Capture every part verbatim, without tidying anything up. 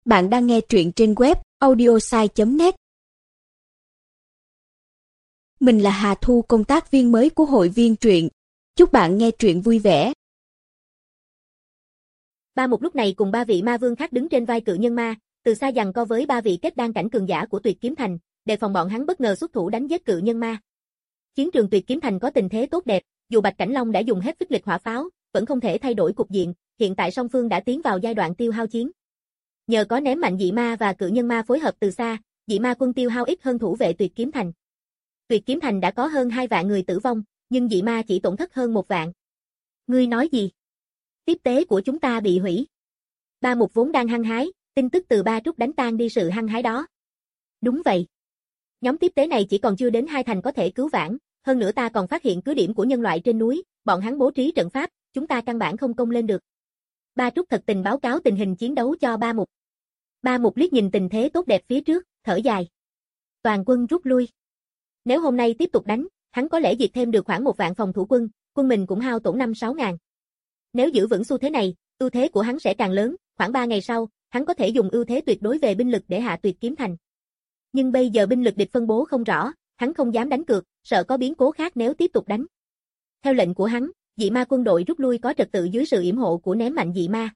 Bạn đang nghe truyện trên web audiosai chấm net. Mình là Hà Thu, công tác viên mới của hội viên truyện. Chúc bạn nghe truyện vui vẻ. Ba Mục lúc này cùng ba vị ma vương khác đứng trên vai cự nhân ma, từ xa giằng co với ba vị kết đan cảnh cường giả của Tuyệt Kiếm Thành, đề phòng bọn hắn bất ngờ xuất thủ đánh giết cự nhân ma. Chiến trường Tuyệt Kiếm Thành có tình thế tốt đẹp, dù Bạch Cảnh Long đã dùng hết phích lịch hỏa pháo, vẫn không thể thay đổi cục diện, hiện tại song phương đã tiến vào giai đoạn tiêu hao chiến. Nhờ có ném mạnh dị ma và cự nhân ma phối hợp từ xa, dị ma quân tiêu hao ít hơn thủ vệ Tuyệt Kiếm Thành. Tuyệt Kiếm Thành đã có hơn hai vạn người tử vong, nhưng dị ma chỉ tổn thất hơn một vạn. Ngươi nói gì? Tiếp tế của chúng ta bị hủy. Ba Mục vốn đang hăng hái, tin tức từ Ba Trúc đánh tan đi sự hăng hái đó. Đúng vậy. Nhóm tiếp tế này chỉ còn chưa đến hai thành có thể cứu vãn, hơn nữa ta còn phát hiện cứ điểm của nhân loại trên núi, bọn hắn bố trí trận pháp, chúng ta căn bản không công lên được. Ba Trúc thật tình báo cáo tình hình chiến đấu cho Ba Mục. Ba Mục liếc nhìn tình thế tốt đẹp phía trước, thở dài. Toàn quân rút lui. Nếu hôm nay tiếp tục đánh, hắn có lẽ diệt thêm được khoảng một vạn phòng thủ quân, quân mình cũng hao tổn năm sáu ngàn. Nếu giữ vững xu thế này, ưu thế của hắn sẽ càng lớn, khoảng ba ngày sau, hắn có thể dùng ưu thế tuyệt đối về binh lực để hạ Tuyệt Kiếm Thành. Nhưng bây giờ binh lực địch phân bố không rõ, hắn không dám đánh cược, sợ có biến cố khác nếu tiếp tục đánh. Theo lệnh của hắn, dị ma quân đội rút lui có trật tự dưới sự yểm hộ của ném mạnh dị ma.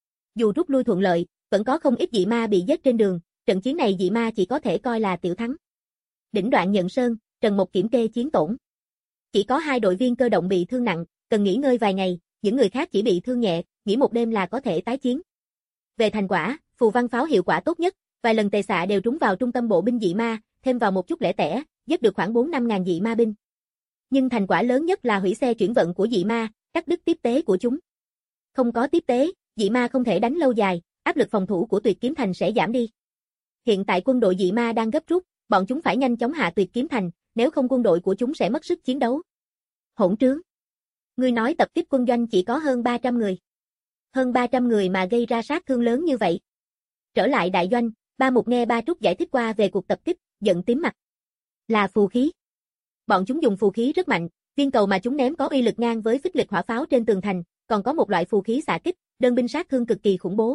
Dù rút lui thuận lợi, vẫn có không ít dị ma bị giết trên đường, trận chiến này dị ma chỉ có thể coi là tiểu thắng. Đỉnh Đoạn Nhận Sơn, Trần Mộc kiểm kê chiến tổn. Chỉ có hai đội viên cơ động bị thương nặng, cần nghỉ ngơi vài ngày, những người khác chỉ bị thương nhẹ, nghỉ một đêm là có thể tái chiến. Về thành quả, phù văn pháo hiệu quả tốt nhất, vài lần tề xạ đều trúng vào trung tâm bộ binh dị ma, thêm vào một chút lẻ tẻ, giết được khoảng bốn năm ngàn dị ma binh. Nhưng thành quả lớn nhất là hủy xe chuyển vận của dị ma, cắt đứt tiếp tế của chúng. Không có tiếp tế, dị ma không thể đánh lâu dài, áp lực phòng thủ của Tuyệt Kiếm Thành sẽ giảm đi. Hiện tại quân đội dị ma đang gấp rút, bọn chúng phải nhanh chóng hạ Tuyệt Kiếm Thành, nếu không quân đội của chúng sẽ mất sức chiến đấu. Hỗn trướng. Ngươi nói tập kích quân doanh chỉ có hơn ba trăm người. Hơn ba trăm người mà gây ra sát thương lớn như vậy. Trở lại đại doanh, Ba Mục nghe Ba Trúc giải thích qua về cuộc tập kích, giận tím mặt. Là phù khí. Bọn chúng dùng phù khí rất mạnh, viên cầu mà chúng ném có uy lực ngang với phích lịch hỏa pháo trên tường thành, còn có một loại phù khí xạ kích, đơn binh sát thương cực kỳ khủng bố.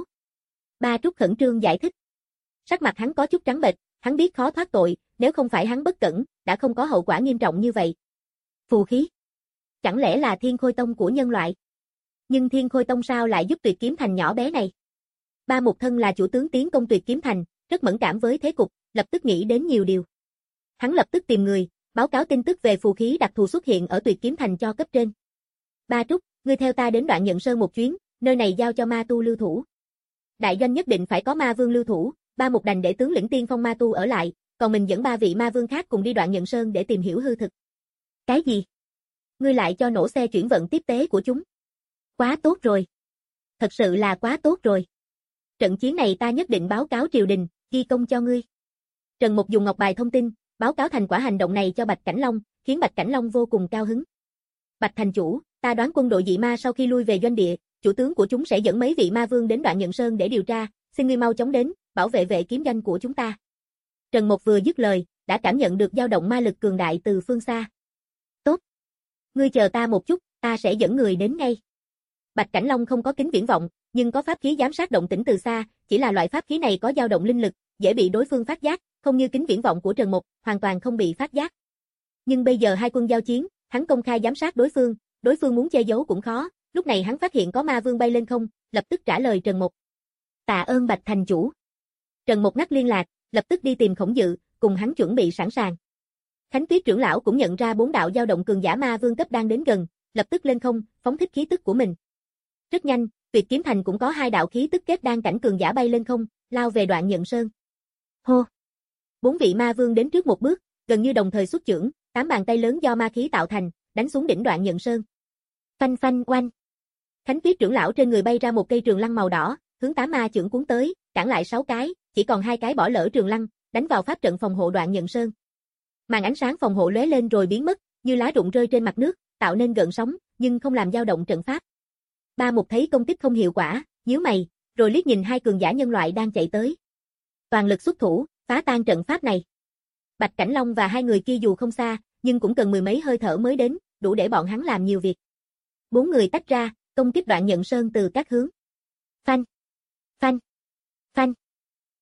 Ba Trúc khẩn trương giải thích. Sắc mặt hắn có chút trắng bệch, hắn biết khó thoát tội, nếu không phải hắn bất cẩn, đã không có hậu quả nghiêm trọng như vậy. Phù khí? Chẳng lẽ là Thiên Khôi Tông của nhân loại? Nhưng Thiên Khôi Tông sao lại giúp Tuyệt Kiếm Thành nhỏ bé này? Ba Mục thân là chủ tướng tiến công Tuyệt Kiếm Thành, rất mẫn cảm với thế cục, lập tức nghĩ đến nhiều điều. Hắn lập tức tìm người, báo cáo tin tức về phù khí đặc thù xuất hiện ở Tuyệt Kiếm Thành cho cấp trên. Ba Trúc, ngươi theo ta đến Đoạn Nhận Sơn một chuyến, nơi này giao cho ma tu lưu thủ. Đại doanh nhất định phải có ma vương lưu thủ, Ba Mục đành để tướng lĩnh tiên phong ma tu ở lại, còn mình dẫn ba vị ma vương khác cùng đi Đoạn Nhận Sơn để tìm hiểu hư thực. Cái gì? Ngươi lại cho nổ xe chuyển vận tiếp tế của chúng. Quá tốt rồi. Thật sự là quá tốt rồi. Trận chiến này ta nhất định báo cáo triều đình, ghi công cho ngươi. Trần Mục dùng ngọc bài thông tin, báo cáo thành quả hành động này cho Bạch Cảnh Long, khiến Bạch Cảnh Long vô cùng cao hứng. Bạch thành chủ, ta đoán quân đội dị ma sau khi lui về doanh địa, chủ tướng của chúng sẽ dẫn mấy vị ma vương đến Đoạn Nhận Sơn để điều tra, xin ngươi mau chóng đến, bảo vệ vệ kiếm doanh của chúng ta. Trần Mục vừa dứt lời, đã cảm nhận được dao động ma lực cường đại từ phương xa. Tốt. Ngươi chờ ta một chút, ta sẽ dẫn người đến ngay. Bạch Cảnh Long không có kính viễn vọng, nhưng có pháp khí giám sát động tĩnh từ xa, chỉ là loại pháp khí này có dao động linh lực, dễ bị đối phương phát giác, không như kính viễn vọng của Trần Mục, hoàn toàn không bị phát giác. Nhưng bây giờ hai quân giao chiến, hắn công khai giám sát đối phương, đối phương muốn che giấu cũng khó, lúc này hắn phát hiện có ma vương bay lên không, lập tức trả lời Trần Mục. Tạ ơn Bạch thành chủ. Trần Mục ngắt liên lạc, lập tức đi tìm Khổng Dự, cùng hắn chuẩn bị sẵn sàng. Khánh Tuyết trưởng lão cũng nhận ra bốn đạo dao động cường giả ma vương cấp đang đến gần, lập tức lên không, phóng thích khí tức của mình. Rất nhanh, Tuyệt Kiếm Thành cũng có hai đạo khí tức kết đan cảnh cường giả bay lên không, lao về Đoạn Nhận Sơn. Hô! Bốn vị ma vương đến trước một bước, gần như đồng thời xuất chưởng, tám bàn tay lớn do ma khí tạo thành, đánh xuống đỉnh Đoạn Nhận Sơn. Phanh phanh oanh! Khánh Tuyết trưởng lão trên người bay ra một cây trường lăng màu đỏ, hướng tám ma chưởng cuốn tới, cản lại sáu cái, chỉ còn hai cái bỏ lỡ trường lăng, đánh vào pháp trận phòng hộ Đoạn Nhận Sơn. Màn ánh sáng phòng hộ lóe lên rồi biến mất, như lá rụng rơi trên mặt nước, tạo nên gợn sóng, nhưng không làm dao động trận pháp. Ba Mục thấy công kích không hiệu quả, nhíu mày, rồi liếc nhìn hai cường giả nhân loại đang chạy tới. Toàn lực xuất thủ, phá tan trận pháp này. Bạch Cảnh Long và hai người kia dù không xa, nhưng cũng cần mười mấy hơi thở mới đến, đủ để bọn hắn làm nhiều việc. Bốn người tách ra, công kích Đoạn Nhận Sơn từ các hướng. Phanh, phanh, phanh.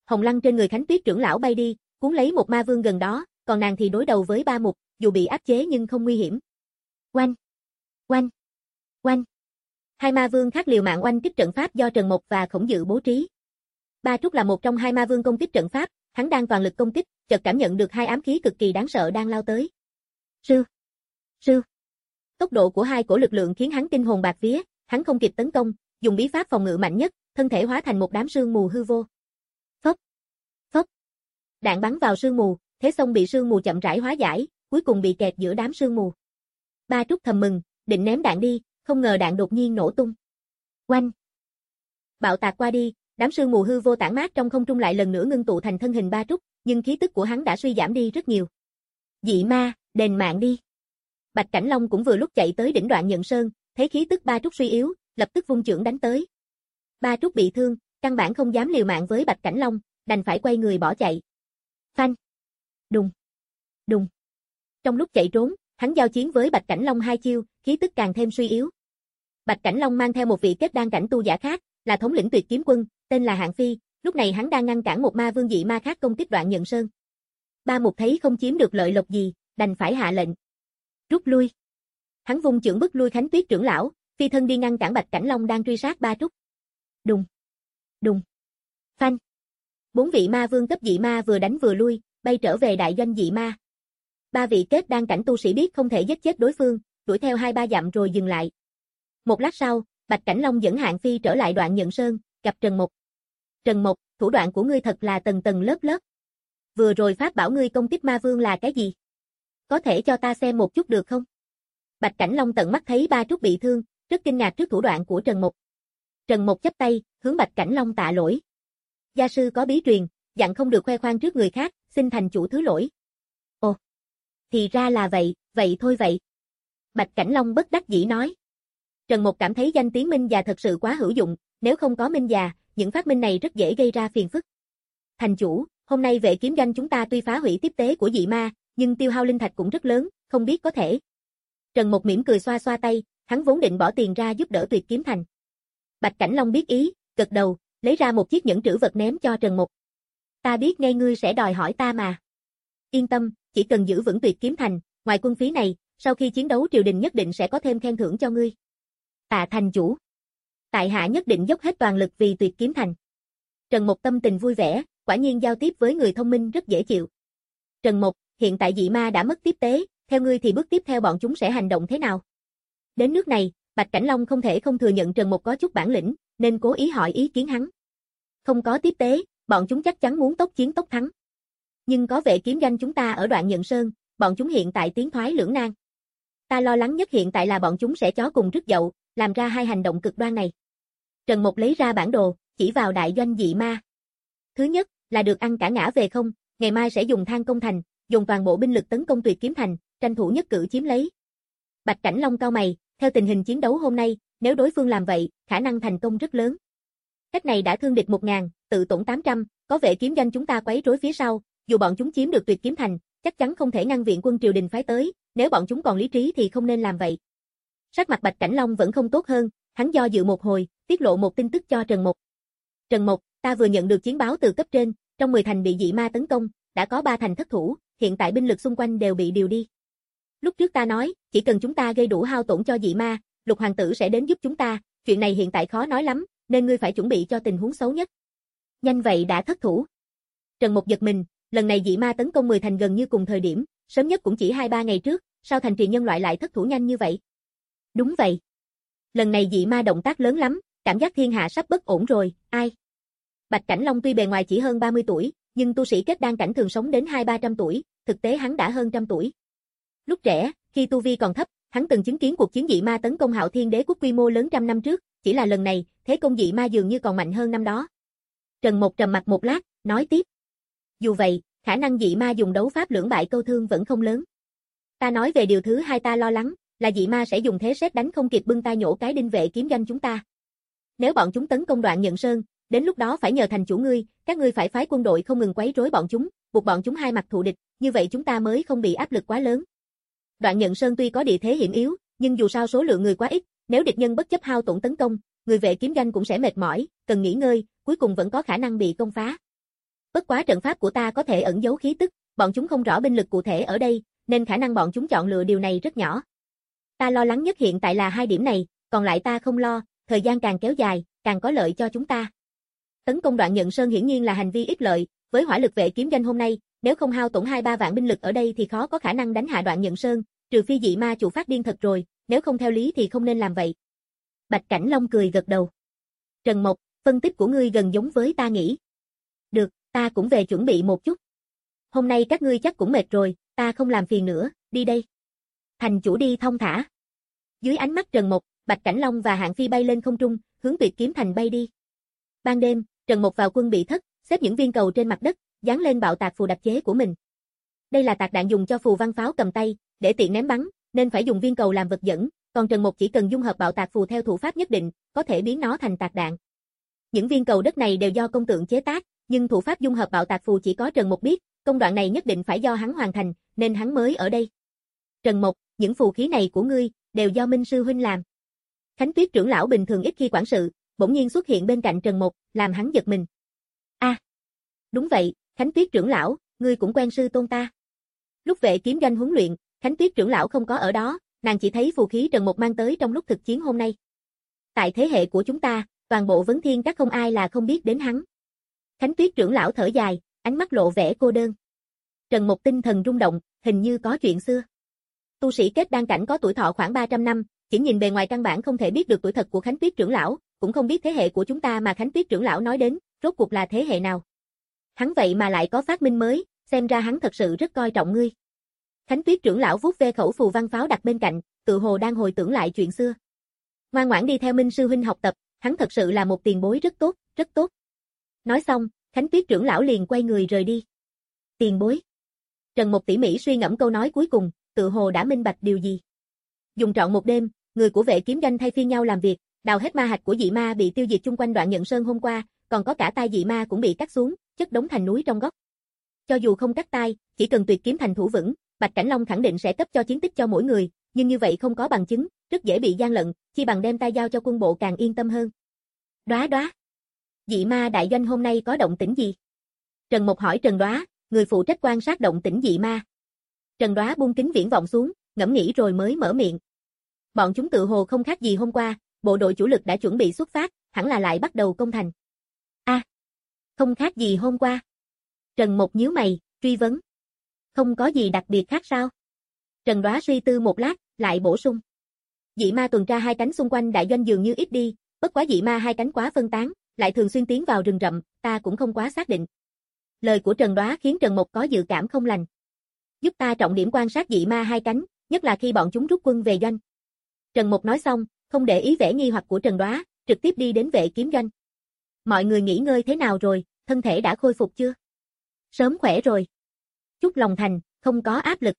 Hồng lăng trên người Khánh Tuyết trưởng lão bay đi, cuốn lấy một ma vương gần đó, còn nàng thì đối đầu với ba mục, dù bị áp chế nhưng không nguy hiểm. Oanh! Oanh! Oanh! Hai ma vương khác liều mạng oanh kích trận pháp do Trần Mộc và Khổng Dự bố trí. Ba Trúc là một trong hai ma vương công kích trận pháp, hắn đang toàn lực công kích, chợt cảm nhận được hai ám khí cực kỳ đáng sợ đang lao tới. Sư! Sư! Tốc độ của hai cổ lực lượng khiến hắn kinh hồn bạt vía, hắn không kịp tấn công, dùng bí pháp phòng ngự mạnh nhất, thân thể hóa thành một đám sương mù hư vô. Phốc! Phốc! Đạn bắn vào sương mù, thế xong bị sương mù chậm rãi hóa giải, cuối cùng bị kẹt giữa đám sương mù. Ba Trúc thầm mừng, định ném đạn đi, không ngờ đạn đột nhiên nổ tung. Oanh! Bạo tạc qua đi, đám sương mù hư vô tản mát trong không trung lại lần nữa ngưng tụ thành thân hình Ba Trúc, nhưng khí tức của hắn đã suy giảm đi rất nhiều. Dị ma, đền mạng đi. Bạch Cảnh Long cũng vừa lúc chạy tới đỉnh Đoạn Nhận Sơn, thấy khí tức Ba Trúc suy yếu, lập tức vung chưởng đánh tới. Ba Trúc bị thương, căn bản không dám liều mạng với Bạch Cảnh Long, đành phải quay người bỏ chạy. Phanh! Đùng! Đùng! Trong lúc chạy trốn, hắn giao chiến với Bạch Cảnh Long hai chiêu, khí tức càng thêm suy yếu. Bạch Cảnh Long mang theo một vị kết đan cảnh tu giả khác, là thống lĩnh Tuyệt Kiếm Quân, tên là Hạng Phi, lúc này hắn đang ngăn cản một ma vương dị ma khác công kích Đoạn Nhận Sơn. Ba Mục thấy không chiếm được lợi lộc gì, đành phải hạ lệnh rút lui. Hắn vung chưởng bức lui Khánh Tuyết trưởng lão, phi thân đi ngăn cản Bạch Cảnh Long đang truy sát Ba Trúc. Đùng! Đùng! Phanh! Bốn vị ma vương cấp dị ma vừa đánh vừa lui, bay trở về đại doanh dị ma. Ba vị kết đan cảnh tu sĩ biết không thể giết chết đối phương, đuổi theo hai ba dặm rồi dừng lại. Một lát sau, Bạch Cảnh Long dẫn Hạng Phi trở lại Đoạn Nhận Sơn, gặp Trần Mộc. Trần Mộc, thủ đoạn của ngươi thật là tầng tầng lớp lớp. Vừa rồi pháp bảo ngươi công kích ma vương là cái gì? Có thể cho ta xem một chút được không? Bạch Cảnh Long tận mắt thấy Ba Trúc bị thương, rất kinh ngạc trước thủ đoạn của Trần Mộc. Trần Mộc chắp tay, hướng Bạch Cảnh Long tạ lỗi. Gia sư có bí truyền, dặn không được khoe khoang trước người khác, xin thành chủ thứ lỗi. Ồ, thì ra là vậy, vậy thôi vậy. Bạch Cảnh Long bất đắc dĩ nói. Trần Mộc cảm thấy danh tiếng Minh Già thật sự quá hữu dụng, nếu không có Minh Già, những phát minh này rất dễ gây ra phiền phức. Thành chủ, hôm nay vệ kiếm doanh chúng ta tuy phá hủy tiếp tế của dị ma, nhưng tiêu hao linh thạch cũng rất lớn, không biết có thể. Trần Mộc mỉm cười xoa xoa tay, hắn vốn định bỏ tiền ra giúp đỡ Tuyệt Kiếm Thành. Bạch Cảnh Long biết ý, gật đầu, lấy ra một chiếc nhẫn trữ vật ném cho Trần Mộc. Ta biết ngay ngươi sẽ đòi hỏi ta mà. Yên tâm, chỉ cần giữ vững Tuyệt Kiếm Thành, ngoài quân phí này, sau khi chiến đấu triều đình nhất định sẽ có thêm khen thưởng cho ngươi. Tạ thành chủ. Tại hạ nhất định dốc hết toàn lực vì Tuyệt Kiếm Thành. Trần Mộc tâm tình vui vẻ, quả nhiên giao tiếp với người thông minh rất dễ chịu. Trần Mộc, hiện tại dị ma đã mất tiếp tế, theo ngươi thì bước tiếp theo bọn chúng sẽ hành động thế nào? Đến nước này, Bạch Cảnh Long không thể không thừa nhận Trần Mộc có chút bản lĩnh, nên cố ý hỏi ý kiến hắn. Không có tiếp tế, bọn chúng chắc chắn muốn tốc chiến tốc thắng. Nhưng có vệ kiếm doanh chúng ta ở Đoạn Nhận Sơn, bọn chúng hiện tại tiến thoái lưỡng nan. Ta lo lắng nhất hiện tại là bọn chúng sẽ chó cùng rứt dậu, làm ra hai hành động cực đoan này. Trần Mộc lấy ra bản đồ, chỉ vào đại doanh dị ma. Thứ nhất, là được ăn cả ngã về không, ngày mai sẽ dùng Thang Công Thành, dùng toàn bộ binh lực tấn công Tuyệt Kiếm Thành, tranh thủ nhất cử chiếm lấy. Bạch Cảnh Long cau mày, theo tình hình chiến đấu hôm nay, nếu đối phương làm vậy, khả năng thành công rất lớn. Cách này đã thương địch một ngàn, tự tổn tám trăm, có vệ kiếm doanh chúng ta quấy rối phía sau, dù bọn chúng chiếm được Tuyệt Kiếm Thành, chắc chắn không thể ngăn viện quân triều đình phái tới, nếu bọn chúng còn lý trí thì không nên làm vậy. Sắc mặt Bạch Cảnh Long vẫn không tốt hơn, hắn do dự một hồi, tiết lộ một tin tức cho Trần Mộc. Trần Mộc, ta vừa nhận được chiến báo từ cấp trên, trong mười thành bị dị ma tấn công, đã có ba thành thất thủ, hiện tại binh lực xung quanh đều bị điều đi. Lúc trước ta nói, chỉ cần chúng ta gây đủ hao tổn cho dị ma, Lục hoàng tử sẽ đến giúp chúng ta, chuyện này hiện tại khó nói lắm, nên ngươi phải chuẩn bị cho tình huống xấu nhất. Nhanh vậy đã thất thủ. Trần Mộc giật mình, lần này dị ma tấn công mười thành gần như cùng thời điểm, sớm nhất cũng chỉ hai ba ngày trước, sao thành trì nhân loại lại thất thủ nhanh như vậy? Đúng vậy. Lần này dị ma động tác lớn lắm, cảm giác thiên hạ sắp bất ổn rồi, ai? Bạch Cảnh Long tuy bề ngoài chỉ hơn ba mươi tuổi, nhưng tu sĩ kết đan cảnh thường sống đến hai ba trăm tuổi, thực tế hắn đã hơn trăm tuổi. Lúc trẻ, khi tu vi còn thấp, hắn từng chứng kiến cuộc chiến dị ma tấn công Hạo Thiên Đế quốc quy mô lớn trăm năm trước, chỉ là lần này, thế công dị ma dường như còn mạnh hơn năm đó. Trần Mộc trầm mặt một lát, nói tiếp. Dù vậy, khả năng dị ma dùng đấu pháp lưỡng bại câu thương vẫn không lớn. Ta nói về điều thứ hai ta lo lắng, là dị ma sẽ dùng thế sét đánh không kịp bưng tay nhổ cái đinh vệ kiếm doanh chúng ta. Nếu bọn chúng tấn công Đoạn Nhận Sơn, đến lúc đó phải nhờ thành chủ ngươi, các ngươi phải phái quân đội không ngừng quấy rối bọn chúng, buộc bọn chúng hai mặt thù địch, như vậy chúng ta mới không bị áp lực quá lớn. Đoạn Nhận Sơn tuy có địa thế hiểm yếu, nhưng dù sao số lượng người quá ít, nếu địch nhân bất chấp hao tổn tấn công, người vệ kiếm doanh cũng sẽ mệt mỏi, cần nghỉ ngơi, cuối cùng vẫn có khả năng bị công phá. Bất quá trận pháp của ta có thể ẩn giấu khí tức, bọn chúng không rõ binh lực cụ thể ở đây, nên khả năng bọn chúng chọn lựa điều này rất nhỏ. Ta lo lắng nhất hiện tại là hai điểm này, còn lại ta không lo, thời gian càng kéo dài, càng có lợi cho chúng ta. Tấn công Đoạn Nhận Sơn hiển nhiên là hành vi ích lợi, với hỏa lực vệ kiếm doanh hôm nay, nếu không hao tổn hai ba vạn binh lực ở đây thì khó có khả năng đánh hạ Đoạn Nhận Sơn, trừ phi dị ma chủ phát điên thật rồi, nếu không theo lý thì không nên làm vậy. Bạch Cảnh Long cười gật đầu. Trần Mộc, phân tích của ngươi gần giống với ta nghĩ. Được, ta cũng về chuẩn bị một chút. Hôm nay các ngươi chắc cũng mệt rồi, ta không làm phiền nữa, đi đây. Thành chủ đi thong thả. Dưới ánh mắt Trần Mộc, Bạch Cảnh Long và Hạng Phi bay lên không trung, hướng Tuyệt Kiếm Thành bay đi. Ban đêm, Trần Mộc vào quân bị thất, xếp những viên cầu trên mặt đất, dán lên bạo tạc phù đặc chế của mình. Đây là tạc đạn dùng cho phù văn pháo cầm tay, để tiện ném bắn, nên phải dùng viên cầu làm vật dẫn, còn Trần Mộc chỉ cần dung hợp bạo tạc phù theo thủ pháp nhất định, có thể biến nó thành tạc đạn. Những viên cầu đất này đều do công tượng chế tác, nhưng thủ pháp dung hợp bạo tạc phù chỉ có Trần Mộc biết, công đoạn này nhất định phải do hắn hoàn thành, nên hắn mới ở đây. Trần Mộc, những phù khí này của ngươi, đều do Minh sư huynh làm. Khánh Tuyết trưởng lão bình thường ít khi quản sự, bỗng nhiên xuất hiện bên cạnh Trần Mộc, làm hắn giật mình. A, à, đúng vậy, Khánh Tuyết trưởng lão, ngươi cũng quen sư tôn ta. Lúc vệ kiếm doanh huấn luyện, Khánh Tuyết trưởng lão không có ở đó, nàng chỉ thấy phù khí Trần Mộc mang tới trong lúc thực chiến hôm nay. Tại thế hệ của chúng ta, toàn bộ Vấn Thiên các không ai là không biết đến hắn. Khánh Tuyết trưởng lão thở dài, ánh mắt lộ vẻ cô đơn. Trần Mộc tinh thần rung động, hình như có chuyện xưa. Tu sĩ kết đan cảnh có tuổi thọ khoảng ba trăm năm, chỉ nhìn bề ngoài căn bản không thể biết được tuổi thật của Khánh Tuyết trưởng lão, cũng không biết thế hệ của chúng ta mà Khánh Tuyết trưởng lão nói đến, rốt cuộc là thế hệ nào. Hắn vậy mà lại có phát minh mới, xem ra hắn thật sự rất coi trọng ngươi. Khánh Tuyết trưởng lão vuốt ve khẩu phù văn pháo đặt bên cạnh, tự hồ đang hồi tưởng lại chuyện xưa. Ngoan ngoãn đi theo Minh sư huynh học tập, hắn thật sự là một tiền bối rất tốt, rất tốt. Nói xong, Khánh Tuyết trưởng lão liền quay người rời đi. Tiền bối. Trần Mộc tỉ mỉ suy ngẫm câu nói cuối cùng, tự hồ đã minh bạch điều gì. Dùng trọn một đêm, người của vệ kiếm doanh thay phiên nhau làm việc, đào hết ma hạch của dị ma bị tiêu diệt chung quanh Đoạn Nhận Sơn hôm qua, còn có cả tai dị ma cũng bị cắt xuống, chất đống thành núi trong góc. Cho dù không cắt tai, chỉ cần Tuyệt Kiếm Thành thủ vững, Bạch Cảnh Long khẳng định sẽ cấp cho chiến tích cho mỗi người, nhưng như vậy không có bằng chứng, rất dễ bị gian lận, chi bằng đem tai giao cho quân bộ càng yên tâm hơn. Đóa Đóa, dị ma đại doanh hôm nay có động tĩnh gì? Trần Mộc hỏi Trần Đóa, người phụ trách quan sát động tĩnh dị ma. Trần Đóa buông kính viễn vọng xuống, ngẫm nghĩ rồi mới mở miệng. Bọn chúng tự hồ không khác gì hôm qua, bộ đội chủ lực đã chuẩn bị xuất phát, hẳn là lại bắt đầu công thành. A, à, không khác gì hôm qua. Trần Mộc nhíu mày, truy vấn. Không có gì đặc biệt khác sao? Trần Đóa suy tư một lát, lại bổ sung. Dị ma tuần tra hai cánh xung quanh đại doanh dường như ít đi, bất quá dị ma hai cánh quá phân tán, lại thường xuyên tiến vào rừng rậm, ta cũng không quá xác định. Lời của Trần Đóa khiến Trần Mộc có dự cảm không lành. Giúp ta trọng điểm quan sát dị ma hai cánh, nhất là khi bọn chúng rút quân về doanh. Trần Mộc nói xong, không để ý vẻ nghi hoặc của Trần Đóa, trực tiếp đi đến vệ kiếm doanh. Mọi người nghỉ ngơi thế nào rồi, thân thể đã khôi phục chưa? Sớm khỏe rồi. Chúc lòng thành, không có áp lực.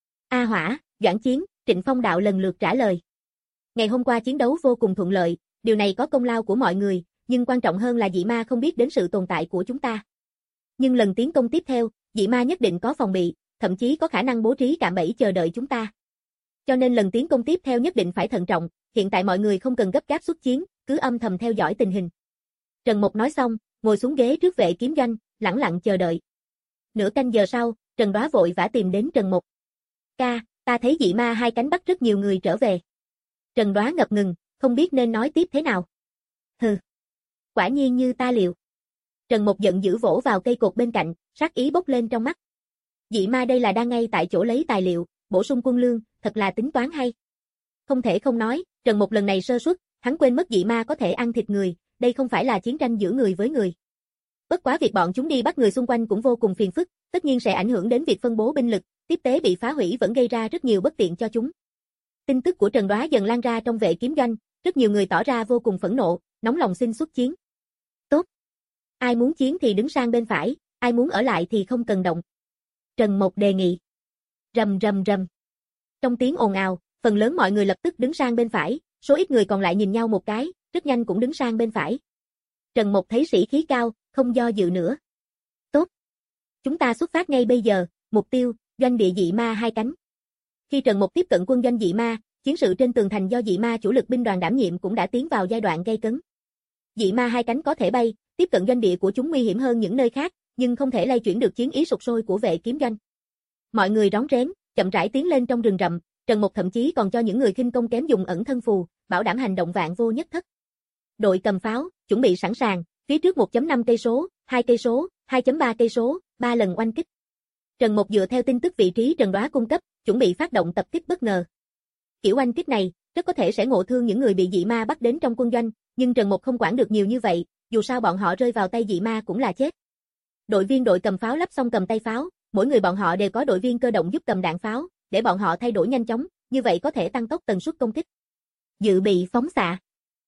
A Hỏa, Doãn Chiến, Trịnh Phong đạo lần lượt trả lời. Ngày hôm qua chiến đấu vô cùng thuận lợi, điều này có công lao của mọi người, nhưng quan trọng hơn là dị ma không biết đến sự tồn tại của chúng ta. Nhưng lần tiến công tiếp theo, dị ma nhất định có phòng bị, thậm chí có khả năng bố trí cạm bẫy chờ đợi chúng ta. Cho nên lần tiến công tiếp theo nhất định phải thận trọng, hiện tại mọi người không cần gấp gáp xuất chiến, cứ âm thầm theo dõi tình hình. Trần Mộc nói xong, ngồi xuống ghế trước vệ kiếm doanh, lẳng lặng chờ đợi. Nửa canh giờ sau, Trần Đóa vội vã tìm đến Trần Mộc. Ca, ta thấy dị ma hai cánh bắt rất nhiều người trở về. Trần Đóa ngập ngừng, không biết nên nói tiếp thế nào. Hừ, quả nhiên như ta liệu. Trần Mộc giận dữ vỗ vào cây cột bên cạnh, sát ý bốc lên trong mắt. Dị ma đây là đang ngay tại chỗ lấy tài liệu, bổ sung quân lương, thật là tính toán hay. Không thể không nói, Trần Mộc lần này sơ suất, hắn quên mất dị ma có thể ăn thịt người, đây không phải là chiến tranh giữa người với người. Bất quá việc bọn chúng đi bắt người xung quanh cũng vô cùng phiền phức, tất nhiên sẽ ảnh hưởng đến việc phân bố binh lực, tiếp tế bị phá hủy vẫn gây ra rất nhiều bất tiện cho chúng. Tin tức của Trần Đóa dần lan ra trong vệ kiếm doanh, rất nhiều người tỏ ra vô cùng phẫn nộ, nóng lòng xin xuất chiến. Tốt. Ai muốn chiến thì đứng sang bên phải, ai muốn ở lại thì không cần động. Trần Mộc đề nghị. Rầm rầm rầm. Trong tiếng ồn ào, phần lớn mọi người lập tức đứng sang bên phải, số ít người còn lại nhìn nhau một cái, rất nhanh cũng đứng sang bên phải. Trần Mộc thấy sĩ khí cao, không do dự nữa. Tốt. Chúng ta xuất phát ngay bây giờ, mục tiêu, doanh địa dị ma hai cánh. Khi Trần Mộc tiếp cận quân doanh dị ma, chiến sự trên tường thành do dị ma chủ lực binh đoàn đảm nhiệm cũng đã tiến vào giai đoạn gay cấn. Dị ma hai cánh có thể bay, tiếp cận doanh địa của chúng nguy hiểm hơn những nơi khác, nhưng không thể lay chuyển được chiến ý sục sôi của vệ kiếm doanh. Mọi người rón rén, chậm rãi tiến lên trong rừng rậm, Trần Mục thậm chí còn cho những người khinh công kém dùng ẩn thân phù, bảo đảm hành động vạn vô nhất thất. Đội cầm pháo, chuẩn bị sẵn sàng, phía trước một phẩy năm cây số, hai cây số, hai phẩy ba cây số, ba lần oanh kích. Trần Mục dựa theo tin tức vị trí Trần Đoá cung cấp, chuẩn bị phát động tập kích bất ngờ. Kiểu oanh kích này, rất có thể sẽ ngộ thương những người bị dị ma bắt đến trong quân doanh, nhưng Trần Mục không quản được nhiều như vậy, dù sao bọn họ rơi vào tay dị ma cũng là chết. Đội viên đội cầm pháo lắp xong cầm tay pháo, mỗi người bọn họ đều có đội viên cơ động giúp cầm đạn pháo, để bọn họ thay đổi nhanh chóng, như vậy có thể tăng tốc tần suất công kích. Dự bị phóng xạ.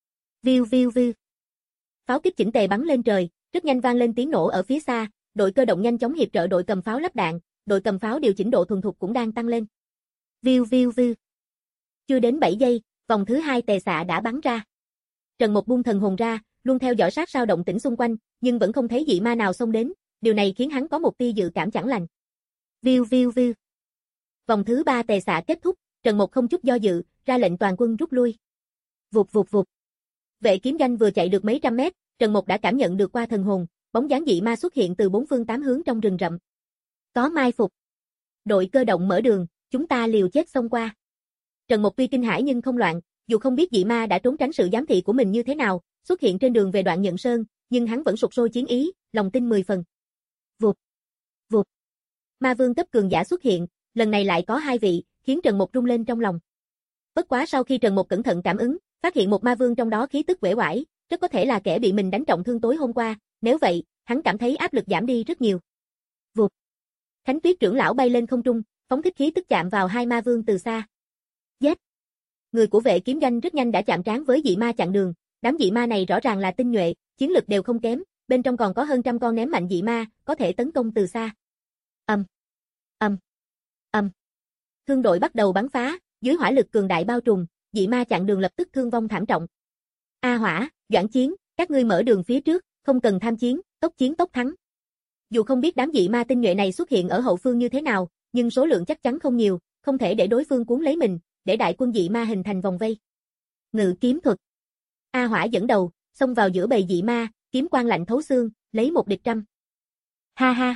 Viu viu viu. Pháo kích chỉnh tề bắn lên trời, rất nhanh vang lên tiếng nổ ở phía xa, đội cơ động nhanh chóng hiệp trợ đội cầm pháo lắp đạn, đội cầm pháo điều chỉnh độ thuần thục cũng đang tăng lên. Viu viu viu. Chưa đến bảy giây, vòng thứ hai tề xạ đã bắn ra. Trần Mục buông thần hồn ra, luôn theo dõi sát sao động tĩnh xung quanh, nhưng vẫn không thấy dị ma nào xông đến, điều này khiến hắn có một tia dự cảm chẳng lành. Viu viu viu. Vòng thứ ba tề xạ kết thúc, Trần Mục không chút do dự, ra lệnh toàn quân rút lui. Vụt vụt vụt. Vệ kiếm doanh vừa chạy được mấy trăm mét, Trần Mục đã cảm nhận được qua thần hồn, bóng dáng dị ma xuất hiện từ bốn phương tám hướng trong rừng rậm. Có mai phục. Đội cơ động mở đường, chúng ta liều chết xông qua. Trần Mục tuy kinh hãi nhưng không loạn, dù không biết dị ma đã trốn tránh sự giám thị của mình như thế nào, xuất hiện trên đường về đoạn Nhận Sơn, nhưng hắn vẫn sục sôi chiến ý, lòng tin mười phần. Vụt. Vụt. Ma vương cấp cường giả xuất hiện, lần này lại có hai vị, khiến Trần Mục rung lên trong lòng. Bất quá sau khi Trần Mục cẩn thận cảm ứng, phát hiện một ma vương trong đó khí tức uể oải, rất có thể là kẻ bị mình đánh trọng thương tối hôm qua, nếu vậy, hắn cảm thấy áp lực giảm đi rất nhiều. Vụt. Khánh Tuyết trưởng lão bay lên không trung, phóng thích khí tức chạm vào hai ma vương từ xa. Giết. Người của vệ kiếm doanh rất nhanh đã chạm trán với dị ma chặn đường, đám dị ma này rõ ràng là tinh nhuệ, chiến lực đều không kém, bên trong còn có hơn trăm con ném mạnh dị ma, có thể tấn công từ xa. Ầm. Ầm. Ầm. Thương đội bắt đầu bắn phá, dưới hỏa lực cường đại bao trùm, dị ma chặn đường lập tức thương vong thảm trọng. A Hỏa, Doãn Chiến, các ngươi mở đường phía trước, không cần tham chiến, tốc chiến tốc thắng. Dù không biết đám dị ma tinh nhuệ này xuất hiện ở hậu phương như thế nào, nhưng số lượng chắc chắn không nhiều, không thể để đối phương cuốn lấy mình, để đại quân dị ma hình thành vòng vây. Ngự kiếm thuật. A Hỏa dẫn đầu, xông vào giữa bầy dị ma, kiếm quang lạnh thấu xương, lấy một địch trăm. Ha ha,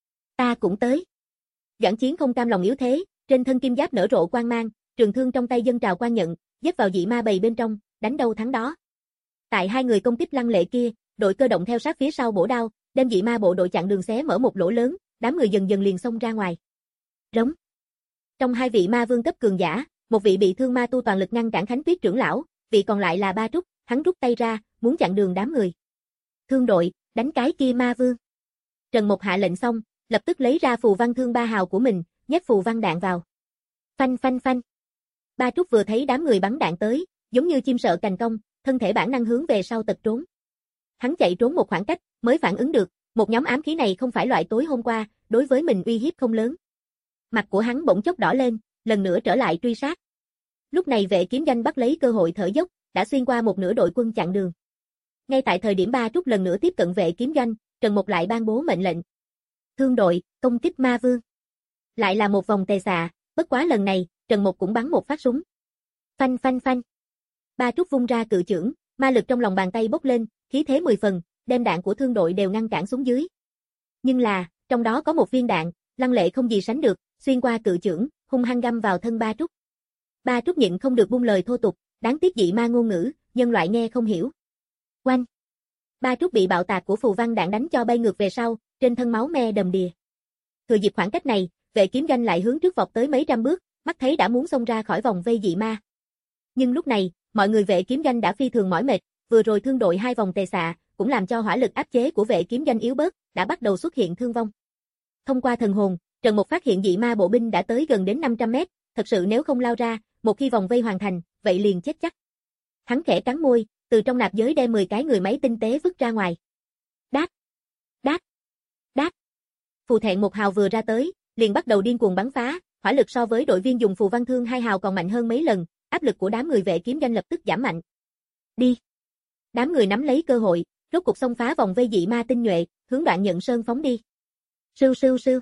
ta cũng tới. Doãn Chiến không cam lòng yếu thế, trên thân kim giáp nở rộ quang mang, trường thương trong tay dâng trào quang nhận, giết vào dị ma bầy bên trong, đánh đâu thắng đó. Tại hai người công kích lăng lệ kia, đội cơ động theo sát phía sau bổ đao, đem dị ma bộ đội chặn đường xé mở một lỗ lớn, đám người dần dần liền xông ra ngoài. Rống. Trong hai vị ma vương cấp cường giả, một vị bị thương ma tu toàn lực ngăn cản Khánh Tuyết trưởng lão, vị còn lại là Ba Trúc, hắn rút tay ra, muốn chặn đường đám người. Thương đội, đánh cái kia ma vương. Trần Mục hạ lệnh xong, lập tức lấy ra phù văn thương ba hào của mình, nhét phù văn đạn vào. Phanh phanh phanh. Ba Trúc vừa thấy đám người bắn đạn tới, giống như chim sợ cành cong, thân thể bản năng hướng về sau tật trốn. Hắn chạy trốn một khoảng cách, mới phản ứng được, một nhóm ám khí này không phải loại tối hôm qua, đối với mình uy hiếp không lớn. Mặt của hắn bỗng chốc đỏ lên, lần nữa trở lại truy sát. Lúc này vệ kiếm doanh bắt lấy cơ hội thở dốc, đã xuyên qua một nửa đội quân chặn đường. Ngay tại thời điểm Ba Trúc lần nữa tiếp cận vệ kiếm doanh, Trần Mục lại ban bố mệnh lệnh. Thương đội, công kích ma vương. Lại là một vòng tề xạ, bất quá lần này, Trần Mục cũng bắn một phát súng. Phanh phanh phanh. Ba Trúc vung ra cự chưởng, ma lực trong lòng bàn tay bốc lên, khí thế mười phần, đem đạn của thương đội đều ngăn cản xuống dưới. Nhưng là, trong đó có một viên đạn, lăng lệ không gì sánh được, xuyên qua cự chưởng, hung hăng găm vào thân Ba Trúc. Ba Trúc nhịn không được buông lời thô tục, đáng tiếc dị ma ngôn ngữ, nhân loại nghe không hiểu. Oanh. Ba Trúc bị bạo tạc của phù văn đạn đánh cho bay ngược về sau, trên thân máu me đầm đìa. Thừa dịp khoảng cách này, vệ kiếm doanh lại hướng trước vọt tới mấy trăm bước, mắt thấy đã muốn xông ra khỏi vòng vây dị ma. Nhưng lúc này, mọi người vệ kiếm doanh đã phi thường mỏi mệt, vừa rồi thương đội hai vòng tề xạ, cũng làm cho hỏa lực áp chế của vệ kiếm doanh yếu bớt, đã bắt đầu xuất hiện thương vong. Thông qua thần hồn, Trần Mục phát hiện dị ma bộ binh đã tới gần đến năm trăm mét, thật sự nếu không lao ra, một khi vòng vây hoàn thành, vậy liền chết chắc. Hắn khẽ cắn môi, từ trong nạp giới đem mười cái người máy tinh tế vứt ra ngoài. Đát, đát, đát. Phù thẹn một hào vừa ra tới, liền bắt đầu điên cuồng bắn phá, hỏa lực so với đội viên dùng phù văn thương hai hào còn mạnh hơn mấy lần, áp lực của đám người vệ kiếm doanh lập tức giảm mạnh. Đi. Đám người nắm lấy cơ hội, rốt cục xông phá vòng vây dị ma tinh nhuệ, hướng đoạn Nhận Sơn phóng đi. Sưu sưu sưu.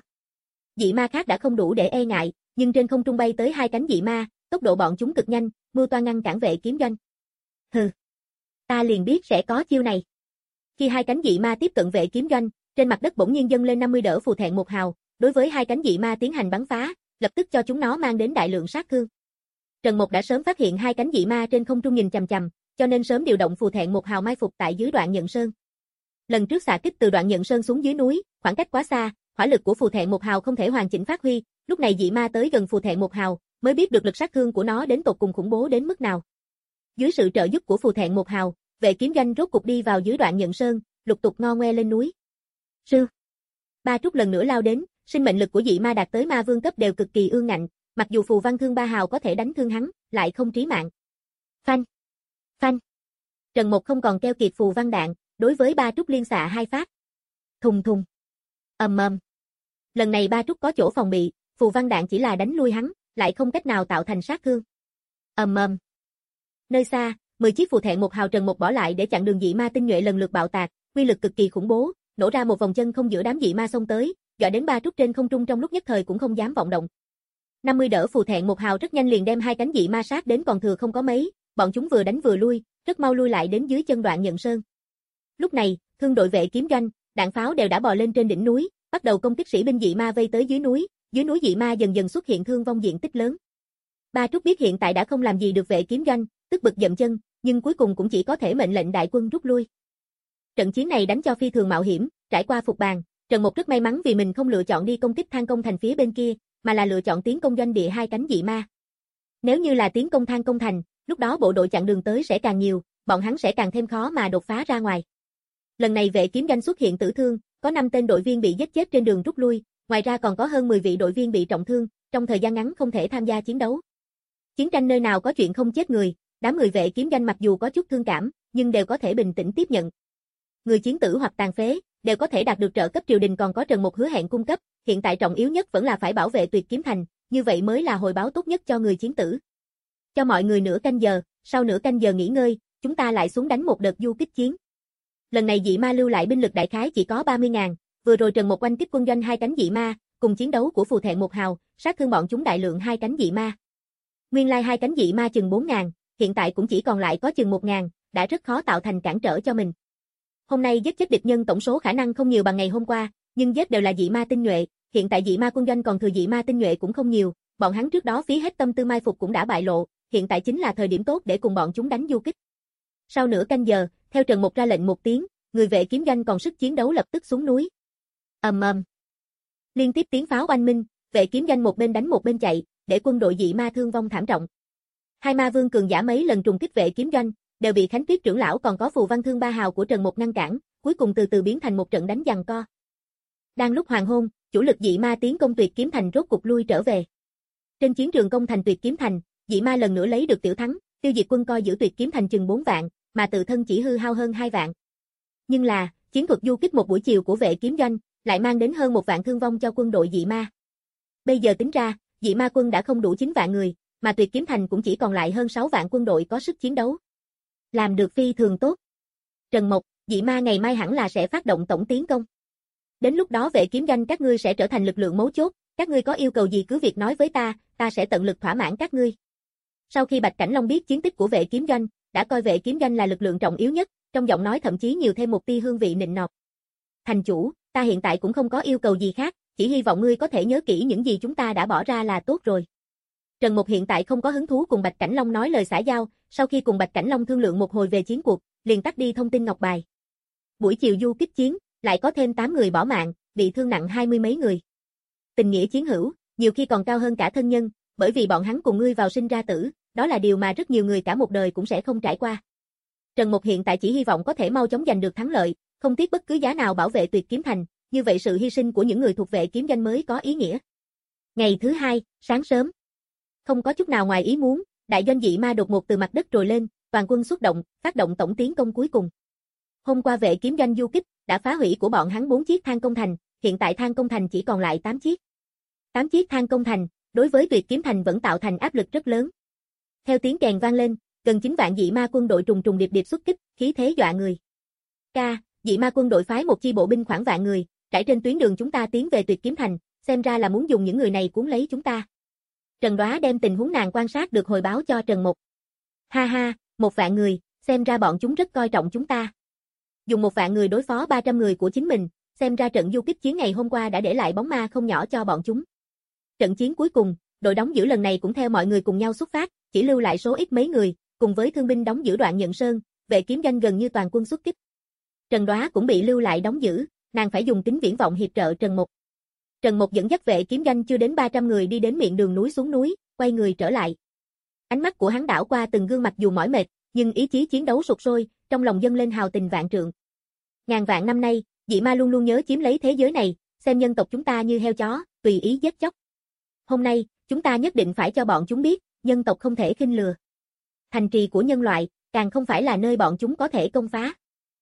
Dị ma khác đã không đủ để e ngại, nhưng trên không trung bay tới hai cánh dị ma, tốc độ bọn chúng cực nhanh, mưu toan ngăn cản vệ kiếm doanh. Hừ. Ta liền biết sẽ có chiêu này. Khi hai cánh dị ma tiếp cận vệ kiếm doanh, Trên mặt đất bỗng nhiên dâng lên năm mươi đỡ phù thẹn một hào, đối với hai cánh dị ma tiến hành bắn phá, lập tức cho chúng nó mang đến đại lượng sát thương. Trần Mộc đã sớm phát hiện hai cánh dị ma trên không trung nhìn chằm chằm, cho nên sớm điều động phù thẹn một hào mai phục tại dưới Đoạn Nhận Sơn. Lần trước xạ kích từ Đoạn Nhận Sơn xuống dưới núi, khoảng cách quá xa, hỏa lực của phù thẹn một hào không thể hoàn chỉnh phát huy, lúc này dị ma tới gần phù thẹn một hào, mới biết được lực sát thương của nó đến tột cùng khủng bố đến mức nào. Dưới sự trợ giúp của phù thẹn một hào, vệ kiếm doanh rốt cục đi vào dưới Đoạn Nhận Sơn, lục tục ngo ngoe lên núi. Sư. Ba Trúc lần nữa lao đến, sinh mệnh lực của dị ma đạt tới ma vương cấp đều cực kỳ ương ngạnh, mặc dù phù văn thương ba hào có thể đánh thương hắn, lại không trí mạng. Phanh. Phanh. Trần Mộc không còn keo kiệt phù văn đạn, đối với Ba Trúc liên xạ hai phát. Thùng thùng. Ầm ầm. Lần này Ba Trúc có chỗ phòng bị, phù văn đạn chỉ là đánh lui hắn, lại không cách nào tạo thành sát thương. Ầm ầm. Nơi xa, mười chiếc phù thẹn một hào Trần Mộc bỏ lại để chặn đường dị ma tinh nhuệ lần lượt bạo tạc, uy lực cực kỳ khủng bố, nổ ra một vòng chân không giữa đám dị ma xông tới, dọa đến Ba Trúc trên không trung trong lúc nhất thời cũng không dám vọng động. năm mươi đỡ phù thẹn một hào rất nhanh liền đem hai cánh dị ma sát đến còn thừa không có mấy, bọn chúng vừa đánh vừa lui, rất mau lui lại đến dưới chân Đoạn Nhận Sơn. Lúc này, thương đội vệ kiếm doanh, đạn pháo đều đã bò lên trên đỉnh núi, bắt đầu công kích sĩ binh dị ma vây tới dưới núi, dưới núi dị ma dần dần xuất hiện thương vong diện tích lớn. Ba Trúc biết hiện tại đã không làm gì được vệ kiếm doanh, tức bực dậm chân, nhưng cuối cùng cũng chỉ có thể mệnh lệnh đại quân rút lui. Trận chiến này đánh cho phi thường mạo hiểm, trải qua phục bàn, Trần Mộc rất may mắn vì mình không lựa chọn đi công kích Than Công Thành phía bên kia, mà là lựa chọn tiến công doanh địa hai cánh dị ma. Nếu như là tiến công Than Công Thành, lúc đó bộ đội chặn đường tới sẽ càng nhiều, bọn hắn sẽ càng thêm khó mà đột phá ra ngoài. Lần này vệ kiếm doanh xuất hiện tử thương, có năm tên đội viên bị giết chết trên đường rút lui, ngoài ra còn có hơn mười vị đội viên bị trọng thương, trong thời gian ngắn không thể tham gia chiến đấu. Chiến tranh nơi nào có chuyện không chết người, đám người vệ kiếm doanh mặc dù có chút thương cảm, nhưng đều có thể bình tĩnh tiếp nhận. Người chiến tử hoặc tàn phế, đều có thể đạt được trợ cấp triều đình còn có Trần Mộc hứa hẹn cung cấp, hiện tại trọng yếu nhất vẫn là phải bảo vệ Tuyệt Kiếm Thành, như vậy mới là hồi báo tốt nhất cho người chiến tử. Cho mọi người nửa canh giờ, sau nửa canh giờ nghỉ ngơi, chúng ta lại xuống đánh một đợt du kích chiến. Lần này dị ma lưu lại binh lực đại khái chỉ có ba mươi ngàn, vừa rồi Trần Mộc oanh kích quân doanh hai cánh dị ma, cùng chiến đấu của phù thẹn một hào, sát thương bọn chúng đại lượng hai cánh dị ma. Nguyên lai hai cánh dị ma chừng bốn ngàn, hiện tại cũng chỉ còn lại có chừng một ngàn, đã rất khó tạo thành cản trở cho mình. Hôm nay giết chết địch nhân tổng số khả năng không nhiều bằng ngày hôm qua, nhưng giết đều là dị ma tinh nhuệ, hiện tại dị ma quân doanh còn thừa dị ma tinh nhuệ cũng không nhiều, bọn hắn trước đó phí hết tâm tư mai phục cũng đã bại lộ, hiện tại chính là thời điểm tốt để cùng bọn chúng đánh du kích. Sau nửa canh giờ, theo Trần Mộc ra lệnh một tiếng, người vệ kiếm doanh còn sức chiến đấu lập tức xuống núi. Ầm ầm. Liên tiếp tiếng pháo oanh minh, vệ kiếm doanh một bên đánh một bên chạy, để quân đội dị ma thương vong thảm trọng. Hai ma vương cường giả mấy lần trùng kích vệ kiếm doanh, đều bị Khánh Tuyết trưởng lão còn có phù văn thương ba hào của Trần Mộc ngăn cản, cuối cùng từ từ biến thành một trận đánh giằng co. Đang lúc hoàng hôn, chủ lực dị ma tiến công Tuyệt Kiếm Thành rốt cục lui trở về. Trên chiến trường công thành Tuyệt Kiếm Thành, dị ma lần nữa lấy được tiểu thắng, tiêu diệt quân coi giữ Tuyệt Kiếm Thành chừng bốn vạn, mà tự thân chỉ hư hao hơn hai vạn. Nhưng là, chiến thuật du kích một buổi chiều của vệ kiếm doanh, lại mang đến hơn một vạn thương vong cho quân đội dị ma. Bây giờ tính ra, dị ma quân đã không đủ chín vạn người, mà Tuyệt Kiếm Thành cũng chỉ còn lại hơn sáu vạn quân đội có sức chiến đấu. Làm được phi thường tốt. Trần Mộc, dị ma ngày mai hẳn là sẽ phát động tổng tiến công. Đến lúc đó vệ kiếm doanh các ngươi sẽ trở thành lực lượng mấu chốt, các ngươi có yêu cầu gì cứ việc nói với ta, ta sẽ tận lực thỏa mãn các ngươi. Sau khi Bạch Cảnh Long biết chiến tích của vệ kiếm doanh, đã coi vệ kiếm doanh là lực lượng trọng yếu nhất, trong giọng nói thậm chí nhiều thêm một tia hương vị nịnh nọt. Thành chủ, ta hiện tại cũng không có yêu cầu gì khác, chỉ hy vọng ngươi có thể nhớ kỹ những gì chúng ta đã bỏ ra là tốt rồi. Trần Mộc hiện tại không có hứng thú cùng Bạch Cảnh Long nói lời xã giao, sau khi cùng Bạch Cảnh Long thương lượng một hồi về chiến cuộc, liền tắt đi thông tin ngọc bài. Buổi chiều du kích chiến, lại có thêm tám người bỏ mạng, bị thương nặng hai mươi mấy người. Tình nghĩa chiến hữu, nhiều khi còn cao hơn cả thân nhân, bởi vì bọn hắn cùng ngươi vào sinh ra tử, đó là điều mà rất nhiều người cả một đời cũng sẽ không trải qua. Trần Mộc hiện tại chỉ hy vọng có thể mau chóng giành được thắng lợi, không tiếc bất cứ giá nào bảo vệ Tuyệt Kiếm Thành, như vậy sự hy sinh của những người thuộc vệ kiếm doanh mới có ý nghĩa. Ngày thứ hai, sáng sớm, không có chút nào ngoài ý muốn, đại doanh dị ma đột ngột từ mặt đất trồi lên, toàn quân xuất động, phát động tổng tiến công cuối cùng. Hôm qua vệ kiếm doanh du kích đã phá hủy của bọn hắn bốn chiếc Than Công Thành, hiện tại Than Công Thành chỉ còn lại tám chiếc. tám chiếc Than Công Thành, đối với Tuyệt Kiếm Thành vẫn tạo thành áp lực rất lớn. Theo tiếng kèn vang lên, gần chín vạn dị ma quân đội trùng trùng điệp điệp xuất kích, khí thế dọa người. Ca, dị ma quân đội phái một chi bộ binh khoảng vạn người, trải trên tuyến đường chúng ta tiến về Tuyệt Kiếm Thành, xem ra là muốn dùng những người này cuốn lấy chúng ta. Trần Đoá đem tình huống nàng quan sát được hồi báo cho Trần Mộc. Ha ha, một vạn người, xem ra bọn chúng rất coi trọng chúng ta. Dùng một vạn người đối phó ba trăm người của chính mình, xem ra trận du kích chiến ngày hôm qua đã để lại bóng ma không nhỏ cho bọn chúng. Trận chiến cuối cùng, đội đóng giữ lần này cũng theo mọi người cùng nhau xuất phát, chỉ lưu lại số ít mấy người, cùng với thương binh đóng giữ đoạn Nhận Sơn, Vệ Kiếm Doanh gần như toàn quân xuất kích. Trần Đoá cũng bị lưu lại đóng giữ, nàng phải dùng kính viễn vọng hiệp trợ Trần Mục. Trần Mục dẫn dắt Vệ Kiếm Doanh chưa đến ba trăm người đi đến miệng đường núi xuống núi, quay người trở lại. Ánh mắt của hắn đảo qua từng gương mặt dù mỏi mệt, nhưng ý chí chiến đấu sục sôi, trong lòng dâng lên hào tình vạn trượng. Ngàn vạn năm nay, dị ma luôn luôn nhớ chiếm lấy thế giới này, xem nhân tộc chúng ta như heo chó, tùy ý giết chóc. Hôm nay, chúng ta nhất định phải cho bọn chúng biết, nhân tộc không thể khinh lừa. Thành trì của nhân loại, càng không phải là nơi bọn chúng có thể công phá.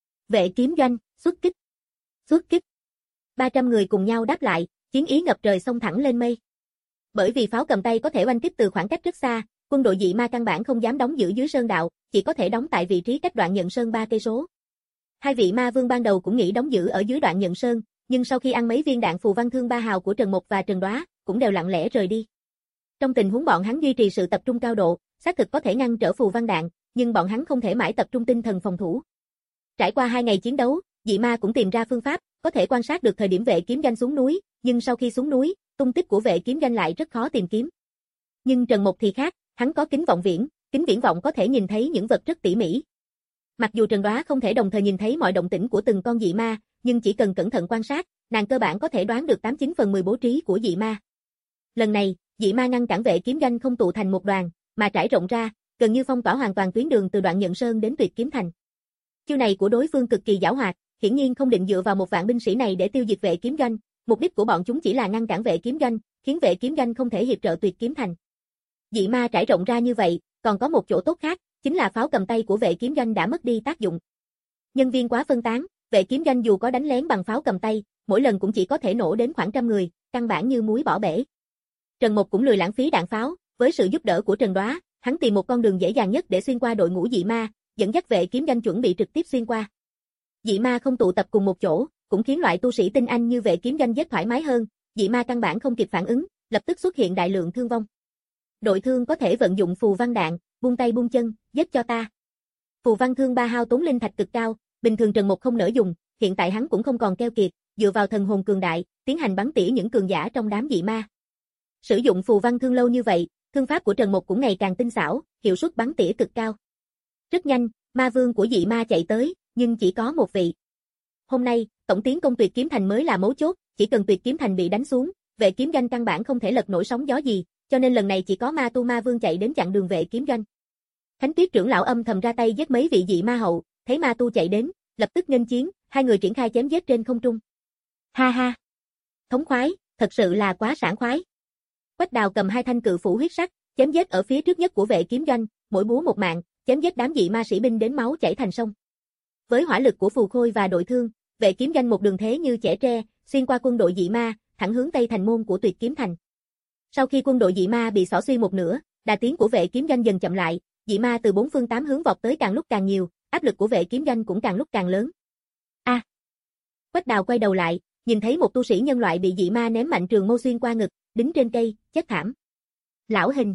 Vệ Kiếm Doanh, xuất kích. Xuất kích. ba trăm người cùng nhau đáp lại, chiến ý ngập trời xông thẳng lên mây. Bởi vì pháo cầm tay có thể oanh kích từ khoảng cách rất xa, quân đội dị ma căn bản không dám đóng giữ dưới sơn đạo, chỉ có thể đóng tại vị trí cách đoạn Nhận Sơn ba cây số. Hai vị ma vương ban đầu cũng nghĩ đóng giữ ở dưới đoạn Nhận Sơn, nhưng sau khi ăn mấy viên đạn phù văn thương ba hào của Trần Mục và Trần Đoá, cũng đều lặng lẽ rời đi. Trong tình huống bọn hắn duy trì sự tập trung cao độ, xác thực có thể ngăn trở phù văn đạn, nhưng bọn hắn không thể mãi tập trung tinh thần phòng thủ. Trải qua hai ngày chiến đấu, dị ma cũng tìm ra phương pháp, có thể quan sát được thời điểm Vệ Kiếm Doanh xuống núi, nhưng sau khi xuống núi, tung tích của Vệ Kiếm Doanh lại rất khó tìm kiếm. Nhưng Trần Mục thì khác, hắn có kính vọng viễn, kính viễn vọng có thể nhìn thấy những vật rất tỉ mỉ. Mặc dù Trần Đoá không thể đồng thời nhìn thấy mọi động tĩnh của từng con dị ma, nhưng chỉ cần cẩn thận quan sát, nàng cơ bản có thể đoán được tám chín phần mười bố trí của dị ma. Lần này, dị ma ngăn cản Vệ Kiếm Doanh không tụ thành một đoàn, mà trải rộng ra, gần như phong tỏa hoàn toàn tuyến đường từ đoạn Nhận Sơn đến Tuyệt Kiếm Thành. Chiêu này của đối phương cực kỳ giảo hoạt, hiển nhiên không định dựa vào một vạn binh sĩ này để tiêu diệt Vệ Kiếm Doanh, mục đích của bọn chúng chỉ là ngăn cản Vệ Kiếm Doanh, khiến Vệ Kiếm Doanh không thể hiệp trợ Tuyệt Kiếm Thành. Dị ma trải rộng ra như vậy, còn có một chỗ tốt khác, chính là pháo cầm tay của Vệ Kiếm Doanh đã mất đi tác dụng. Nhân viên quá phân tán, Vệ Kiếm Doanh dù có đánh lén bằng pháo cầm tay, mỗi lần cũng chỉ có thể nổ đến khoảng trăm người, căn bản như muối bỏ bể. Trần Mục cũng lười lãng phí đạn pháo, với sự giúp đỡ của Trần Đoá, hắn tìm một con đường dễ dàng nhất để xuyên qua đội ngũ dị ma, dẫn dắt Vệ Kiếm Doanh chuẩn bị trực tiếp xuyên qua. Dị ma không tụ tập cùng một chỗ, cũng khiến loại tu sĩ tinh anh như Vệ Kiếm Doanh giết thoải mái hơn, dị ma căn bản không kịp phản ứng, lập tức xuất hiện đại lượng thương vong. Đội thương có thể vận dụng phù văn đạn, buông tay buông chân, giết cho ta. Phù văn thương ba hao tốn linh thạch cực cao, bình thường Trần Mục không nỡ dùng, hiện tại hắn cũng không còn keo kiệt, dựa vào thần hồn cường đại, tiến hành bắn tỉa những cường giả trong đám dị ma. Sử dụng phù văn thương lâu như vậy, thương pháp của Trần Mục cũng ngày càng tinh xảo, hiệu suất bắn tỉa cực cao. Rất nhanh, ma vương của dị ma chạy tới, nhưng chỉ có một vị. Hôm nay, tổng tiến công Tuyệt Kiếm Thành mới là mấu chốt, chỉ cần Tuyệt Kiếm Thành bị đánh xuống, Vệ Kiếm Doanh căn bản không thể lật nổi sóng gió gì, cho nên lần này chỉ có ma tu ma vương chạy đến chặn đường Vệ Kiếm Doanh. Khánh Tuyết trưởng lão âm thầm ra tay giết mấy vị dị ma hậu, thấy ma tu chạy đến, lập tức nghênh chiến, hai người triển khai chém giết trên không trung. Ha ha, thống khoái, thật sự là quá sảng khoái. Quách Đào cầm hai thanh cự phủ huyết sắc, chém giết ở phía trước nhất của Vệ Kiếm Doanh, mỗi búa một mạng, chém giết đám dị ma sĩ binh đến máu chảy thành sông. Với hỏa lực của Phù Khôi và đội thương, Vệ Kiếm Doanh một đường thế như chẻ tre, xuyên qua quân đội dị ma, thẳng hướng tây thành môn của Tuyệt Kiếm Thành. Sau khi quân đội dị ma bị xỏ xuyên một nửa, đà tiến của Vệ Kiếm Doanh dần chậm lại, dị ma từ bốn phương tám hướng vọt tới càng lúc càng nhiều, áp lực của Vệ Kiếm Doanh cũng càng lúc càng lớn. A! À, Quách Đào quay đầu lại, nhìn thấy một tu sĩ nhân loại bị dị ma ném mạnh trường mâu xuyên qua ngực, đính trên cây, chết thảm. Lão Hình!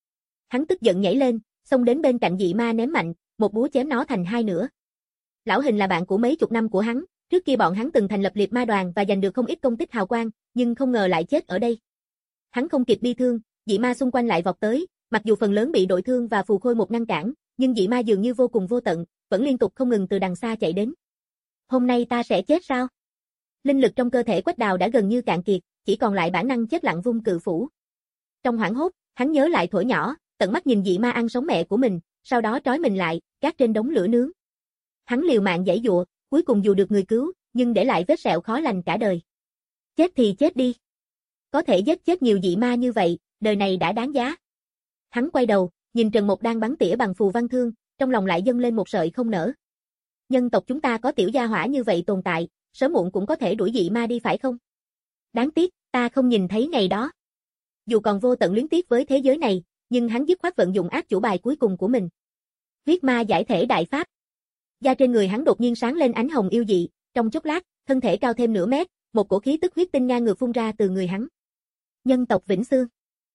Hắn tức giận nhảy lên, xông đến bên cạnh dị ma ném mạnh, một búa chém nó thành hai nửa. Lão Hình là bạn của mấy chục năm của hắn, trước kia bọn hắn từng thành lập liệt ma đoàn và giành được không ít công tích hào quang, nhưng không ngờ lại chết ở đây. Hắn không kịp bi thương, dị ma xung quanh lại vọt tới, mặc dù phần lớn bị đội thương và Phù Khôi một ngăn cản, nhưng dị ma dường như vô cùng vô tận, vẫn liên tục không ngừng từ đằng xa chạy đến. Hôm nay ta sẽ chết sao? Linh lực trong cơ thể Quách Đào đã gần như cạn kiệt, chỉ còn lại bản năng chết lặng vung cự phủ. Trong hoảng hốt, hắn nhớ lại thuở nhỏ, tận mắt nhìn dị ma ăn sống mẹ của mình, sau đó trói mình lại, gác trên đống lửa nướng. Hắn liều mạng giãy giụa, cuối cùng dù được người cứu, nhưng để lại vết sẹo khó lành cả đời. Chết thì chết đi. Có thể giết chết nhiều dị ma như vậy, đời này đã đáng giá. Hắn quay đầu, nhìn Trần Mục đang bắn tỉa bằng phù văn thương, trong lòng lại dâng lên một sợi không nở. Nhân tộc chúng ta có tiểu gia hỏa như vậy tồn tại, sớm muộn cũng có thể đuổi dị ma đi phải không? Đáng tiếc, ta không nhìn thấy ngày đó. Dù còn vô tận luyến tiếc với thế giới này, nhưng hắn dứt khoát vận dụng ác chủ bài cuối cùng của mình. Huyết ma giải thể đại pháp. Da trên người hắn đột nhiên sáng lên ánh hồng yêu dị, trong chốc lát, thân thể cao thêm nửa mét, một cổ khí tức huyết tinh ngang ngược phun ra từ người hắn. Nhân tộc vĩnh xương.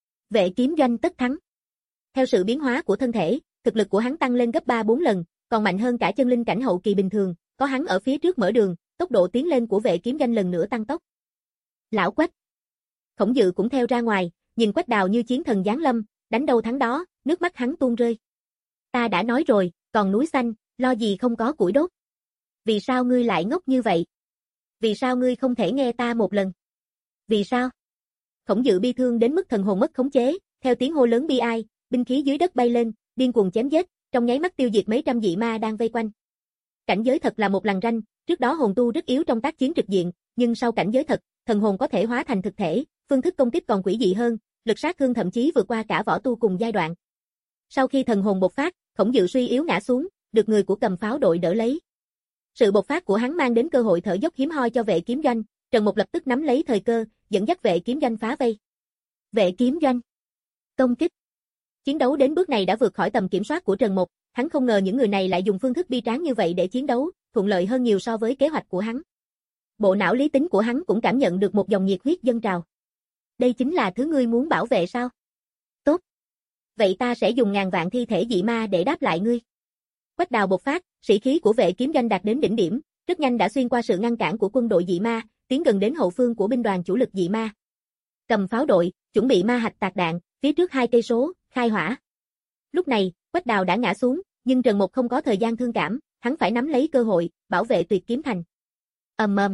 Vệ Kiếm Doanh tất thắng. Theo sự biến hóa của thân thể, thực lực của hắn tăng lên gấp ba bốn lần, còn mạnh hơn cả chân linh cảnh hậu kỳ bình thường, có hắn ở phía trước mở đường, tốc độ tiến lên của Vệ Kiếm Doanh lần nữa tăng tốc. Lão Quách. Khổng Dự cũng theo ra ngoài, nhìn Quách Đào như chiến thần giáng lâm, đánh đâu thắng đó, nước mắt hắn tuôn rơi. Ta đã nói rồi, còn núi xanh, lo gì không có củi đốt. Vì sao ngươi lại ngốc như vậy? Vì sao ngươi không thể nghe ta một lần? Vì sao? Khổng Dự bi thương đến mức thần hồn mất khống chế, theo tiếng hô lớn bi ai, binh khí dưới đất bay lên, điên cuồng chém giết, trong nháy mắt tiêu diệt mấy trăm dị ma đang vây quanh. Cảnh giới thật là một lằn ranh, trước đó hồn tu rất yếu trong tác chiến trực diện, nhưng sau cảnh giới thật, thần hồn có thể hóa thành thực thể, phương thức công kích còn quỷ dị hơn, lực sát thương thậm chí vượt qua cả võ tu cùng giai đoạn. Sau khi thần hồn bộc phát, Khổng Dự suy yếu ngã xuống, được người của Cầm Pháo đội đỡ lấy. Sự bộc phát của hắn mang đến cơ hội thở dốc hiếm hoi cho Vệ Kiếm Doanh, Trần Mục lập tức nắm lấy thời cơ, dẫn dắt Vệ Kiếm Doanh phá vây. Vệ Kiếm Doanh công kích. Chiến đấu đến bước này đã vượt khỏi tầm kiểm soát của Trần Mục, hắn không ngờ những người này lại dùng phương thức bi tráng như vậy để chiến đấu, thuận lợi hơn nhiều so với kế hoạch của hắn. Bộ não lý tính của hắn cũng cảm nhận được một dòng nhiệt huyết dâng trào. Đây chính là thứ ngươi muốn bảo vệ sao? Tốt. Vậy ta sẽ dùng ngàn vạn thi thể dị ma để đáp lại ngươi. Quách Đào bộc phát, sĩ khí của Vệ Kiếm Doanh đạt đến đỉnh điểm, rất nhanh đã xuyên qua sự ngăn cản của quân đội dị ma, tiến gần đến hậu phương của binh đoàn chủ lực dị ma. Cầm Pháo đội, chuẩn bị ma hạch tạc đạn, phía trước hai cây số, khai hỏa. Lúc này, Quách Đào đã ngã xuống, nhưng Trần Mục không có thời gian thương cảm, hắn phải nắm lấy cơ hội, bảo vệ Tuyệt Kiếm Thành. Ầm ầm,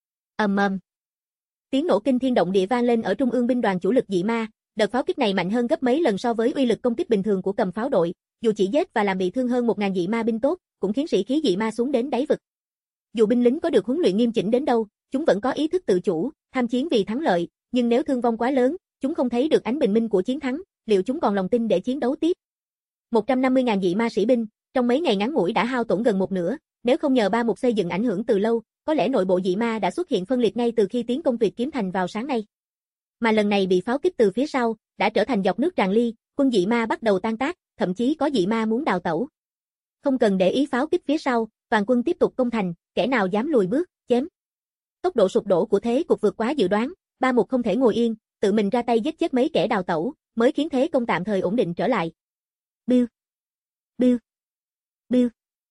ầm ầm. Tiếng nổ kinh thiên động địa vang lên ở trung ương binh đoàn chủ lực dị ma, đợt pháo kích này mạnh hơn gấp mấy lần so với uy lực công kích bình thường của Cầm Pháo đội, dù chỉ giết và làm bị thương hơn một nghìn dị ma binh tốt, cũng khiến sĩ khí dị ma xuống đến đáy vực. Dù binh lính có được huấn luyện nghiêm chỉnh đến đâu, chúng vẫn có ý thức tự chủ, tham chiến vì thắng lợi, nhưng nếu thương vong quá lớn, chúng không thấy được ánh bình minh của chiến thắng, liệu chúng còn lòng tin để chiến đấu tiếp? một trăm năm mươi nghìn dị ma sĩ binh, trong mấy ngày ngắn ngủi đã hao tổn gần một nửa, nếu không nhờ Ba Mục xây dựng ảnh hưởng từ lâu, có lẽ nội bộ dị ma đã xuất hiện phân liệt ngay từ khi tiến công Tuyệt Kiếm Thành vào sáng nay. Mà lần này bị pháo kích từ phía sau, đã trở thành giọt nước tràn ly, quân dị ma bắt đầu tan tác, thậm chí có dị ma muốn đào tẩu. Không cần để ý pháo kích phía sau, toàn quân tiếp tục công thành, kẻ nào dám lùi bước, chém. Tốc độ sụp đổ của thế cục vượt quá dự đoán, Ba Mục không thể ngồi yên, tự mình ra tay giết chết mấy kẻ đào tẩu, mới khiến thế công tạm thời ổn định trở lại. Biu, biu, biu.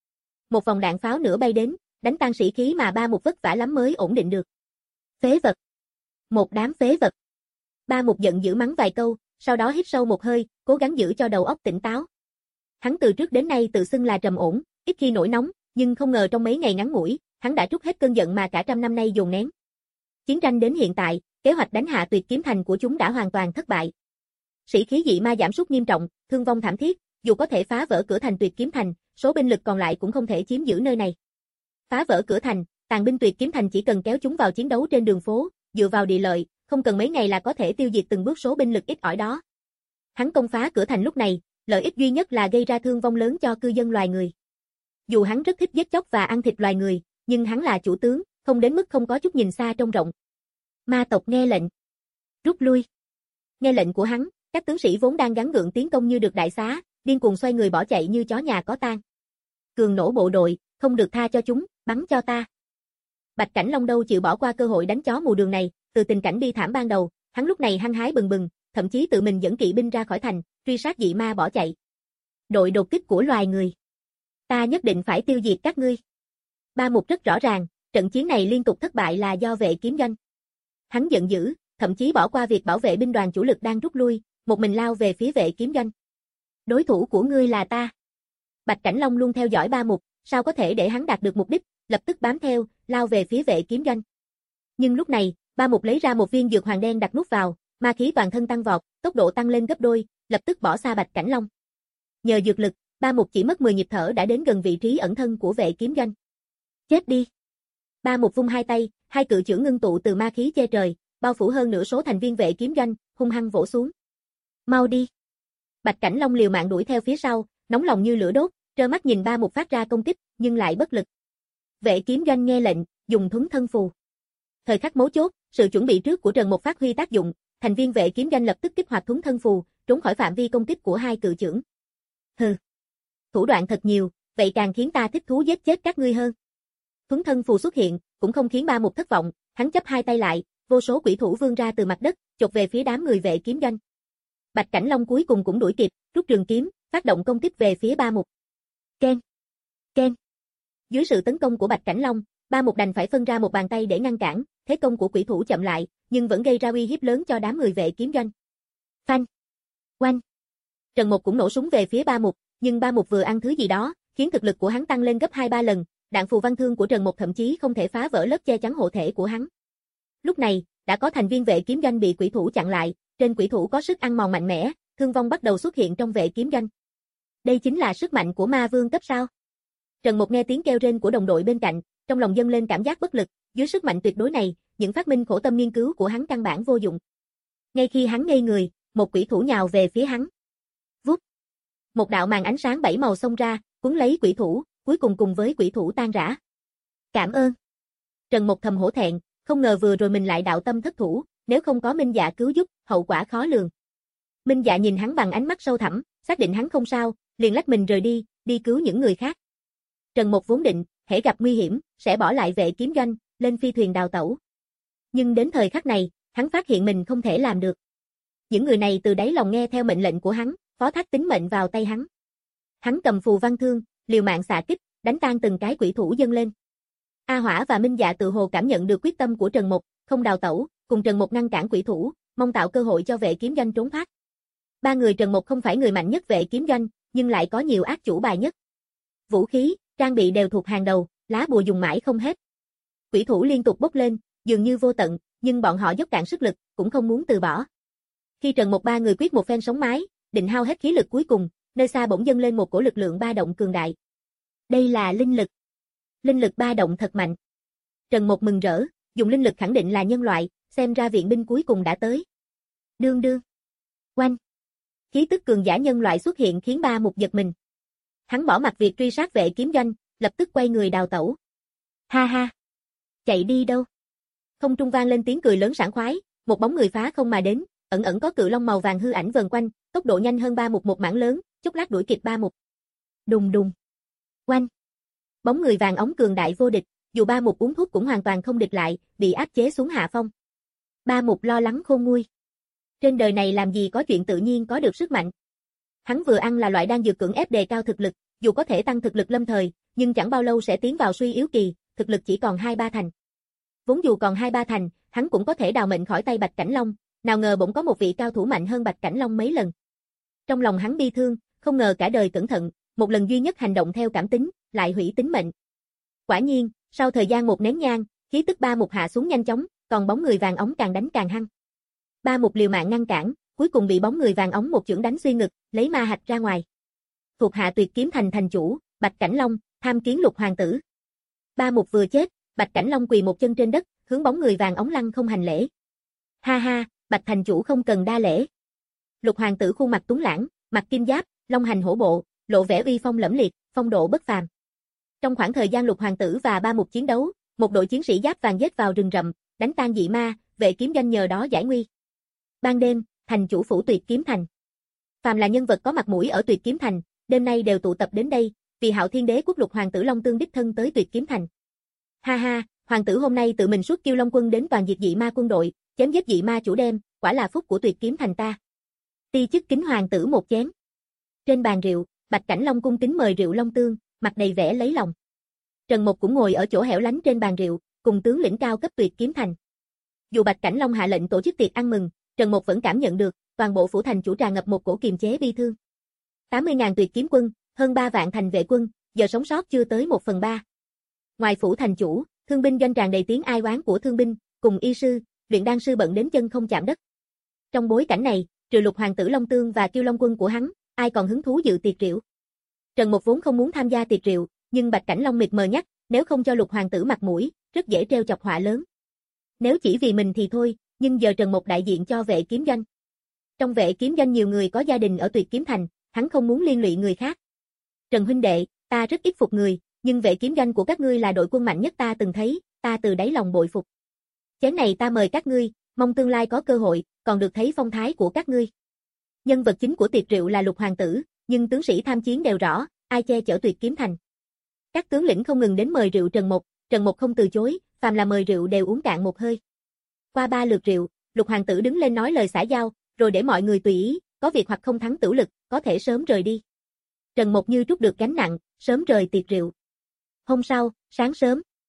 Một vòng đạn pháo nữa bay đến, đánh tan sĩ khí mà Ba Mục vất vả lắm mới ổn định được. Phế vật. Một đám phế vật. Ba Mục giận dữ mắng vài câu, sau đó hít sâu một hơi, cố gắng giữ cho đầu óc tỉnh táo. Hắn từ trước đến nay tự xưng là trầm ổn, ít khi nổi nóng, nhưng không ngờ trong mấy ngày ngắn ngủi, hắn đã trút hết cơn giận mà cả trăm năm nay dồn nén. Chiến tranh đến hiện tại, kế hoạch đánh hạ Tuyệt Kiếm Thành của chúng đã hoàn toàn thất bại. Sĩ khí dị ma giảm sút nghiêm trọng, thương vong thảm thiết, dù có thể phá vỡ cửa thành Tuyệt Kiếm Thành, số binh lực còn lại cũng không thể chiếm giữ nơi này. Phá vỡ cửa thành, tàn binh Tuyệt Kiếm Thành chỉ cần kéo chúng vào chiến đấu trên đường phố, dựa vào địa lợi, không cần mấy ngày là có thể tiêu diệt từng bước số binh lực ít ỏi đó. Hắn công phá cửa thành lúc này, lợi ích duy nhất là gây ra thương vong lớn cho cư dân loài người. Dù hắn rất thích giết chóc và ăn thịt loài người, nhưng hắn là chủ tướng, không đến mức không có chút nhìn xa trông rộng. Ma tộc nghe lệnh. Rút lui. Nghe lệnh của hắn, các tướng sĩ vốn đang gắng gượng tiến công như được đại xá, điên cuồng xoay người bỏ chạy như chó nhà có tang. Cường nổ bộ đội, không được tha cho chúng, bắn cho ta. Bạch Cảnh Long đâu chịu bỏ qua cơ hội đánh chó mù đường này, từ tình cảnh bi thảm ban đầu, hắn lúc này hăng hái bừng bừng, thậm chí tự mình dẫn kỵ binh ra khỏi thành, truy sát dị ma bỏ chạy. Đội đột kích của loài người. Ta nhất định phải tiêu diệt các ngươi. Ba Mục rất rõ ràng, trận chiến này liên tục thất bại là do Vệ Kiếm Doanh. Hắn giận dữ, thậm chí bỏ qua việc bảo vệ binh đoàn chủ lực đang rút lui, một mình lao về phía Vệ Kiếm Doanh. Đối thủ của ngươi là ta. Bạch Cảnh Long luôn theo dõi Ba Mục, sao có thể để hắn đạt được mục đích, lập tức bám theo, lao về phía Vệ Kiếm Doanh. Nhưng lúc này, Ba Mục lấy ra một viên dược hoàng đen đặt nút vào, ma khí toàn thân tăng vọt, tốc độ tăng lên gấp đôi, lập tức bỏ xa Bạch Cảnh Long. Nhờ dược lực, Ba Mục chỉ mất mười nhịp thở đã đến gần vị trí ẩn thân của Vệ Kiếm Doanh. Chết đi. Ba Mục vung hai tay, hai cự chưởng ngưng tụ từ ma khí che trời, bao phủ hơn nửa số thành viên Vệ Kiếm Doanh, hung hăng vỗ xuống. Mau đi. Bạch Cảnh Long liều mạng đuổi theo phía sau, nóng lòng như lửa đốt, trơ mắt nhìn Ba Mục phát ra công kích, nhưng lại bất lực. Vệ Kiếm Doanh nghe lệnh, dùng thuấn thân phù. Thời khắc mấu chốt, sự chuẩn bị trước của Trần Mục phát huy tác dụng, thành viên Vệ Kiếm Doanh lập tức kích hoạt thuấn thân phù, trốn khỏi phạm vi công kích của hai cự chưởng. Hừ, thủ đoạn thật nhiều, vậy càng khiến ta thích thú giết chết các ngươi hơn. Thuấn thân phù xuất hiện, cũng không khiến Ba Mục thất vọng, hắn chắp hai tay lại, vô số quỷ thủ vươn ra từ mặt đất, chộp về phía đám người Vệ Kiếm Doanh. Bạch Cảnh Long cuối cùng cũng đuổi kịp, rút trường kiếm, phát động công kích về phía Ba Mục. Ken, ken. Dưới sự tấn công của Bạch Cảnh Long, Ba Mục đành phải phân ra một bàn tay để ngăn cản, thế công của quỷ thủ chậm lại, nhưng vẫn gây ra uy hiếp lớn cho đám người vệ kiếm doanh. Phanh! Oanh! Trần Mục cũng nổ súng về phía Ba Mục, nhưng Ba Mục vừa ăn thứ gì đó, khiến thực lực của hắn tăng lên gấp hai ba lần, đạn phù văn thương của Trần Mục thậm chí không thể phá vỡ lớp che chắn hộ thể của hắn. Lúc này, đã có thành viên vệ kiếm doanh bị quỷ thủ chặn lại, trên quỷ thủ có sức ăn mòn mạnh mẽ, thương vong bắt đầu xuất hiện trong vệ kiếm doanh. Đây chính là sức mạnh của ma vương cấp sao? Trần Mục nghe tiếng kêu rên của đồng đội bên cạnh, trong lòng dâng lên cảm giác bất lực, dưới sức mạnh tuyệt đối này, những phát minh khổ tâm nghiên cứu của hắn căn bản vô dụng. Ngay khi hắn ngây người, một quỷ thủ nhào về phía hắn. Vút! Một đạo màn ánh sáng bảy màu xông ra, cuốn lấy quỷ thủ, cuối cùng cùng với quỷ thủ tan rã. Cảm ơn. Trần Mục thầm hổ thẹn, không ngờ vừa rồi mình lại đạo tâm thất thủ, nếu không có Minh Dạ cứu giúp, hậu quả khó lường. Minh Dạ nhìn hắn bằng ánh mắt sâu thẳm, xác định hắn không sao, liền lách mình rời đi, đi cứu những người khác. Trần Mục vốn định, hễ gặp nguy hiểm, sẽ bỏ lại vệ kiếm doanh, lên phi thuyền đào tẩu. Nhưng đến thời khắc này, hắn phát hiện mình không thể làm được. Những người này từ đáy lòng nghe theo mệnh lệnh của hắn, phó thác tính mệnh vào tay hắn. Hắn cầm phù văn thương, liều mạng xạ kích, đánh tan từng cái quỷ thủ dâng lên. A Hỏa và Minh Dạ tự hồ cảm nhận được quyết tâm của Trần Mục, không đào tẩu, cùng Trần Mục ngăn cản quỷ thủ, mong tạo cơ hội cho vệ kiếm doanh trốn thoát. Ba người Trần Mục không phải người mạnh nhất vệ kiếm doanh, nhưng lại có nhiều ác chủ bài nhất. Vũ khí, trang bị đều thuộc hàng đầu, lá bùa dùng mãi không hết. Quỷ thủ liên tục bốc lên, dường như vô tận, nhưng bọn họ dốc cạn sức lực, cũng không muốn từ bỏ. Khi Trần Mục ba người quyết một phen sống mái, định hao hết khí lực cuối cùng, nơi xa bỗng dâng lên một cổ lực lượng ba động cường đại. Đây là linh lực. Linh lực ba động thật mạnh. Trần Mục mừng rỡ, dùng linh lực khẳng định là nhân loại, xem ra viện binh cuối cùng đã tới. Đương đương. Oanh. Khí tức cường giả nhân loại xuất hiện khiến Ba Mục giật mình. Hắn bỏ mặc việc truy sát vệ kiếm doanh, lập tức quay người đào tẩu. Ha ha. Chạy đi đâu? Không trung vang lên tiếng cười lớn sảng khoái, một bóng người phá không mà đến, ẩn ẩn có cự long màu vàng hư ảnh vần quanh, tốc độ nhanh hơn Ba Mục một mảng lớn, chốc lát đuổi kịp Ba Mục. Đùng đùng. Oanh. Bóng người vàng ống cường đại vô địch, dù Ba Mục uống thuốc cũng hoàn toàn không địch lại, bị áp chế xuống hạ phong. Ba Mục lo lắng khôn nguôi. Trên đời này làm gì có chuyện tự nhiên có được sức mạnh. Hắn vừa ăn là loại đan dược cưỡng ép đề cao thực lực, dù có thể tăng thực lực lâm thời, nhưng chẳng bao lâu sẽ tiến vào suy yếu kỳ, thực lực chỉ còn hai ba thành. Vốn dù còn hai ba thành, hắn cũng có thể đào mệnh khỏi tay Bạch Cảnh Long, nào ngờ bỗng có một vị cao thủ mạnh hơn Bạch Cảnh Long mấy lần. Trong lòng hắn bi thương, không ngờ cả đời cẩn thận, một lần duy nhất hành động theo cảm tính, lại hủy tính mệnh. Quả nhiên, sau thời gian một nén nhang, khí tức Ba Mục hạ xuống nhanh chóng, còn bóng người vàng ống càng đánh càng hăng. Ba Mục liều mạng ngăn cản, cuối cùng bị bóng người vàng ống một chưởng đánh xuyên ngực, lấy ma hạch ra ngoài. Thuộc hạ Tuyệt Kiếm Thành thành chủ, Bạch Cảnh Long, tham kiến Lục hoàng tử. Ba Mục vừa chết, Bạch Cảnh Long quỳ một chân trên đất, hướng bóng người vàng ống lăng không hành lễ. Ha ha, Bạch thành chủ không cần đa lễ. Lục hoàng tử khuôn mặt tuấn lãng, mặc kim giáp, long hành hổ bộ, lộ vẻ uy phong lẫm liệt, phong độ bất phàm. Trong khoảng thời gian Lục hoàng tử và Ba Mục chiến đấu, một đội chiến sĩ giáp vàng giết vào rừng rậm, đánh tan dị ma, vệ kiếm doanh nhờ đó giải nguy. Ban đêm, thành chủ phủ Tuyệt Kiếm Thành. Phàm là nhân vật có mặt mũi ở Tuyệt Kiếm Thành, đêm nay đều tụ tập đến đây, vì Hạo Thiên Đế quốc Lục hoàng tử Long Tương đích thân tới Tuyệt Kiếm Thành. Ha ha, hoàng tử hôm nay tự mình xuất Kiêu Long quân đến toàn diệt dị ma quân đội, chém giết dị ma chủ đêm, quả là phúc của Tuyệt Kiếm Thành ta. Ti chức kính hoàng tử một chén. Trên bàn rượu, Bạch Cảnh Long cung kính mời rượu Long Tương, mặt đầy vẻ lấy lòng. Trần Mục cũng ngồi ở chỗ hẻo lánh trên bàn rượu, cùng tướng lĩnh cao cấp Tuyệt Kiếm Thành. Dù Bạch Cảnh Long hạ lệnh tổ chức tiệc ăn mừng, Trần Mục vẫn cảm nhận được, toàn bộ phủ thành chủ tràn ngập một cổ kiềm chế bi thương. tám mươi nghìn tuyệt kiếm quân, hơn ba vạn thành vệ quân, giờ sống sót chưa tới một phần ba. Ngoài phủ thành chủ, thương binh doanh tràn đầy tiếng ai oán của thương binh, cùng y sư, luyện đan sư bận đến chân không chạm đất. Trong bối cảnh này, trừ Lục hoàng tử Long Tương và Kiêu Long quân của hắn, ai còn hứng thú dự tiệc rượu. Trần Mục vốn không muốn tham gia tiệc rượu, nhưng Bạch Cảnh Long mịt mờ nhắc, nếu không cho Lục hoàng tử mặt mũi, rất dễ treo chọc họa lớn. Nếu chỉ vì mình thì thôi, nhưng giờ Trần Mục đại diện cho vệ kiếm doanh. Trong vệ kiếm doanh nhiều người có gia đình ở Tuyệt Kiếm Thành, hắn không muốn liên lụy người khác. Trần huynh đệ, ta rất ít phục người, nhưng vệ kiếm doanh của các ngươi là đội quân mạnh nhất ta từng thấy, ta từ đáy lòng bội phục. Chén này ta mời các ngươi, mong tương lai có cơ hội, còn được thấy phong thái của các ngươi. Nhân vật chính của tiệc rượu là Lục hoàng tử, nhưng tướng sĩ tham chiến đều rõ, ai che chở Tuyệt Kiếm Thành. Các tướng lĩnh không ngừng đến mời rượu Trần Mục, Trần Mục không từ chối, phàm là mời rượu đều uống cạn một hơi. Qua ba lượt rượu, Lục hoàng tử đứng lên nói lời xã giao, rồi để mọi người tùy ý, có việc hoặc không thắng tửu lực, có thể sớm rời đi. Trần Mục như trút được gánh nặng, sớm rời tiệc rượu. Hôm sau, sáng sớm,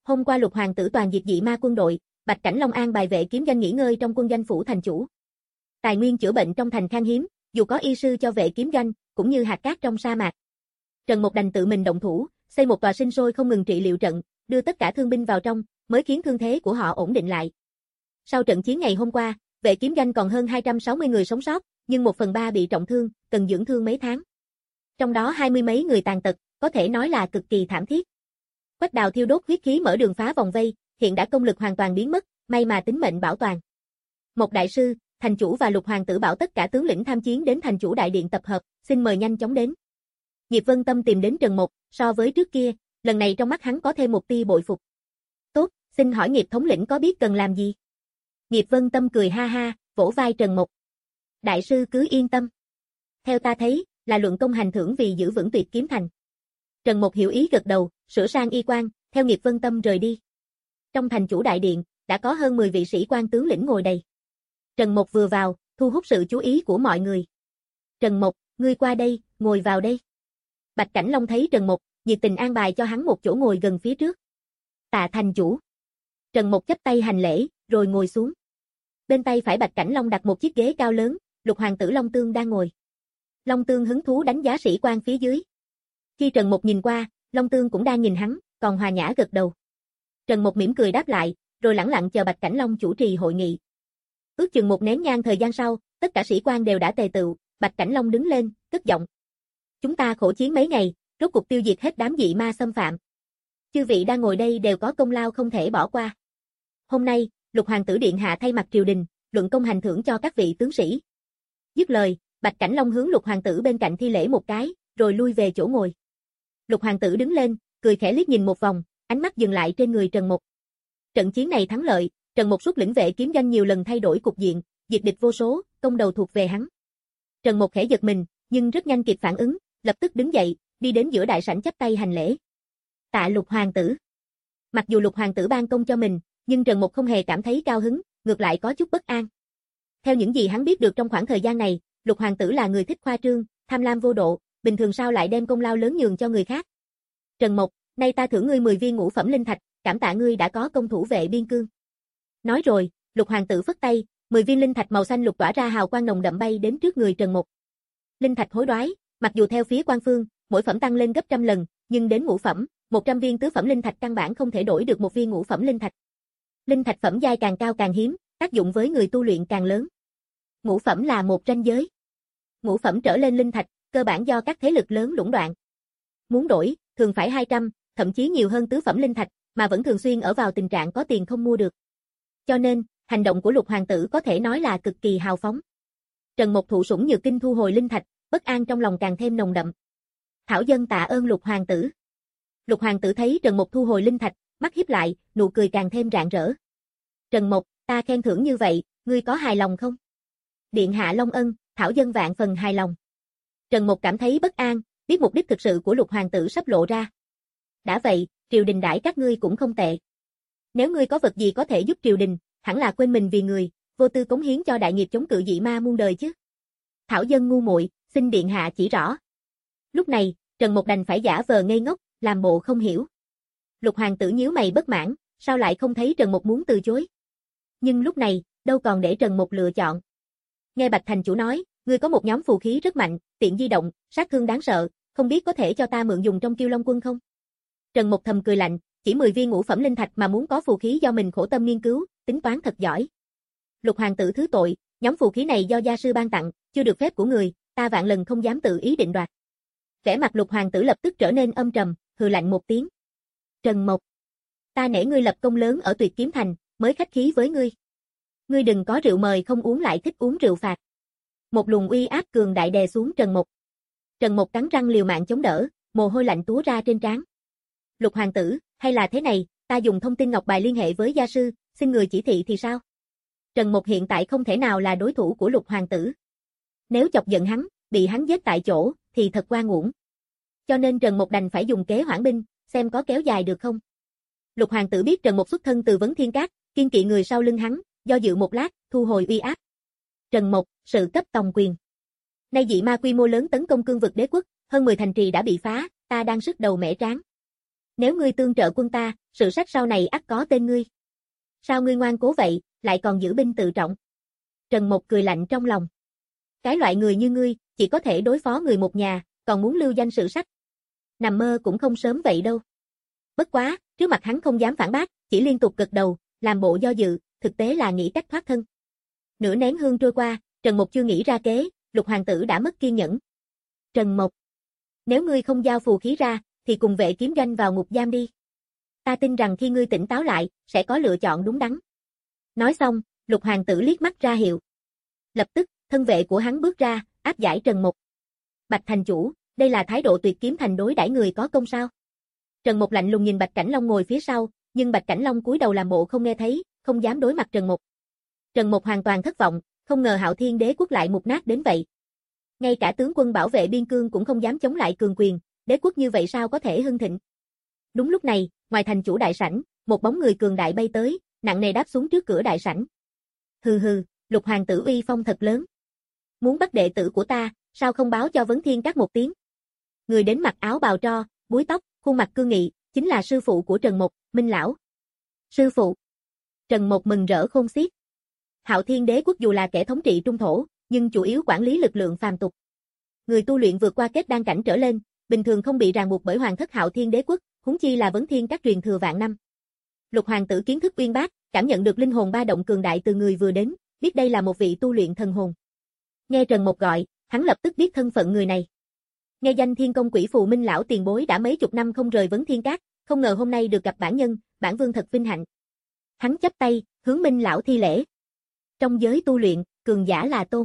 Hôm qua Lục hoàng tử toàn diệt dị ma quân đội, Bạch Cảnh Long an bài vệ kiếm doanh nghỉ ngơi trong quân doanh phủ thành chủ. Tài nguyên chữa bệnh trong thành khan hiếm, dù có y sư cho vệ kiếm doanh, cũng như hạt cát trong sa mạc. Trần Mục đành tự mình động thủ, xây một tòa sinh sôi không ngừng trị liệu trận, đưa tất cả thương binh vào trong, mới khiến thương thế của họ ổn định lại. Sau trận chiến ngày hôm qua, vệ kiếm doanh còn hơn hai trăm sáu mươi người sống sót, nhưng một phần ba bị trọng thương, cần dưỡng thương mấy tháng. Trong đó hai mươi mấy người tàn tật, có thể nói là cực kỳ thảm thiết. Quách Đào thiêu đốt huyết khí mở đường phá vòng vây, hiện đã công lực hoàn toàn biến mất, may mà tính mệnh bảo toàn. Một đại sư, thành chủ và Lục hoàng tử bảo tất cả tướng lĩnh tham chiến đến thành chủ đại điện tập hợp, xin mời nhanh chóng đến. Diệp Vân Tâm tìm đến Trần Mục, so với trước kia, lần này trong mắt hắn có thêm một tia bội phục. Tốt, xin hỏi Nghiệp thống lĩnh có biết cần làm gì? Diệp Vân Tâm cười ha ha, vỗ vai Trần Mục. Đại sư cứ yên tâm. Theo ta thấy, là luận công hành thưởng vì giữ vững Tuyệt Kiếm Thành. Trần Mục hiểu ý gật đầu, sửa sang y quan, theo Nghiệp Vân Tâm rời đi. Trong thành chủ đại điện, đã có hơn mười vị sĩ quan tướng lĩnh ngồi đầy. Trần Mục vừa vào, thu hút sự chú ý của mọi người. Trần Mục, ngươi qua đây, ngồi vào đây. Bạch Cảnh Long thấy Trần Mục, nhiệt tình an bài cho hắn một chỗ ngồi gần phía trước. Tạ thành chủ. Trần Mục chắp tay hành lễ, rồi ngồi xuống. Bên tay phải Bạch Cảnh Long đặt một chiếc ghế cao lớn, Lục hoàng tử Long Tương đang ngồi. Long Tương hứng thú đánh giá sĩ quan phía dưới. Khi Trần Mục nhìn qua, Long Tương cũng đang nhìn hắn, còn hòa nhã gật đầu. Trần Mục mỉm cười đáp lại, rồi lẳng lặng chờ Bạch Cảnh Long chủ trì hội nghị. Ước chừng một nén nhang thời gian sau, tất cả sĩ quan đều đã tề tựu, Bạch Cảnh Long đứng lên, cất giọng. Chúng ta khổ chiến mấy ngày, rốt cuộc tiêu diệt hết đám dị ma xâm phạm. Chư vị đang ngồi đây đều có công lao không thể bỏ qua. Hôm nay, Lục hoàng tử điện hạ thay mặt triều đình, luận công hành thưởng cho các vị tướng sĩ. Dứt lời, Bạch Cảnh Long hướng Lục hoàng tử bên cạnh thi lễ một cái, rồi lui về chỗ ngồi. Lục hoàng tử đứng lên, cười khẽ liếc nhìn một vòng, ánh mắt dừng lại trên người Trần Mục. Trận chiến này thắng lợi, Trần Mục xuất lĩnh vệ kiếm doanh nhiều lần thay đổi cục diện, diệt địch vô số, công đầu thuộc về hắn. Trần Mục khẽ giật mình, nhưng rất nhanh kịp phản ứng, lập tức đứng dậy, đi đến giữa đại sảnh chắp tay hành lễ. Tạ Lục hoàng tử. Mặc dù Lục hoàng tử ban công cho mình, nhưng Trần Mục không hề cảm thấy cao hứng, ngược lại có chút bất an. Theo những gì hắn biết được trong khoảng thời gian này, Lục hoàng tử là người thích khoa trương, tham lam vô độ, bình thường sao lại đem công lao lớn nhường cho người khác. Trần Mục, nay ta thưởng ngươi mười viên ngũ phẩm linh thạch, cảm tạ ngươi đã có công thủ vệ biên cương. Nói rồi, Lục hoàng tử phất tay, mười viên linh thạch màu xanh lục tỏa ra hào quang nồng đậm bay đến trước người Trần Mục. Linh thạch hối đoái, mặc dù theo phía quan phương, mỗi phẩm tăng lên gấp trăm lần, nhưng đến ngũ phẩm, một trăm viên tứ phẩm linh thạch căn bản không thể đổi được một viên ngũ phẩm linh thạch. Linh thạch phẩm giai càng cao càng hiếm, tác dụng với người tu luyện càng lớn. Ngũ phẩm là một ranh giới. Ngũ phẩm trở lên linh thạch, cơ bản do các thế lực lớn lũng đoạn. Muốn đổi, thường phải hai trăm, thậm chí nhiều hơn tứ phẩm linh thạch, mà vẫn thường xuyên ở vào tình trạng có tiền không mua được. Cho nên, hành động của Lục hoàng tử có thể nói là cực kỳ hào phóng. Trần Mục thụ sủng nhược kinh thu hồi linh thạch, bất an trong lòng càng thêm nồng đậm. Thảo dân tạ ơn Lục hoàng tử. Lục hoàng tử thấy Trần Mục thu hồi linh thạch, mắt híp lại, nụ cười càng thêm rạng rỡ. Trần Mục, ta khen thưởng như vậy, ngươi có hài lòng không? Điện hạ long ân, thảo dân vạn phần hài lòng. Trần Mục cảm thấy bất an, biết mục đích thực sự của Lục hoàng tử sắp lộ ra. Đã vậy, triều đình đãi các ngươi cũng không tệ. Nếu ngươi có vật gì có thể giúp triều đình, hẳn là quên mình vì người, vô tư cống hiến cho đại nghiệp chống cự dị ma muôn đời chứ. Thảo dân ngu muội, xin điện hạ chỉ rõ. Lúc này, Trần Mục đành phải giả vờ ngây ngốc, làm bộ không hiểu. Lục hoàng tử nhíu mày bất mãn, sao lại không thấy Trần Mục muốn từ chối. Nhưng lúc này, đâu còn để Trần Mục lựa chọn. Nghe Bạch thành chủ nói, ngươi có một nhóm phù khí rất mạnh, tiện di động, sát thương đáng sợ, không biết có thể cho ta mượn dùng trong Kiêu Long quân không? Trần Mục thầm cười lạnh, chỉ mười viên ngũ phẩm linh thạch mà muốn có phù khí do mình khổ tâm nghiên cứu, tính toán thật giỏi. Lục hoàng tử thứ tội, nhóm phù khí này do gia sư ban tặng, chưa được phép của người, ta vạn lần không dám tự ý định đoạt. Vẻ mặt Lục hoàng tử lập tức trở nên âm trầm, hừ lạnh một tiếng. Trần Mục, ta nể ngươi lập công lớn ở Tuyệt Kiếm Thành, mới khách khí với ngươi. Ngươi đừng có rượu mời không uống lại thích uống rượu phạt. Một luồng uy áp cường đại đè xuống Trần Mục. Trần Mục cắn răng liều mạng chống đỡ, mồ hôi lạnh túa ra trên trán. Lục hoàng tử, hay là thế này, ta dùng thông tin ngọc bài liên hệ với gia sư, xin người chỉ thị thì sao? Trần Mục hiện tại không thể nào là đối thủ của Lục hoàng tử. Nếu chọc giận hắn, bị hắn giết tại chỗ, thì thật oan uổng. Cho nên Trần Mục đành phải dùng kế hoãn binh, xem có kéo dài được không. Lục hoàng tử biết Trần Mục xuất thân từ Vấn Thiên Các, kiên kỵ người sau lưng hắn, do dự một lát, thu hồi uy áp. Trần Mục, sự cấp tòng quyền. Nay dị ma quy mô lớn tấn công cương vực đế quốc, hơn mười thành trì đã bị phá, ta đang sức đầu mẻ trán. Nếu ngươi tương trợ quân ta, sự sách sau này ắt có tên ngươi. Sao ngươi ngoan cố vậy, lại còn giữ binh tự trọng? Trần Mộc cười lạnh trong lòng. Cái loại người như ngươi, chỉ có thể đối phó người một nhà, còn muốn lưu danh sử sách. Nằm mơ cũng không sớm vậy đâu. Bất quá, trước mặt hắn không dám phản bác, chỉ liên tục gật đầu, làm bộ do dự, thực tế là nghĩ cách thoát thân. Nửa nén hương trôi qua, Trần Mộc chưa nghĩ ra kế, Lục hoàng tử đã mất kiên nhẫn. Trần Mộc, nếu ngươi không giao phù khí ra, thì cùng vệ kiếm doanh vào ngục giam đi. Ta tin rằng khi ngươi tỉnh táo lại, sẽ có lựa chọn đúng đắn. Nói xong, Lục hoàng tử liếc mắt ra hiệu. Lập tức, thân vệ của hắn bước ra, áp giải Trần Mộc. Bạch thành chủ, đây là thái độ Tuyệt Kiếm Thành đối đãi người có công sao? Trần Mộc lạnh lùng nhìn Bạch Cảnh Long ngồi phía sau, nhưng Bạch Cảnh Long cúi đầu làm bộ không nghe thấy, không dám đối mặt Trần Mộc. Trần Mộc hoàn toàn thất vọng, không ngờ Hạo Thiên Đế quốc lại mục nát đến vậy. Ngay cả tướng quân bảo vệ biên cương cũng không dám chống lại cường quyền, đế quốc như vậy sao có thể hưng thịnh? Đúng lúc này, ngoài thành chủ đại sảnh, một bóng người cường đại bay tới, nặng nề đáp xuống trước cửa đại sảnh. Hừ hừ, Lục hoàng tử uy phong thật lớn. Muốn bắt đệ tử của ta, sao không báo cho Vấn Thiên Các một tiếng? Người đến mặc áo bào tro, búi tóc, khuôn mặt cương nghị, chính là sư phụ của Trần Mộc, Minh lão. Sư phụ. Trần Mộc mừng rỡ khôn xiết. Hạo Thiên Đế quốc dù là kẻ thống trị trung thổ, nhưng chủ yếu quản lý lực lượng phàm tục. Người tu luyện vượt qua kết đan cảnh trở lên, bình thường không bị ràng buộc bởi hoàng thất Hạo Thiên Đế quốc, huống chi là Vấn Thiên Các truyền thừa vạn năm. Lục hoàng tử kiến thức uyên bác, cảm nhận được linh hồn ba động cường đại từ người vừa đến, biết đây là một vị tu luyện thần hồn. Nghe Trần Mộc gọi, hắn lập tức biết thân phận người này. Nghe danh Thiên Công Quỷ Phù Minh lão tiền bối đã mấy chục năm không rời Vấn Thiên Các, không ngờ hôm nay được gặp bản nhân, bản vương thật vinh hạnh. Hắn chắp tay, hướng Minh lão thi lễ. Trong giới tu luyện, cường giả là tôn.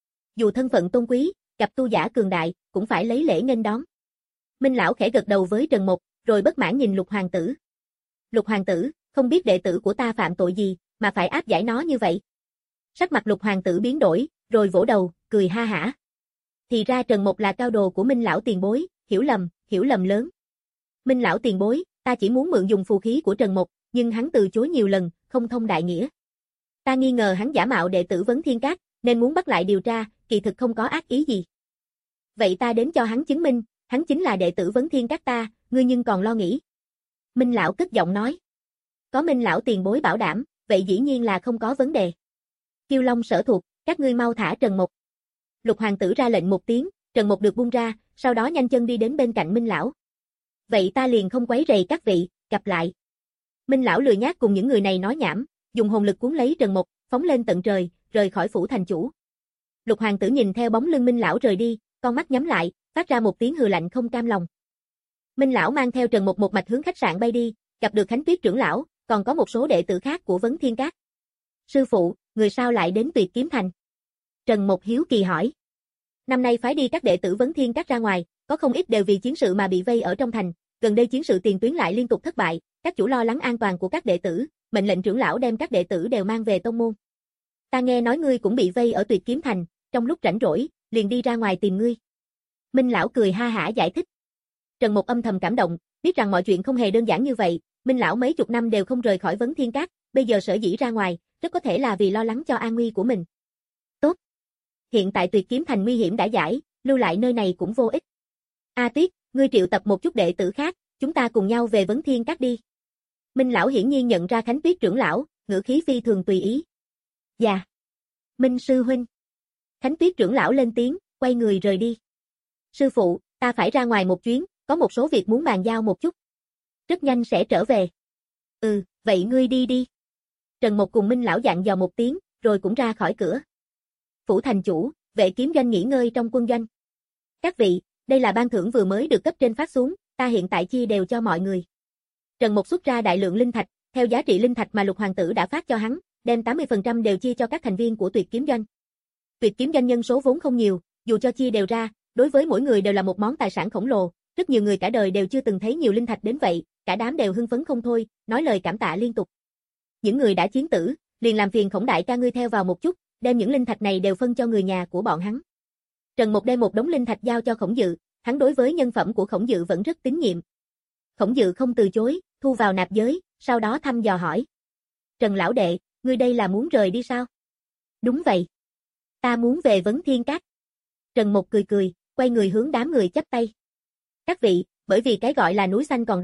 Dù thân phận tôn quý, gặp tu giả cường đại, cũng phải lấy lễ nghênh đón. Minh lão khẽ gật đầu với Trần Mộc, rồi bất mãn nhìn Lục hoàng tử. Lục hoàng tử, không biết đệ tử của ta phạm tội gì, mà phải áp giải nó như vậy. Sắc mặt Lục hoàng tử biến đổi, rồi vỗ đầu, cười ha hả. Thì ra Trần Mộc là cao đồ của Minh lão tiền bối, hiểu lầm, hiểu lầm lớn. Minh lão tiền bối, ta chỉ muốn mượn dùng phù khí của Trần Mộc, nhưng hắn từ chối nhiều lần, không thông đại nghĩa. Ta nghi ngờ hắn giả mạo đệ tử Vấn Thiên Các, nên muốn bắt lại điều tra, kỳ thực không có ác ý gì. Vậy ta đến cho hắn chứng minh, hắn chính là đệ tử Vấn Thiên Các ta, ngươi nhưng còn lo nghĩ. Minh lão cất giọng nói. Có Minh lão tiền bối bảo đảm, vậy dĩ nhiên là không có vấn đề. Kiêu Long Sở thuộc, các ngươi mau thả Trần Mộc. Lục hoàng tử ra lệnh một tiếng, Trần Mộc được buông ra, sau đó nhanh chân đi đến bên cạnh Minh lão. Vậy ta liền không quấy rầy các vị, gặp lại. Minh lão lười nhác cùng những người này nói nhảm, dùng hồn lực cuốn lấy Trần Mộc, phóng lên tận trời, rời khỏi phủ thành chủ. Lục hoàng tử nhìn theo bóng lưng Minh lão rời đi, con mắt nhắm lại, phát ra một tiếng hừ lạnh không cam lòng. Minh lão mang theo Trần Mộc một mạch hướng khách sạn bay đi, gặp được Khánh Tuyết trưởng lão, còn có một số đệ tử khác của Vấn Thiên Các. Sư phụ, người sao lại đến Tuyệt Kiếm Thành? Trần Mộc hiếu kỳ hỏi. Năm nay phái đi các đệ tử Vấn Thiên Các ra ngoài, có không ít đều vì chiến sự mà bị vây ở trong thành, gần đây chiến sự tiền tuyến lại liên tục thất bại, các chủ lo lắng an toàn của các đệ tử, mệnh lệnh trưởng lão đem các đệ tử đều mang về tông môn. Ta nghe nói ngươi cũng bị vây ở Tuyệt Kiếm Thành, trong lúc rảnh rỗi, liền đi ra ngoài tìm ngươi. Minh lão cười ha hả giải thích. Trần Mộc âm thầm cảm động, biết rằng mọi chuyện không hề đơn giản như vậy, Minh lão mấy chục năm đều không rời khỏi Vấn Thiên Các, bây giờ sở dĩ ra ngoài, rất có thể là vì lo lắng cho an nguy của mình. Tốt. Hiện tại Tuyệt Kiếm Thành nguy hiểm đã giải, lưu lại nơi này cũng vô ích. A Tuyết, ngươi triệu tập một chút đệ tử khác, chúng ta cùng nhau về Vấn Thiên Các đi. Minh lão hiển nhiên nhận ra Khánh Tuyết trưởng lão, ngữ khí phi thường tùy ý. Dạ. Minh sư huynh. Khánh Tuyết trưởng lão lên tiếng, quay người rời đi. Sư phụ, ta phải ra ngoài một chuyến, có một số việc muốn bàn giao một chút. Rất nhanh sẽ trở về. Ừ, vậy ngươi đi đi. Trần Mộc cùng Minh lão dặn dò một tiếng, rồi cũng ra khỏi cửa. Phủ thành chủ, Vệ Kiếm Doanh nghỉ ngơi trong quân doanh. Các vị, đây là ban thưởng vừa mới được cấp trên phát xuống, ta hiện tại chia đều cho mọi người. Trần Mộc xuất ra đại lượng linh thạch, theo giá trị linh thạch mà Lục hoàng tử đã phát cho hắn, đem tám mươi phần trăm đều chia cho các thành viên của Tuyệt Kiếm Doanh. Tuyệt Kiếm Doanh nhân số vốn không nhiều, dù cho chia đều ra, đối với mỗi người đều là một món tài sản khổng lồ, rất nhiều người cả đời đều chưa từng thấy nhiều linh thạch đến vậy, cả đám đều hưng phấn không thôi, nói lời cảm tạ liên tục. Những người đã chiến tử, liền làm phiền Khổng đại ca ngươi theo vào một chút, đem những linh thạch này đều phân cho người nhà của bọn hắn. Trần Mộc đem một đống linh thạch giao cho Khổng Dự, hắn đối với nhân phẩm của Khổng Dự vẫn rất tín nhiệm. Khổng Dự không từ chối, thu vào nạp giới, sau đó thăm dò hỏi. Trần lão đệ, ngươi đây là muốn rời đi sao? Đúng vậy. Ta muốn về Vấn Thiên Các. Trần Mộc cười cười, quay người hướng đám người chắp tay. Các vị, bởi vì cái gọi là núi xanh còn đó,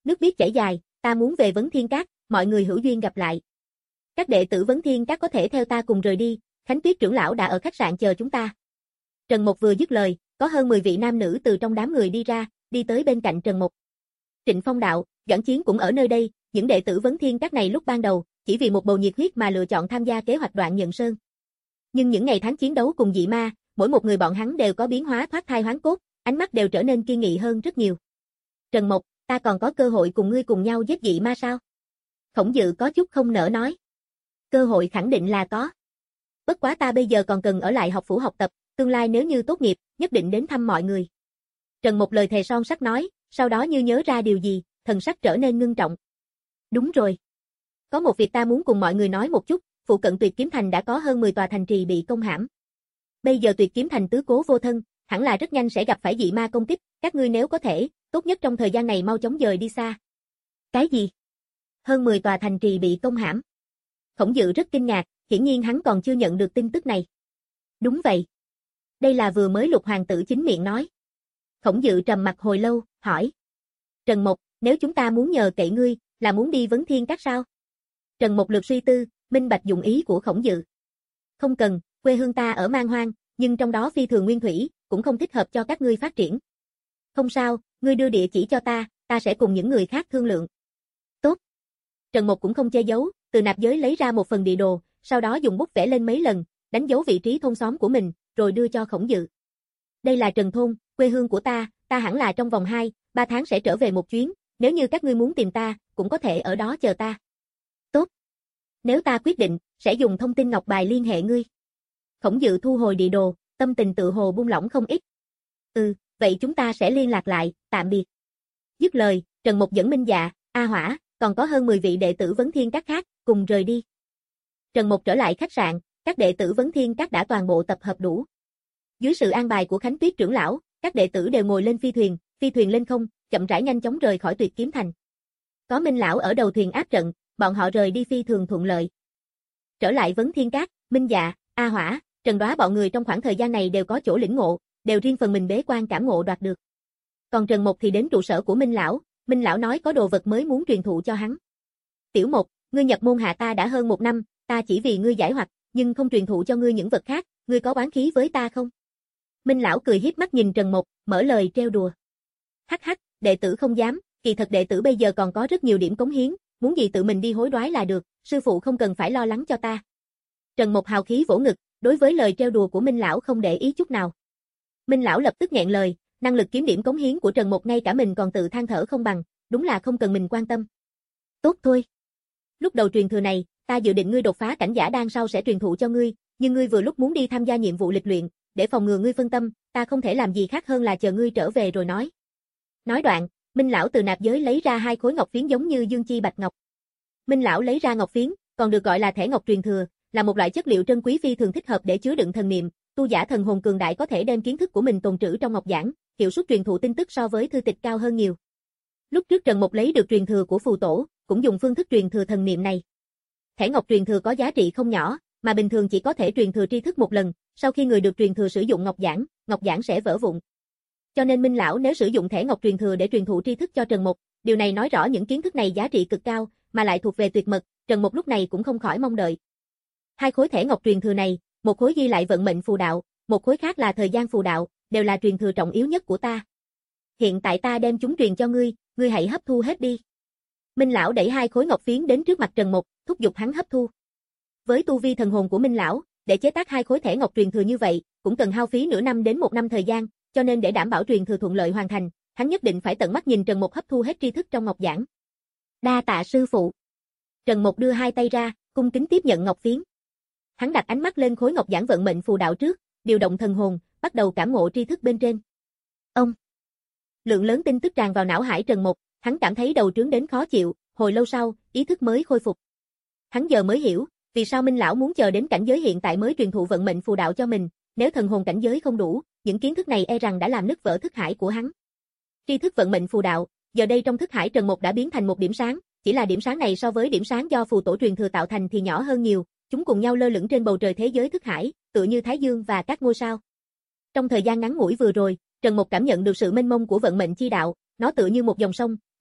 nước biết chảy dài, ta muốn về Vấn Thiên Các, mọi người hữu duyên gặp lại. Các đệ tử Vấn Thiên Các có thể theo ta cùng rời đi, Khánh Tuyết trưởng lão đã ở khách sạn chờ chúng ta. Trần Mục vừa dứt lời, có hơn mười vị nam nữ từ trong đám người đi ra, đi tới bên cạnh Trần Mục. Trịnh Phong đạo, Doãn Chiến cũng ở nơi đây, những đệ tử Vấn Thiên Các này lúc ban đầu, chỉ vì một bầu nhiệt huyết mà lựa chọn tham gia kế hoạch Đoạn Nhận Sơn. Nhưng những ngày tháng chiến đấu cùng dị ma, mỗi một người bọn hắn đều có biến hóa thoát thai hoán cốt, ánh mắt đều trở nên kiên nghị hơn rất nhiều. Trần Mục, ta còn có cơ hội cùng ngươi cùng nhau giết dị ma sao? Khổng Dự có chút không nỡ nói. Cơ hội khẳng định là có. Bất quá ta bây giờ còn cần ở lại học phủ học tập, tương lai nếu như tốt nghiệp, nhất định đến thăm mọi người. Trần Mục lời thề son sắt nói, sau đó như nhớ ra điều gì, thần sắc trở nên ngưng trọng. Đúng rồi. Có một việc ta muốn cùng mọi người nói một chút, phụ cận Tuyệt Kiếm Thành đã có hơn mười tòa thành trì bị công hãm. Bây giờ Tuyệt Kiếm Thành tứ cố vô thân, hẳn là rất nhanh sẽ gặp phải dị ma công kích, các ngươi nếu có thể, tốt nhất trong thời gian này mau chóng dời đi xa. Cái gì? Hơn mười tòa thành trì bị công hãm. Khổng Dự rất kinh ngạc, hiển nhiên hắn còn chưa nhận được tin tức này. Đúng vậy. Đây là vừa mới Lục hoàng tử chính miệng nói. Khổng Dự trầm mặt hồi lâu, hỏi. Trần Mục, nếu chúng ta muốn nhờ cậy ngươi, là muốn đi Vấn Thiên Các sao? Trần Mục lược suy tư, minh bạch dụng ý của Khổng Dự. Không cần, quê hương ta ở Man Hoang, nhưng trong đó phi thường nguyên thủy, cũng không thích hợp cho các ngươi phát triển. Không sao, ngươi đưa địa chỉ cho ta, ta sẽ cùng những người khác thương lượng. Tốt. Trần Mục cũng không che giấu, từ nạp giới lấy ra một phần địa đồ, sau đó dùng bút vẽ lên mấy lần, đánh dấu vị trí thôn xóm của mình, rồi đưa cho Khổng Dự. Đây là Trần Thôn, quê hương của ta, ta hẳn là trong vòng hai, ba tháng sẽ trở về một chuyến, nếu như các ngươi muốn tìm ta, cũng có thể ở đó chờ ta. Tốt. Nếu ta quyết định, sẽ dùng thông tin ngọc bài liên hệ ngươi. Khổng Dự thu hồi địa đồ, tâm tình tự hồ buông lỏng không ít. Ừ, vậy chúng ta sẽ liên lạc lại, tạm biệt. Dứt lời, Trần Mục dẫn Minh Dạ, A Hỏa, còn có hơn mười vị đệ tử Vấn Thiên Các khác, cùng rời đi. Trần Mục trở lại khách sạn, các đệ tử Vấn Thiên Các đã toàn bộ tập hợp đủ. Dưới sự an bài của Khánh Tuyết trưởng lão, các đệ tử đều ngồi lên phi thuyền, phi thuyền lên không, chậm rãi nhanh chóng rời khỏi Tuyệt Kiếm Thành. Có Minh lão ở đầu thuyền áp trận, bọn họ rời đi phi thường thuận lợi. Trở lại Vấn Thiên Các, Minh Dạ, A Hỏa, Trần Đoá bọn người trong khoảng thời gian này đều có chỗ lĩnh ngộ, đều riêng phần mình bế quan cảm ngộ đoạt được. Còn Trần Mục thì đến trụ sở của Minh lão, Minh lão nói có đồ vật mới muốn truyền thụ cho hắn. Tiểu Mục, ngươi nhập môn hạ ta đã hơn một năm, ta chỉ vì ngươi giải hoặc, nhưng không truyền thụ cho ngươi những vật khác, ngươi có oán khí với ta không? Minh lão cười hiếp mắt nhìn Trần Mục, mở lời trêu đùa. Hắc hắc, đệ tử không dám, kỳ thật đệ tử bây giờ còn có rất nhiều điểm cống hiến, muốn gì tự mình đi hối đoái là được, sư phụ không cần phải lo lắng cho ta. Trần Mục hào khí vỗ ngực, đối với lời trêu đùa của Minh lão không để ý chút nào. Minh lão lập tức nghẹn lời, năng lực kiếm điểm cống hiến của Trần Mục ngay cả mình còn tự than thở không bằng, đúng là không cần mình quan tâm. Tốt thôi. Lúc đầu truyền thừa này, ta dự định ngươi đột phá cảnh giả đan sau sẽ truyền thụ cho ngươi, nhưng ngươi vừa lúc muốn đi tham gia nhiệm vụ lịch luyện, để phòng ngừa ngươi phân tâm, ta không thể làm gì khác hơn là chờ ngươi trở về rồi nói. Nói đoạn, Minh lão từ nạp giới lấy ra hai khối ngọc phiến giống như dương chi bạch ngọc. Minh lão lấy ra ngọc phiến, còn được gọi là thẻ ngọc truyền thừa, là một loại chất liệu trân quý phi thường thích hợp để chứa đựng thần niệm, tu giả thần hồn cường đại có thể đem kiến thức của mình tồn trữ trong ngọc giản, hiệu suất truyền thụ tin tức so với thư tịch cao hơn nhiều. Lúc trước Trần Mục lấy được truyền thừa của phù tổ, cũng dùng phương thức truyền thừa thần niệm này. Thẻ ngọc truyền thừa có giá trị không nhỏ, mà bình thường chỉ có thể truyền thừa tri thức một lần, sau khi người được truyền thừa sử dụng ngọc giản, ngọc giản sẽ vỡ vụn. Cho nên Minh lão nếu sử dụng thẻ ngọc truyền thừa để truyền thụ tri thức cho Trần Mục, điều này nói rõ những kiến thức này giá trị cực cao, mà lại thuộc về tuyệt mật, Trần Mục lúc này cũng không khỏi mong đợi. Hai khối thẻ ngọc truyền thừa này, một khối ghi lại vận mệnh phù đạo, một khối khác là thời gian phù đạo, đều là truyền thừa trọng yếu nhất của ta. Hiện tại ta đem chúng truyền cho ngươi, ngươi hãy hấp thu hết đi. Minh lão đẩy hai khối ngọc phiến đến trước mặt Trần Mục, thúc giục hắn hấp thu. Với tu vi thần hồn của Minh lão, để chế tác hai khối thẻ ngọc truyền thừa như vậy, cũng cần hao phí nửa năm đến một năm thời gian, cho nên để đảm bảo truyền thừa thuận lợi hoàn thành, hắn nhất định phải tận mắt nhìn Trần Mục hấp thu hết tri thức trong ngọc giản. Đa tạ sư phụ. Trần Mục đưa hai tay ra, cung kính tiếp nhận ngọc phiến. Hắn đặt ánh mắt lên khối ngọc giản vận mệnh phù đạo trước, điều động thần hồn, bắt đầu cảm ngộ tri thức bên trên. Ông. Lượng lớn tin tức tràn vào não hải Trần Mục, hắn cảm thấy đầu trướng đến khó chịu, hồi lâu sau, ý thức mới khôi phục. Hắn giờ mới hiểu, vì sao Minh lão muốn chờ đến cảnh giới hiện tại mới truyền thụ vận mệnh phù đạo cho mình, nếu thần hồn cảnh giới không đủ, những kiến thức này e rằng đã làm nứt vỡ thức hải của hắn. Tri thức vận mệnh phù đạo, giờ đây trong thức hải Trần Mục đã biến thành một điểm sáng, chỉ là điểm sáng này so với điểm sáng do phù tổ truyền thừa tạo thành thì nhỏ hơn nhiều, chúng cùng nhau lơ lửng trên bầu trời thế giới thức hải, tựa như thái dương và các ngôi sao. Trong thời gian ngắn ngủi vừa rồi, Trần Mục cảm nhận được sự mênh mông của vận mệnh chi đạo, nó tựa như một dòng sông,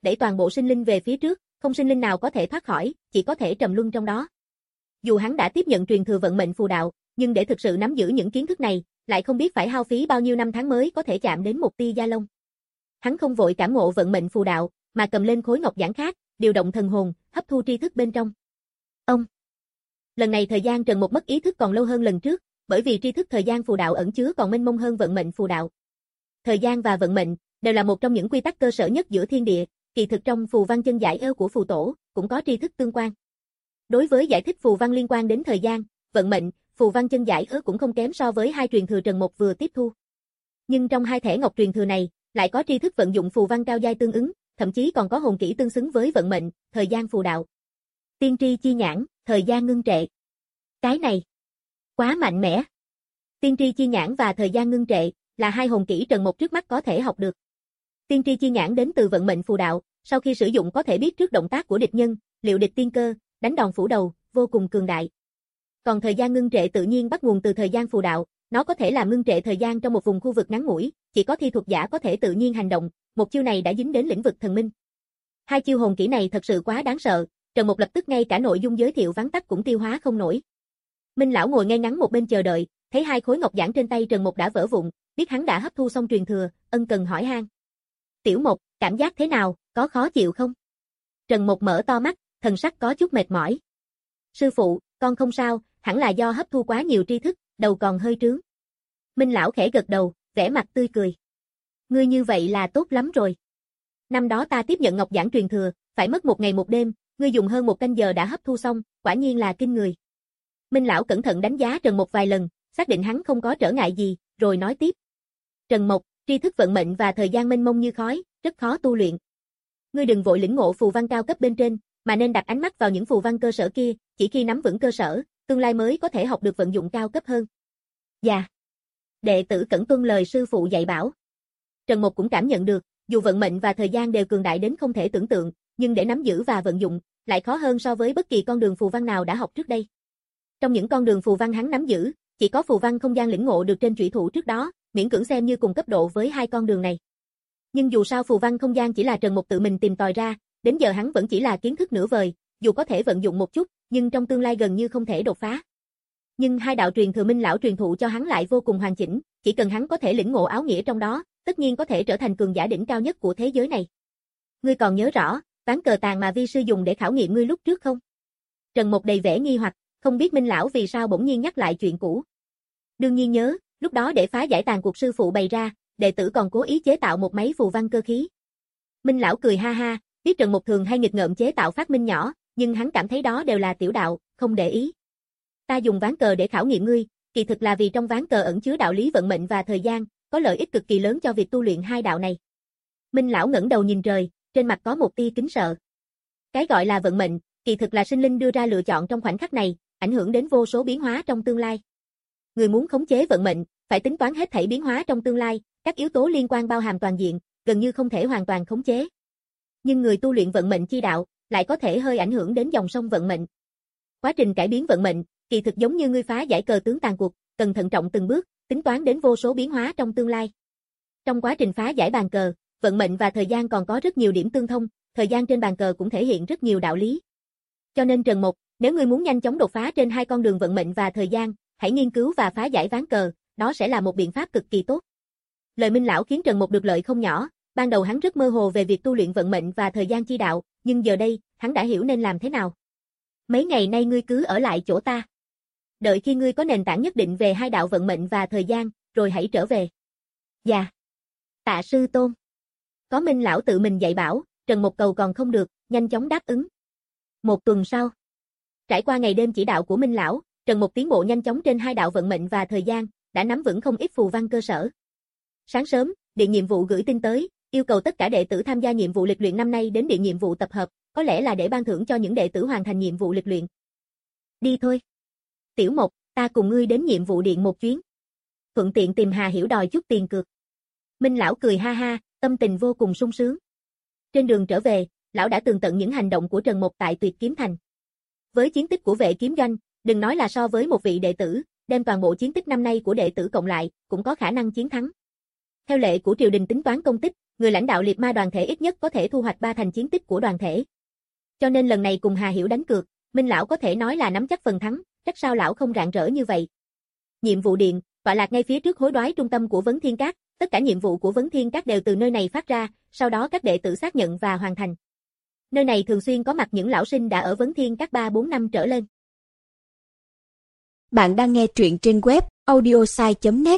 đẩy toàn bộ sinh linh về phía trước, không sinh linh nào có thể thoát khỏi, chỉ có thể trầm luân trong đó. Dù hắn đã tiếp nhận truyền thừa vận mệnh phù đạo, nhưng để thực sự nắm giữ những kiến thức này, lại không biết phải hao phí bao nhiêu năm tháng mới có thể chạm đến một tia da lông. Hắn không vội cảm ngộ vận mệnh phù đạo, mà cầm lên khối ngọc giản khác, điều động thần hồn, hấp thu tri thức bên trong. Ông. Lần này thời gian Trần Mục mất ý thức còn lâu hơn lần trước, bởi vì tri thức thời gian phù đạo ẩn chứa còn mênh mông hơn vận mệnh phù đạo. Thời gian và vận mệnh đều là một trong những quy tắc cơ sở nhất giữa thiên địa, kỳ thực trong phù văn chân giải ơ của phù tổ cũng có tri thức tương quan. Đối với giải thích phù văn liên quan đến thời gian, vận mệnh, phù văn chân giải ơ cũng không kém so với hai truyền thừa Trần Mục vừa tiếp thu. Nhưng trong hai thẻ ngọc truyền thừa này, lại có tri thức vận dụng phù văn cao giai tương ứng, thậm chí còn có hồn kỹ tương xứng với vận mệnh, thời gian phù đạo. Tiên tri chi nhãn, thời gian ngưng trệ. Cái này quá mạnh mẽ. Tiên tri chi nhãn và thời gian ngưng trệ là hai hồn kỹ Trần Mục trước mắt có thể học được. Tiên tri chi nhãn đến từ vận mệnh phù đạo, sau khi sử dụng có thể biết trước động tác của địch nhân, liệu địch tiên cơ, đánh đòn phủ đầu, vô cùng cường đại. Còn thời gian ngưng trệ tự nhiên bắt nguồn từ thời gian phù đạo, nó có thể làm ngưng trệ thời gian trong một vùng khu vực ngắn ngủi, chỉ có thi thuật giả có thể tự nhiên hành động, một chiêu này đã dính đến lĩnh vực thần minh. Hai chiêu hồn kỹ này thật sự quá đáng sợ, Trần Mục lập tức ngay cả nội dung giới thiệu vắn tắt cũng tiêu hóa không nổi. Minh lão ngồi ngay ngắn một bên chờ đợi, thấy hai khối ngọc giản trên tay Trần Mục đã vỡ vụn, biết hắn đã hấp thu xong truyền thừa, ân cần hỏi han. Tiểu Mục, cảm giác thế nào, có khó chịu không? Trần Mục mở to mắt, thần sắc có chút mệt mỏi. Sư phụ, con không sao, hẳn là do hấp thu quá nhiều tri thức, đầu còn hơi trướng. Minh lão khẽ gật đầu, vẻ mặt tươi cười. Ngươi như vậy là tốt lắm rồi. Năm đó ta tiếp nhận ngọc giản truyền thừa, phải mất một ngày một đêm, ngươi dùng hơn một canh giờ đã hấp thu xong, quả nhiên là kinh người. Minh lão cẩn thận đánh giá Trần Mục vài lần, xác định hắn không có trở ngại gì, rồi nói tiếp. Trần Mục, tri thức vận mệnh và thời gian mênh mông như khói, rất khó tu luyện. Ngươi đừng vội lĩnh ngộ phù văn cao cấp bên trên, mà nên đặt ánh mắt vào những phù văn cơ sở kia, chỉ khi nắm vững cơ sở, tương lai mới có thể học được vận dụng cao cấp hơn. Dạ. Đệ tử cẩn tuân lời sư phụ dạy bảo. Trần Mục cũng cảm nhận được, dù vận mệnh và thời gian đều cường đại đến không thể tưởng tượng, nhưng để nắm giữ và vận dụng, lại khó hơn so với bất kỳ con đường phù văn nào đã học trước đây. Trong những con đường phù văn hắn nắm giữ, chỉ có phù văn không gian lĩnh ngộ được trên trụy thủ trước đó, miễn cưỡng xem như cùng cấp độ với hai con đường này. Nhưng dù sao phù văn không gian chỉ là Trần Mục tự mình tìm tòi ra, đến giờ hắn vẫn chỉ là kiến thức nửa vời, dù có thể vận dụng một chút, nhưng trong tương lai gần như không thể đột phá. Nhưng hai đạo truyền thừa Minh lão truyền thụ cho hắn lại vô cùng hoàn chỉnh, chỉ cần hắn có thể lĩnh ngộ áo nghĩa trong đó, tất nhiên có thể trở thành cường giả đỉnh cao nhất của thế giới này. Ngươi còn nhớ rõ ván cờ tàn mà vi sư dùng để khảo nghiệm ngươi lúc trước không? Trần Mục đầy vẻ nghi hoặc, không biết Minh lão vì sao bỗng nhiên nhắc lại chuyện cũ. Đương nhiên nhớ, lúc đó để phá giải tàn cuộc sư phụ bày ra, đệ tử còn cố ý chế tạo một máy phù văn cơ khí. Minh lão cười ha ha, biết Trần Mục thường hay nghịch ngợm chế tạo phát minh nhỏ, nhưng hắn cảm thấy đó đều là tiểu đạo, không để ý. Ta dùng ván cờ để khảo nghiệm ngươi, kỳ thực là vì trong ván cờ ẩn chứa đạo lý vận mệnh và thời gian, có lợi ích cực kỳ lớn cho việc tu luyện hai đạo này. Minh lão ngẩng đầu nhìn trời, trên mặt có một tia kính sợ. Cái gọi là vận mệnh, kỳ thực là sinh linh đưa ra lựa chọn trong khoảnh khắc này, ảnh hưởng đến vô số biến hóa trong tương lai. Người muốn khống chế vận mệnh, phải tính toán hết thảy biến hóa trong tương lai, các yếu tố liên quan bao hàm toàn diện, gần như không thể hoàn toàn khống chế. Nhưng người tu luyện vận mệnh chi đạo, lại có thể hơi ảnh hưởng đến dòng sông vận mệnh. Quá trình cải biến vận mệnh, kỳ thực giống như ngươi phá giải cờ tướng tàn cuộc, cần thận trọng từng bước, tính toán đến vô số biến hóa trong tương lai. Trong quá trình phá giải bàn cờ, vận mệnh và thời gian còn có rất nhiều điểm tương thông, thời gian trên bàn cờ cũng thể hiện rất nhiều đạo lý. Cho nên Trần Mục, nếu ngươi muốn nhanh chóng đột phá trên hai con đường vận mệnh và thời gian, hãy nghiên cứu và phá giải ván cờ, đó sẽ là một biện pháp cực kỳ tốt. Lời Minh lão khiến Trần Mục được lợi không nhỏ, ban đầu hắn rất mơ hồ về việc tu luyện vận mệnh và thời gian chi đạo, nhưng giờ đây, hắn đã hiểu nên làm thế nào. Mấy ngày nay ngươi cứ ở lại chỗ ta. Đợi khi ngươi có nền tảng nhất định về hai đạo vận mệnh và thời gian, rồi hãy trở về. Dạ. Tạ sư tôn. Có Minh lão tự mình dạy bảo, Trần Mục cầu còn không được, nhanh chóng đáp ứng. Một tuần sau, trải qua ngày đêm chỉ đạo của Minh lão, Trần Mục tiến bộ nhanh chóng trên hai đạo vận mệnh và thời gian, đã nắm vững không ít phù văn cơ sở. Sáng sớm, điện nhiệm vụ gửi tin tới, yêu cầu tất cả đệ tử tham gia nhiệm vụ lịch luyện năm nay đến điện nhiệm vụ tập hợp, có lẽ là để ban thưởng cho những đệ tử hoàn thành nhiệm vụ lịch luyện. Đi thôi. Tiểu Mục, ta cùng ngươi đến nhiệm vụ điện một chuyến. Thuận tiện tìm Hà Hiểu đòi chút tiền cược. Minh lão cười ha ha, tâm tình vô cùng sung sướng. Trên đường trở về, lão đã tường tận những hành động của Trần Mục tại Tuyệt Kiếm Thành. Với chiến tích của vệ kiếm doanh, đừng nói là so với một vị đệ tử, đem toàn bộ chiến tích năm nay của đệ tử cộng lại, cũng có khả năng chiến thắng. Theo lệ của triều đình tính toán công tích, người lãnh đạo liệt ma đoàn thể ít nhất có thể thu hoạch ba thành chiến tích của đoàn thể. Cho nên lần này cùng Hà Hiểu đánh cược, Minh lão có thể nói là nắm chắc phần thắng, trách sao lão không rạng rỡ như vậy. Nhiệm vụ điện, tọa lạc ngay phía trước hối đoái trung tâm của Vấn Thiên Các, tất cả nhiệm vụ của Vấn Thiên Các đều từ nơi này phát ra, sau đó các đệ tử xác nhận và hoàn thành. Nơi này thường xuyên có mặt những lão sinh đã ở Vấn Thiên Các ba bốn năm trở lên. Bạn đang nghe truyện trên web audiosai chấm net.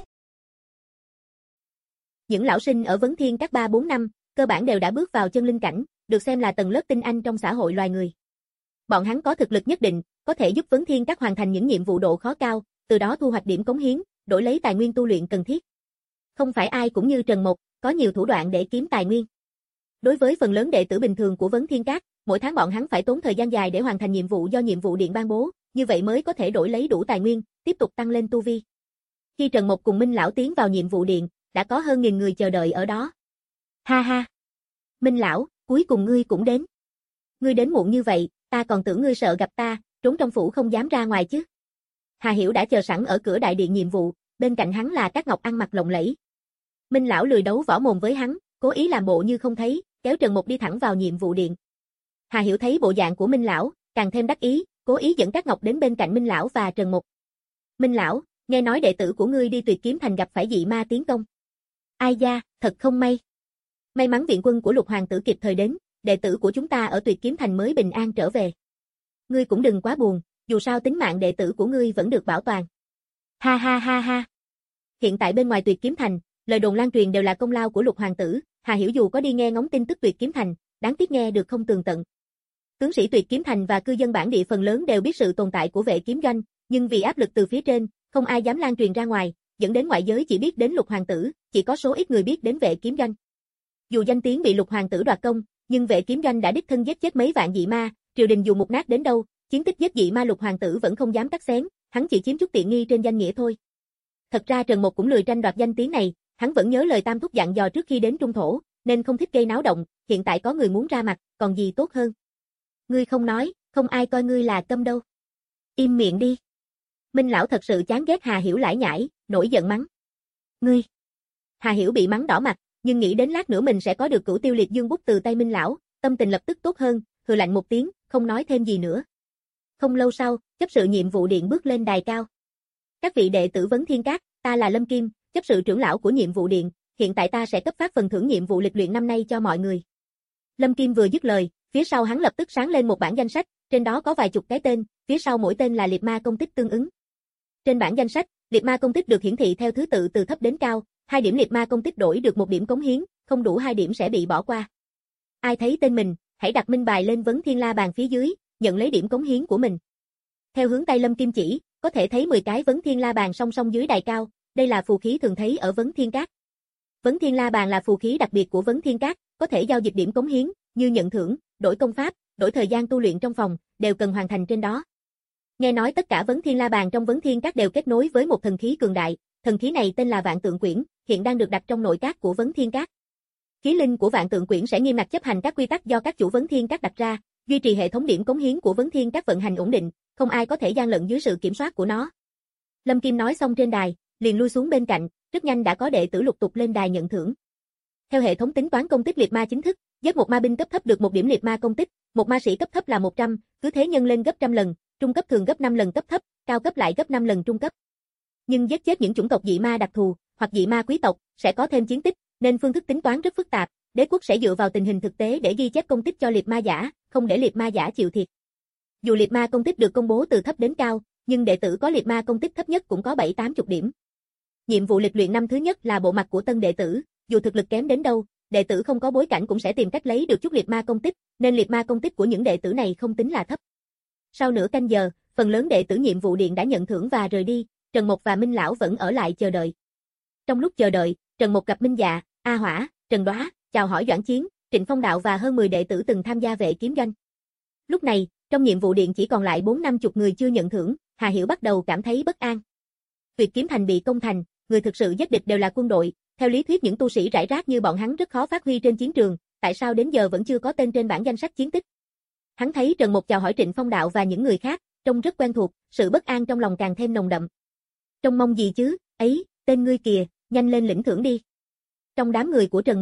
Những lão sinh ở Vấn Thiên Các ba bốn năm, cơ bản đều đã bước vào chân linh cảnh, được xem là tầng lớp tinh anh trong xã hội loài người. Bọn hắn có thực lực nhất định, có thể giúp Vấn Thiên Các hoàn thành những nhiệm vụ độ khó cao, từ đó thu hoạch điểm cống hiến, đổi lấy tài nguyên tu luyện cần thiết. Không phải ai cũng như Trần Mộc, có nhiều thủ đoạn để kiếm tài nguyên. Đối với phần lớn đệ tử bình thường của Vấn Thiên Các, mỗi tháng bọn hắn phải tốn thời gian dài để hoàn thành nhiệm vụ do nhiệm vụ điện ban bố, như vậy mới có thể đổi lấy đủ tài nguyên, tiếp tục tăng lên tu vi. Khi Trần Mộc cùng Minh lão tiến vào nhiệm vụ điện, đã có hơn nghìn người chờ đợi ở đó. Ha ha! Minh lão, cuối cùng ngươi cũng đến. Ngươi đến muộn như vậy, ta còn tưởng ngươi sợ gặp ta, trốn trong phủ không dám ra ngoài chứ. Hà Hiểu đã chờ sẵn ở cửa đại điện nhiệm vụ, bên cạnh hắn là Cát Ngọc ăn mặc lộng lẫy. Minh lão lười đấu võ mồm với hắn, cố ý làm bộ như không thấy, kéo Trần Mộc đi thẳng vào nhiệm vụ điện. Hà Hiểu thấy bộ dạng của Minh lão, càng thêm đắc ý, cố ý dẫn Cát Ngọc đến bên cạnh Minh lão và Trần Mộc. Minh lão, nghe nói đệ tử của ngươi đi Tuyệt Kiếm Thành gặp phải dị ma tiến công. Ai da, thật không may. May mắn viện quân của Lục hoàng tử kịp thời đến, đệ tử của chúng ta ở Tuyệt Kiếm Thành mới bình an trở về. Ngươi cũng đừng quá buồn, dù sao tính mạng đệ tử của ngươi vẫn được bảo toàn. Ha ha ha ha. Hiện tại bên ngoài Tuyệt Kiếm Thành, lời đồn lan truyền đều là công lao của Lục hoàng tử, Hà Hiểu dù có đi nghe ngóng tin tức Tuyệt Kiếm Thành, đáng tiếc nghe được không tường tận. Tướng sĩ Tuyệt Kiếm Thành và cư dân bản địa phần lớn đều biết sự tồn tại của Vệ Kiếm Doanh, nhưng vì áp lực từ phía trên, không ai dám lan truyền ra ngoài, dẫn đến ngoại giới chỉ biết đến Lục hoàng tử, chỉ có số ít người biết đến Vệ Kiếm Doanh. Dù danh tiếng bị Lục hoàng tử đoạt công, nhưng Vệ Kiếm Doanh đã đích thân giết chết mấy vạn dị ma, triều đình dù mục nát đến đâu, chiến tích giết dị ma Lục hoàng tử vẫn không dám cắt xén, hắn chỉ chiếm chút tiện nghi trên danh nghĩa thôi. Thật ra Trần Mộc cũng lười tranh đoạt danh tiếng này, hắn vẫn nhớ lời Tam thúc dặn dò trước khi đến Trung Thổ, nên không thích gây náo động, hiện tại có người muốn ra mặt, còn gì tốt hơn. Ngươi không nói, không ai coi ngươi là câm đâu. Im miệng đi. Minh lão thật sự chán ghét Hà Hiểu lải nhải, nổi giận mắng. Ngươi. Hà Hiểu bị mắng đỏ mặt, nhưng nghĩ đến lát nữa mình sẽ có được Cửu Tiêu Liệt Dương bút từ tay Minh lão, tâm tình lập tức tốt hơn, hừ lạnh một tiếng, không nói thêm gì nữa. Không lâu sau, chấp sự nhiệm vụ điện bước lên đài cao. Các vị đệ tử Vấn Thiên Các, ta là Lâm Kim, chấp sự trưởng lão của nhiệm vụ điện, hiện tại ta sẽ cấp phát phần thưởng nhiệm vụ lịch luyện năm nay cho mọi người. Lâm Kim vừa dứt lời, phía sau hắn lập tức sáng lên một bảng danh sách, trên đó có vài chục cái tên, phía sau mỗi tên là liệt ma công tích tương ứng. Trên bảng danh sách, liệt ma công tích được hiển thị theo thứ tự từ thấp đến cao, hai điểm liệt ma công tích đổi được một điểm cống hiến, không đủ hai điểm sẽ bị bỏ qua. Ai thấy tên mình, hãy đặt minh bài lên Vấn Thiên La bàn phía dưới, nhận lấy điểm cống hiến của mình. Theo hướng tay Lâm Kim chỉ, có thể thấy mười cái Vấn Thiên La bàn song song dưới đài cao, đây là phù khí thường thấy ở Vấn Thiên Các. Vấn Thiên La bàn là phù khí đặc biệt của Vấn Thiên Các, có thể giao dịch điểm cống hiến, như nhận thưởng, đổi công pháp, đổi thời gian tu luyện trong phòng, đều cần hoàn thành trên đó. Nghe nói tất cả Vấn Thiên La bàn trong Vấn Thiên Các đều kết nối với một thần khí cường đại, thần khí này tên là Vạn Tượng Quyển, hiện đang được đặt trong nội các của Vấn Thiên Các. Khí linh của Vạn Tượng Quyển sẽ nghiêm ngặt chấp hành các quy tắc do các chủ Vấn Thiên Các đặt ra, duy trì hệ thống điểm cống hiến của Vấn Thiên Các vận hành ổn định, không ai có thể gian lận dưới sự kiểm soát của nó. Lâm Kim nói xong trên đài, liền lui xuống bên cạnh, rất nhanh đã có đệ tử lục tục lên đài nhận thưởng. Theo hệ thống tính toán công tích liệt ma chính thức, giết một ma binh cấp thấp được một điểm liệt ma công tích, một ma sĩ cấp thấp là một trăm, cứ thế nhân lên gấp trăm lần, trung cấp thường gấp năm lần cấp thấp, cao cấp lại gấp năm lần trung cấp. Nhưng giết chết những chủng tộc dị ma đặc thù, hoặc dị ma quý tộc, sẽ có thêm chiến tích, nên phương thức tính toán rất phức tạp, đế quốc sẽ dựa vào tình hình thực tế để ghi chép công tích cho liệt ma giả, không để liệt ma giả chịu thiệt. Dù liệt ma công tích được công bố từ thấp đến cao, nhưng đệ tử có liệt ma công tích thấp nhất cũng có bảy tám chục điểm. Nhiệm vụ lịch luyện năm thứ nhất là bộ mặt của tân đệ tử, dù thực lực kém đến đâu, đệ tử không có bối cảnh cũng sẽ tìm cách lấy được chút liệt ma công tích, nên liệt ma công tích của những đệ tử này không tính là thấp. Sau nửa canh giờ, phần lớn đệ tử nhiệm vụ điện đã nhận thưởng và rời đi, Trần Mộc và Minh lão vẫn ở lại chờ đợi. Trong lúc chờ đợi, Trần Mộc gặp Minh Dạ, A Hỏa, Trần Đoá, chào hỏi Doãn Chiến, Trịnh Phong Đạo và hơn mười đệ tử từng tham gia Vệ Kiếm Doanh. Lúc này, trong nhiệm vụ điện chỉ còn lại bốn năm chục người chưa nhận thưởng, Hà Hiểu bắt đầu cảm thấy bất an. Tuyệt Kiếm Thành bị công thành, người thực sự giết địch đều là quân đội, theo lý thuyết những tu sĩ rải rác như bọn hắn rất khó phát huy trên chiến trường, tại sao đến giờ vẫn chưa có tên trên bảng danh sách chiến tích? Hắn thấy Trần Mộc chào hỏi Trịnh Phong Đạo và những người khác, trông rất quen thuộc, sự bất an trong lòng càng thêm nồng đậm. Trông mong gì chứ, ấy, tên ngươi kìa, nhanh lên lĩnh thưởng đi. Trong đám người của Trần Mộc,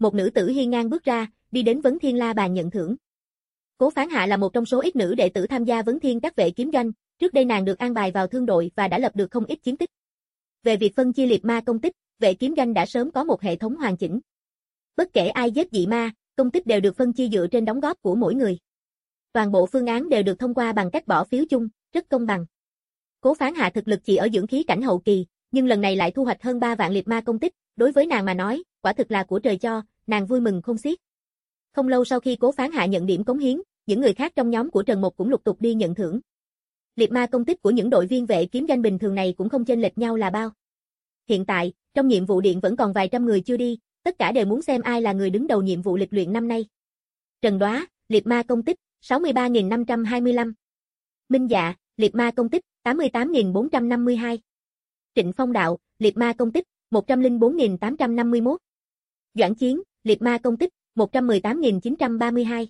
một nữ tử hiên ngang bước ra, đi đến Vấn Thiên La bàn nhận thưởng. Cố Phán Hạ là một trong số ít nữ đệ tử tham gia Vấn Thiên các vệ kiếm doanh, trước đây nàng được an bài vào thương đội và đã lập được không ít chiến tích. Về việc phân chia liệt ma công tích, vệ kiếm doanh đã sớm có một hệ thống hoàn chỉnh. Bất kể ai giết dị ma, công tích đều được phân chia dựa trên đóng góp của mỗi người. Toàn bộ phương án đều được thông qua bằng cách bỏ phiếu chung, rất công bằng. Cố Phán Hạ thực lực chỉ ở dưỡng khí cảnh hậu kỳ, nhưng lần này lại thu hoạch hơn ba vạn liệt ma công tích, đối với nàng mà nói, quả thực là của trời cho, nàng vui mừng không xiết. Không lâu sau khi Cố Phán Hạ nhận điểm cống hiến, những người khác trong nhóm của Trần Mộc cũng lục tục đi nhận thưởng. Liệt ma công tích của những đội viên vệ kiếm doanh bình thường này cũng không chênh lệch nhau là bao. Hiện tại, trong nhiệm vụ điện vẫn còn vài trăm người chưa đi, tất cả đều muốn xem ai là người đứng đầu nhiệm vụ lịch luyện năm nay. Trần Đoá, liệt ma công tích, sáu mươi ba nghìn năm trăm hai mươi lăm. Minh Dạ, liệt ma công tích, tám mươi tám nghìn bốn trăm năm mươi hai. Trịnh Phong Đạo, liệt ma công tích, một trăm lẻ bốn nghìn tám trăm năm mươi mốt. Doãn Chiến, liệt ma công tích, một trăm mười tám nghìn chín trăm ba mươi hai.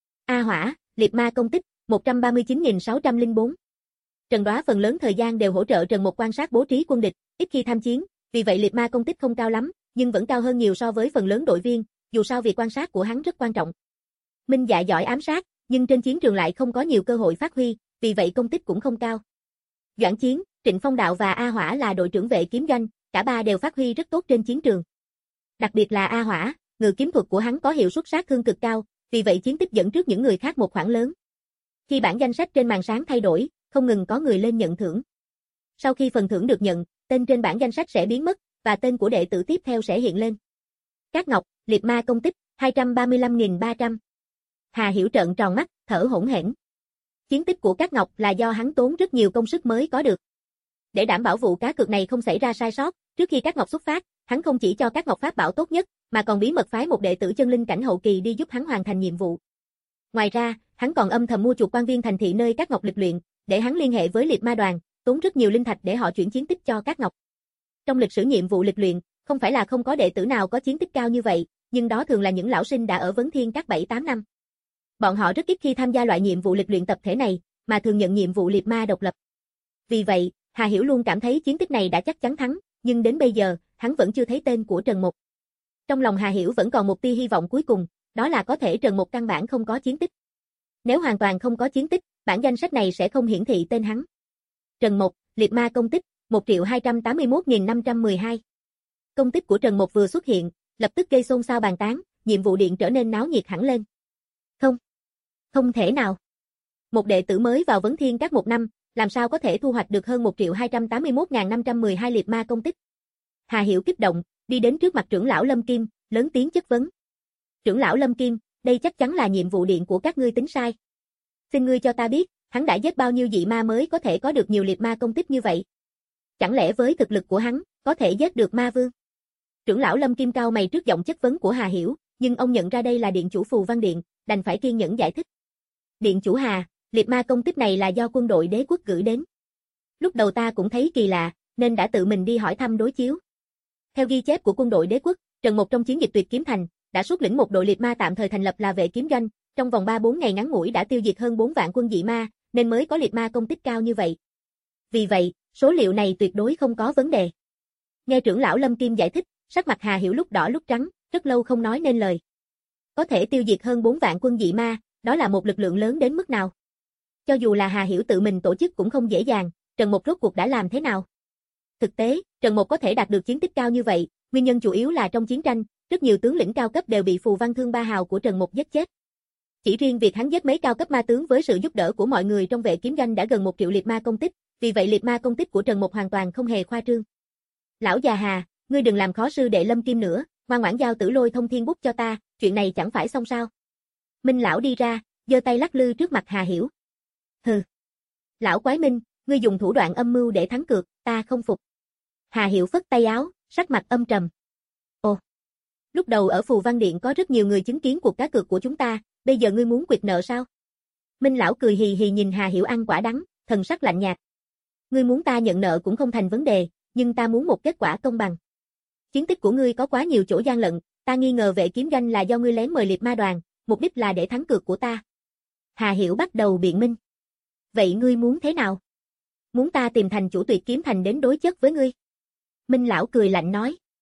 A Hỏa, liệt ma công tích, một trăm ba mươi chín nghìn sáu trăm lẻ bốn. Trần Đoá phần lớn thời gian đều hỗ trợ Trần Mộc quan sát bố trí quân địch, ít khi tham chiến, vì vậy liệt ma công tích không cao lắm, nhưng vẫn cao hơn nhiều so với phần lớn đội viên, dù sao việc quan sát của hắn rất quan trọng. Minh Dạ giỏi ám sát, nhưng trên chiến trường lại không có nhiều cơ hội phát huy, vì vậy công tích cũng không cao. Doãn Chiến, Trịnh Phong Đạo và A Hỏa là đội trưởng vệ kiếm doanh, cả ba đều phát huy rất tốt trên chiến trường. Đặc biệt là A Hỏa, ngự kiếm thuật của hắn có hiệu suất sát thương cực cao, vì vậy chiến tích dẫn trước những người khác một khoảng lớn. Khi bảng danh sách trên màn sáng thay đổi, không ngừng có người lên nhận thưởng. Sau khi phần thưởng được nhận, tên trên bảng danh sách sẽ biến mất, và tên của đệ tử tiếp theo sẽ hiện lên. Cát Ngọc, liệt ma công tích, hai trăm ba mươi lăm nghìn ba trăm. Hà Hiểu trợn tròn mắt, thở hổn hển. Chiến tích của Cát Ngọc là do hắn tốn rất nhiều công sức mới có được. Để đảm bảo vụ cá cược này không xảy ra sai sót, trước khi Cát Ngọc xuất phát, hắn không chỉ cho Cát Ngọc pháp bảo tốt nhất, mà còn bí mật phái một đệ tử chân linh cảnh hậu kỳ đi giúp hắn hoàn thành nhiệm vụ. Ngoài ra, hắn còn âm thầm mua chuộc quan viên thành thị nơi Cát Ngọc lịch luyện, để hắn liên hệ với liệt ma đoàn, tốn rất nhiều linh thạch để họ chuyển chiến tích cho Cát Ngọc. Trong lịch sử nhiệm vụ lịch luyện, không phải là không có đệ tử nào có chiến tích cao như vậy, nhưng đó thường là những lão sinh đã ở Vấn Thiên các bảy tám năm. Bọn họ rất ít khi tham gia loại nhiệm vụ lịch luyện tập thể này, mà thường nhận nhiệm vụ liệt ma độc lập. Vì vậy, Hà Hiểu luôn cảm thấy chiến tích này đã chắc chắn thắng, nhưng đến bây giờ, hắn vẫn chưa thấy tên của Trần Mộc. Trong lòng Hà Hiểu vẫn còn một tia hy vọng cuối cùng, đó là có thể Trần Mộc căn bản không có chiến tích. Nếu hoàn toàn không có chiến tích, bản danh sách này sẽ không hiển thị tên hắn. Trần Mộc, liệt ma công tích, một triệu hai trăm tám mươi mốt nghìn năm trăm mười hai. Công tích của Trần Mộc vừa xuất hiện, lập tức gây xôn xao bàn tán, nhiệm vụ điện trở nên náo nhiệt hẳn lên. Không, không thể nào. Một đệ tử mới vào Vấn Thiên các một năm, làm sao có thể thu hoạch được hơn một triệu hai trăm tám mươi mốt nghìn năm trăm mười hai liệt ma công tích. Hà Hiểu kích động, đi đến trước mặt trưởng lão Lâm Kim, lớn tiếng chất vấn. Trưởng lão Lâm Kim, đây chắc chắn là nhiệm vụ điện của các ngươi tính sai. Xin ngươi cho ta biết, hắn đã giết bao nhiêu dị ma mới có thể có được nhiều liệt ma công tích như vậy? Chẳng lẽ với thực lực của hắn, có thể giết được ma vương? Trưởng lão Lâm Kim cao mày trước giọng chất vấn của Hà Hiểu, nhưng ông nhận ra đây là điện chủ Phù Văn Điện, đành phải kiên nhẫn giải thích. Điện chủ Hà, liệt ma công tích này là do quân đội đế quốc gửi đến. Lúc đầu ta cũng thấy kỳ lạ, nên đã tự mình đi hỏi thăm đối chiếu. Theo ghi chép của quân đội đế quốc, Trần Mộc trong chiến dịch Tuyệt Kiếm Thành, đã xuất lĩnh một đội liệt ma tạm thời thành lập là vệ kiếm doanh, trong vòng ba bốn ngày ngắn ngủi đã tiêu diệt hơn bốn vạn quân dị ma, nên mới có liệt ma công tích cao như vậy. Vì vậy, số liệu này tuyệt đối không có vấn đề. Nghe trưởng lão Lâm Kim giải thích, sắc mặt Hà Hiểu lúc đỏ lúc trắng, rất lâu không nói nên lời. Có thể tiêu diệt hơn bốn vạn quân dị ma, đó là một lực lượng lớn đến mức nào? Cho dù là Hà Hiểu tự mình tổ chức cũng không dễ dàng, Trần Mộc rốt cuộc đã làm thế nào? Thực tế, Trần Mộc có thể đạt được chiến tích cao như vậy, nguyên nhân chủ yếu là trong chiến tranh, rất nhiều tướng lĩnh cao cấp đều bị Phù Văn Thương Ba Hào của Trần Mộc giết chết. Chỉ riêng việc hắn giết mấy cao cấp ma tướng với sự giúp đỡ của mọi người trong vệ kiếm doanh đã gần một triệu liệt ma công tích, vì vậy liệt ma công tích của Trần Mộc hoàn toàn không hề khoa trương. Lão già Hà, ngươi đừng làm khó sư đệ Lâm Kim nữa, ngoan ngoãn giao Tử Lôi Thông Thiên Bút cho ta, chuyện này chẳng phải xong sao? Minh lão đi ra, giơ tay lắc lư trước mặt Hà Hiểu. Hừ. Lão quái Minh, ngươi dùng thủ đoạn âm mưu để thắng cược, ta không phục. Hà Hiểu phất tay áo, sắc mặt âm trầm. Ồ. Lúc đầu ở Phù Văn Điện có rất nhiều người chứng kiến cuộc cá cược của chúng ta, bây giờ ngươi muốn quyệt nợ sao? Minh lão cười hì hì nhìn Hà Hiểu ăn quả đắng, thần sắc lạnh nhạt. Ngươi muốn ta nhận nợ cũng không thành vấn đề, nhưng ta muốn một kết quả công bằng. Chiến tích của ngươi có quá nhiều chỗ gian lận, ta nghi ngờ vệ kiếm doanh là do ngươi lén mời liệt ma đoàn, mục đích là để thắng cược của ta. Hà Hiểu bắt đầu biện minh. Vậy ngươi muốn thế nào? Muốn ta tìm thành chủ Tuyệt Kiếm Thành đến đối chất với ngươi? Minh lão cười lạnh nói.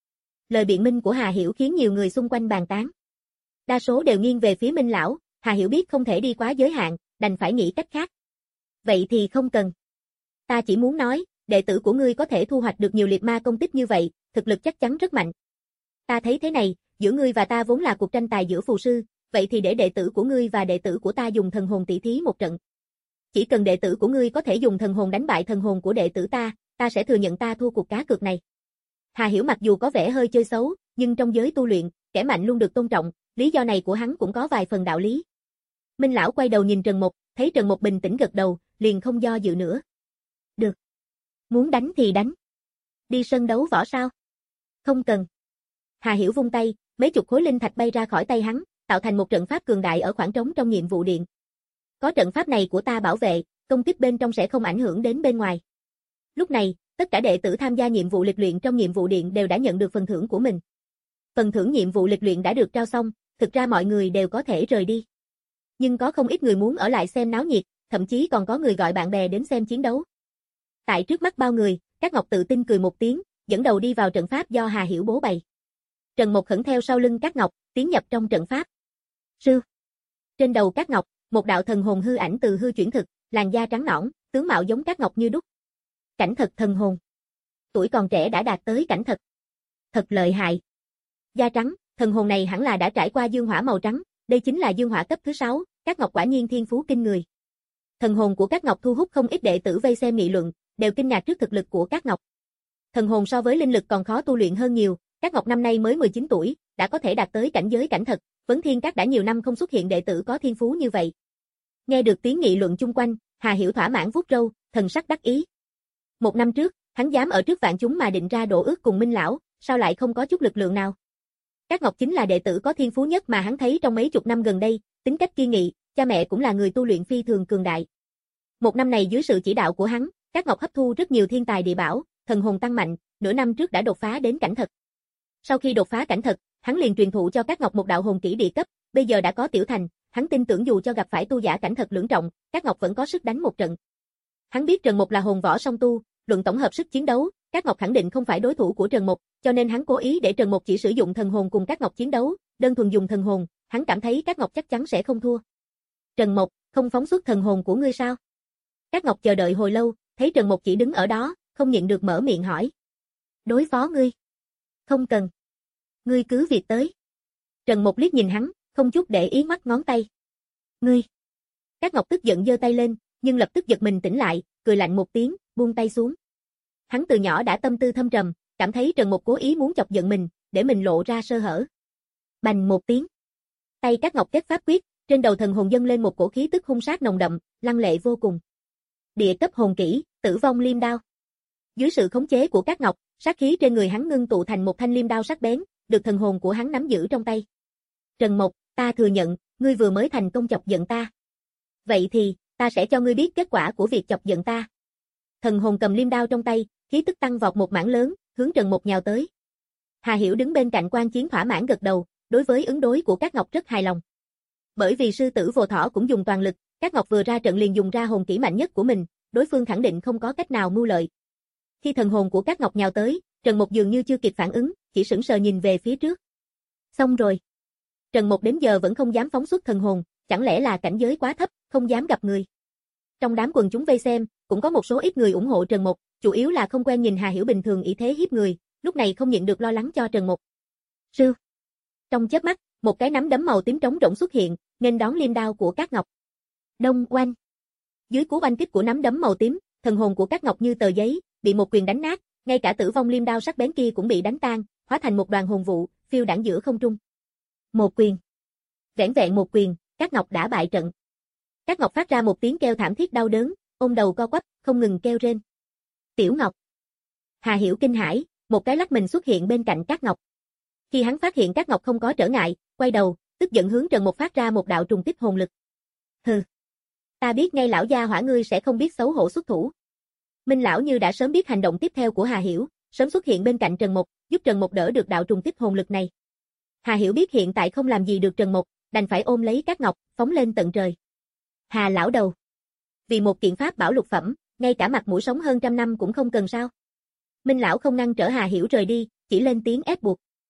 Lời biện minh của Hà Hiểu khiến nhiều người xung quanh bàn tán. Đa số đều nghiêng về phía Minh lão, Hà Hiểu biết không thể đi quá giới hạn, đành phải nghĩ cách khác. Vậy thì không cần. Ta chỉ muốn nói, đệ tử của ngươi có thể thu hoạch được nhiều liệt ma công tích như vậy, thực lực chắc chắn rất mạnh. Ta thấy thế này, giữa ngươi và ta vốn là cuộc tranh tài giữa phù sư, vậy thì để đệ tử của ngươi và đệ tử của ta dùng thần hồn tỷ thí một trận. Chỉ cần đệ tử của ngươi có thể dùng thần hồn đánh bại thần hồn của đệ tử ta, ta sẽ thừa nhận ta thua cuộc cá cược này. Hà Hiểu mặc dù có vẻ hơi chơi xấu, nhưng trong giới tu luyện, kẻ mạnh luôn được tôn trọng, lý do này của hắn cũng có vài phần đạo lý. Minh lão quay đầu nhìn Trần Mục, thấy Trần Mục bình tĩnh gật đầu, liền không do dự nữa. Được. Muốn đánh thì đánh. Đi sân đấu võ sao? Không cần. Hà Hiểu vung tay, mấy chục khối linh thạch bay ra khỏi tay hắn, tạo thành một trận pháp cường đại ở khoảng trống trong nhiệm vụ điện. Có trận pháp này của ta bảo vệ, công kích bên trong sẽ không ảnh hưởng đến bên ngoài. Lúc này, tất cả đệ tử tham gia nhiệm vụ lịch luyện trong nhiệm vụ điện đều đã nhận được phần thưởng của mình. Phần thưởng nhiệm vụ lịch luyện đã được trao xong, thực ra mọi người đều có thể rời đi. Nhưng có không ít người muốn ở lại xem náo nhiệt, thậm chí còn có người gọi bạn bè đến xem chiến đấu. Tại trước mắt bao người, Cát Ngọc tự tin cười một tiếng, dẫn đầu đi vào trận pháp do Hà Hiểu bố bày. Trần Mộc khẩn theo sau lưng Cát Ngọc, tiến nhập trong trận pháp. Sư. Trên đầu Cát Ngọc, một đạo thần hồn hư ảnh từ hư chuyển thực, làn da trắng nõn, tướng mạo giống Cát Ngọc như đúc. Cảnh thật thần hồn. Tuổi còn trẻ đã đạt tới cảnh thật. Thật lợi hại. Da trắng, thần hồn này hẳn là đã trải qua dương hỏa màu trắng, đây chính là dương hỏa cấp thứ sáu, Cát Ngọc quả nhiên thiên phú kinh người. Thần hồn của Cát Ngọc thu hút không ít đệ tử vây xem nghị luận, đều kinh ngạc trước thực lực của Cát Ngọc. Thần hồn so với linh lực còn khó tu luyện hơn nhiều, Cát Ngọc năm nay mới mười chín tuổi, đã có thể đạt tới cảnh giới cảnh thật, Vấn Thiên Các đã nhiều năm không xuất hiện đệ tử có thiên phú như vậy. Nghe được tiếng nghị luận chung quanh, Hà Hiểu thỏa mãn vuốt râu, thần sắc đắc ý. Một năm trước, hắn dám ở trước vạn chúng mà định ra độ ước cùng Minh lão, sao lại không có chút lực lượng nào? Cát Ngọc chính là đệ tử có thiên phú nhất mà hắn thấy trong mấy chục năm gần đây, tính cách kiên nghị, cha mẹ cũng là người tu luyện phi thường cường đại. Một năm này dưới sự chỉ đạo của hắn, Cát Ngọc hấp thu rất nhiều thiên tài địa bảo, thần hồn tăng mạnh, nửa năm trước đã đột phá đến cảnh thật. Sau khi đột phá cảnh thật, hắn liền truyền thụ cho Cát Ngọc một đạo hồn kỹ địa cấp, bây giờ đã có tiểu thành, hắn tin tưởng dù cho gặp phải tu giả cảnh thật lưỡng trọng, Cát Ngọc vẫn có sức đánh một trận. Hắn biết Trần Mục là hồn võ song tu, luận tổng hợp sức chiến đấu, Cát Ngọc khẳng định không phải đối thủ của Trần Mục, cho nên hắn cố ý để Trần Mục chỉ sử dụng thần hồn cùng Cát Ngọc chiến đấu, đơn thuần dùng thần hồn, hắn cảm thấy Cát Ngọc chắc chắn sẽ không thua. Trần Mục, không phóng xuất thần hồn của ngươi sao? Cát Ngọc chờ đợi hồi lâu, thấy Trần Mục chỉ đứng ở đó, không nhịn được mở miệng hỏi. Đối phó ngươi? Không cần. Ngươi cứ việc tới. Trần Mục liếc nhìn hắn, không chút để ý ngoắc ngón tay. Ngươi. Cát Ngọc tức giận giơ tay lên, nhưng lập tức giật mình tỉnh lại, cười lạnh một tiếng, buông tay xuống. Hắn từ nhỏ đã tâm tư thâm trầm, cảm thấy Trần Mục cố ý muốn chọc giận mình, để mình lộ ra sơ hở. Bành một tiếng. Tay Cát Ngọc kết pháp quyết, trên đầu thần hồn dâng lên một cổ khí tức hung sát nồng đậm, lăng lệ vô cùng. Địa cấp hồn kỹ, Tử vong liêm đao. Dưới sự khống chế của Cát Ngọc, sát khí trên người hắn ngưng tụ thành một thanh liêm đao sắc bén, được thần hồn của hắn nắm giữ trong tay. Trần Mộc, ta thừa nhận, ngươi vừa mới thành công chọc giận ta. Vậy thì, ta sẽ cho ngươi biết kết quả của việc chọc giận ta. Thần hồn cầm liêm đao trong tay, khí tức tăng vọt một mảng lớn, hướng Trần Mộc nhào tới. Hà Hiểu đứng bên cạnh quan chiến thỏa mãn gật đầu, đối với ứng đối của Cát Ngọc rất hài lòng. Bởi vì sư tử Vô Thỏ cũng dùng toàn lực, Cát Ngọc vừa ra trận liền dùng ra hồn kỹ mạnh nhất của mình, đối phương khẳng định không có cách nào mưu lợi. Khi thần hồn của Cát Ngọc nhào tới, Trần Mộc dường như chưa kịp phản ứng, chỉ sững sờ nhìn về phía trước. Xong rồi. Trần Mộc đến giờ vẫn không dám phóng xuất thần hồn, chẳng lẽ là cảnh giới quá thấp, không dám gặp người. Trong đám quần chúng vây xem, cũng có một số ít người ủng hộ Trần Mộc, chủ yếu là không quen nhìn Hà Hiểu bình thường ý thế hiếp người, lúc này không nhịn được lo lắng cho Trần Mộc. Sư. Trong chớp mắt, một cái nắm đấm màu tím trống rỗng xuất hiện, nên đón liêm đao của Cát Ngọc. Đông oanh. Dưới cú oanh kích của nắm đấm màu tím, thần hồn của Cát Ngọc như tờ giấy, bị một quyền đánh nát, ngay cả tử vong liêm đao sắc bén kia cũng bị đánh tan, hóa thành một đoàn hồn vụ, phiêu đãng giữa không trung. Một quyền. Vẻn vẹn một quyền, Cát Ngọc đã bại trận. Cát Ngọc phát ra một tiếng kêu thảm thiết đau đớn, ôm đầu co quắp, không ngừng kêu rên. Tiểu Ngọc. Hà Hiểu kinh hãi, một cái lắc mình xuất hiện bên cạnh Cát Ngọc. Khi hắn phát hiện Cát Ngọc không có trở ngại, quay đầu, tức giận hướng Trần Mộc phát ra một đạo trùng kích hồn lực. Hừ. Ta biết ngay lão gia hỏa ngươi sẽ không biết xấu hổ xuất thủ. Minh lão như đã sớm biết hành động tiếp theo của Hà Hiểu, sớm xuất hiện bên cạnh Trần Mộc, giúp Trần Mộc đỡ được đạo trùng kích hồn lực này. Hà Hiểu biết hiện tại không làm gì được Trần Mộc, đành phải ôm lấy Cát Ngọc, phóng lên tận trời. Hà lão đầu. Vì một kiện pháp bảo lục phẩm, ngay cả mặt mũi sống hơn trăm năm cũng không cần sao? Minh lão không ngăn trở Hà Hiểu rời đi, chỉ lên tiếng ép buộc.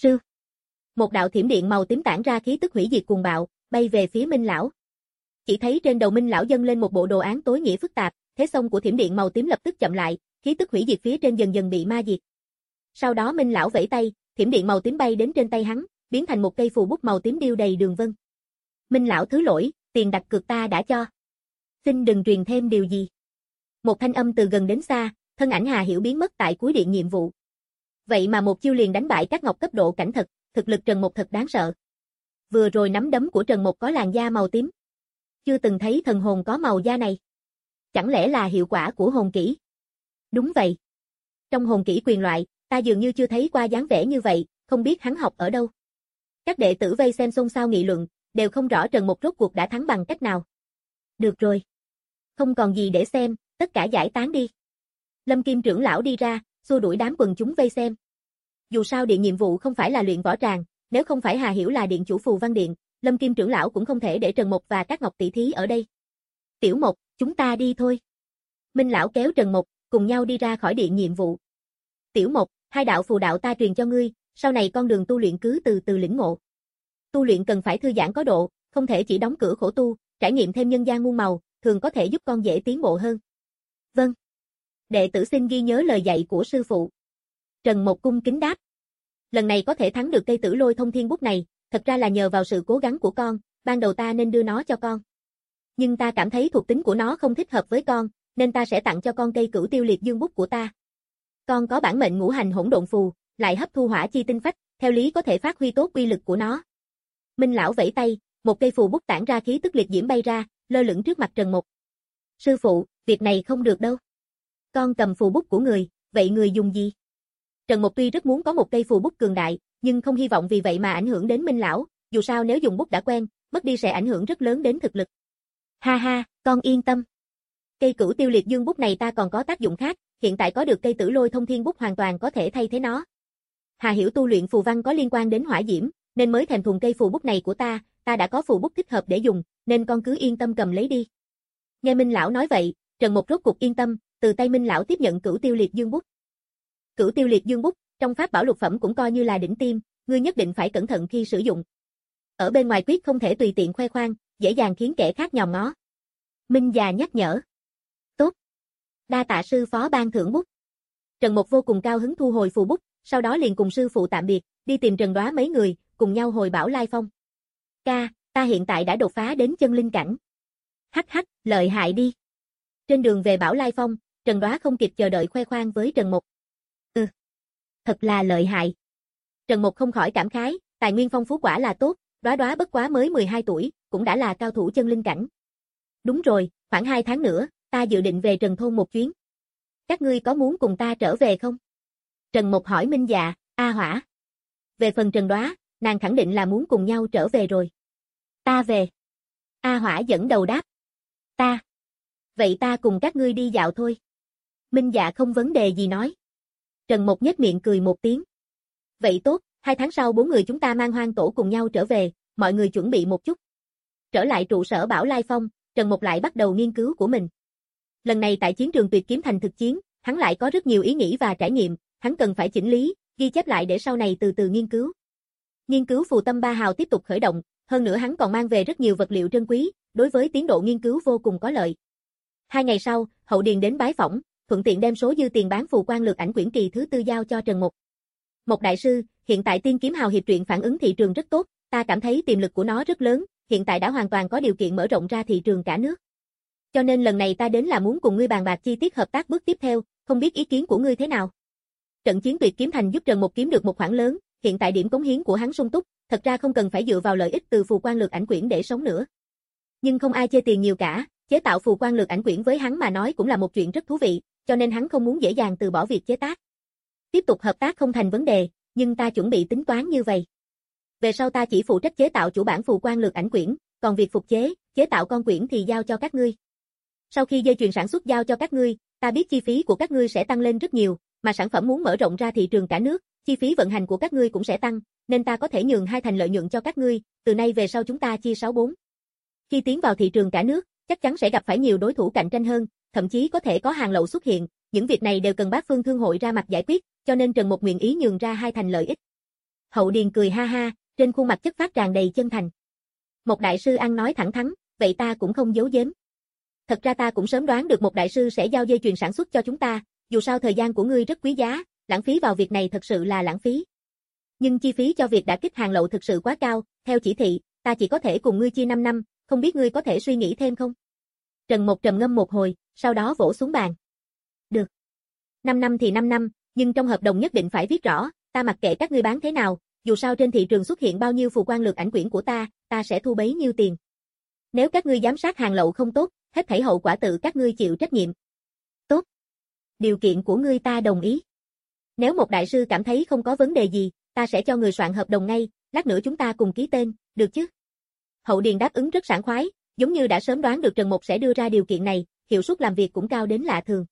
Sư. Một đạo thiểm điện màu tím tản ra khí tức hủy diệt cuồng bạo, bay về phía Minh lão. Chỉ thấy trên đầu Minh lão dâng lên một bộ đồ án tối nghĩa phức tạp, thế xông của thiểm điện màu tím lập tức chậm lại, khí tức hủy diệt phía trên dần dần bị ma diệt. Sau đó Minh lão vẫy tay, thiểm điện màu tím bay đến trên tay hắn, biến thành một cây phù bút màu tím điêu đầy đường vân. Minh lão thứ lỗi, tiền đặt cược ta đã cho. Xin đừng truyền thêm điều gì. Một thanh âm từ gần đến xa, thân ảnh Hà Hiểu biến mất tại cuối điện nhiệm vụ. Vậy mà một chiêu liền đánh bại các ngọc cấp độ cảnh thật, thực lực Trần Mộc thật đáng sợ. Vừa rồi nắm đấm của Trần Mộc có làn da màu tím. Chưa từng thấy thần hồn có màu da này. Chẳng lẽ là hiệu quả của hồn kỹ? Đúng vậy. Trong hồn kỹ quyền loại, ta dường như chưa thấy qua dáng vẻ như vậy, không biết hắn học ở đâu. Các đệ tử vây xem xôn xao nghị luận, đều không rõ Trần Mộc rốt cuộc đã thắng bằng cách nào. Được rồi. Không còn gì để xem, tất cả giải tán đi. Lâm Kim trưởng lão đi ra, xua đuổi đám quần chúng vây xem. Dù sao điện nhiệm vụ không phải là luyện võ tràng, nếu không phải Hà Hiểu là điện chủ Phù Văn Điện, Lâm Kim trưởng lão cũng không thể để Trần Mộc và các ngọc tỷ thí ở đây. Tiểu Mộc, chúng ta đi thôi. Minh lão kéo Trần Mộc, cùng nhau đi ra khỏi điện nhiệm vụ. Tiểu Mộc, hai đạo phù đạo ta truyền cho ngươi, sau này con đường tu luyện cứ từ từ lĩnh ngộ. Tu luyện cần phải thư giãn có độ, không thể chỉ đóng cửa khổ tu, trải nghiệm thêm nhân gian muôn màu, thường có thể giúp con dễ tiến bộ hơn. Vâng. Đệ tử xin ghi nhớ lời dạy của sư phụ. Trần Mộc cung kính đáp. Lần này có thể thắng được cây tử lôi thông thiên bút này, thật ra là nhờ vào sự cố gắng của con, ban đầu ta nên đưa nó cho con. Nhưng ta cảm thấy thuộc tính của nó không thích hợp với con, nên ta sẽ tặng cho con cây cửu tiêu liệt dương bút của ta. Con có bản mệnh ngũ hành hỗn độn phù, lại hấp thu hỏa chi tinh phách, theo lý có thể phát huy tốt uy lực của nó. Minh lão vẫy tay, một cây phù bút tản ra khí tức liệt diễm bay ra, lơ lửng trước mặt Trần Mộc. Sư phụ, việc này không được đâu. Con cầm phù bút của người, vậy người dùng gì? Trần Mộc tuy rất muốn có một cây phù bút cường đại, nhưng không hy vọng vì vậy mà ảnh hưởng đến Minh lão, dù sao nếu dùng bút đã quen, mất đi sẽ ảnh hưởng rất lớn đến thực lực. Ha ha, con yên tâm. Cây cửu tiêu liệt dương bút này ta còn có tác dụng khác, hiện tại có được cây tử lôi thông thiên bút hoàn toàn có thể thay thế nó. Hà Hiểu tu luyện phù văn có liên quan đến hỏa diễm, nên mới thèm thuồng cây phù bút này của ta, ta đã có phù bút thích hợp để dùng, nên con cứ yên tâm cầm lấy đi. Nghe Minh lão nói vậy, Trần Mộc rốt cục yên tâm, từ tay Minh lão tiếp nhận cửu tiêu liệt dương bút. Cửu tiêu liệt dương bút, trong pháp bảo lục phẩm cũng coi như là đỉnh tiêm, ngươi nhất định phải cẩn thận khi sử dụng. Ở bên ngoài quyết không thể tùy tiện khoe khoang, dễ dàng khiến kẻ khác nhòm ngó. Minh già nhắc nhở. Tốt. Đa tạ sư phó ban thưởng bút. Trần Mộc vô cùng cao hứng thu hồi phù bút, sau đó liền cùng sư phụ tạm biệt, đi tìm Trần Đoá mấy người, cùng nhau hồi Bảo Lai Phong. Ca, ta hiện tại đã đột phá đến chân linh cảnh. Hắc hắc, lợi hại đi. Trên đường về Bảo Lai Phong, Trần Đoá không kịp chờ đợi khoe khoang với Trần Mộc. Ừ, thật là lợi hại. Trần Mộc không khỏi cảm khái, tài nguyên phong phú quả là tốt, Đoá Đoá bất quá mới mười hai tuổi, cũng đã là cao thủ chân linh cảnh. Đúng rồi, khoảng hai tháng nữa, ta dự định về Trần Thôn một chuyến. Các ngươi có muốn cùng ta trở về không? Trần Mộc hỏi Minh Dạ, A Hỏa. Về phần Trần Đoá, nàng khẳng định là muốn cùng nhau trở về rồi. Ta về. A Hỏa dẫn đầu đáp. Ta. Vậy ta cùng các ngươi đi dạo thôi. Minh Dạ không vấn đề gì nói. Trần Mộc nhếch miệng cười một tiếng. Vậy tốt, hai tháng sau bốn người chúng ta mang hoang tổ cùng nhau trở về, mọi người chuẩn bị một chút. Trở lại trụ sở Bảo Lai Phong, Trần Mộc lại bắt đầu nghiên cứu của mình. Lần này tại chiến trường Tuyệt Kiếm Thành thực chiến, hắn lại có rất nhiều ý nghĩ và trải nghiệm, hắn cần phải chỉnh lý, ghi chép lại để sau này từ từ nghiên cứu. Nghiên cứu phù tâm ba hào tiếp tục khởi động, hơn nữa hắn còn mang về rất nhiều vật liệu trân quý, đối với tiến độ nghiên cứu vô cùng có lợi. Hai ngày sau, Hậu Điền đến bái phỏng, thuận tiện đem số dư tiền bán phù quan lược ảnh quyển kỳ thứ tư giao cho Trần Mộc. Mộc đại sư, hiện tại Tiên Kiếm Hào hiệp truyện phản ứng thị trường rất tốt, ta cảm thấy tiềm lực của nó rất lớn, hiện tại đã hoàn toàn có điều kiện mở rộng ra thị trường cả nước. Cho nên lần này ta đến là muốn cùng ngươi bàn bạc chi tiết hợp tác bước tiếp theo, không biết ý kiến của ngươi thế nào. Trận chiến Tuyệt Kiếm Thành giúp Trần Mộc kiếm được một khoản lớn, hiện tại điểm cống hiến của hắn sung túc, thật ra không cần phải dựa vào lợi ích từ phù quan lược ảnh quyển để sống nữa. Nhưng không ai chê tiền nhiều cả, chế tạo phù quan lược ảnh quyển với hắn mà nói cũng là một chuyện rất thú vị, cho nên hắn không muốn dễ dàng từ bỏ việc chế tác. Tiếp tục hợp tác không thành vấn đề, nhưng ta chuẩn bị tính toán như vậy. Về sau ta chỉ phụ trách chế tạo chủ bản phù quan lược ảnh quyển, còn việc phục chế, chế tạo con quyển thì giao cho các ngươi. Sau khi dây chuyền sản xuất giao cho các ngươi, ta biết chi phí của các ngươi sẽ tăng lên rất nhiều, mà sản phẩm muốn mở rộng ra thị trường cả nước, chi phí vận hành của các ngươi cũng sẽ tăng, nên ta có thể nhường hai thành lợi nhuận cho các ngươi, từ nay về sau chúng ta chia sáu bốn. Khi tiến vào thị trường cả nước, chắc chắn sẽ gặp phải nhiều đối thủ cạnh tranh hơn, thậm chí có thể có hàng lậu xuất hiện, những việc này đều cần Bát Phương Thương hội ra mặt giải quyết, cho nên Trần Mộc nguyện ý nhường ra hai thành lợi ích. Hậu Điền cười ha ha, trên khuôn mặt chất phát tràn đầy chân thành. Một đại sư ăn nói thẳng thắn, vậy ta cũng không giấu giếm. Thật ra ta cũng sớm đoán được một đại sư sẽ giao dây chuyền sản xuất cho chúng ta, dù sao thời gian của ngươi rất quý giá, lãng phí vào việc này thật sự là lãng phí. Nhưng chi phí cho việc đả kích hàng lậu thực sự quá cao, theo chỉ thị, ta chỉ có thể cùng ngươi chia năm năm, không biết ngươi có thể suy nghĩ thêm không? Trần Mộc trầm ngâm một hồi, sau đó vỗ xuống bàn. Được. năm năm thì năm năm, nhưng trong hợp đồng nhất định phải viết rõ, ta mặc kệ các ngươi bán thế nào, dù sao trên thị trường xuất hiện bao nhiêu phù quan lược ảnh quyển của ta, ta sẽ thu bấy nhiêu tiền. Nếu các ngươi giám sát hàng lậu không tốt, hết thảy hậu quả tự các ngươi chịu trách nhiệm. Tốt. Điều kiện của ngươi ta đồng ý. Nếu một đại sư cảm thấy không có vấn đề gì, ta sẽ cho người soạn hợp đồng ngay, lát nữa chúng ta cùng ký tên, được chứ? Hậu Điền đáp ứng rất sảng khoái, giống như đã sớm đoán được Trần Mộc sẽ đưa ra điều kiện này, hiệu suất làm việc cũng cao đến lạ thường.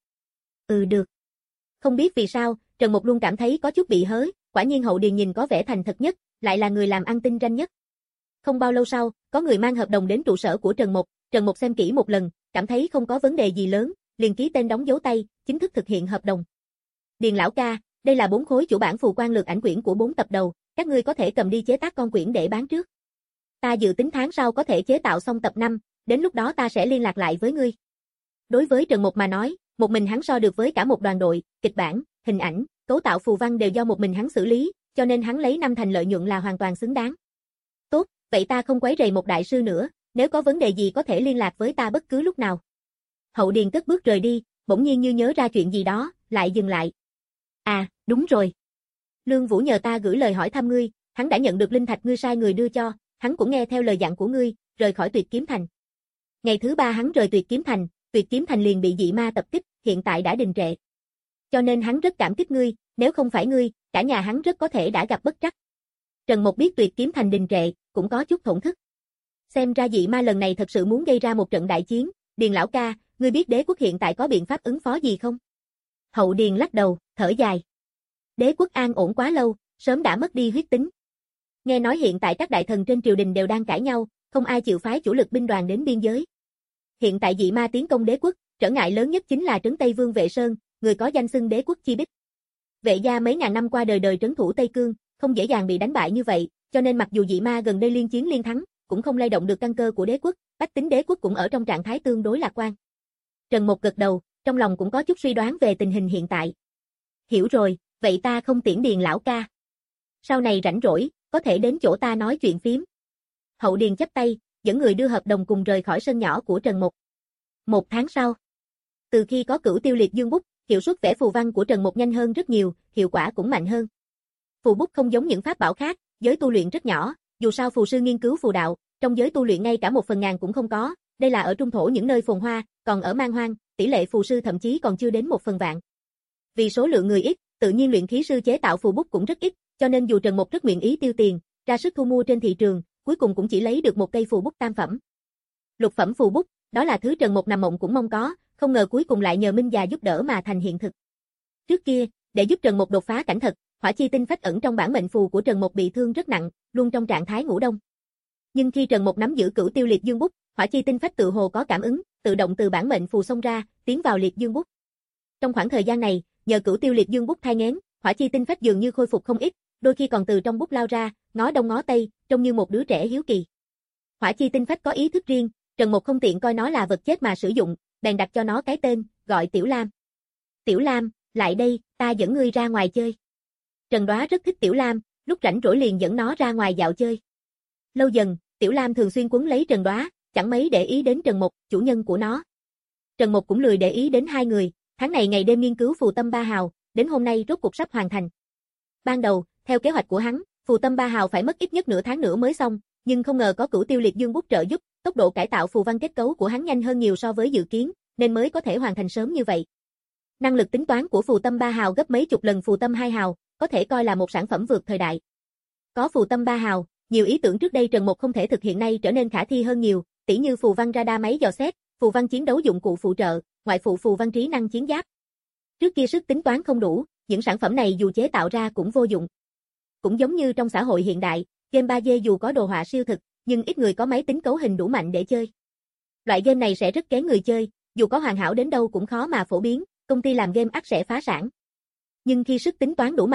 Ừ được. Không biết vì sao, Trần Mộc luôn cảm thấy có chút bị hớ, quả nhiên Hậu Điền nhìn có vẻ thành thật nhất, lại là người làm ăn tinh ranh nhất. Không bao lâu sau, có người mang hợp đồng đến trụ sở của Trần Mộc, Trần Mộc xem kỹ một lần, cảm thấy không có vấn đề gì lớn, liền ký tên đóng dấu tay, chính thức thực hiện hợp đồng. Điền lão ca, đây là bốn khối chủ bản phù quan lược ảnh quyển của bốn tập đầu, các ngươi có thể cầm đi chế tác con quyển để bán trước. Ta dự tính tháng sau có thể chế tạo xong tập năm, đến lúc đó ta sẽ liên lạc lại với ngươi. Đối với Trần Mộc mà nói, một mình hắn so được với cả một đoàn đội, kịch bản, hình ảnh, cấu tạo phù văn đều do một mình hắn xử lý, cho nên hắn lấy năm thành lợi nhuận là hoàn toàn xứng đáng. Tốt, vậy ta không quấy rầy một đại sư nữa, nếu có vấn đề gì có thể liên lạc với ta bất cứ lúc nào. Hậu Điền cất bước rời đi, bỗng nhiên như nhớ ra chuyện gì đó, lại dừng lại. À, đúng rồi. Lương Vũ nhờ ta gửi lời hỏi thăm ngươi, hắn đã nhận được linh thạch ngươi sai người đưa cho, hắn cũng nghe theo lời dặn của ngươi, rời khỏi Tuyệt Kiếm Thành. Ngày thứ ba hắn rời Tuyệt Kiếm Thành, Tuyệt Kiếm Thành liền bị dị ma tập kích, hiện tại đã đình trệ. Cho nên hắn rất cảm kích ngươi, nếu không phải ngươi, cả nhà hắn rất có thể đã gặp bất trắc. Trần Mộc biết Tuyệt Kiếm Thành đình trệ, cũng có chút thổn thức. Xem ra dị ma lần này thật sự muốn gây ra một trận đại chiến, Điền lão ca, ngươi biết đế quốc hiện tại có biện pháp ứng phó gì không? Hậu Điền lắc đầu, thở dài. Đế quốc an ổn quá lâu, sớm đã mất đi huyết tính. Nghe nói hiện tại các đại thần trên triều đình đều đang cãi nhau, không ai chịu phái chủ lực binh đoàn đến biên giới. Hiện tại dị ma tiến công đế quốc, trở ngại lớn nhất chính là trấn Tây Vương Vệ Sơn, người có danh xưng đế quốc chi bích. Vệ gia mấy ngàn năm qua đời đời trấn thủ Tây Cương, không dễ dàng bị đánh bại như vậy, cho nên mặc dù dị ma gần đây liên chiến liên thắng, cũng không lay động được căn cơ của đế quốc, bách tính đế quốc cũng ở trong trạng thái tương đối lạc quan. Trần Mộc gật đầu, trong lòng cũng có chút suy đoán về tình hình hiện tại. Hiểu rồi, vậy ta không tiễn Điền lão ca. Sau này rảnh rỗi, có thể đến chỗ ta nói chuyện phím. Hậu Điền chắp tay, dẫn người đưa hợp đồng cùng rời khỏi sân nhỏ của Trần Mộc. Một tháng sau, từ khi có Cửu Tiêu Liệt Dương bút, hiệu suất vẽ phù văn của Trần Mộc nhanh hơn rất nhiều, hiệu quả cũng mạnh hơn. Phù bút không giống những pháp bảo khác, giới tu luyện rất nhỏ, dù sao phù sư nghiên cứu phù đạo, trong giới tu luyện ngay cả một phần ngàn cũng không có, đây là ở trung thổ những nơi phồn hoa, còn ở man hoang, tỷ lệ phù sư thậm chí còn chưa đến một phần vạn. Vì số lượng người ít, tự nhiên luyện khí sư chế tạo phù bút cũng rất ít, cho nên dù Trần Mộc rất nguyện ý tiêu tiền, ra sức thu mua trên thị trường, cuối cùng cũng chỉ lấy được một cây phù bút tam phẩm. Lục phẩm phù bút, đó là thứ Trần Mộc nằm mộng cũng mong có, không ngờ cuối cùng lại nhờ Minh già giúp đỡ mà thành hiện thực. Trước kia, để giúp Trần Mộc đột phá cảnh thật, hỏa chi tinh phách ẩn trong bản mệnh phù của Trần Mộc bị thương rất nặng, luôn trong trạng thái ngủ đông. Nhưng khi Trần Mộc nắm giữ Cửu Tiêu Liệt Dương bút, hỏa chi tinh phách tự hồ có cảm ứng, tự động từ bản mệnh phù xông ra, tiến vào Liệt Dương bút. Trong khoảng thời gian này, nhờ Cửu Tiêu Liệt Dương bút thai nghén, hỏa chi tinh phách dường như khôi phục không ít, đôi khi còn từ trong bút lao ra, ngó đông ngó tây, trông như một đứa trẻ hiếu kỳ. Hỏa chi tinh phách có ý thức riêng, Trần Mộc không tiện coi nó là vật chết mà sử dụng, bèn đặt cho nó cái tên, gọi Tiểu Lam. Tiểu Lam, lại đây, ta dẫn ngươi ra ngoài chơi. Trần Đoá rất thích Tiểu Lam, lúc rảnh rỗi liền dẫn nó ra ngoài dạo chơi. Lâu dần, Tiểu Lam thường xuyên quấn lấy Trần Đoá, chẳng mấy để ý đến Trần Mộc, chủ nhân của nó. Trần Mộc cũng lười để ý đến hai người, tháng này ngày đêm nghiên cứu phù tâm ba hào, đến hôm nay rốt cuộc sắp hoàn thành. Ban đầu, theo kế hoạch của hắn, phù tâm ba hào phải mất ít nhất nửa tháng nữa mới xong, nhưng không ngờ có Cửu Tiêu Liệt Dương bút trợ giúp, tốc độ cải tạo phù văn kết cấu của hắn nhanh hơn nhiều so với dự kiến, nên mới có thể hoàn thành sớm như vậy. Năng lực tính toán của phù tâm ba hào gấp mấy chục lần phù tâm hai hào, có thể coi là một sản phẩm vượt thời đại. Có phù tâm ba hào, nhiều ý tưởng trước đây Trần Mộc không thể thực hiện nay trở nên khả thi hơn nhiều, tỉ như phù văn radar máy dò xét, phù văn chiến đấu dụng cụ phụ trợ, ngoại phụ phù văn trí năng chiến giáp. Trước kia sức tính toán không đủ, những sản phẩm này dù chế tạo ra cũng vô dụng. Cũng giống như trong xã hội hiện đại, game ba D dù có đồ họa siêu thực, nhưng ít người có máy tính cấu hình đủ mạnh để chơi. Loại game này sẽ rất kén người chơi, dù có hoàn hảo đến đâu cũng khó mà phổ biến, công ty làm game ắt sẽ phá sản. Nhưng khi sức tính toán đủ mạnh,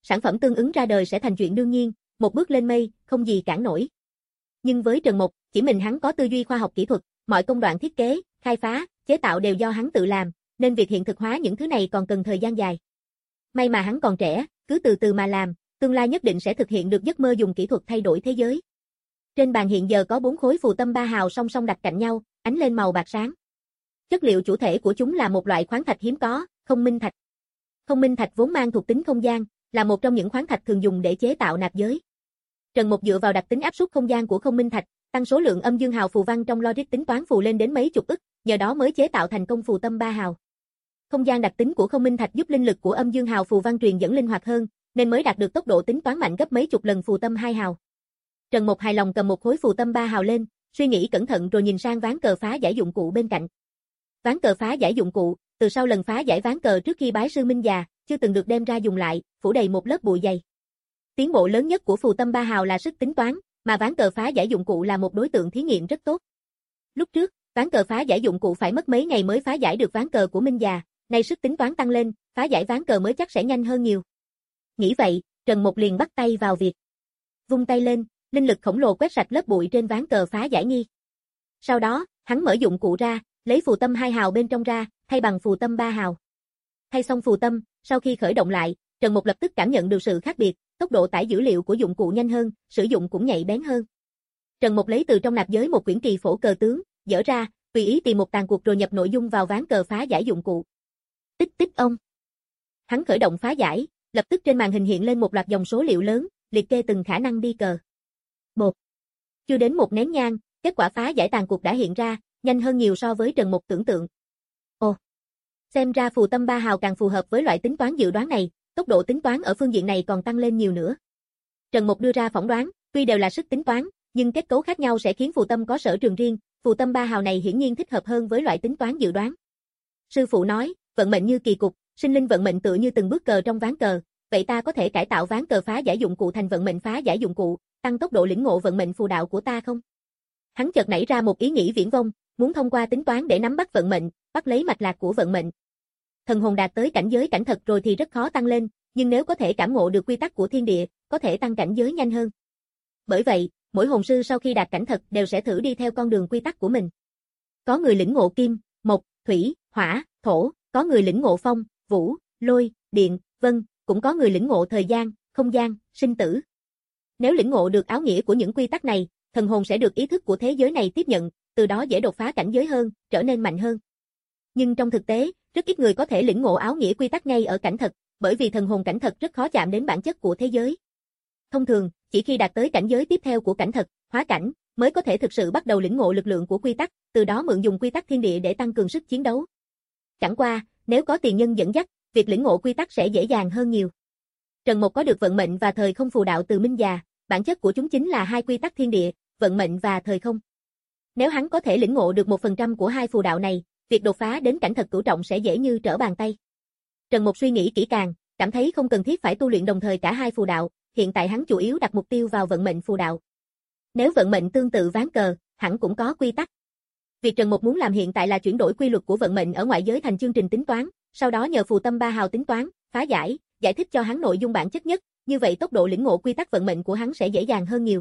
sản phẩm tương ứng ra đời sẽ thành chuyện đương nhiên, một bước lên mây, không gì cản nổi. Nhưng với Trần Mục, chỉ mình hắn có tư duy khoa học kỹ thuật, mọi công đoạn thiết kế, khai phá, chế tạo đều do hắn tự làm, nên việc hiện thực hóa những thứ này còn cần thời gian dài. May mà hắn còn trẻ, cứ từ từ mà làm, tương lai nhất định sẽ thực hiện được giấc mơ dùng kỹ thuật thay đổi thế giới. Trên bàn hiện giờ có bốn khối phù tâm ba hào song song đặt cạnh nhau, ánh lên màu bạc sáng. Chất liệu chủ thể của chúng là một loại khoáng thạch hiếm có, không minh thạch. Không minh thạch vốn mang thuộc tính không gian, là một trong những khoáng thạch thường dùng để chế tạo nạp giới. Trần Mục dựa vào đặc tính áp suất không gian của không minh thạch, tăng số lượng âm dương hào phù văn trong logic tính toán phù lên đến mấy chục ức, nhờ đó mới chế tạo thành công phù tâm ba hào. Không gian đặc tính của không minh thạch giúp linh lực của âm dương hào phù văn truyền dẫn linh hoạt hơn, nên mới đạt được tốc độ tính toán mạnh gấp mấy chục lần phù tâm hai hào. Trần Mục hài lòng cầm một khối phù tâm ba hào lên, suy nghĩ cẩn thận rồi nhìn sang ván cờ phá giải dụng cụ bên cạnh. Ván cờ phá giải dụng cụ, từ sau lần phá giải ván cờ trước khi bái sư Minh già, chưa từng được đem ra dùng lại, phủ đầy một lớp bụi dày. Tiến bộ lớn nhất của phù tâm ba hào là sức tính toán, mà ván cờ phá giải dụng cụ là một đối tượng thí nghiệm rất tốt. Lúc trước, ván cờ phá giải dụng cụ phải mất mấy ngày mới phá giải được ván cờ của Minh già, nay sức tính toán tăng lên, phá giải ván cờ mới chắc sẽ nhanh hơn nhiều. Nghĩ vậy, Trần Mục liền bắt tay vào việc. Vung tay lên, linh lực khổng lồ quét sạch lớp bụi trên ván cờ phá giải nghi. Sau đó, hắn mở dụng cụ ra, lấy phù tâm hai hào bên trong ra, thay bằng phù tâm ba hào. Thay xong phù tâm, sau khi khởi động lại, Trần Mục lập tức cảm nhận được sự khác biệt, tốc độ tải dữ liệu của dụng cụ nhanh hơn, sử dụng cũng nhạy bén hơn. Trần Mục lấy từ trong nạp giới một quyển kỳ phổ cờ tướng, dở ra, tùy ý tìm một tàn cuộc rồi nhập nội dung vào ván cờ phá giải dụng cụ. Tích tích ông. Hắn khởi động phá giải, lập tức trên màn hình hiện lên một loạt dòng số liệu lớn, liệt kê từng khả năng đi cờ. Bột. Chưa đến một nén nhang, kết quả phá giải tàn cuộc đã hiện ra, nhanh hơn nhiều so với Trần Mục tưởng tượng. Ồ. Xem ra phù tâm ba hào càng phù hợp với loại tính toán dự đoán này, tốc độ tính toán ở phương diện này còn tăng lên nhiều nữa. Trần Mục đưa ra phỏng đoán, tuy đều là sức tính toán, nhưng kết cấu khác nhau sẽ khiến phù tâm có sở trường riêng, phù tâm ba hào này hiển nhiên thích hợp hơn với loại tính toán dự đoán. Sư phụ nói, vận mệnh như kỳ cục, sinh linh vận mệnh tựa như từng bước cờ trong ván cờ, vậy ta có thể cải tạo ván cờ phá giải dụng cụ thành vận mệnh phá giải dụng cụ, tăng tốc độ lĩnh ngộ vận mệnh phù đạo của ta không? Hắn chợt nảy ra một ý nghĩ viển vông, muốn thông qua tính toán để nắm bắt vận mệnh, bắt lấy mạch lạc của vận mệnh. Thần hồn đạt tới cảnh giới cảnh thật rồi thì rất khó tăng lên, nhưng nếu có thể cảm ngộ được quy tắc của thiên địa, có thể tăng cảnh giới nhanh hơn. Bởi vậy, mỗi hồn sư sau khi đạt cảnh thật đều sẽ thử đi theo con đường quy tắc của mình. Có người lĩnh ngộ kim, mộc, thủy, hỏa, thổ, có người lĩnh ngộ phong, vũ, lôi, điện, vân, cũng có người lĩnh ngộ thời gian, không gian, sinh tử. Nếu lĩnh ngộ được áo nghĩa của những quy tắc này, thần hồn sẽ được ý thức của thế giới này tiếp nhận, từ đó dễ đột phá cảnh giới hơn, trở nên mạnh hơn. Nhưng trong thực tế, rất ít người có thể lĩnh ngộ áo nghĩa quy tắc ngay ở cảnh thật, bởi vì thần hồn cảnh thật rất khó chạm đến bản chất của thế giới. Thông thường, chỉ khi đạt tới cảnh giới tiếp theo của cảnh thật, hóa cảnh, mới có thể thực sự bắt đầu lĩnh ngộ lực lượng của quy tắc, từ đó mượn dùng quy tắc thiên địa để tăng cường sức chiến đấu. Chẳng qua, nếu có tiền nhân dẫn dắt, việc lĩnh ngộ quy tắc sẽ dễ dàng hơn nhiều. Trần Mục có được vận mệnh và thời không phù đạo từ Minh già, bản chất của chúng chính là hai quy tắc thiên địa, vận mệnh và thời không. Nếu hắn có thể lĩnh ngộ được một phần trăm của hai phù đạo này, việc đột phá đến cảnh thật cửu trọng sẽ dễ như trở bàn tay. Trần Mục suy nghĩ kỹ càng, cảm thấy không cần thiết phải tu luyện đồng thời cả hai phù đạo, hiện tại hắn chủ yếu đặt mục tiêu vào vận mệnh phù đạo. Nếu vận mệnh tương tự ván cờ, hẳn cũng có quy tắc. Việc Trần Mục muốn làm hiện tại là chuyển đổi quy luật của vận mệnh ở ngoại giới thành chương trình tính toán, sau đó nhờ phù tâm ba hào tính toán, phá giải, giải thích cho hắn nội dung bản chất nhất, như vậy tốc độ lĩnh ngộ quy tắc vận mệnh của hắn sẽ dễ dàng hơn nhiều.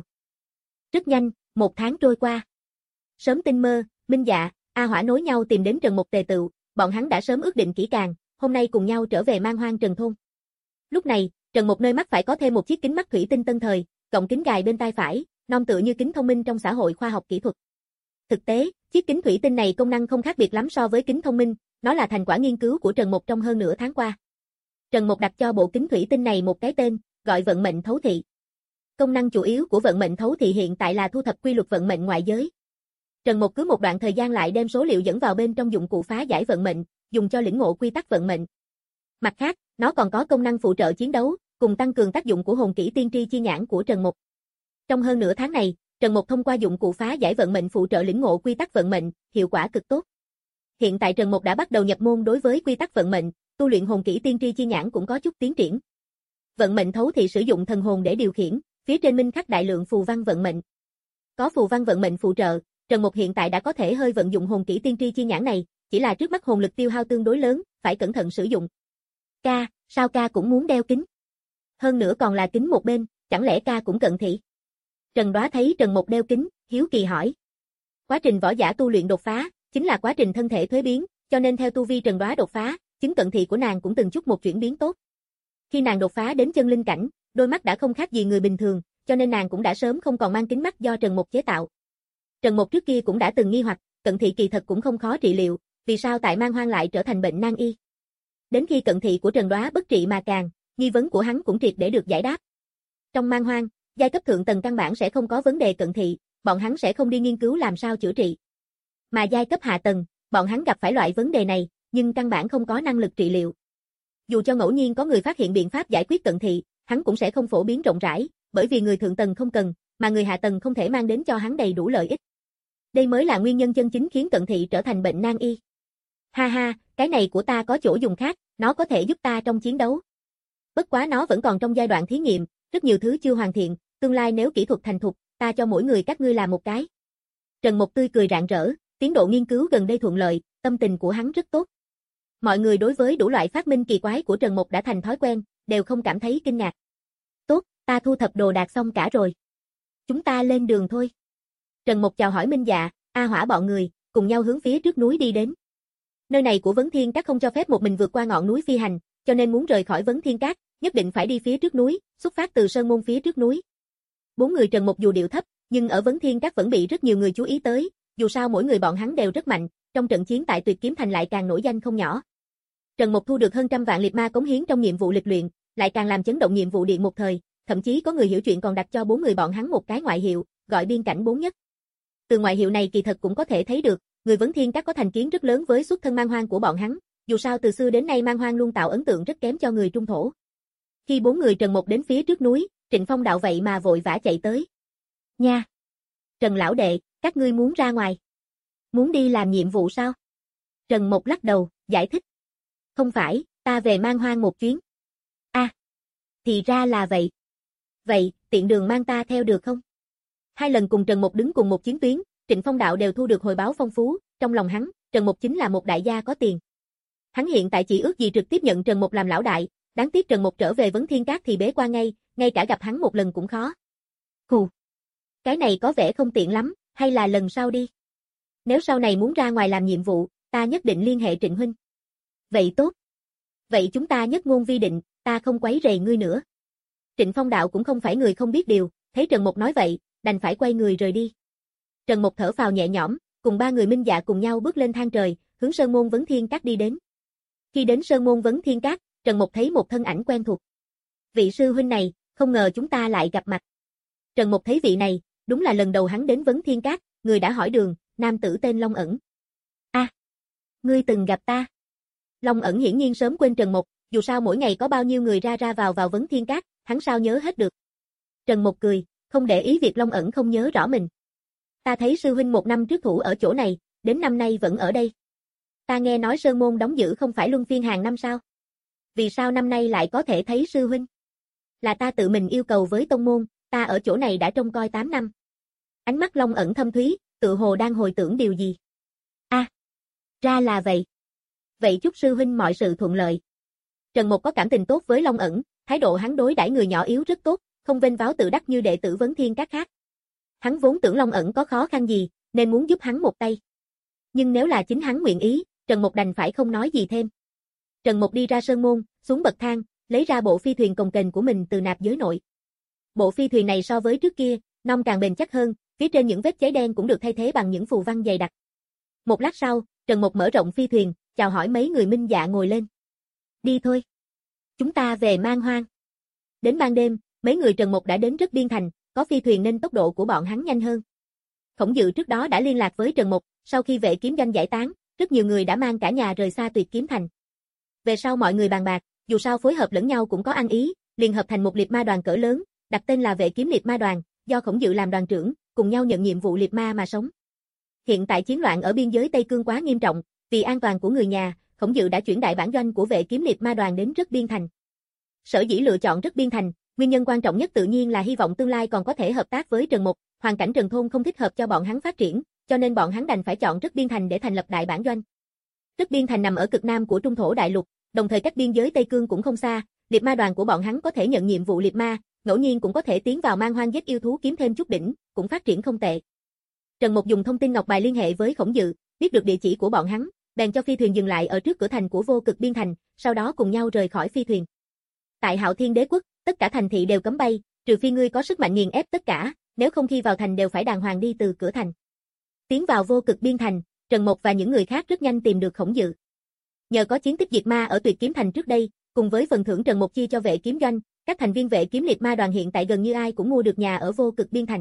Rất nhanh, một tháng trôi qua. Sớm tinh mơ, Minh Dạ, A Hỏa nối nhau tìm đến Trần Mục tề tựu, bọn hắn đã sớm ước định kỹ càng, hôm nay cùng nhau trở về Man Hoang Trần thôn. Lúc này, Trần Mục nơi mắt phải có thêm một chiếc kính mắt thủy tinh tân thời, cộng kính gài bên tai phải, non tựa như kính thông minh trong xã hội khoa học kỹ thuật. Thực tế, chiếc kính thủy tinh này công năng không khác biệt lắm so với kính thông minh, nó là thành quả nghiên cứu của Trần Mục trong hơn nửa tháng qua. Trần Mục đặt cho bộ kính thủy tinh này một cái tên, gọi vận mệnh thấu thị. Công năng chủ yếu của vận mệnh thấu thị hiện tại là thu thập quy luật vận mệnh ngoại giới. Trần Mục cứ một đoạn thời gian lại đem số liệu dẫn vào bên trong dụng cụ phá giải vận mệnh, dùng cho lĩnh ngộ quy tắc vận mệnh. Mặt khác, nó còn có công năng phụ trợ chiến đấu, cùng tăng cường tác dụng của hồn kỹ tiên tri chi nhãn của Trần Mục. Trong hơn nửa tháng này, Trần Mục thông qua dụng cụ phá giải vận mệnh phụ trợ lĩnh ngộ quy tắc vận mệnh, hiệu quả cực tốt. Hiện tại Trần Mục đã bắt đầu nhập môn đối với quy tắc vận mệnh, tu luyện hồn kỹ tiên tri chi nhãn cũng có chút tiến triển. Vận mệnh thấu thị sử dụng thần hồn để điều khiển, phía trên minh khắc đại lượng phù văn vận mệnh. Có phù văn vận mệnh phụ trợ, Trần Mục hiện tại đã có thể hơi vận dụng hồn kỹ tiên tri chi nhãn này, chỉ là trước mắt hồn lực tiêu hao tương đối lớn, phải cẩn thận sử dụng. Ca, sao ca cũng muốn đeo kính? Hơn nữa còn là kính một bên, chẳng lẽ ca cũng cận thị? Trần Đoá thấy Trần Mục đeo kính, hiếu kỳ hỏi. Quá trình võ giả tu luyện đột phá, chính là quá trình thân thể thuế biến, cho nên theo tu vi Trần Đoá đột phá, chứng cận thị của nàng cũng từng chút một chuyển biến tốt. Khi nàng đột phá đến chân linh cảnh, đôi mắt đã không khác gì người bình thường, cho nên nàng cũng đã sớm không còn mang kính mắt do Trần Mục chế tạo. Trần Mục trước kia cũng đã từng nghi hoặc, cận thị kỳ thật cũng không khó trị liệu, vì sao tại Man Hoang lại trở thành bệnh nan y? Đến khi cận thị của Trần Đoá bất trị mà càng, nghi vấn của hắn cũng triệt để được giải đáp. Trong Man Hoang, giai cấp thượng tầng căn bản sẽ không có vấn đề cận thị, bọn hắn sẽ không đi nghiên cứu làm sao chữa trị. Mà giai cấp hạ tầng, bọn hắn gặp phải loại vấn đề này, nhưng căn bản không có năng lực trị liệu. Dù cho ngẫu nhiên có người phát hiện biện pháp giải quyết cận thị, hắn cũng sẽ không phổ biến rộng rãi, bởi vì người thượng tầng không cần, mà người hạ tầng không thể mang đến cho hắn đầy đủ lợi ích. Đây mới là nguyên nhân chân chính khiến cận thị trở thành bệnh nan y. Ha ha, cái này của ta có chỗ dùng khác, nó có thể giúp ta trong chiến đấu. Bất quá nó vẫn còn trong giai đoạn thí nghiệm, rất nhiều thứ chưa hoàn thiện, tương lai nếu kỹ thuật thành thục, ta cho mỗi người các ngươi làm một cái. Trần Mục tươi cười rạng rỡ, tiến độ nghiên cứu gần đây thuận lợi, tâm tình của hắn rất tốt. Mọi người đối với đủ loại phát minh kỳ quái của Trần Mục đã thành thói quen, đều không cảm thấy kinh ngạc. Tốt, ta thu thập đồ đạc xong cả rồi. Chúng ta lên đường thôi. Trần Mục chào hỏi Minh Dạ, A Hỏa bọn người, cùng nhau hướng phía trước núi đi đến. Nơi này của Vấn Thiên Các không cho phép một mình vượt qua ngọn núi phi hành, cho nên muốn rời khỏi Vấn Thiên Các, nhất định phải đi phía trước núi, xuất phát từ sơn môn phía trước núi. Bốn người Trần Mục dù điệu thấp, nhưng ở Vấn Thiên Các vẫn bị rất nhiều người chú ý tới, dù sao mỗi người bọn hắn đều rất mạnh, trong trận chiến tại Tuyệt Kiếm Thành lại càng nổi danh không nhỏ. Trần Mục thu được hơn trăm vạn liệt ma cống hiến trong nhiệm vụ lịch luyện, lại càng làm chấn động nhiệm vụ điện một thời, thậm chí có người hiểu chuyện còn đặt cho bốn người bọn hắn một cái ngoại hiệu, gọi biên cảnh bốn nhất. Từ ngoại hiệu này kỳ thật cũng có thể thấy được, người Vấn Thiên Các có thành kiến rất lớn với xuất thân Man Hoang của bọn hắn, dù sao từ xưa đến nay Man Hoang luôn tạo ấn tượng rất kém cho người trung thổ. Khi bốn người Trần Mục đến phía trước núi, Trịnh Phong đạo vậy mà vội vã chạy tới. Nha! Trần lão đệ, các ngươi muốn ra ngoài. Muốn đi làm nhiệm vụ sao? Trần Mục lắc đầu, giải thích. Không phải, ta về Man Hoang một chuyến. A, à, thì ra là vậy. Vậy, tiện đường mang ta theo được không? Hai lần cùng Trần Mục đứng cùng một chiến tuyến, Trịnh Phong đạo đều thu được hồi báo phong phú, trong lòng hắn, Trần Mục chính là một đại gia có tiền. Hắn hiện tại chỉ ước gì trực tiếp nhận Trần Mục làm lão đại, đáng tiếc Trần Mục trở về Vấn Thiên Các thì bế quan ngay, ngay cả gặp hắn một lần cũng khó. Hù, cái này có vẻ không tiện lắm, hay là lần sau đi. Nếu sau này muốn ra ngoài làm nhiệm vụ, ta nhất định liên hệ Trịnh huynh. Vậy tốt. Vậy chúng ta nhất ngôn vi định, ta không quấy rầy ngươi nữa. Trịnh Phong đạo cũng không phải người không biết điều, thấy Trần Mục nói vậy, đành phải quay người rời đi. Trần Mục thở phào nhẹ nhõm, cùng ba người Minh Dạ cùng nhau bước lên thang trời, hướng Sơn môn Vấn Thiên Các đi đến. Khi đến Sơn môn Vấn Thiên Các, Trần Mục thấy một thân ảnh quen thuộc. Vị sư huynh này, không ngờ chúng ta lại gặp mặt. Trần Mục thấy vị này, đúng là lần đầu hắn đến Vấn Thiên Các, người đã hỏi đường, nam tử tên Long Ẩn. A, à, ngươi từng gặp ta. Long Ẩn hiển nhiên sớm quên Trần Mục, dù sao mỗi ngày có bao nhiêu người ra ra vào vào Vấn Thiên Các, hắn sao nhớ hết được. Trần Mục cười, không để ý việc Long Ẩn không nhớ rõ mình. Ta thấy sư huynh một năm trước thủ ở chỗ này, đến năm nay vẫn ở đây. Ta nghe nói sơn môn đóng giữ không phải luân phiên hàng năm sao? Vì sao năm nay lại có thể thấy sư huynh? Là ta tự mình yêu cầu với tông môn, ta ở chỗ này đã trông coi tám năm. Ánh mắt Long Ẩn thâm thúy, tự hồ đang hồi tưởng điều gì. A, à, ra là vậy. Vậy chúc sư huynh mọi sự thuận lợi. Trần Mục có cảm tình tốt với Long Ẩn, thái độ hắn đối đãi người nhỏ yếu rất tốt, không vênh váo tự đắc như đệ tử Vấn Thiên Các khác. Hắn vốn tưởng Long Ẩn có khó khăn gì, nên muốn giúp hắn một tay. Nhưng nếu là chính hắn nguyện ý, Trần Mục đành phải không nói gì thêm. Trần Mục đi ra sơn môn, xuống bậc thang, lấy ra bộ phi thuyền cồng kềnh của mình từ nạp giới nội. Bộ phi thuyền này so với trước kia, nong càng bền chắc hơn, phía trên những vết cháy đen cũng được thay thế bằng những phù văn dày đặc. Một lát sau, Trần Mục mở rộng phi thuyền, chào hỏi mấy người Minh Dạ ngồi lên. Đi thôi. Chúng ta về Man Hoang. Đến ban đêm, mấy người Trần Mục đã đến rất Biên Thành, có phi thuyền nên tốc độ của bọn hắn nhanh hơn. Khổng Dự trước đó đã liên lạc với Trần Mục, sau khi Vệ Kiếm Doanh giải tán, rất nhiều người đã mang cả nhà rời xa Tuyệt Kiếm Thành. Về sau mọi người bàn bạc, dù sao phối hợp lẫn nhau cũng có ăn ý, liền hợp thành một liệt ma đoàn cỡ lớn, đặt tên là Vệ Kiếm Liệt Ma Đoàn, do Khổng Dự làm đoàn trưởng, cùng nhau nhận nhiệm vụ liệt ma mà sống. Hiện tại chiến loạn ở biên giới Tây Cương quá nghiêm trọng, vì an toàn của người nhà, Khổng Dự đã chuyển đại bản doanh của Vệ Kiếm Liệt Ma Đoàn đến Rất Biên Thành. Sở dĩ lựa chọn Rất Biên Thành, nguyên nhân quan trọng nhất tự nhiên là hy vọng tương lai còn có thể hợp tác với Trần Mục, hoàn cảnh Trần Thôn không thích hợp cho bọn hắn phát triển, cho nên bọn hắn đành phải chọn Rất Biên Thành để thành lập đại bản doanh. Rất Biên Thành nằm ở cực nam của Trung thổ đại lục, đồng thời cách biên giới Tây Cương cũng không xa, liệt ma đoàn của bọn hắn có thể nhận nhiệm vụ liệt ma, ngẫu nhiên cũng có thể tiến vào man hoang giết yêu thú kiếm thêm chút đỉnh, cũng phát triển không tệ. Trần Mục dùng thông tin ngọc bài liên hệ với Khổng Dự, biết được địa chỉ của bọn hắn, bèn cho phi thuyền dừng lại ở trước cửa thành của Vô Cực Biên Thành, sau đó cùng nhau rời khỏi phi thuyền. Tại Hạo Thiên Đế quốc, tất cả thành thị đều cấm bay, trừ phi ngươi có sức mạnh nghiền ép tất cả, nếu không khi vào thành đều phải đàng hoàng đi từ cửa thành. Tiến vào Vô Cực Biên Thành, Trần Mục và những người khác rất nhanh tìm được Khổng Dự. Nhờ có chiến tích diệt ma ở Tuyệt Kiếm Thành trước đây, cùng với phần thưởng Trần Mục chia cho vệ kiếm doanh, các thành viên vệ kiếm liệt ma đoàn hiện tại gần như ai cũng mua được nhà ở Vô Cực Biên Thành.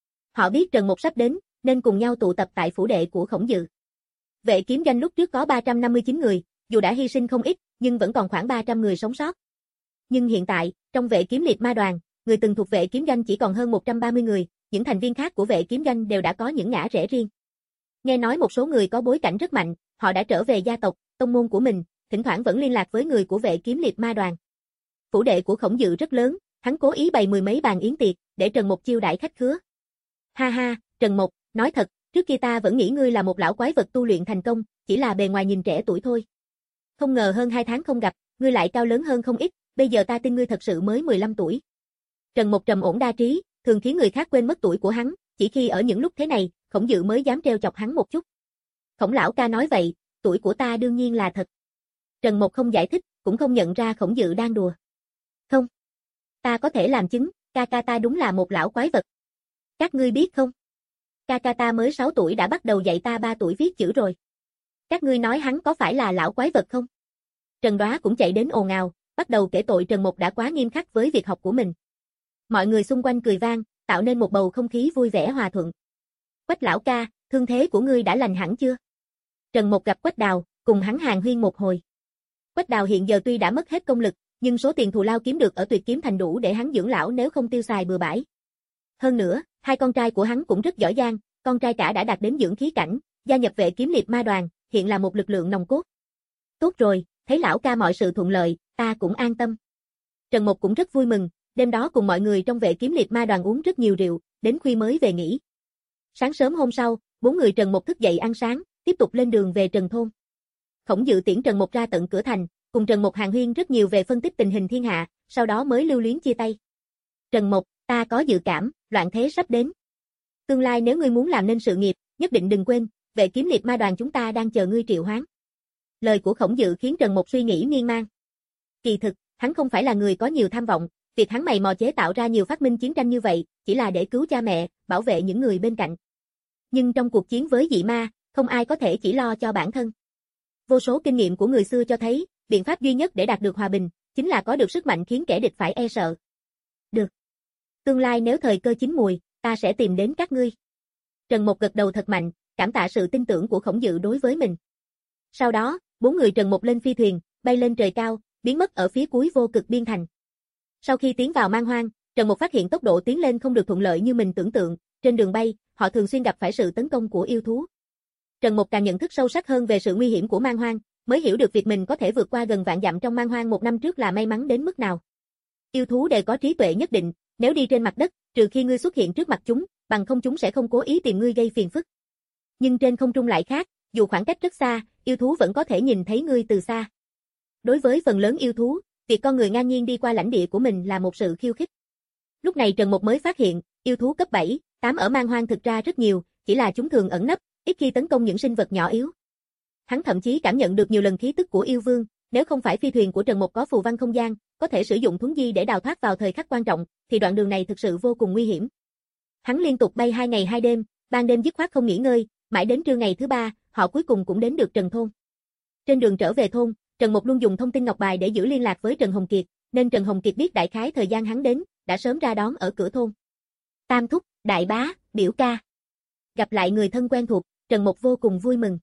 Họ biết Trần Mục sắp đến, nên cùng nhau tụ tập tại phủ đệ của Khổng Dự. Vệ kiếm doanh lúc trước có ba trăm năm mươi chín người, dù đã hy sinh không ít, nhưng vẫn còn khoảng ba trăm người sống sót. Nhưng hiện tại, trong vệ kiếm liệt ma đoàn, người từng thuộc vệ kiếm doanh chỉ còn hơn một trăm ba mươi người, những thành viên khác của vệ kiếm doanh đều đã có những ngã rẽ riêng. Nghe nói một số người có bối cảnh rất mạnh, họ đã trở về gia tộc, tông môn của mình, thỉnh thoảng vẫn liên lạc với người của vệ kiếm liệt ma đoàn. Phủ đệ của Khổng Dự rất lớn, hắn cố ý bày mười mấy bàn yến tiệc, để Trần Mục chiêu đãi khách khứa. Ha ha, Trần Mục, nói thật, trước kia ta vẫn nghĩ ngươi là một lão quái vật tu luyện thành công, chỉ là bề ngoài nhìn trẻ tuổi thôi. Không ngờ hơn hai tháng không gặp, ngươi lại cao lớn hơn không ít, bây giờ ta tin ngươi thật sự mới mười lăm tuổi. Trần Mục trầm ổn đa trí, thường khiến người khác quên mất tuổi của hắn, chỉ khi ở những lúc thế này, Khổng Dự mới dám trêu chọc hắn một chút. Khổng lão ca nói vậy, tuổi của ta đương nhiên là thật. Trần Mục không giải thích, cũng không nhận ra Khổng Dự đang đùa. Không. Ta có thể làm chứng, ca ca ta đúng là một lão quái vật. Các ngươi biết không? Ca ca ta mới sáu tuổi đã bắt đầu dạy ta ba tuổi viết chữ rồi. Các ngươi nói hắn có phải là lão quái vật không? Trần Đoá cũng chạy đến ồn ào, bắt đầu kể tội Trần Mục đã quá nghiêm khắc với việc học của mình. Mọi người xung quanh cười vang, tạo nên một bầu không khí vui vẻ hòa thuận. Quách lão ca, thương thế của ngươi đã lành hẳn chưa? Trần Mục gặp Quách Đào, cùng hắn hàn huyên một hồi. Quách Đào hiện giờ tuy đã mất hết công lực, nhưng số tiền thù lao kiếm được ở Tuyệt Kiếm Thành đủ để hắn dưỡng lão nếu không tiêu xài bừa bãi. Hơn nữa, hai con trai của hắn cũng rất giỏi giang, con trai cả đã đạt đến dưỡng khí cảnh, gia nhập vệ kiếm liệt ma đoàn, hiện là một lực lượng nòng cốt. Tốt rồi, thấy lão ca mọi sự thuận lợi, ta cũng an tâm. Trần Mục cũng rất vui mừng, đêm đó cùng mọi người trong vệ kiếm liệt ma đoàn uống rất nhiều rượu, đến khuya mới về nghỉ. Sáng sớm hôm sau, bốn người Trần Mục thức dậy ăn sáng, tiếp tục lên đường về Trần Thôn. Khổng Dự tiễn Trần Mục ra tận cửa thành, cùng Trần Mục hàn huyên rất nhiều về phân tích tình hình thiên hạ, sau đó mới lưu luyến chia tay. Trần Mục, ta có dự cảm, loạn thế sắp đến. Tương lai nếu ngươi muốn làm nên sự nghiệp, nhất định đừng quên, vệ kiếm liệt ma đoàn chúng ta đang chờ ngươi triệu hoán. Lời của Khổng Dự khiến Trần Mục suy nghĩ miên man. Kỳ thực, hắn không phải là người có nhiều tham vọng, việc hắn mày mò chế tạo ra nhiều phát minh chiến tranh như vậy, chỉ là để cứu cha mẹ, bảo vệ những người bên cạnh. Nhưng trong cuộc chiến với dị ma, không ai có thể chỉ lo cho bản thân. Vô số kinh nghiệm của người xưa cho thấy, biện pháp duy nhất để đạt được hòa bình, chính là có được sức mạnh khiến kẻ địch phải e sợ. Được. Tương lai nếu thời cơ chín mùi, ta sẽ tìm đến các ngươi. Trần Mục gật đầu thật mạnh, cảm tạ sự tin tưởng của Khổng Dự đối với mình. Sau đó, bốn người Trần Mục lên phi thuyền, bay lên trời cao, biến mất ở phía cuối Vô Cực Biên Thành. Sau khi tiến vào man hoang, Trần Mục phát hiện tốc độ tiến lên không được thuận lợi như mình tưởng tượng, trên đường bay, họ thường xuyên gặp phải sự tấn công của yêu thú. Trần Mục càng nhận thức sâu sắc hơn về sự nguy hiểm của man hoang, mới hiểu được việc mình có thể vượt qua gần vạn dặm trong man hoang một năm trước là may mắn đến mức nào. Yêu thú đều có trí tuệ nhất định, nếu đi trên mặt đất, trừ khi ngươi xuất hiện trước mặt chúng, bằng không chúng sẽ không cố ý tìm ngươi gây phiền phức. Nhưng trên không trung lại khác, dù khoảng cách rất xa, yêu thú vẫn có thể nhìn thấy ngươi từ xa. Đối với phần lớn yêu thú, việc con người ngang nhiên đi qua lãnh địa của mình là một sự khiêu khích. Lúc này Trần Mục mới phát hiện, yêu thú cấp bảy, tám ở man hoang thực ra rất nhiều, chỉ là chúng thường ẩn nấp, ít khi tấn công những sinh vật nhỏ yếu. Hắn thậm chí cảm nhận được nhiều lần khí tức của yêu vương, nếu không phải phi thuyền của Trần Mục có phù văn không gian, có thể sử dụng thuấn di để đào thoát vào thời khắc quan trọng, thì đoạn đường này thực sự vô cùng nguy hiểm. Hắn liên tục bay hai ngày hai đêm, ban đêm dứt khoát không nghỉ ngơi, mãi đến trưa ngày thứ ba, họ cuối cùng cũng đến được Trần Thôn. Trên đường trở về thôn, Trần Mục luôn dùng thông tin ngọc bài để giữ liên lạc với Trần Hồng Kiệt, nên Trần Hồng Kiệt biết đại khái thời gian hắn đến, đã sớm ra đón ở cửa thôn. Tam thúc, đại bá, biểu ca. Gặp lại người thân quen thuộc, Trần Mục vô cùng vui mừng.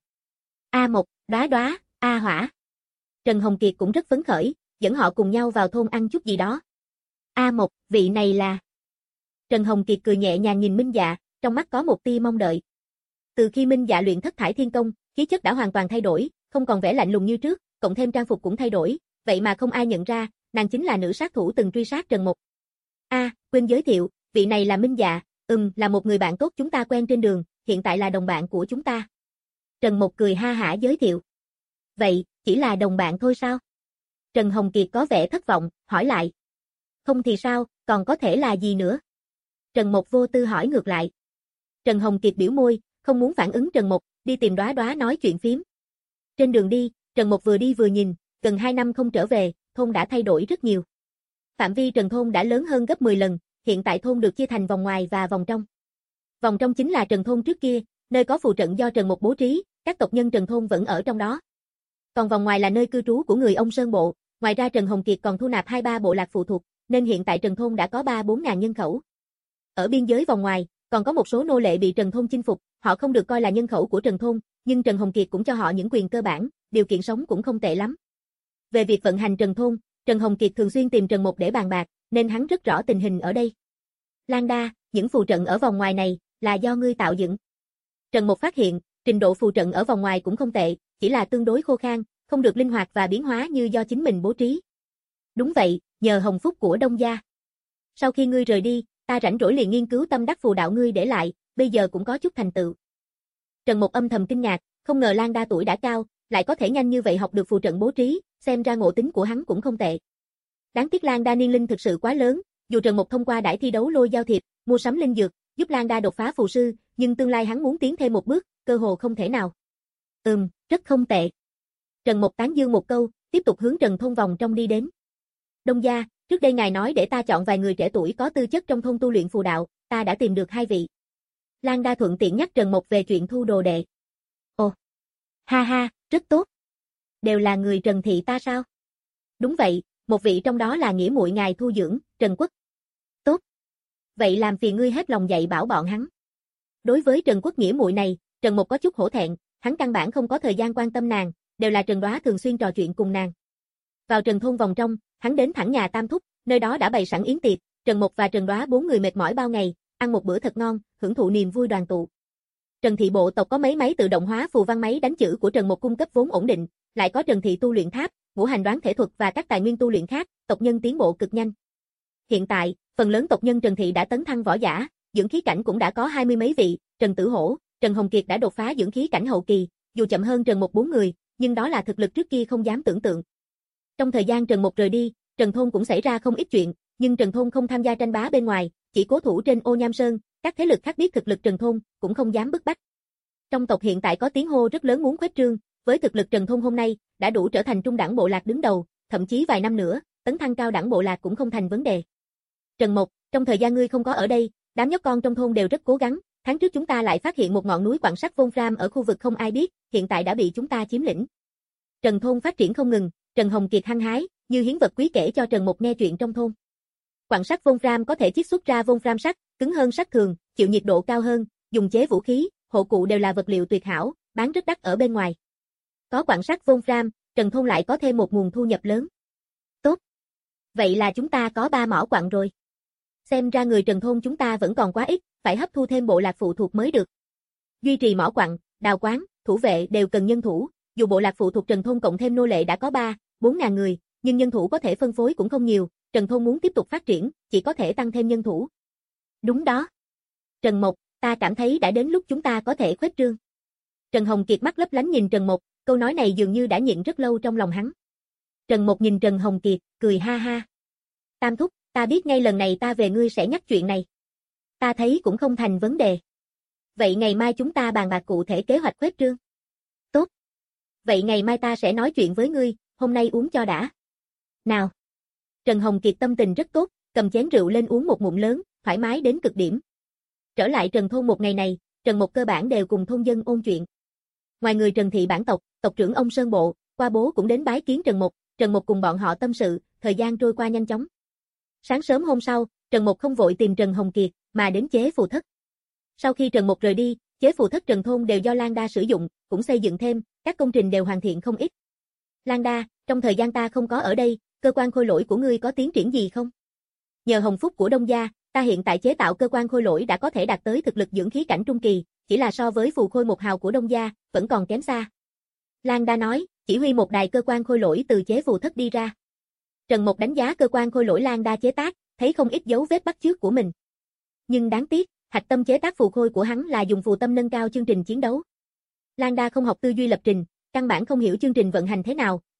A Mộc, Đóa Đóa, A Hỏa. Trần Hồng Kiệt cũng rất phấn khởi, dẫn họ cùng nhau vào thôn ăn chút gì đó. A Mộc, vị này là... Trần Hồng Kiệt cười nhẹ nhàng nhìn Minh Dạ, trong mắt có một tia mong đợi. Từ khi Minh Dạ luyện thất thải thiên công, khí chất đã hoàn toàn thay đổi, không còn vẻ lạnh lùng như trước, cộng thêm trang phục cũng thay đổi, vậy mà không ai nhận ra, nàng chính là nữ sát thủ từng truy sát Trần Mục. A, à, quên giới thiệu, vị này là Minh Dạ, ừm, là một người bạn tốt chúng ta quen trên đường, hiện tại là đồng bạn của chúng ta. Trần Mục cười ha hả giới thiệu. Vậy, chỉ là đồng bạn thôi sao? Trần Hồng Kiệt có vẻ thất vọng, hỏi lại. Không thì sao, còn có thể là gì nữa? Trần Mộc vô tư hỏi ngược lại. Trần Hồng Kiệt biểu môi, không muốn phản ứng Trần Mộc, đi tìm Đóa Đóa nói chuyện phím. Trên đường đi, Trần Mộc vừa đi vừa nhìn, gần hai năm không trở về, thôn đã thay đổi rất nhiều. Phạm vi Trần thôn đã lớn hơn gấp mười lần, hiện tại thôn được chia thành vòng ngoài và vòng trong. Vòng trong chính là Trần thôn trước kia, nơi có phù trận do Trần Mộc bố trí, các tộc nhân Trần thôn vẫn ở trong đó. Còn vòng ngoài là nơi cư trú của người ông Sơn Bộ, ngoài ra Trần Hồng Kiệt còn thu nạp hai ba bộ lạc phụ thuộc, nên hiện tại Trần thôn đã có ba bốn ngàn nhân khẩu. Ở biên giới vòng ngoài, còn có một số nô lệ bị Trần thôn chinh phục, họ không được coi là nhân khẩu của Trần thôn, nhưng Trần Hồng Kiệt cũng cho họ những quyền cơ bản, điều kiện sống cũng không tệ lắm. Về việc vận hành Trần thôn, Trần Hồng Kiệt thường xuyên tìm Trần Mộc để bàn bạc, nên hắn rất rõ tình hình ở đây. Lan Đa, những phù trận ở vòng ngoài này là do ngươi tạo dựng. Trần Mộc phát hiện, trình độ phù trận ở vòng ngoài cũng không tệ, chỉ là tương đối khô khan, không được linh hoạt và biến hóa như do chính mình bố trí. Đúng vậy, nhờ hồng phúc của Đông gia. Sau khi ngươi rời đi, ta rảnh rỗi liền nghiên cứu tâm đắc phù đạo ngươi để lại, bây giờ cũng có chút thành tựu. Trần Mộc âm thầm kinh ngạc, không ngờ Lan Đa tuổi đã cao, lại có thể nhanh như vậy học được phù trận bố trí, xem ra ngộ tính của hắn cũng không tệ. Đáng tiếc Lan Đa niên linh thực sự quá lớn, dù Trần Mộc thông qua đãi thi đấu lôi giao thiệp, mua sắm linh dược, giúp Lan Đa đột phá phù sư, nhưng tương lai hắn muốn tiến thêm một bước, cơ hồ không thể nào. Ừm, rất không tệ. Trần Mộc tán dương một câu, tiếp tục hướng Trần thôn vòng trong đi đến. Đông gia, trước đây ngài nói để ta chọn vài người trẻ tuổi có tư chất trong thôn tu luyện phù đạo, ta đã tìm được hai vị. Lan Đa thuận tiện nhắc Trần Mộc về chuyện thu đồ đệ. Ồ, ha ha, rất tốt. Đều là người Trần thị ta sao? Đúng vậy, một vị trong đó là nghĩa muội ngài thu dưỡng, Trần Quốc. Tốt. Vậy làm phiền ngươi hết lòng dạy bảo bọn hắn. Đối với Trần Quốc nghĩa muội này, Trần Mộc có chút hổ thẹn, hắn căn bản không có thời gian quan tâm nàng, đều là Trần Đóa thường xuyên trò chuyện cùng nàng. Vào Trần thôn vòng trong, hắn đến thẳng nhà Tam Thúc, nơi đó đã bày sẵn yến tiệc, Trần Mộc và Trần Đóa bốn người mệt mỏi bao ngày, ăn một bữa thật ngon, hưởng thụ niềm vui đoàn tụ. Trần thị bộ tộc có mấy máy tự động hóa phù văn máy đánh chữ của Trần Mộc cung cấp vốn ổn định, lại có Trần thị tu luyện tháp, ngũ hành đoán thể thuật và các tài nguyên tu luyện khác, tộc nhân tiến bộ cực nhanh. Hiện tại, phần lớn tộc nhân Trần thị đã tấn thăng võ giả, dưỡng khí cảnh cũng đã có hai mươi mấy vị, Trần Tử Hổ, Trần Hồng Kiệt đã đột phá dưỡng khí cảnh hậu kỳ, dù chậm hơn Trần Mộc bốn người, nhưng đó là thực lực trước kia không dám tưởng tượng. Trong thời gian Trần Mộc rời đi, Trần thôn cũng xảy ra không ít chuyện, nhưng Trần thôn không tham gia tranh bá bên ngoài, chỉ cố thủ trên Ô Nham Sơn, các thế lực khác biết thực lực Trần thôn, cũng không dám bức bách. Trong tộc hiện tại có tiếng hô rất lớn muốn khuếch trương, với thực lực Trần thôn hôm nay, đã đủ trở thành trung đẳng bộ lạc đứng đầu, thậm chí vài năm nữa, tấn thăng cao đẳng bộ lạc cũng không thành vấn đề. Trần Mộc, trong thời gian ngươi không có ở đây, đám nhóc con trong thôn đều rất cố gắng, tháng trước chúng ta lại phát hiện một ngọn núi quặng sắt Wolfram ở khu vực không ai biết, hiện tại đã bị chúng ta chiếm lĩnh. Trần thôn phát triển không ngừng, Trần Hồng Kiệt hăng hái, như hiến vật quý kể cho Trần Mộc nghe chuyện trong thôn. Quặng sắt Wolfram có thể chiết xuất ra Wolfram sắt, cứng hơn sắt thường, chịu nhiệt độ cao hơn, dùng chế vũ khí, hộ cụ đều là vật liệu tuyệt hảo, bán rất đắt ở bên ngoài. Có quặng sắt Wolfram, Trần thôn lại có thêm một nguồn thu nhập lớn. Tốt. Vậy là chúng ta có ba mỏ quặng rồi. Xem ra người Trần thôn chúng ta vẫn còn quá ít, phải hấp thu thêm bộ lạc phụ thuộc mới được. Duy trì mỏ quặng, đào quán, thủ vệ đều cần nhân thủ, dù bộ lạc phụ thuộc Trần thôn cộng thêm nô lệ đã có ba, bốn ngàn người, nhưng nhân thủ có thể phân phối cũng không nhiều, Trần thôn muốn tiếp tục phát triển, chỉ có thể tăng thêm nhân thủ. Đúng đó. Trần Mộc, ta cảm thấy đã đến lúc chúng ta có thể khuếch trương. Trần Hồng Kiệt mắt lấp lánh nhìn Trần Mộc, câu nói này dường như đã nhịn rất lâu trong lòng hắn. Trần Mộc nhìn Trần Hồng Kiệt, cười ha ha. Tam thúc, ta biết ngay lần này ta về ngươi sẽ nhắc chuyện này. Ta thấy cũng không thành vấn đề. Vậy ngày mai chúng ta bàn bạc cụ thể kế hoạch khuếch trương. Tốt. Vậy ngày mai ta sẽ nói chuyện với ngươi, hôm nay uống cho đã. Nào. Trần Hồng Kiệt tâm tình rất tốt, cầm chén rượu lên uống một ngụm lớn, thoải mái đến cực điểm. Trở lại Trần thôn một ngày này, Trần Mộc cơ bản đều cùng thôn dân ôn chuyện. Ngoài người Trần thị bản tộc, tộc trưởng ông Sơn Bộ, qua bố cũng đến bái kiến Trần Mộc, Trần Mộc cùng bọn họ tâm sự, thời gian trôi qua nhanh chóng. Sáng sớm hôm sau, Trần Mộc không vội tìm Trần Hồng Kiệt, mà đến chế phù thất. Sau khi Trần Mộc rời đi, chế phù thất Trần thôn đều do Lan Đa sử dụng, cũng xây dựng thêm, các công trình đều hoàn thiện không ít. Lan Đa, trong thời gian ta không có ở đây, cơ quan khôi lỗi của ngươi có tiến triển gì không? Nhờ hồng phúc của Đông gia, ta hiện tại chế tạo cơ quan khôi lỗi đã có thể đạt tới thực lực dưỡng khí cảnh trung kỳ, chỉ là so với phù khôi một hào của Đông gia, vẫn còn kém xa. Lan Đa nói, chỉ huy một đài cơ quan khôi lỗi từ chế phù thất đi ra. Trần Mộc đánh giá cơ quan khôi lỗi Lan Đa chế tác, thấy không ít dấu vết bắt chước của mình. Nhưng đáng tiếc, hạch tâm chế tác phù khôi của hắn là dùng phù tâm nâng cao chương trình chiến đấu. Lan Đa không học tư duy lập trình, căn bản không hiểu chương trình vận hành thế nào,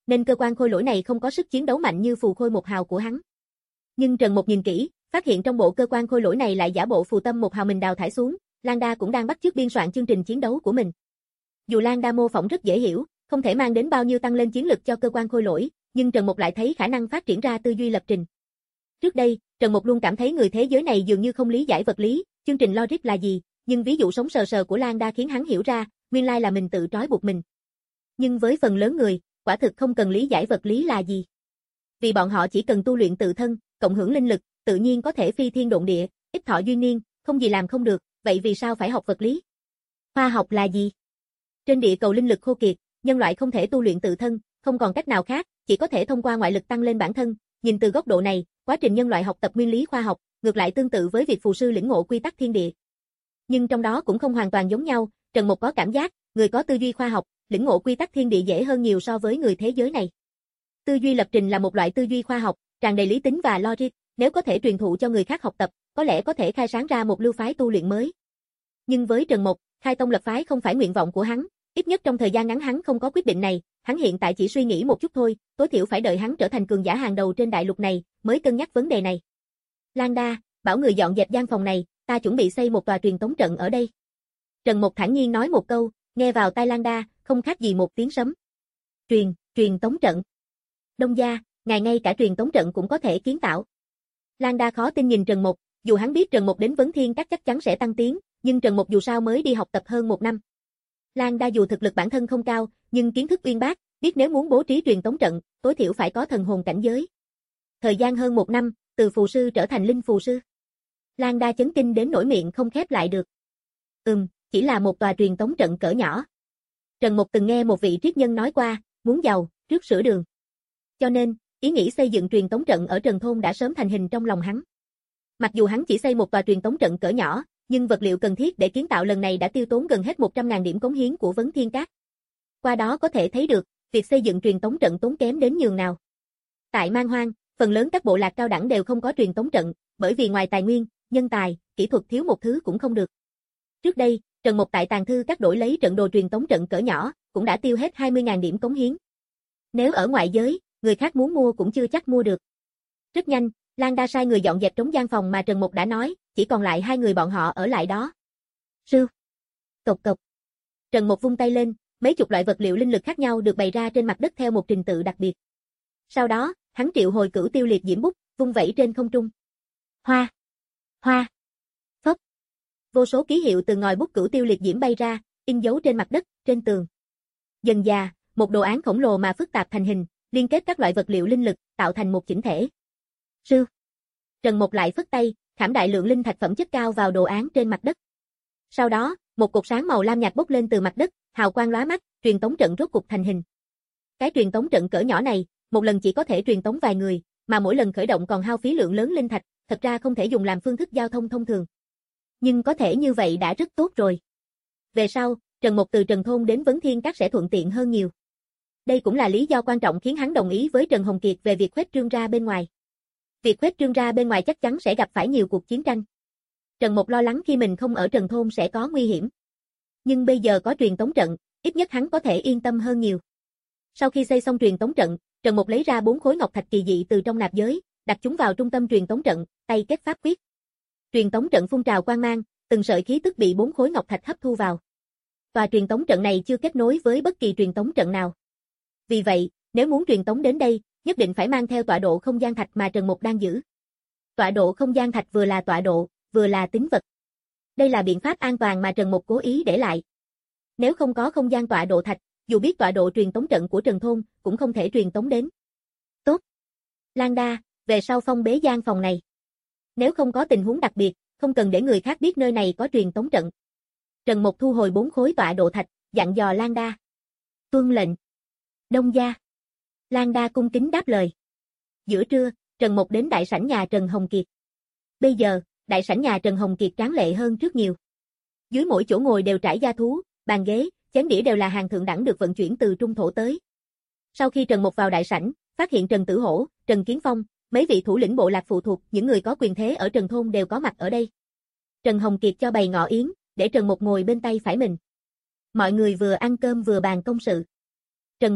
nên cơ quan khôi lỗi này không có sức chiến đấu mạnh như phù khôi một hào của hắn. Nhưng Trần Mục nhìn kỹ, phát hiện trong bộ cơ quan khôi lỗi này lại giả bộ phù tâm một hào mình đào thải xuống, Lan Đa cũng đang bắt chước biên soạn chương trình chiến đấu của mình. Dù Lan Đa mô phỏng rất dễ hiểu, không thể mang đến bao nhiêu tăng lên chiến lực cho cơ quan khôi lỗi, nhưng Trần Mục lại thấy khả năng phát triển ra tư duy lập trình. Trước đây, Trần Mục luôn cảm thấy người thế giới này dường như không lý giải vật lý, chương trình logic là gì, nhưng ví dụ sống sờ sờ của Lan Đa khiến hắn hiểu ra, nguyên lai là mình tự trói buộc mình. Nhưng với phần lớn người, quả thực không cần lý giải vật lý là gì. Vì bọn họ chỉ cần tu luyện tự thân, cộng hưởng linh lực, tự nhiên có thể phi thiên độn địa, ích thọ duy niên, không gì làm không được, vậy vì sao phải học vật lý? Khoa học là gì? Trên địa cầu linh lực khô kiệt, nhân loại không thể tu luyện tự thân, không còn cách nào khác, chỉ có thể thông qua ngoại lực tăng lên bản thân. Nhìn từ góc độ này, quá trình nhân loại học tập nguyên lý khoa học, ngược lại tương tự với việc phù sư lĩnh ngộ quy tắc thiên địa. Nhưng trong đó cũng không hoàn toàn giống nhau, Trần Mục có cảm giác, người có tư duy khoa học, lĩnh ngộ quy tắc thiên địa dễ hơn nhiều so với người thế giới này. Tư duy lập trình là một loại tư duy khoa học, tràn đầy lý tính và logic, nếu có thể truyền thụ cho người khác học tập, có lẽ có thể khai sáng ra một lưu phái tu luyện mới. Nhưng với Trần Mục, khai tông lập phái không phải nguyện vọng của hắn, ít nhất trong thời gian ngắn hắn không có quyết định này, hắn hiện tại chỉ suy nghĩ một chút thôi, tối thiểu phải đợi hắn trở thành cường giả hàng đầu trên đại lục này, mới cân nhắc vấn đề này. Lan Đa, bảo người dọn dẹp gian phòng này, ta chuẩn bị xây một tòa truyền tống trận ở đây. Trần Mục thản nhiên nói một câu, nghe vào tai Lan Đa, không khác gì một tiếng sấm. Truyền, truyền tống trận. Đông gia, ngài ngay cả truyền tống trận cũng có thể kiến tạo. Lan Đa khó tin nhìn Trần Mục, dù hắn biết Trần Mục đến Vấn Thiên Các chắc chắn sẽ tăng tiến, nhưng Trần Mục dù sao mới đi học tập hơn một năm. Lan Đa dù thực lực bản thân không cao, nhưng kiến thức uyên bác, biết nếu muốn bố trí truyền tống trận, tối thiểu phải có thần hồn cảnh giới. Thời gian hơn một năm, từ phù sư trở thành linh phù sư. Lan Đa chấn kinh đến nỗi miệng không khép lại được. Ừm, chỉ là một tòa truyền tống trận cỡ nhỏ. Trần Mục từng nghe một vị triết nhân nói qua, muốn giàu, trước sửa đường. Cho nên, ý nghĩ xây dựng truyền tống trận ở Trần Thôn đã sớm thành hình trong lòng hắn. Mặc dù hắn chỉ xây một tòa truyền tống trận cỡ nhỏ, nhưng vật liệu cần thiết để kiến tạo lần này đã tiêu tốn gần hết một trăm nghìn điểm cống hiến của Vấn Thiên Các. Qua đó có thể thấy được, việc xây dựng truyền tống trận tốn kém đến nhường nào. Tại Man Hoang, phần lớn các bộ lạc cao đẳng đều không có truyền tống trận, bởi vì ngoài tài nguyên, nhân tài, kỹ thuật thiếu một thứ cũng không được. Trước đây, Trần Mục tại Tàng Thư Các đổi lấy trận đồ truyền tống trận cỡ nhỏ, cũng đã tiêu hết hai mươi nghìn điểm cống hiến. Nếu ở ngoại giới, người khác muốn mua cũng chưa chắc mua được. Rất nhanh, Lan Đa sai người dọn dẹp trống gian phòng mà Trần Mục đã nói, chỉ còn lại hai người bọn họ ở lại đó. Sư. Cộc cộc. Trần Mục vung tay lên, mấy chục loại vật liệu linh lực khác nhau được bày ra trên mặt đất theo một trình tự đặc biệt. Sau đó, hắn triệu hồi Cửu Tiêu Liệt Diễm bút, vung vẩy trên không trung. Hoa. Hoa. Phốc. Vô số ký hiệu từ ngòi bút Cửu Tiêu Liệt Diễm bay ra, in dấu trên mặt đất, trên tường. Dần dà, một đồ án khổng lồ mà phức tạp thành hình, liên kết các loại vật liệu linh lực, tạo thành một chỉnh thể. Sư. Trần Mục lại phất tay, khảm đại lượng linh thạch phẩm chất cao vào đồ án trên mặt đất. Sau đó, một cột sáng màu lam nhạt bốc lên từ mặt đất, hào quang lóa mắt, truyền tống trận rốt cục thành hình. Cái truyền tống trận cỡ nhỏ này, một lần chỉ có thể truyền tống vài người, mà mỗi lần khởi động còn hao phí lượng lớn linh thạch, thật ra không thể dùng làm phương thức giao thông thông thường. Nhưng có thể như vậy đã rất tốt rồi. Về sau, Trần Mục từ Trần Thôn đến Vấn Thiên Các sẽ thuận tiện hơn nhiều. Đây cũng là lý do quan trọng khiến hắn đồng ý với Trần Hồng Kiệt về việc khuếch trương ra bên ngoài. Việc khuếch trương ra bên ngoài chắc chắn sẽ gặp phải nhiều cuộc chiến tranh. Trần Mục lo lắng khi mình không ở Trần Thôn sẽ có nguy hiểm. Nhưng bây giờ có truyền tống trận, ít nhất hắn có thể yên tâm hơn nhiều. Sau khi xây xong truyền tống trận, Trần Mục lấy ra bốn khối ngọc thạch kỳ dị từ trong nạp giới, đặt chúng vào trung tâm truyền tống trận, tay kết pháp quyết. Truyền tống trận phun trào quang mang, từng sợi khí tức bị bốn khối ngọc thạch hấp thu vào. Tòa truyền tống trận này chưa kết nối với bất kỳ truyền tống trận nào. Vì vậy, nếu muốn truyền tống đến đây, nhất định phải mang theo tọa độ không gian thạch mà Trần Mục đang giữ. Tọa độ không gian thạch vừa là tọa độ, vừa là tín vật. Đây là biện pháp an toàn mà Trần Mục cố ý để lại. Nếu không có không gian tọa độ thạch, dù biết tọa độ truyền tống trận của Trần Thôn, cũng không thể truyền tống đến. Tốt. Lan Đa, về sau phong bế gian phòng này. Nếu không có tình huống đặc biệt, không cần để người khác biết nơi này có truyền tống trận. Trần Mục thu hồi bốn khối tọa độ thạch, dặn dò Lan Đa. Tuân lệnh. Đông gia. Lan Đa cung kính đáp lời. Giữa trưa, Trần Mục đến đại sảnh nhà Trần Hồng Kiệt. Bây giờ, đại sảnh nhà Trần Hồng Kiệt tráng lệ hơn trước nhiều. Dưới mỗi chỗ ngồi đều trải da thú, bàn ghế, chén đĩa đều là hàng thượng đẳng được vận chuyển từ Trung Thổ tới. Sau khi Trần Mục vào đại sảnh, phát hiện Trần Tử Hổ, Trần Kiến Phong, mấy vị thủ lĩnh bộ lạc phụ thuộc, những người có quyền thế ở Trần Thôn đều có mặt ở đây. Trần Hồng Kiệt cho bày ngọ yến, để Trần Mục ngồi bên tay phải mình. Mọi người vừa ăn cơm vừa bàn công sự. Trần Mục,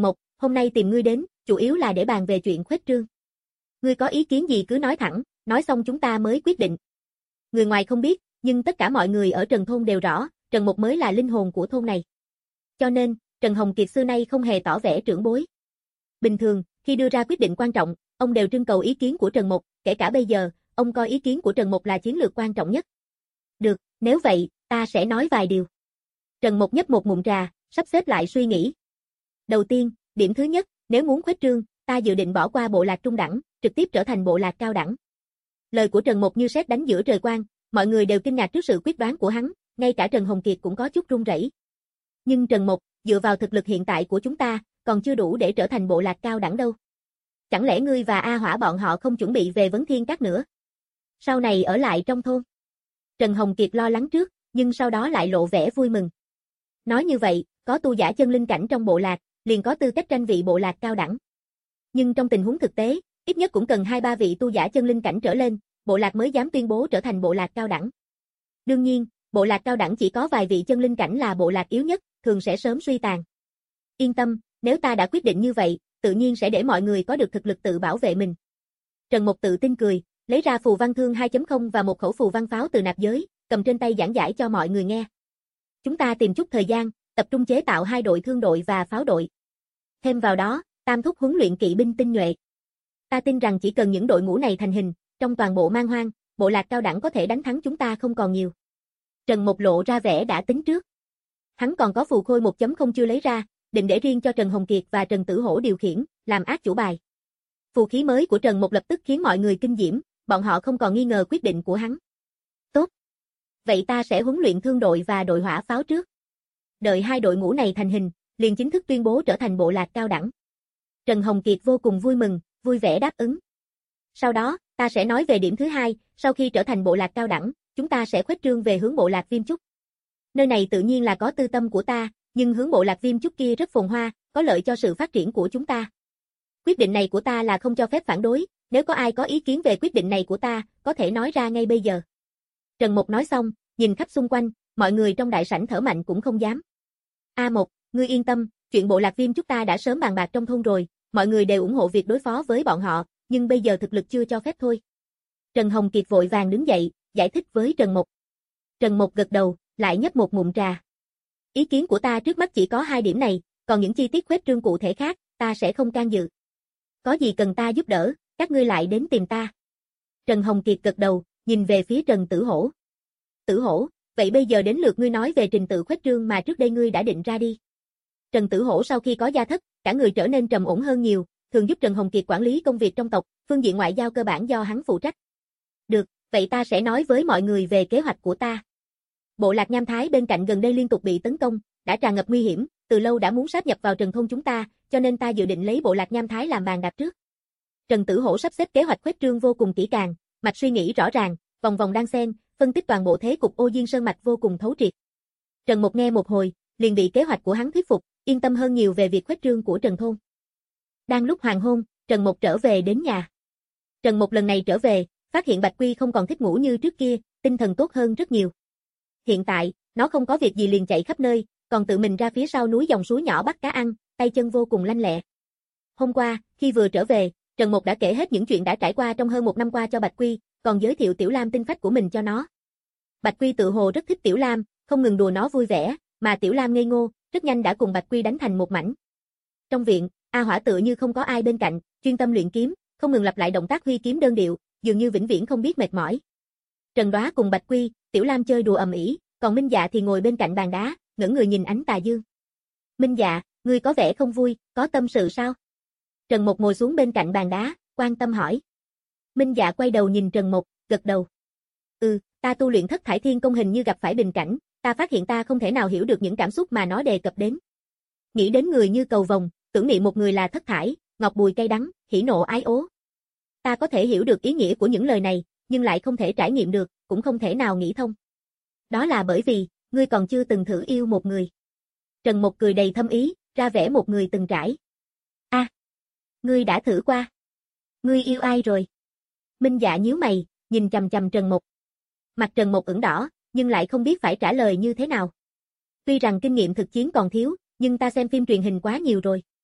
hôm nay tìm ngươi đến, chủ yếu là để bàn về chuyện khuếch trương. Ngươi có ý kiến gì cứ nói thẳng, nói xong chúng ta mới quyết định. Người ngoài không biết, nhưng tất cả mọi người ở Trần thôn đều rõ, Trần Mục mới là linh hồn của thôn này. Cho nên, Trần Hồng Kiệt xưa nay không hề tỏ vẻ trưởng bối. Bình thường, khi đưa ra quyết định quan trọng, ông đều trưng cầu ý kiến của Trần Mục, kể cả bây giờ, ông coi ý kiến của Trần Mục là chiến lược quan trọng nhất. Được, nếu vậy, ta sẽ nói vài điều. Trần Mục nhấp một ngụm trà, sắp xếp lại suy nghĩ. Đầu tiên, điểm thứ nhất, nếu muốn khuếch trương, ta dự định bỏ qua bộ lạc trung đẳng, trực tiếp trở thành bộ lạc cao đẳng. Lời của Trần Mục như sét đánh giữa trời quang, mọi người đều kinh ngạc trước sự quyết đoán của hắn, ngay cả Trần Hồng Kiệt cũng có chút run rẩy. Nhưng Trần Mục, dựa vào thực lực hiện tại của chúng ta, còn chưa đủ để trở thành bộ lạc cao đẳng đâu. Chẳng lẽ ngươi và A Hỏa bọn họ không chuẩn bị về Vấn Thiên Các nữa? Sau này ở lại trong thôn? Trần Hồng Kiệt lo lắng trước, nhưng sau đó lại lộ vẻ vui mừng. Nói như vậy, có tu giả chân linh cảnh trong bộ lạc, liền có tư cách tranh vị bộ lạc cao đẳng. Nhưng trong tình huống thực tế, ít nhất cũng cần hai ba vị tu giả chân linh cảnh trở lên, bộ lạc mới dám tuyên bố trở thành bộ lạc cao đẳng. Đương nhiên, bộ lạc cao đẳng chỉ có vài vị chân linh cảnh là bộ lạc yếu nhất, thường sẽ sớm suy tàn. Yên tâm, nếu ta đã quyết định như vậy, tự nhiên sẽ để mọi người có được thực lực tự bảo vệ mình. Trần Mục tự tin cười, lấy ra phù văn thương hai chấm không và một khẩu phù văn pháo từ nạp giới, cầm trên tay giảng giải cho mọi người nghe. Chúng ta tìm chút thời gian, tập trung chế tạo hai đội thương đội và pháo đội. Thêm vào đó, tam thúc huấn luyện kỵ binh tinh nhuệ. Ta tin rằng chỉ cần những đội ngũ này thành hình, trong toàn bộ Man Hoang, bộ lạc cao đẳng có thể đánh thắng chúng ta không còn nhiều. Trần Mục lộ ra vẻ đã tính trước. Hắn còn có phù khôi một chấm không chưa lấy ra, định để riêng cho Trần Hồng Kiệt và Trần Tử Hổ điều khiển, làm ác chủ bài. Phù khí mới của Trần Mục lập tức khiến mọi người kinh diễm, bọn họ không còn nghi ngờ quyết định của hắn. Tốt. Vậy ta sẽ huấn luyện thương đội và đội hỏa pháo trước. Đợi hai đội ngũ này thành hình, liền chính thức tuyên bố trở thành bộ lạc cao đẳng. Trần Hồng Kiệt vô cùng vui mừng, vui vẻ đáp ứng. Sau đó, ta sẽ nói về điểm thứ hai, sau khi trở thành bộ lạc cao đẳng, chúng ta sẽ khuếch trương về hướng bộ lạc Viêm Chúc. Nơi này tự nhiên là có tư tâm của ta, nhưng hướng bộ lạc Viêm Chúc kia rất phồn hoa, có lợi cho sự phát triển của chúng ta. Quyết định này của ta là không cho phép phản đối, nếu có ai có ý kiến về quyết định này của ta, có thể nói ra ngay bây giờ. Trần Mục nói xong, nhìn khắp xung quanh, mọi người trong đại sảnh thở mạnh cũng không dám. A Mộc, ngươi yên tâm, chuyện bộ lạc Viêm Chúc ta đã sớm bàn bạc trong thôn rồi, mọi người đều ủng hộ việc đối phó với bọn họ, nhưng bây giờ thực lực chưa cho phép thôi. Trần Hồng Kiệt vội vàng đứng dậy, giải thích với Trần Mục. Trần Mục gật đầu, lại nhấp một ngụm trà. Ý kiến của ta trước mắt chỉ có hai điểm này, còn những chi tiết khuếch trương cụ thể khác, ta sẽ không can dự. Có gì cần ta giúp đỡ, các ngươi lại đến tìm ta. Trần Hồng Kiệt gật đầu, nhìn về phía Trần Tử Hổ. Tử Hổ, vậy bây giờ đến lượt ngươi nói về trình tự khuếch trương mà trước đây ngươi đã định ra đi. Trần Tử Hổ sau khi có gia thất, cả người trở nên trầm ổn hơn nhiều, thường giúp Trần Hồng Kiệt quản lý công việc trong tộc, phương diện ngoại giao cơ bản do hắn phụ trách. Được, vậy ta sẽ nói với mọi người về kế hoạch của ta. Bộ lạc Nham Thái bên cạnh gần đây liên tục bị tấn công, đã tràn ngập nguy hiểm, từ lâu đã muốn sáp nhập vào Trần thôn chúng ta, cho nên ta dự định lấy bộ lạc Nham Thái làm bàn đạp trước. Trần Tử Hổ sắp xếp kế hoạch khuếch trương vô cùng kỹ càng, mạch suy nghĩ rõ ràng, vòng vòng đan xen, phân tích toàn bộ thế cục Ô Diên Sơn mạch vô cùng thấu triệt. Trần Mục nghe một hồi, liền bị kế hoạch của hắn thuyết phục, yên tâm hơn nhiều về việc khuếch trương của Trần thôn. Đang lúc hoàng hôn, Trần Mục trở về đến nhà. Trần Mục lần này trở về, phát hiện Bạch Quy không còn thích ngủ như trước kia, tinh thần tốt hơn rất nhiều. Hiện tại, nó không có việc gì liền chạy khắp nơi, còn tự mình ra phía sau núi dòng suối nhỏ bắt cá ăn, tay chân vô cùng lanh lẹ. Hôm qua, khi vừa trở về, Trần Mục đã kể hết những chuyện đã trải qua trong hơn một năm qua cho Bạch Quy, còn giới thiệu Tiểu Lam tinh phách của mình cho nó. Bạch Quy tự hồ rất thích Tiểu Lam, không ngừng đùa nó vui vẻ, mà Tiểu Lam ngây ngô, rất nhanh đã cùng Bạch Quy đánh thành một mảnh. Trong viện, A Hỏa tựa như không có ai bên cạnh, chuyên tâm luyện kiếm, không ngừng lặp lại động tác huy kiếm đơn điệu, dường như vĩnh viễn không biết mệt mỏi. Trần Đóa cùng Bạch Quy, Tiểu Lam chơi đùa ầm ĩ, còn Minh Dạ thì ngồi bên cạnh bàn đá, ngẩng người nhìn ánh tà dương. Minh Dạ, ngươi có vẻ không vui, có tâm sự sao? Trần Mục ngồi xuống bên cạnh bàn đá, quan tâm hỏi. Minh Dạ quay đầu nhìn Trần Mục, gật đầu. Ừ, ta tu luyện thất thải thiên công hình như gặp phải bình cảnh, ta phát hiện ta không thể nào hiểu được những cảm xúc mà nó đề cập đến. Nghĩ đến người như cầu vồng, tưởng niệm một người là thất thải, ngọt bùi cay đắng, hỉ nộ ái ố. Ta có thể hiểu được ý nghĩa của những lời này, nhưng lại không thể trải nghiệm được, cũng không thể nào nghĩ thông. Đó là bởi vì, ngươi còn chưa từng thử yêu một người. Trần Mục cười đầy thâm ý, ra vẻ một người từng trải. A, à, ngươi đã thử qua. Ngươi yêu ai rồi? Minh Dạ nhíu mày, nhìn chằm chằm Trần Mục. Mặt Trần Mục ửng đỏ, nhưng lại không biết phải trả lời như thế nào. Tuy rằng kinh nghiệm thực chiến còn thiếu, nhưng ta xem phim truyền hình quá nhiều rồi.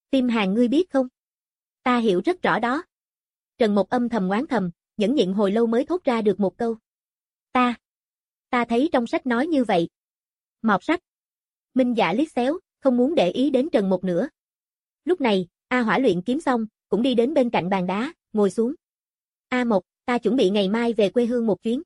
Tim Hàn ngươi biết không? Ta hiểu rất rõ đó. Trần Mộc âm thầm oán thầm, nhẫn nhịn hồi lâu mới thốt ra được một câu. Ta, ta thấy trong sách nói như vậy. Mọt sách. Minh Dạ liếc xéo, không muốn để ý đến Trần Mộc nữa. Lúc này, A Hỏa luyện kiếm xong, cũng đi đến bên cạnh bàn đá, ngồi xuống. A Mộc, ta chuẩn bị ngày mai về quê hương một chuyến.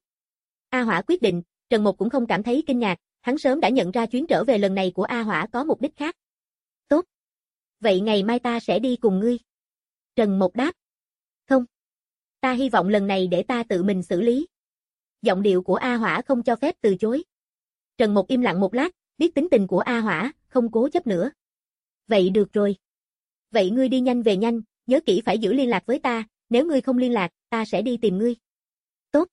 A Hỏa quyết định, Trần Mộc cũng không cảm thấy kinh ngạc, hắn sớm đã nhận ra chuyến trở về lần này của A Hỏa có mục đích khác. Tốt. Vậy ngày mai ta sẽ đi cùng ngươi. Trần Mộc đáp. Không. Ta hy vọng lần này để ta tự mình xử lý. Giọng điệu của A Hỏa không cho phép từ chối. Trần Mộc im lặng một lát, biết tính tình của A Hỏa, không cố chấp nữa. Vậy được rồi. Vậy ngươi đi nhanh về nhanh, nhớ kỹ phải giữ liên lạc với ta, nếu ngươi không liên lạc, ta sẽ đi tìm ngươi. Tốt.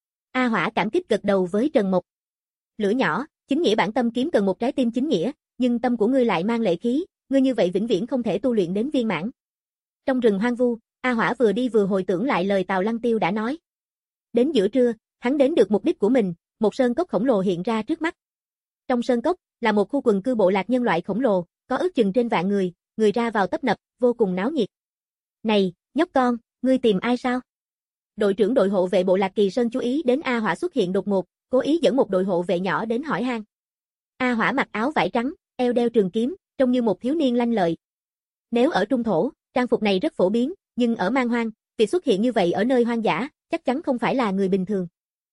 A Hỏa cảm kích gật đầu với Trần Mộc. Lửa nhỏ, chính nghĩa bản tâm kiếm cần một trái tim chính nghĩa, nhưng tâm của ngươi lại mang lệ khí, ngươi như vậy vĩnh viễn không thể tu luyện đến viên mãn. Trong rừng hoang vu, A Hỏa vừa đi vừa hồi tưởng lại lời Tào Lăng Tiêu đã nói. Đến giữa trưa, hắn đến được mục đích của mình, một sơn cốc khổng lồ hiện ra trước mắt. Trong sơn cốc, là một khu quần cư bộ lạc nhân loại khổng lồ, có ước chừng trên vạn người, người ra vào tấp nập, vô cùng náo nhiệt. Này, nhóc con, ngươi tìm ai sao? Đội trưởng đội hộ vệ bộ lạc Kỳ Sơn chú ý đến A Hỏa xuất hiện đột ngột, cố ý dẫn một đội hộ vệ nhỏ đến hỏi han. A Hỏa mặc áo vải trắng, eo đeo trường kiếm, trông như một thiếu niên lanh lợi. Nếu ở trung thổ, trang phục này rất phổ biến, nhưng ở man hoang, việc xuất hiện như vậy ở nơi hoang dã, chắc chắn không phải là người bình thường.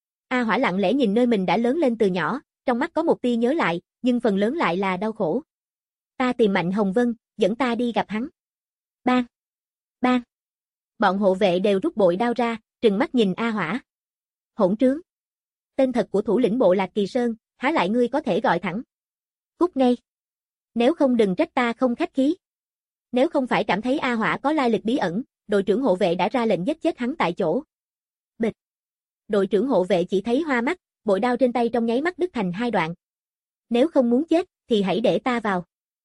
A Hỏa lặng lẽ nhìn nơi mình đã lớn lên từ nhỏ, trong mắt có một tia nhớ lại, nhưng phần lớn lại là đau khổ. Ta tìm Mạnh Hồng Vân, dẫn ta đi gặp hắn. Bang! Bang! Bọn hộ vệ đều rút bội đao ra, trừng mắt nhìn A Hỏa. Hỗn trướng! Tên thật của thủ lĩnh bộ lạc Kỳ Sơn, há lại ngươi có thể gọi thẳng. Cút ngay! Nếu không đừng trách ta không khách khí. Nếu không phải cảm thấy A Hỏa có lai lịch bí ẩn, đội trưởng hộ vệ đã ra lệnh giết chết hắn tại chỗ. Bịch! Đội trưởng hộ vệ chỉ thấy hoa mắt, bội đao trên tay trong nháy mắt đứt thành hai đoạn. Nếu không muốn chết, thì hãy để ta vào.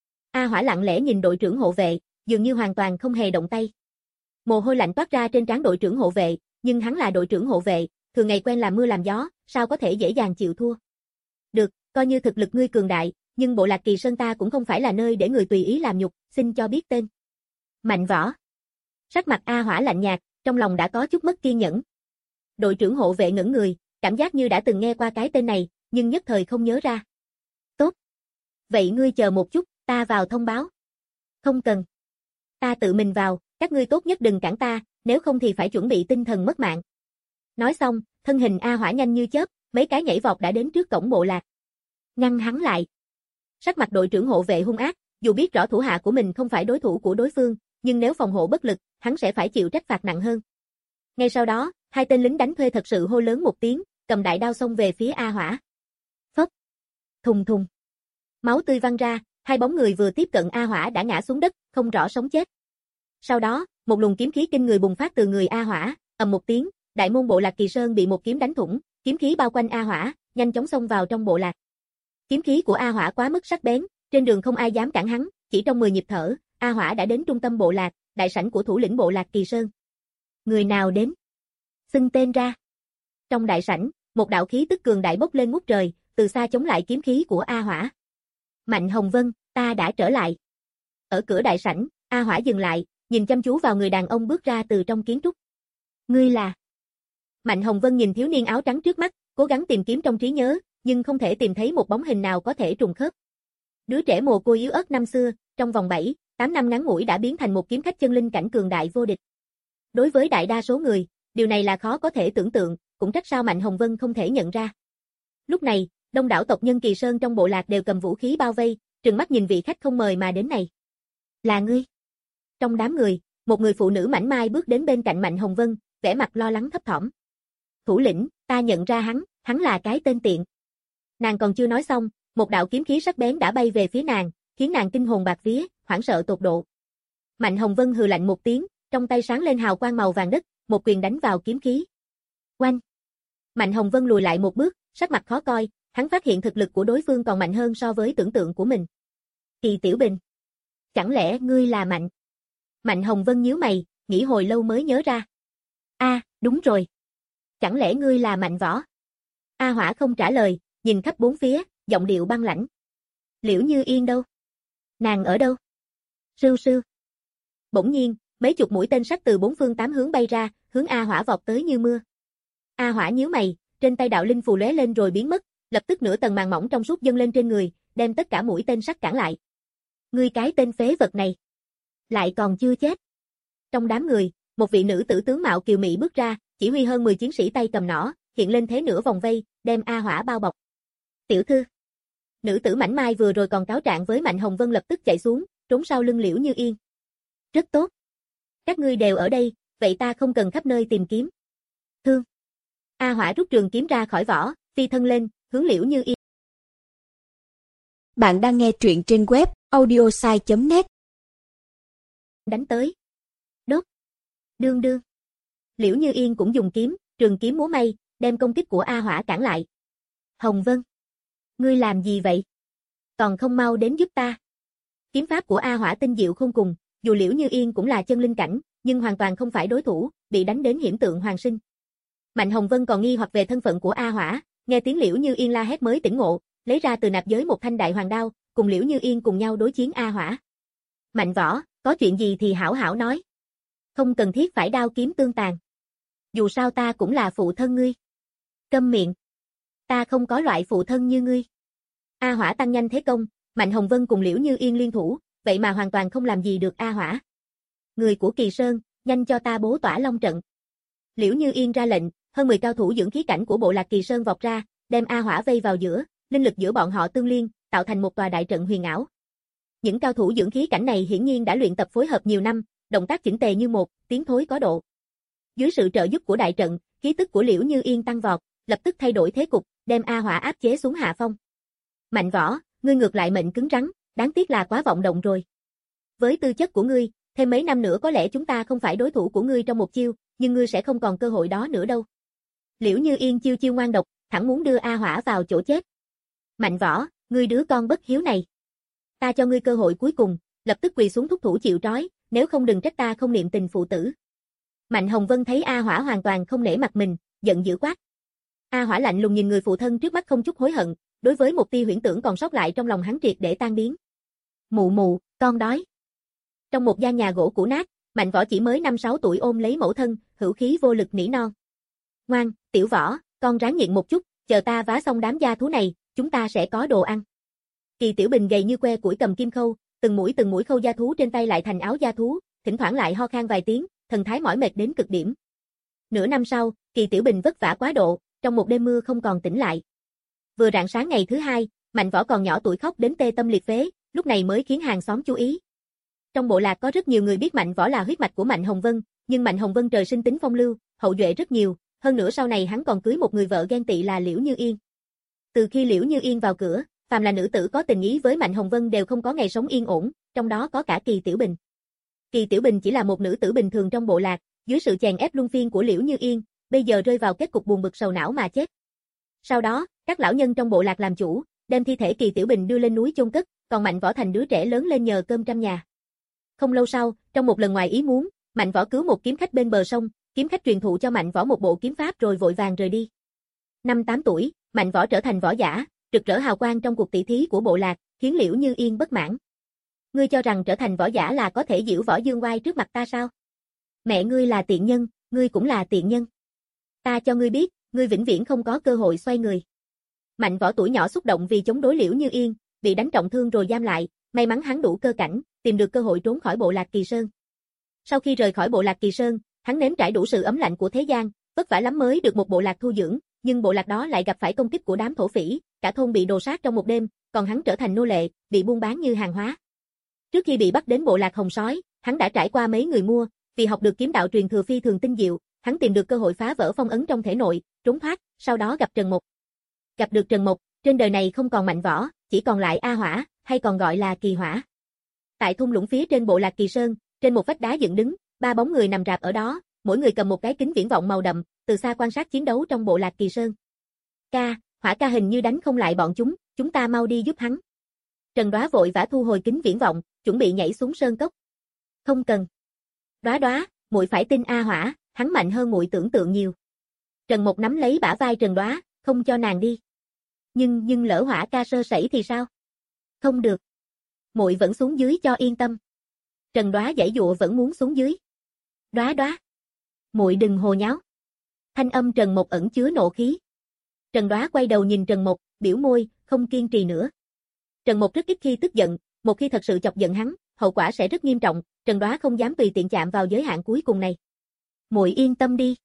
A Hỏa lặng lẽ nhìn đội trưởng hộ vệ, dường như hoàn toàn không hề động tay. Mồ hôi lạnh toát ra trên trán đội trưởng hộ vệ, nhưng hắn là đội trưởng hộ vệ, thường ngày quen làm mưa làm gió, sao có thể dễ dàng chịu thua. Được, coi như thực lực ngươi cường đại, nhưng bộ lạc Kỳ Sơn ta cũng không phải là nơi để người tùy ý làm nhục, xin cho biết tên. Mạnh Võ. Sắc mặt A Hỏa lạnh nhạt, trong lòng đã có chút mất kiên nhẫn. Đội trưởng hộ vệ ngẩn người, cảm giác như đã từng nghe qua cái tên này, nhưng nhất thời không nhớ ra. Tốt. Vậy ngươi chờ một chút, ta vào thông báo. Không cần. Ta tự mình vào, các ngươi tốt nhất đừng cản ta, nếu không thì phải chuẩn bị tinh thần mất mạng. Nói xong, thân hình A Hỏa nhanh như chớp, mấy cái nhảy vọt đã đến trước cổng bộ lạc. Ngăn hắn lại. Sắc mặt đội trưởng hộ vệ hung ác, dù biết rõ thủ hạ của mình không phải đối thủ của đối phương, nhưng nếu phòng hộ bất lực, hắn sẽ phải chịu trách phạt nặng hơn. Ngay sau đó, hai tên lính đánh thuê thật sự hô lớn một tiếng, cầm đại đao xông về phía A Hỏa. Phốc. Thùng thùng. Máu tươi văng ra, hai bóng người vừa tiếp cận A Hỏa đã ngã xuống đất, không rõ sống chết. Sau đó, một luồng kiếm khí kinh người bùng phát từ người A Hỏa, ầm một tiếng, đại môn bộ lạc Kỳ Sơn bị một kiếm đánh thủng, kiếm khí bao quanh A Hỏa, nhanh chóng xông vào trong bộ lạc. Kiếm khí của A Hỏa quá mức sắc bén, trên đường không ai dám cản hắn, chỉ trong mười nhịp thở, A Hỏa đã đến trung tâm bộ lạc, đại sảnh của thủ lĩnh bộ lạc Kỳ Sơn. Người nào đến? Xưng tên ra. Trong đại sảnh, một đạo khí tức cường đại bốc lên ngút trời, từ xa chống lại kiếm khí của A Hỏa. Mạnh Hồng Vân, ta đã trở lại. Ở cửa đại sảnh, A Hỏa dừng lại, nhìn chăm chú vào người đàn ông bước ra từ trong kiến trúc. Ngươi là? Mạnh Hồng Vân nhìn thiếu niên áo trắng trước mắt, cố gắng tìm kiếm trong trí nhớ, nhưng không thể tìm thấy một bóng hình nào có thể trùng khớp. Đứa trẻ mồ côi yếu ớt năm xưa, trong vòng bảy, tám năm ngắn ngủi đã biến thành một kiếm khách chân linh cảnh cường đại vô địch. Đối với đại đa số người, điều này là khó có thể tưởng tượng, cũng trách sao Mạnh Hồng Vân không thể nhận ra. Lúc này, đông đảo tộc nhân Kỳ Sơn trong bộ lạc đều cầm vũ khí bao vây, trừng mắt nhìn vị khách không mời mà đến này. Là ngươi? Trong đám người, một người phụ nữ mảnh mai bước đến bên cạnh Mạnh Hồng Vân, vẻ mặt lo lắng thấp thỏm. Thủ lĩnh, ta nhận ra hắn, hắn là cái tên tiện. Nàng còn chưa nói xong, một đạo kiếm khí sắc bén đã bay về phía nàng, khiến nàng kinh hồn bạt vía, hoảng sợ tột độ. Mạnh Hồng Vân hừ lạnh một tiếng, trong tay sáng lên hào quang màu vàng đất, một quyền đánh vào kiếm khí. Oanh! Mạnh Hồng Vân lùi lại một bước, sắc mặt khó coi, hắn phát hiện thực lực của đối phương còn mạnh hơn so với tưởng tượng của mình. Kỳ Tiểu Bình, chẳng lẽ ngươi là Mạnh? Mạnh Hồng Vân nhíu mày, nghĩ hồi lâu mới nhớ ra. A, à, đúng rồi. Chẳng lẽ ngươi là Mạnh Võ? A Hỏa không trả lời, nhìn khắp bốn phía, giọng điệu băng lãnh. Liễu Như Yên đâu? Nàng ở đâu? Sưu sưu. Bỗng nhiên, mấy chục mũi tên sắt từ bốn phương tám hướng bay ra, hướng A Hỏa vọt tới như mưa. A Hỏa nhíu mày, trên tay đạo linh phù lóe lên rồi biến mất, lập tức nửa tầng màng mỏng trong suốt dâng lên trên người, đem tất cả mũi tên sắt cản lại. Ngươi cái tên phế vật này, lại còn chưa chết. Trong đám người, một vị nữ tử tướng mạo kiều mỹ bước ra, chỉ huy hơn mười chiến sĩ tay cầm nỏ, hiện lên thế nửa vòng vây, đem A Hỏa bao bọc. Tiểu thư. Nữ tử mảnh mai vừa rồi còn cáo trạng với Mạnh Hồng Vân lập tức chạy xuống, trốn sau lưng Liễu Như Yên. Rất tốt. Các ngươi đều ở đây, vậy ta không cần khắp nơi tìm kiếm. Thương. A Hỏa rút trường kiếm ra khỏi vỏ, phi thân lên, hướng Liễu Như Yên. Bạn đang nghe truyện trên web audiosai chấm net. Đánh tới. Đốt. Đương đương. Liễu Như Yên cũng dùng kiếm, trường kiếm múa may, đem công kích của A Hỏa cản lại. Hồng Vân. Ngươi làm gì vậy? Còn không mau đến giúp ta. Kiếm pháp của A Hỏa tinh diệu không cùng, dù Liễu Như Yên cũng là chân linh cảnh, nhưng hoàn toàn không phải đối thủ, bị đánh đến hiểm tượng hoàn sinh. Mạnh Hồng Vân còn nghi hoặc về thân phận của A Hỏa, nghe tiếng Liễu Như Yên la hét mới tỉnh ngộ, lấy ra từ nạp giới một thanh đại hoàng đao, cùng Liễu Như Yên cùng nhau đối chiến A Hỏa. Mạnh Võ, có chuyện gì thì hảo hảo nói. Không cần thiết phải đao kiếm tương tàn. Dù sao ta cũng là phụ thân ngươi. Câm miệng. Ta không có loại phụ thân như ngươi. A Hỏa tăng nhanh thế công, Mạnh Hồng Vân cùng Liễu Như Yên liên thủ, vậy mà hoàn toàn không làm gì được A Hỏa. Người của Kỳ Sơn, nhanh cho ta bố tỏa long trận. Liễu Như Yên ra lệnh, hơn mười cao thủ dưỡng khí cảnh của bộ lạc Kỳ Sơn vọt ra, đem A Hỏa vây vào giữa, linh lực giữa bọn họ tương liên, tạo thành một tòa đại trận huyền ảo. Những cao thủ dưỡng khí cảnh này hiển nhiên đã luyện tập phối hợp nhiều năm, động tác chỉnh tề như một, tiến thối có độ. Dưới sự trợ giúp của đại trận, khí tức của Liễu Như Yên tăng vọt, lập tức thay đổi thế cục, đem A Hỏa áp chế xuống hạ phong. Mạnh Võ, ngươi ngược lại mệnh cứng rắn, đáng tiếc là quá vọng động rồi. Với tư chất của ngươi, thêm mấy năm nữa có lẽ chúng ta không phải đối thủ của ngươi trong một chiêu, nhưng ngươi sẽ không còn cơ hội đó nữa đâu. Liễu Như Yên chiêu chiêu ngoan độc, thẳng muốn đưa A Hỏa vào chỗ chết. Mạnh Võ, ngươi đứa con bất hiếu này. Ta cho ngươi cơ hội cuối cùng, lập tức quỳ xuống thúc thủ chịu trói, nếu không đừng trách ta không niệm tình phụ tử. Mạnh Hồng Vân thấy A Hỏa hoàn toàn không nể mặt mình, giận dữ quát. A Hỏa lạnh lùng nhìn người phụ thân trước mắt không chút hối hận, đối với một tia huyễn tưởng còn sót lại trong lòng hắn triệt để tan biến. Mụ mụ, con đói. Trong một gian nhà gỗ cũ nát, Mạnh Võ chỉ mới năm sáu tuổi ôm lấy mẫu thân, hữu khí vô lực nỉ non. Ngoan, Tiểu Võ, con ráng nhịn một chút, chờ ta vá xong đám gia thú này, chúng ta sẽ có đồ ăn. Kỳ Tiểu Bình gầy như que củi cầm kim khâu, từng mũi từng mũi khâu gia thú trên tay lại thành áo gia thú, thỉnh thoảng lại ho khan vài tiếng, thần thái mỏi mệt đến cực điểm. Nửa năm sau, Kỳ Tiểu Bình vất vả quá độ, trong một đêm mưa không còn tỉnh lại. Vừa rạng sáng ngày thứ hai, Mạnh Võ còn nhỏ tuổi khóc đến tê tâm liệt phế, lúc này mới khiến hàng xóm chú ý. Trong bộ lạc có rất nhiều người biết Mạnh Võ là huyết mạch của Mạnh Hồng Vân, nhưng Mạnh Hồng Vân trời sinh tính phong lưu, hậu duệ rất nhiều, hơn nữa sau này hắn còn cưới một người vợ ghen tị là Liễu Như Yên. Từ khi Liễu Như Yên vào cửa, phàm là nữ tử có tình ý với Mạnh Hồng Vân đều không có ngày sống yên ổn, trong đó có cả Kỳ Tiểu Bình. Kỳ Tiểu Bình chỉ là một nữ tử bình thường trong bộ lạc, dưới sự chèn ép luân phiên của Liễu Như Yên, bây giờ rơi vào kết cục buồn bực sầu não mà chết. Sau đó, các lão nhân trong bộ lạc làm chủ, đem thi thể Kỳ Tiểu Bình đưa lên núi chôn cất, còn Mạnh Võ thành đứa trẻ lớn lên nhờ cơm trăm nhà. Không lâu sau, trong một lần ngoài ý muốn, Mạnh Võ cứu một kiếm khách bên bờ sông, kiếm khách truyền thụ cho Mạnh Võ một bộ kiếm pháp rồi vội vàng rời đi. Năm tám tuổi, Mạnh Võ trở thành võ giả, rực rỡ hào quang trong cuộc tỷ thí của bộ lạc, khiến Liễu Như Yên bất mãn. Ngươi cho rằng trở thành võ giả là có thể giễu võ dương oai trước mặt ta sao? Mẹ ngươi là tiện nhân, ngươi cũng là tiện nhân. Ta cho ngươi biết, ngươi vĩnh viễn không có cơ hội xoay người. Mạnh Võ tuổi nhỏ xúc động vì chống đối Liễu Như Yên, bị đánh trọng thương rồi giam lại, may mắn hắn đủ cơ cảnh, tìm được cơ hội trốn khỏi bộ lạc Kỳ Sơn. Sau khi rời khỏi bộ lạc Kỳ Sơn, hắn nếm trải đủ sự ấm lạnh của thế gian, vất vả lắm mới được một bộ lạc thu dưỡng, nhưng bộ lạc đó lại gặp phải công kích của đám thổ phỉ, cả thôn bị đồ sát trong một đêm, còn hắn trở thành nô lệ, bị buôn bán như hàng hóa. Trước khi bị bắt đến bộ lạc Hồng Sói, hắn đã trải qua mấy người mua, vì học được kiếm đạo truyền thừa phi thường tinh diệu, hắn tìm được cơ hội phá vỡ phong ấn trong thể nội, trốn thoát, sau đó gặp Trần Mộc. Gặp được Trần Mộc, trên đời này không còn Mạnh Võ, chỉ còn lại A Hỏa, hay còn gọi là Kỳ Hỏa. Tại thung lũng phía trên bộ lạc Kỳ Sơn, trên một vách đá dựng đứng, ba bóng người nằm rạp ở đó, mỗi người cầm một cái kính viễn vọng màu đậm, từ xa quan sát chiến đấu trong bộ lạc Kỳ Sơn. Ca, Hỏa ca hình như đánh không lại bọn chúng, chúng ta mau đi giúp hắn. Trần Đóa vội vã thu hồi kính viễn vọng, chuẩn bị nhảy xuống sơn cốc. Không cần. Đóa Đóa, muội phải tin A Hỏa, hắn mạnh hơn muội tưởng tượng nhiều. Trần Mộc nắm lấy bả vai Trần Đóa, không cho nàng đi. Nhưng nhưng lỡ Hỏa ca sơ sẩy thì sao? Không được. Muội vẫn xuống dưới cho yên tâm. Trần Đóa giãy dụa vẫn muốn xuống dưới. Đóa Đóa, muội đừng hồ nháo. Thanh âm Trần Mộc ẩn chứa nộ khí. Trần Đóa quay đầu nhìn Trần Mộc, biểu môi, không kiên trì nữa. Trần Mộc rất ít khi tức giận, một khi thật sự chọc giận hắn, hậu quả sẽ rất nghiêm trọng, Trần Đóa không dám tùy tiện chạm vào giới hạn cuối cùng này. Muội yên tâm đi.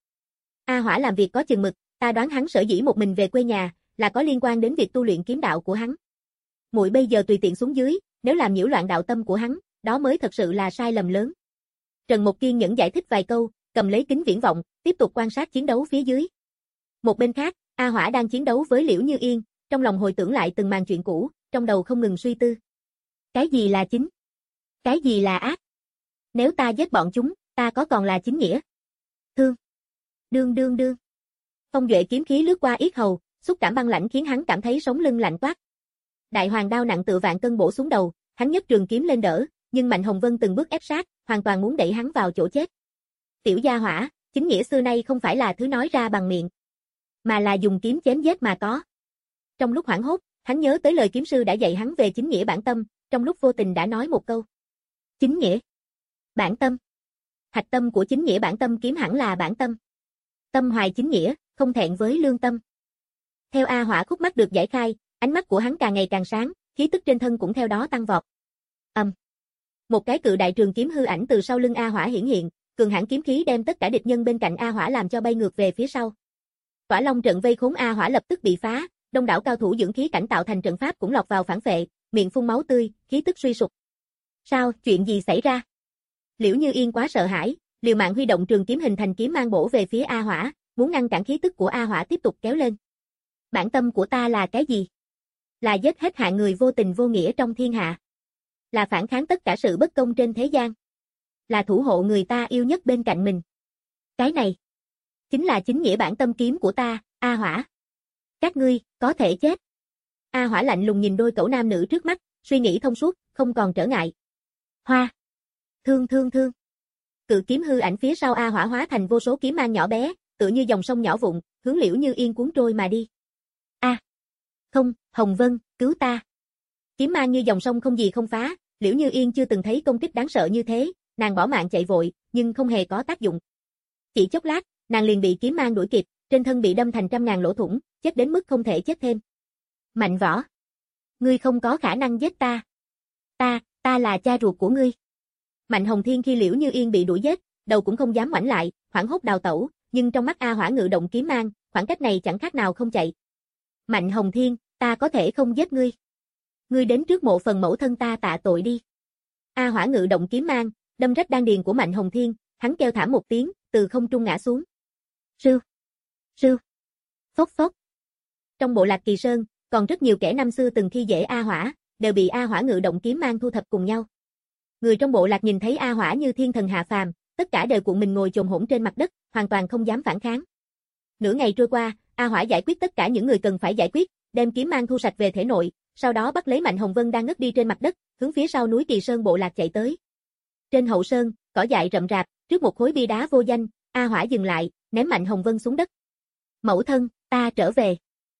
A Hỏa làm việc có chừng mực, ta đoán hắn sở dĩ một mình về quê nhà, là có liên quan đến việc tu luyện kiếm đạo của hắn. Muội bây giờ tùy tiện xuống dưới, nếu làm nhiễu loạn đạo tâm của hắn, đó mới thật sự là sai lầm lớn. Trần Mộc kiên nhẫn giải thích vài câu, cầm lấy kính viễn vọng, tiếp tục quan sát chiến đấu phía dưới. Một bên khác, A Hỏa đang chiến đấu với Liễu Như Yên, trong lòng hồi tưởng lại từng màn chuyện cũ, trong đầu không ngừng suy tư. Cái gì là chính? Cái gì là ác? Nếu ta giết bọn chúng, ta có còn là chính nghĩa? Thương. Đương đương đương. Phong duệ kiếm khí lướt qua yết hầu, xúc cảm băng lãnh khiến hắn cảm thấy sống lưng lạnh toát. Đại hoàng đao nặng tựa vạn cân bổ xuống đầu, hắn nhấc trường kiếm lên đỡ, nhưng Mạnh Hồng Vân từng bước ép sát, hoàn toàn muốn đẩy hắn vào chỗ chết. Tiểu gia hỏa, chính nghĩa xưa nay không phải là thứ nói ra bằng miệng, mà là dùng kiếm chém giết mà có. Trong lúc hoảng hốt, hắn nhớ tới lời kiếm sư đã dạy hắn về chính nghĩa bản tâm, trong lúc vô tình đã nói một câu. Chính nghĩa? Bản tâm? Hạch tâm của chính nghĩa bản tâm kiếm hẳn là bản tâm. Tâm hoài chính nghĩa, không thẹn với lương tâm. Theo A Hỏa khúc mắc được giải khai, ánh mắt của hắn càng ngày càng sáng, khí tức trên thân cũng theo đó tăng vọt. Âm. Um. Một cái cự đại trường kiếm hư ảnh từ sau lưng A Hỏa hiển hiện, cường hãn kiếm khí đem tất cả địch nhân bên cạnh A Hỏa làm cho bay ngược về phía sau. Tỏa Long trận vây khốn A Hỏa lập tức bị phá, đông đảo cao thủ dưỡng khí cảnh tạo thành trận pháp cũng lọt vào phản phệ, miệng phun máu tươi, khí tức suy sụp. Sao, chuyện gì xảy ra? Liễu Như Yên quá sợ hãi, liều mạng huy động trường kiếm hình thành kiếm mang bổ về phía A Hỏa, muốn ngăn cản khí tức của A Hỏa tiếp tục kéo lên. Bản tâm của ta là cái gì? Là giết hết hạng người vô tình vô nghĩa trong thiên hạ. Là phản kháng tất cả sự bất công trên thế gian. Là thủ hộ người ta yêu nhất bên cạnh mình. Cái này chính là chính nghĩa bản tâm kiếm của ta, A Hỏa. Các ngươi, có thể chết. A Hỏa lạnh lùng nhìn đôi cẩu nam nữ trước mắt, suy nghĩ thông suốt, không còn trở ngại. Hoa. Thương thương thương. Cự kiếm hư ảnh phía sau A Hỏa hóa thành vô số kiếm mang nhỏ bé, tựa như dòng sông nhỏ vụn, hướng Liễu Như Yên cuốn trôi mà đi. A. À. Không, Hồng Vân, cứu ta. Kiếm mang như dòng sông không gì không phá, Liễu Như Yên chưa từng thấy công kích đáng sợ như thế, nàng bỏ mạng chạy vội, nhưng không hề có tác dụng. Chỉ chốc lát, nàng liền bị kiếm mang đuổi kịp, trên thân bị đâm thành trăm ngàn lỗ thủng, chết đến mức không thể chết thêm. Mạnh Võ, ngươi không có khả năng giết ta. Ta, ta là cha ruột của ngươi. Mạnh Hồng Thiên khi Liễu Như Yên bị đuổi giết, đầu cũng không dám ngoảnh lại, hoảng hốt đào tẩu, nhưng trong mắt A Hỏa ngự động kiếm mang, khoảng cách này chẳng khác nào không chạy. Mạnh Hồng Thiên, ta có thể không giết ngươi. Ngươi đến trước mộ phần mẫu thân ta tạ tội đi. A Hỏa ngự động kiếm mang, đâm rách đan điền của Mạnh Hồng Thiên, hắn kêu thảm một tiếng, từ không trung ngã xuống. Sư, sư, phốc phốc. Trong bộ Lạc Kỳ Sơn, còn rất nhiều kẻ năm xưa từng khi dễ A Hỏa, đều bị A Hỏa ngự động kiếm mang thu thập cùng nhau. Người trong bộ lạc nhìn thấy A Hỏa như thiên thần hạ phàm, tất cả đều cuộn mình ngồi chồm hổm trên mặt đất, hoàn toàn không dám phản kháng. Nửa ngày trôi qua, A Hỏa giải quyết tất cả những người cần phải giải quyết, đem kiếm mang thu sạch về thể nội, sau đó bắt lấy Mạnh Hồng Vân đang ngất đi trên mặt đất, hướng phía sau núi Kỳ Sơn bộ lạc chạy tới. Trên hậu sơn, cỏ dại rậm rạp, trước một khối bia đá vô danh, A Hỏa dừng lại, ném Mạnh Hồng Vân xuống đất. Mẫu thân, ta trở về.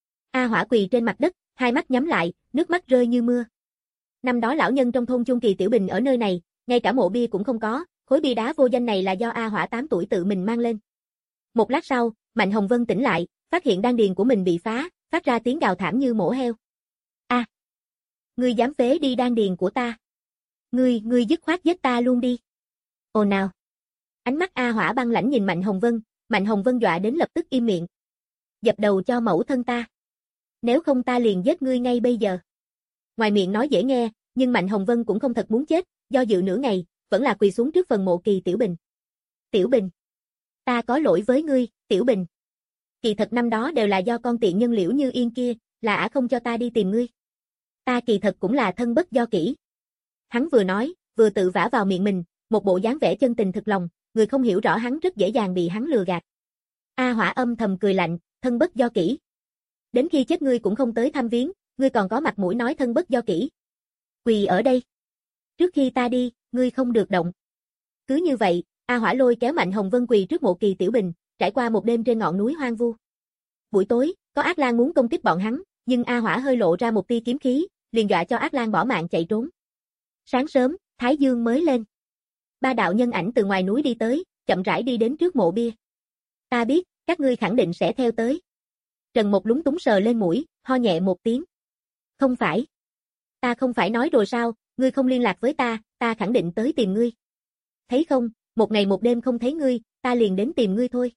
A Hỏa quỳ trên mặt đất, hai mắt nhắm lại, nước mắt rơi như mưa. Năm đó lão nhân trong thôn Chung Kỳ Tiểu Bình ở nơi này, ngay cả mộ bia cũng không có, khối bia đá vô danh này là do A Hỏa tám tuổi tự mình mang lên. Một lát sau, Mạnh Hồng Vân tỉnh lại, phát hiện đan điền của mình bị phá, phát ra tiếng gào thảm như mổ heo. A, à, ngươi dám phế đi đan điền của ta? Ngươi, ngươi dứt khoát giết ta luôn đi. Ồ nào. Ánh mắt A Hỏa băng lãnh nhìn Mạnh Hồng Vân, Mạnh Hồng Vân dọa đến lập tức im miệng. Dập đầu cho mẫu thân ta. Nếu không ta liền giết ngươi ngay bây giờ. Ngoài miệng nói dễ nghe, nhưng Mạnh Hồng Vân cũng không thật muốn chết, do dự nửa ngày, vẫn là quỳ xuống trước phần mộ Kỳ Tiểu Bình. Tiểu Bình, ta có lỗi với ngươi, Tiểu Bình. Kỳ thật năm đó đều là do con tiện nhân Liễu Như Yên kia, là ả không cho ta đi tìm ngươi. Ta kỳ thật cũng là thân bất do kỷ. Hắn vừa nói, vừa tự vả vào miệng mình, một bộ dáng vẻ chân tình thực lòng, người không hiểu rõ hắn rất dễ dàng bị hắn lừa gạt. A Hỏa âm thầm cười lạnh, thân bất do kỷ. Đến khi chết ngươi cũng không tới thăm viếng, ngươi còn có mặt mũi nói thân bất do kỷ. Quỳ ở đây. Trước khi ta đi, ngươi không được động. Cứ như vậy, A Hỏa lôi kéo Mạnh Hồng Vân quỳ trước mộ Kỳ Tiểu Bình, trải qua một đêm trên ngọn núi hoang vu. Buổi tối, có Ác Lang muốn công kích bọn hắn, nhưng A Hỏa hơi lộ ra một tia kiếm khí, liền dọa cho Ác Lang bỏ mạng chạy trốn. Sáng sớm, Thái Dương mới lên. Ba đạo nhân ảnh từ ngoài núi đi tới, chậm rãi đi đến trước mộ bia. Ta biết, các ngươi khẳng định sẽ theo tới. Trần Mục lúng túng sờ lên mũi, ho nhẹ một tiếng. Không phải. Ta không phải nói rồi sao, ngươi không liên lạc với ta, ta khẳng định tới tìm ngươi. Thấy không, một ngày một đêm không thấy ngươi, ta liền đến tìm ngươi thôi.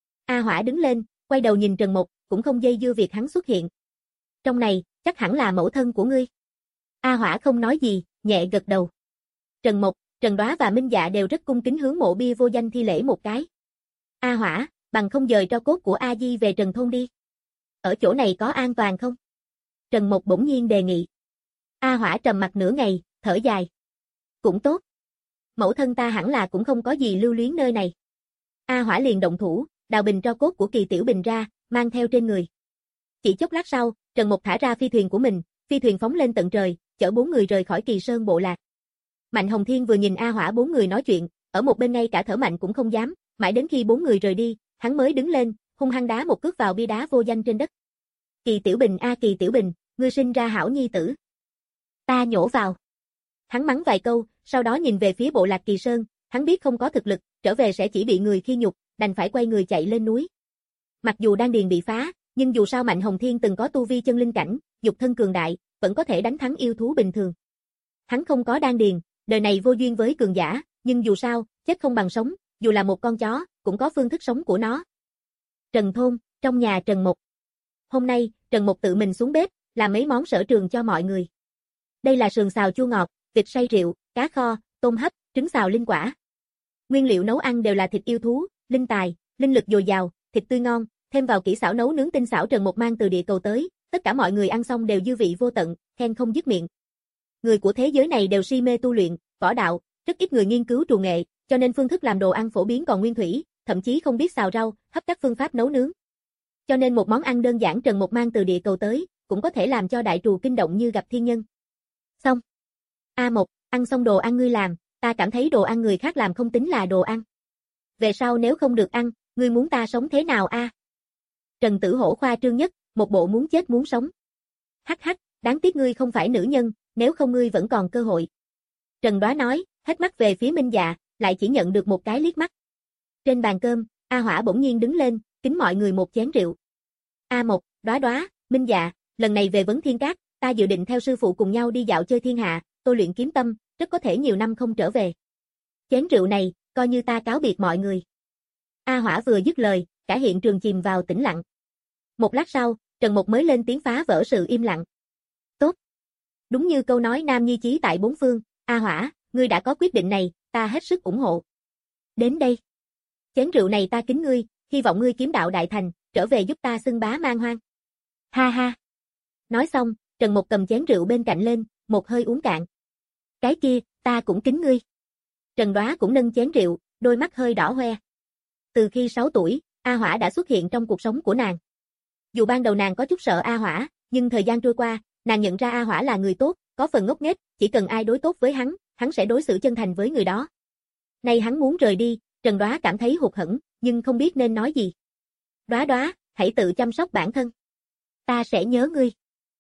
A Hỏa đứng lên, quay đầu nhìn Trần Mục, cũng không dây dưa việc hắn xuất hiện. Trong này, chắc hẳn là mẫu thân của ngươi. A Hỏa không nói gì, nhẹ gật đầu. Trần Mục, Trần Đoá và Minh Dạ đều rất cung kính hướng mộ bia vô danh thi lễ một cái. A Hỏa, bằng không dời tro cốt của A Di về Trần thôn đi. Ở chỗ này có an toàn không? Trần Mục bỗng nhiên đề nghị. A Hỏa trầm mặt nửa ngày, thở dài. Cũng tốt. Mẫu thân ta hẳn là cũng không có gì lưu luyến nơi này. A Hỏa liền động thủ, đào bình tro cốt của Kỳ Tiểu Bình ra, mang theo trên người. Chỉ chốc lát sau, Trần Mục thả ra phi thuyền của mình, phi thuyền phóng lên tận trời, chở bốn người rời khỏi Kỳ Sơn bộ lạc. Mạnh Hồng Thiên vừa nhìn A Hỏa bốn người nói chuyện, ở một bên ngay cả thở mạnh cũng không dám, mãi đến khi bốn người rời đi, hắn mới đứng lên, hung hăng đá một cước vào bia đá vô danh trên đất. Kỳ Tiểu Bình a Kỳ Tiểu Bình, ngươi sinh ra hảo nhi tử. Ta nhổ vào. Hắn mắng vài câu, sau đó nhìn về phía bộ lạc Kỳ Sơn, hắn biết không có thực lực, trở về sẽ chỉ bị người khi nhục, đành phải quay người chạy lên núi. Mặc dù đan điền bị phá, nhưng dù sao Mạnh Hồng Thiên từng có tu vi chân linh cảnh, dục thân cường đại, vẫn có thể đánh thắng yêu thú bình thường. Hắn không có đan điền, đời này vô duyên với cường giả, nhưng dù sao, chết không bằng sống, dù là một con chó, cũng có phương thức sống của nó. Trần thôn, trong nhà Trần Mục. Hôm nay, Trần Mục tự mình xuống bếp, làm mấy món sở trường cho mọi người. Đây là sườn xào chua ngọt, vịt xay rượu, cá kho, tôm hấp, trứng xào linh quả. Nguyên liệu nấu ăn đều là thịt yêu thú, linh tài, linh lực dồi dào, thịt tươi ngon, thêm vào kỹ xảo nấu nướng tinh xảo Trần Mục mang từ địa cầu tới, tất cả mọi người ăn xong đều dư vị vô tận, khen không dứt miệng. Người của thế giới này đều si mê tu luyện, võ đạo, rất ít người nghiên cứu trù nghệ, cho nên phương thức làm đồ ăn phổ biến còn nguyên thủy, thậm chí không biết xào rau, hấp các phương pháp nấu nướng. Cho nên một món ăn đơn giản Trần Mục mang từ địa cầu tới, cũng có thể làm cho đại trù kinh động như gặp thiên nhân. Xong. A Mộc, ăn xong đồ ăn ngươi làm, ta cảm thấy đồ ăn người khác làm không tính là đồ ăn. Về sau nếu không được ăn, ngươi muốn ta sống thế nào a? Trần Tử Hổ khoa trương nhất, một bộ muốn chết muốn sống. Hắc hắc, đáng tiếc ngươi không phải nữ nhân, nếu không ngươi vẫn còn cơ hội. Trần Đoá nói, hết mắt về phía Minh Dạ, lại chỉ nhận được một cái liếc mắt. Trên bàn cơm, A Hỏa bỗng nhiên đứng lên, kính mọi người một chén rượu. A Mộc, Đoá Đoá, Minh Dạ, lần này về Vấn Thiên Các, ta dự định theo sư phụ cùng nhau đi dạo chơi thiên hạ, tôi luyện kiếm tâm, rất có thể nhiều năm không trở về. Chén rượu này, coi như ta cáo biệt mọi người. A Hỏa vừa dứt lời, cả hiện trường chìm vào tĩnh lặng. Một lát sau, Trần Mục mới lên tiếng phá vỡ sự im lặng. Tốt. Đúng như câu nói nam nhi chí tại bốn phương, A Hỏa, ngươi đã có quyết định này, ta hết sức ủng hộ. Đến đây. Chén rượu này ta kính ngươi, hy vọng ngươi kiếm đạo đại thành, trở về giúp ta xưng bá man hoang. Ha ha. Nói xong, Trần Mục cầm chén rượu bên cạnh lên, một hơi uống cạn. Cái kia, ta cũng kính ngươi. Trần Đoá cũng nâng chén rượu, đôi mắt hơi đỏ hoe. Từ khi sáu tuổi, A Hỏa đã xuất hiện trong cuộc sống của nàng. Dù ban đầu nàng có chút sợ A Hỏa, nhưng thời gian trôi qua, nàng nhận ra A Hỏa là người tốt, có phần ngốc nghếch, chỉ cần ai đối tốt với hắn, hắn sẽ đối xử chân thành với người đó. Nay hắn muốn rời đi, Trần Đoá cảm thấy hụt hẫng, nhưng không biết nên nói gì. Đoá Đoá, hãy tự chăm sóc bản thân. Ta sẽ nhớ ngươi.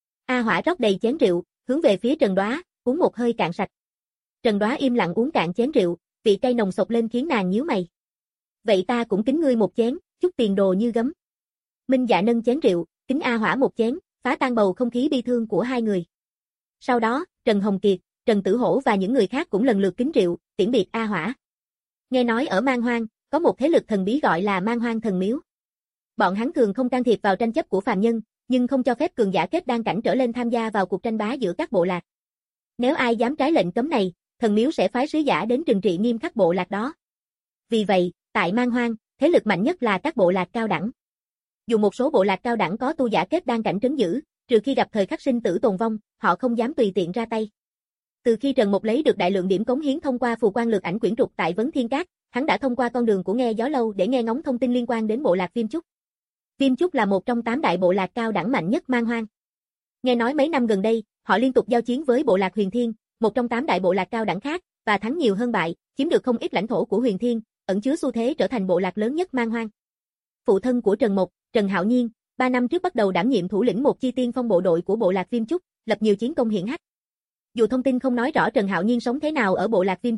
A Hỏa rót đầy chén rượu, hướng về phía Trần Đoá, uống một hơi cạn sạch. Trần Đoá im lặng uống cạn chén rượu, vị cay nồng sộc lên khiến nàng nhíu mày. Vậy ta cũng kính ngươi một chén, chút tiền đồ như gấm. Minh Dạ nâng chén rượu, kính A Hỏa một chén, phá tan bầu không khí bi thương của hai người. Sau đó, Trần Hồng Kiệt, Trần Tử Hổ và những người khác cũng lần lượt kính rượu, tiễn biệt A Hỏa. Nghe nói ở Man Hoang, có một thế lực thần bí gọi là Man Hoang Thần Miếu. Bọn hắn thường không can thiệp vào tranh chấp của phàm nhân, nhưng không cho phép cường giả kết đan cảnh trở lên tham gia vào cuộc tranh bá giữa các bộ lạc. Nếu ai dám trái lệnh cấm này, thần miếu sẽ phái sứ giả đến trừng trị nghiêm khắc bộ lạc đó. Vì vậy, tại Man Hoang, thế lực mạnh nhất là các bộ lạc cao đẳng. Dù một số bộ lạc cao đẳng có tu giả kết đan cảnh trấn giữ, trừ khi gặp thời khắc sinh tử tồn vong, họ không dám tùy tiện ra tay. Từ khi Trần Mục lấy được đại lượng điểm cống hiến thông qua phù quan lược ảnh quyển trục tại Vấn Thiên Các, hắn đã thông qua con đường của nghe gió lâu để nghe ngóng thông tin liên quan đến bộ lạc Viêm Chúc. Viêm Chúc là một trong tám đại bộ lạc cao đẳng mạnh nhất Man Hoang. Nghe nói mấy năm gần đây, họ liên tục giao chiến với bộ lạc Huyền Thiên, một trong tám đại bộ lạc cao đẳng khác, và thắng nhiều hơn bại, chiếm được không ít lãnh thổ của Huyền Thiên, ẩn chứa xu thế trở thành bộ lạc lớn nhất Man Hoang. Phụ thân của Trần Mục, Trần Hạo Nhiên, ba năm trước bắt đầu đảm nhiệm thủ lĩnh một chi tiên phong bộ đội của bộ lạc Viêm Chúc, lập nhiều chiến công hiển hách. Dù thông tin không nói rõ Trần Hạo Nhiên sống thế nào ở bộ lạc Viêm Chúc,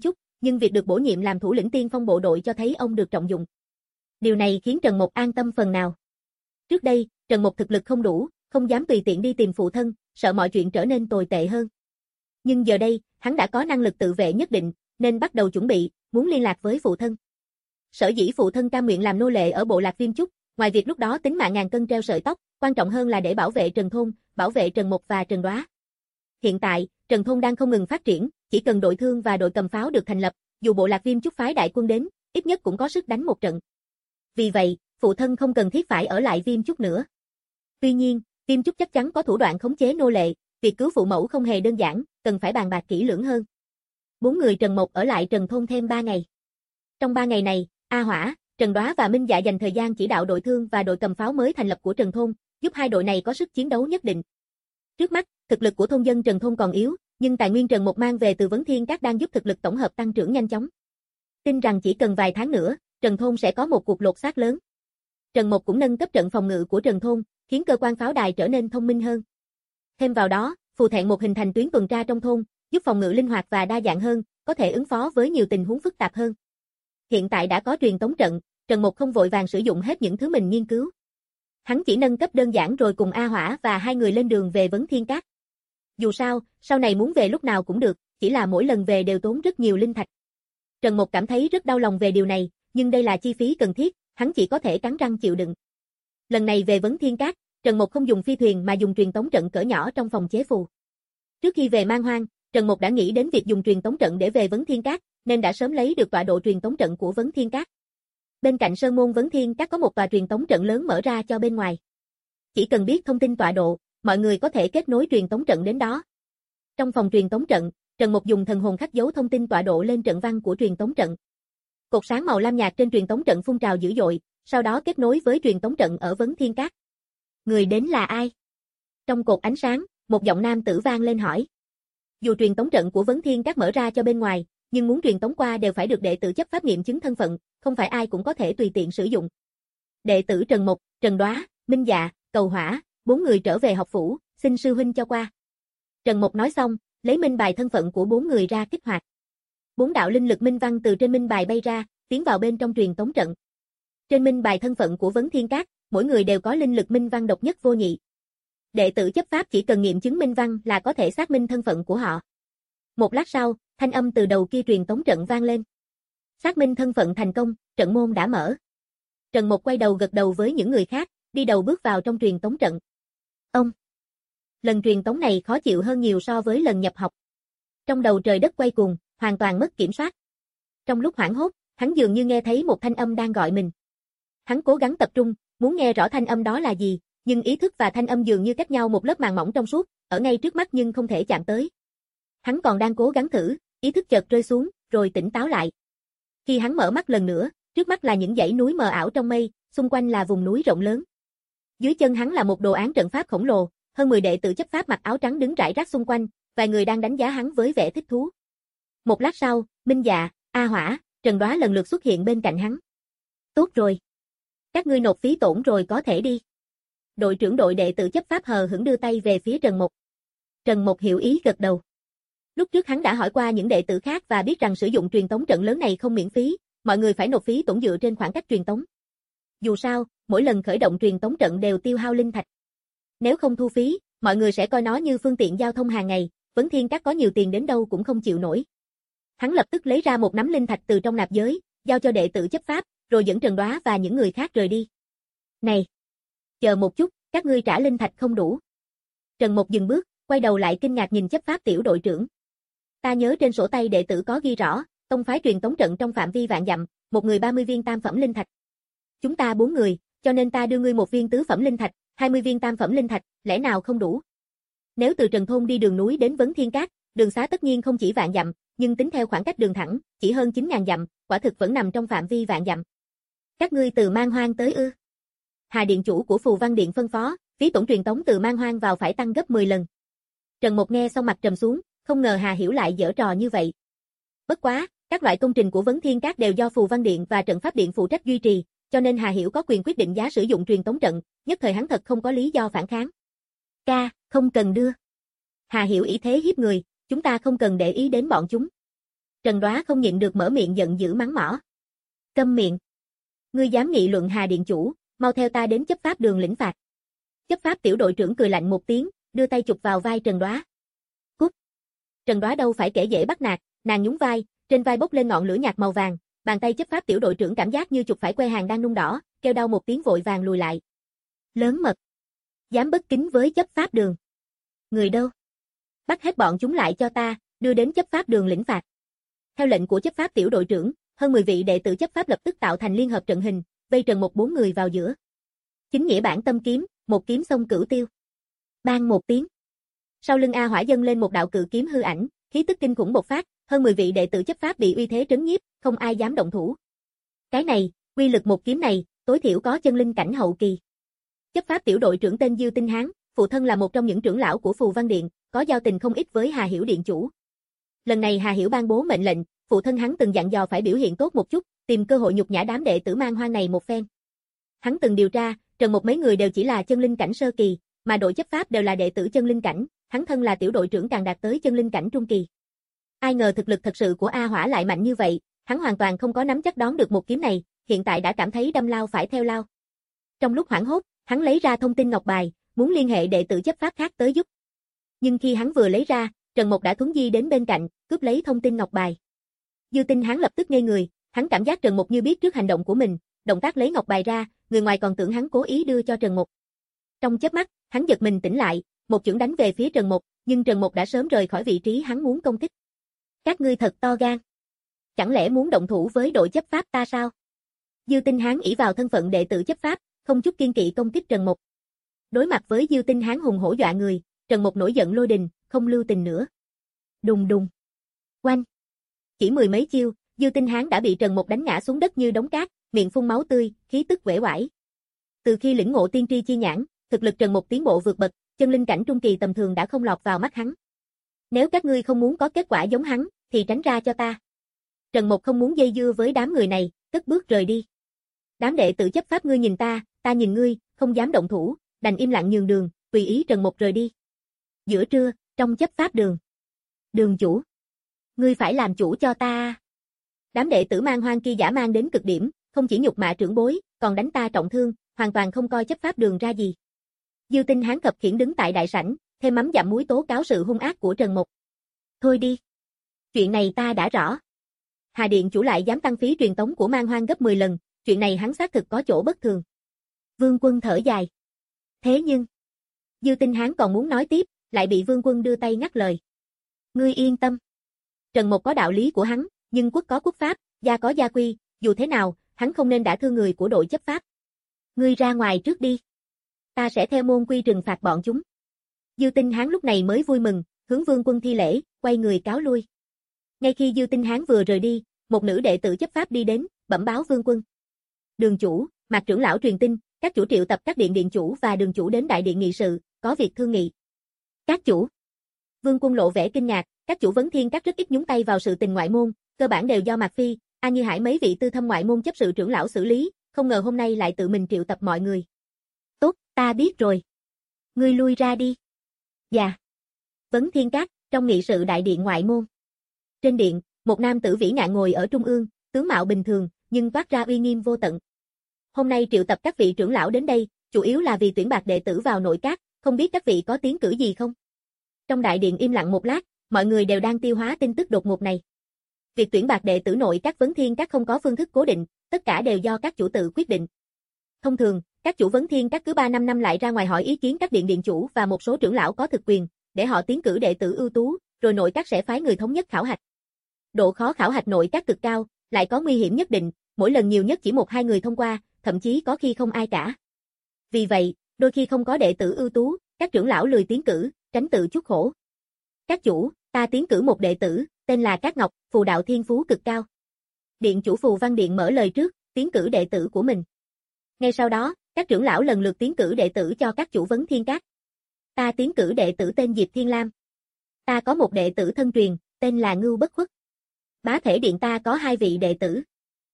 nhưng việc được bổ nhiệm làm thủ lĩnh tiên phong bộ đội cho thấy ông được trọng dụng. Điều này khiến Trần Mục an tâm phần nào. Trước đây, Trần Mục thực lực không đủ, không dám tùy tiện đi tìm phụ thân, sợ mọi chuyện trở nên tồi tệ hơn. Nhưng giờ đây, hắn đã có năng lực tự vệ nhất định, nên bắt đầu chuẩn bị, muốn liên lạc với phụ thân. Sở dĩ phụ thân cam nguyện làm nô lệ ở bộ lạc Viêm Chúc, ngoài việc lúc đó tính mạng ngàn cân treo sợi tóc, quan trọng hơn là để bảo vệ Trần Thôn, bảo vệ Trần Mục và Trần Đóa. Hiện tại, Trần Thôn đang không ngừng phát triển, chỉ cần đội thương và đội cầm pháo được thành lập, dù bộ lạc Viêm Chúc phái đại quân đến, ít nhất cũng có sức đánh một trận. Vì vậy, phụ thân không cần thiết phải ở lại Viêm Chúc nữa. Tuy nhiên, Viêm Chúc chắc chắn có thủ đoạn khống chế nô lệ, việc cứu phụ mẫu không hề đơn giản, cần phải bàn bạc kỹ lưỡng hơn. Bốn người Trần Mộc ở lại Trần Thôn thêm ba ngày. Trong ba ngày này, A Hỏa, Trần Đóa và Minh Dạ dành thời gian chỉ đạo đội thương và đội cầm pháo mới thành lập của Trần Thôn, giúp hai đội này có sức chiến đấu nhất định. Trước mắt, thực lực của thôn dân Trần Thôn còn yếu, nhưng tài nguyên Trần Mộc mang về từ Vấn Thiên Các đang giúp thực lực tổng hợp tăng trưởng nhanh chóng. Tin rằng chỉ cần vài tháng nữa, Trần Thôn sẽ có một cuộc lột xác lớn. Trần Mộc cũng nâng cấp trận phòng ngự của Trần Thôn, khiến cơ quan pháo đài trở nên thông minh hơn. Thêm vào đó, phù thẹn một hình thành tuyến tuần tra trong thôn, giúp phòng ngự linh hoạt và đa dạng hơn, có thể ứng phó với nhiều tình huống phức tạp hơn. Hiện tại đã có truyền tống trận, Trần Mộc không vội vàng sử dụng hết những thứ mình nghiên cứu. Hắn chỉ nâng cấp đơn giản rồi cùng A Hỏa và hai người lên đường về Vấn Thiên Các. Dù sao, sau này muốn về lúc nào cũng được, chỉ là mỗi lần về đều tốn rất nhiều linh thạch. Trần Mộc cảm thấy rất đau lòng về điều này, nhưng đây là chi phí cần thiết, hắn chỉ có thể cắn răng chịu đựng. Lần này về Vấn Thiên Các, Trần Mộc không dùng phi thuyền mà dùng truyền tống trận cỡ nhỏ trong phòng chế phù. Trước khi về Man Hoang, Trần Mộc đã nghĩ đến việc dùng truyền tống trận để về Vấn Thiên Các, nên đã sớm lấy được tọa độ truyền tống trận của Vấn Thiên Các. Bên cạnh sơn môn Vấn Thiên Các có một tòa truyền tống trận lớn mở ra cho bên ngoài. Chỉ cần biết thông tin tọa độ, mọi người có thể kết nối truyền tống trận đến đó. Trong phòng truyền tống trận, Trần Mộc dùng thần hồn khắc dấu thông tin tọa độ lên trận văn của truyền tống trận. Cột sáng màu lam nhạt trên truyền tống trận phun trào dữ dội, sau đó kết nối với truyền tống trận ở Vấn Thiên Các. Người đến là ai? Trong cột ánh sáng, một giọng nam tử vang lên hỏi. Dù truyền tống trận của Vấn Thiên Các mở ra cho bên ngoài, nhưng muốn truyền tống qua đều phải được đệ tử chấp pháp nghiệm chứng thân phận, không phải ai cũng có thể tùy tiện sử dụng. Đệ tử Trần Mộc, Trần Đóa, Minh Dạ, Cầu Hỏa, bốn người trở về học phủ, xin sư huynh cho qua. Trần Mộc nói xong, lấy minh bài thân phận của bốn người ra kích hoạt. Bốn đạo linh lực minh văn từ trên minh bài bay ra, tiến vào bên trong truyền tống trận. Trên minh bài thân phận của Vấn Thiên Các, mỗi người đều có linh lực minh văn độc nhất vô nhị. Đệ tử chấp pháp chỉ cần nghiệm chứng minh văn là có thể xác minh thân phận của họ. Một lát sau, thanh âm từ đầu kia truyền tống trận vang lên. Xác minh thân phận thành công, trận môn đã mở. Trần Mộc quay đầu gật đầu với những người khác, đi đầu bước vào trong truyền tống trận. Ông! Lần truyền tống này khó chịu hơn nhiều so với lần nhập học. Trong đầu trời đất quay cuồng, hoàn toàn mất kiểm soát. Trong lúc hoảng hốt, hắn dường như nghe thấy một thanh âm đang gọi mình. Hắn cố gắng tập trung, muốn nghe rõ thanh âm đó là gì, nhưng ý thức và thanh âm dường như cách nhau một lớp màng mỏng trong suốt, ở ngay trước mắt nhưng không thể chạm tới. Hắn còn đang cố gắng thử, ý thức chợt rơi xuống, rồi tỉnh táo lại. Khi hắn mở mắt lần nữa, trước mắt là những dãy núi mờ ảo trong mây, xung quanh là vùng núi rộng lớn. Dưới chân hắn là một đồ án trận pháp khổng lồ, hơn mười đệ tử chấp pháp mặc áo trắng đứng rải rác xung quanh, vài người đang đánh giá hắn với vẻ thích thú. Một lát sau, Minh Dạ, A Hỏa, Trần Đóa lần lượt xuất hiện bên cạnh hắn. Tốt rồi. Các ngươi nộp phí tổn rồi có thể đi. Đội trưởng đội đệ tử chấp pháp hờ hững đưa tay về phía Trần Mộc. Trần Mộc hiểu ý gật đầu. Lúc trước hắn đã hỏi qua những đệ tử khác và biết rằng sử dụng truyền tống trận lớn này không miễn phí, mọi người phải nộp phí tổn dựa trên khoảng cách truyền tống. Dù sao, mỗi lần khởi động truyền tống trận đều tiêu hao linh thạch. Nếu không thu phí, mọi người sẽ coi nó như phương tiện giao thông hàng ngày, Vấn Thiên Các có nhiều tiền đến đâu cũng không chịu nổi. Hắn lập tức lấy ra một nắm linh thạch từ trong nạp giới, giao cho đệ tử chấp pháp, rồi dẫn Trần Đóa và những người khác rời đi. Này! Chờ một chút, các ngươi trả linh thạch không đủ. Trần Mộc dừng bước, quay đầu lại kinh ngạc nhìn chấp pháp tiểu đội trưởng. Ta nhớ trên sổ tay đệ tử có ghi rõ, tông phái truyền tống trận trong phạm vi vạn dặm, một người ba mươi viên tam phẩm linh thạch. Chúng ta bốn người, cho nên ta đưa ngươi một viên tứ phẩm linh thạch, hai mươi viên tam phẩm linh thạch, lẽ nào không đủ? Nếu từ Trần Thôn đi đường núi đến Vấn Thiên Các, đường xá tất nhiên không chỉ vạn dặm, nhưng tính theo khoảng cách đường thẳng, chỉ hơn chín nghìn dặm, quả thực vẫn nằm trong phạm vi vạn dặm. Các ngươi từ Man Hoang tới ư? Hà điện chủ của Phù Văn Điện phân phó, phí tổn truyền tống từ Man Hoang vào phải tăng gấp mười lần. Trần Mộc nghe xong mặt trầm xuống, không ngờ Hà Hiểu lại giở trò như vậy. Bất quá, các loại công trình của Vấn Thiên Các đều do Phù Văn Điện và Trận Pháp Điện phụ trách duy trì, cho nên Hà Hiểu có quyền quyết định giá sử dụng truyền tống trận, nhất thời hắn thật không có lý do phản kháng. Ca, không cần đưa. Hà Hiểu ý thế hiếp người, chúng ta không cần để ý đến bọn chúng. Trần Đoá không nhịn được mở miệng giận dữ mắng mỏ. Câm miệng. Ngươi dám nghị luận Hà điện chủ, mau theo ta đến chấp pháp đường lĩnh phạt. Chấp pháp tiểu đội trưởng cười lạnh một tiếng, đưa tay chụp vào vai Trần Đoá. Cút. Trần Đoá đâu phải kẻ dễ bắt nạt, nàng nhún vai, trên vai bốc lên ngọn lửa nhạt màu vàng, bàn tay chấp pháp tiểu đội trưởng cảm giác như chụp phải que hàng đang nung đỏ, kêu đau một tiếng vội vàng lùi lại. Lớn mật. Dám bất kính với chấp pháp đường. Người đâu? Bắt hết bọn chúng lại cho ta, đưa đến chấp pháp đường lĩnh phạt. Theo lệnh của chấp pháp tiểu đội trưởng, hơn mười vị đệ tử chấp pháp lập tức tạo thành liên hợp trận hình, vây Trần Mục bốn người vào giữa. Chính nghĩa bản tâm kiếm, một kiếm xông cửu tiêu. Bang một tiếng. Sau lưng A Hỏa dâng lên một đạo cự kiếm hư ảnh, khí tức kinh khủng bộc phát, hơn mười vị đệ tử chấp pháp bị uy thế trấn nhiếp, không ai dám động thủ. Cái này, uy lực một kiếm này, tối thiểu có chân linh cảnh hậu kỳ. Chấp pháp tiểu đội trưởng tên Diêu Tinh Hán, phụ thân là một trong những trưởng lão của Phù Văn Điện, có giao tình không ít với Hà Hiểu điện chủ. Lần này Hà Hiểu ban bố mệnh lệnh, phụ thân hắn từng dặn dò phải biểu hiện tốt một chút, tìm cơ hội nhục nhã đám đệ tử man hoang này một phen. Hắn từng điều tra, Trần Mục mấy người đều chỉ là chân linh cảnh sơ kỳ, mà đội chấp pháp đều là đệ tử chân linh cảnh, hắn thân là tiểu đội trưởng càng đạt tới chân linh cảnh trung kỳ. Ai ngờ thực lực thật sự của A Hỏa lại mạnh như vậy, hắn hoàn toàn không có nắm chắc đón được một kiếm này, hiện tại đã cảm thấy đâm lao phải theo lao. Trong lúc hoảng hốt, hắn lấy ra thông tin ngọc bài, muốn liên hệ đệ tử chấp pháp khác tới giúp. Nhưng khi hắn vừa lấy ra, Trần Mục đã thuấn di đến bên cạnh, cướp lấy thông tin ngọc bài. Diêu Tinh Hán lập tức ngây người, hắn cảm giác Trần Mục như biết trước hành động của mình, động tác lấy ngọc bài ra, người ngoài còn tưởng hắn cố ý đưa cho Trần Mục. Trong chớp mắt, hắn giật mình tỉnh lại, một chưởng đánh về phía Trần Mục, nhưng Trần Mục đã sớm rời khỏi vị trí hắn muốn công kích. Các ngươi thật to gan. Chẳng lẽ muốn động thủ với đội chấp pháp ta sao? Diêu Tinh Hán ỷ vào thân phận đệ tử chấp pháp, không chút kiên kỵ công kích Trần Mục. Đối mặt với Diêu Tinh Hán hùng hổ dọa người, Trần Mục nổi giận lôi đình, không lưu tình nữa. Đùng đùng. Oanh. Chỉ mười mấy chiêu, Diêu Tinh Hán đã bị Trần Mục đánh ngã xuống đất như đống cát, miệng phun máu tươi, khí tức uể oải. Từ khi lĩnh ngộ tiên tri chi nhãn, thực lực Trần Mục tiến bộ vượt bậc, chân linh cảnh trung kỳ tầm thường đã không lọt vào mắt hắn. Nếu các ngươi không muốn có kết quả giống hắn, thì tránh ra cho ta. Trần Mục không muốn dây dưa với đám người này, cất bước rời đi. Đám đệ tử chấp pháp ngươi nhìn ta, ta nhìn ngươi, không dám động thủ, đành im lặng nhường đường, tùy ý Trần Mục rời đi. Giữa trưa, trong chấp pháp đường. Đường chủ. Ngươi phải làm chủ cho ta. Đám đệ tử man hoang kia dã man đến cực điểm, không chỉ nhục mạ trưởng bối, còn đánh ta trọng thương, hoàn toàn không coi chấp pháp đường ra gì. Diêu Tinh Hán khập khiễng đứng tại đại sảnh, thêm mắm dặm muối tố cáo sự hung ác của Trần Mục. Thôi đi. Chuyện này ta đã rõ. Hà điện chủ lại dám tăng phí truyền tống của man hoang gấp mười lần, chuyện này hắn xác thực có chỗ bất thường. Vương Quân thở dài. Thế nhưng, Diêu Tinh Hán còn muốn nói tiếp, lại bị Vương Quân đưa tay ngắt lời. Ngươi yên tâm. Trần Mục có đạo lý của hắn, nhưng quốc có quốc pháp, gia có gia quy, dù thế nào, hắn không nên đả thương người của đội chấp pháp. Ngươi ra ngoài trước đi. Ta sẽ theo môn quy trừng phạt bọn chúng. Diêu Tinh Hán lúc này mới vui mừng, hướng Vương Quân thi lễ, quay người cáo lui. Ngay khi Diêu Tinh Hán vừa rời đi, một nữ đệ tử chấp pháp đi đến, bẩm báo Vương Quân. Đường chủ, Mạc trưởng lão truyền tin, các chủ triệu tập các điện điện chủ và đường chủ đến đại điện nghị sự, có việc thương nghị. Các chủ. Vương Quân lộ vẻ kinh ngạc, các chủ vấn thiên các rất ít nhúng tay vào sự tình ngoại môn, cơ bản đều do Mạc Phi, A Như Hải mấy vị tư thâm ngoại môn chấp sự trưởng lão xử lý, không ngờ hôm nay lại tự mình triệu tập mọi người. Tốt, ta biết rồi. Ngươi lui ra đi. Dạ. Vấn thiên các, trong nghị sự đại điện ngoại môn. Trên điện, một nam tử vĩ ngạn ngồi ở trung ương, tướng mạo bình thường, nhưng toát ra uy nghiêm vô tận. Hôm nay triệu tập các vị trưởng lão đến đây, chủ yếu là vì tuyển bạt đệ tử vào nội các, không biết các vị có tiến cử gì không? Trong đại điện im lặng một lát, mọi người đều đang tiêu hóa tin tức đột ngột này. Việc tuyển bạt đệ tử nội các vấn thiên các không có phương thức cố định, tất cả đều do các chủ tự quyết định. Thông thường, các chủ vấn thiên các cứ ba năm năm lại ra ngoài hỏi ý kiến các điện điện chủ và một số trưởng lão có thực quyền, để họ tiến cử đệ tử ưu tú, rồi nội các sẽ phái người thống nhất khảo hạch. Độ khó khảo hạch nội các cực cao, lại có nguy hiểm nhất định, mỗi lần nhiều nhất chỉ một hai người thông qua, thậm chí có khi không ai cả. Vì vậy, đôi khi không có đệ tử ưu tú, các trưởng lão lười tiến cử, tránh tự chuốc khổ. Các chủ, ta tiến cử một đệ tử, tên là Cát Ngọc, phù đạo thiên phú cực cao. Điện chủ Phù Văn Điện mở lời trước, tiến cử đệ tử của mình. Ngay sau đó, các trưởng lão lần lượt tiến cử đệ tử cho các chủ vấn thiên các. Ta tiến cử đệ tử tên Diệp Thiên Lam. Ta có một đệ tử thân truyền, tên là Ngưu Bất Khuất. Bá thể điện ta có hai vị đệ tử.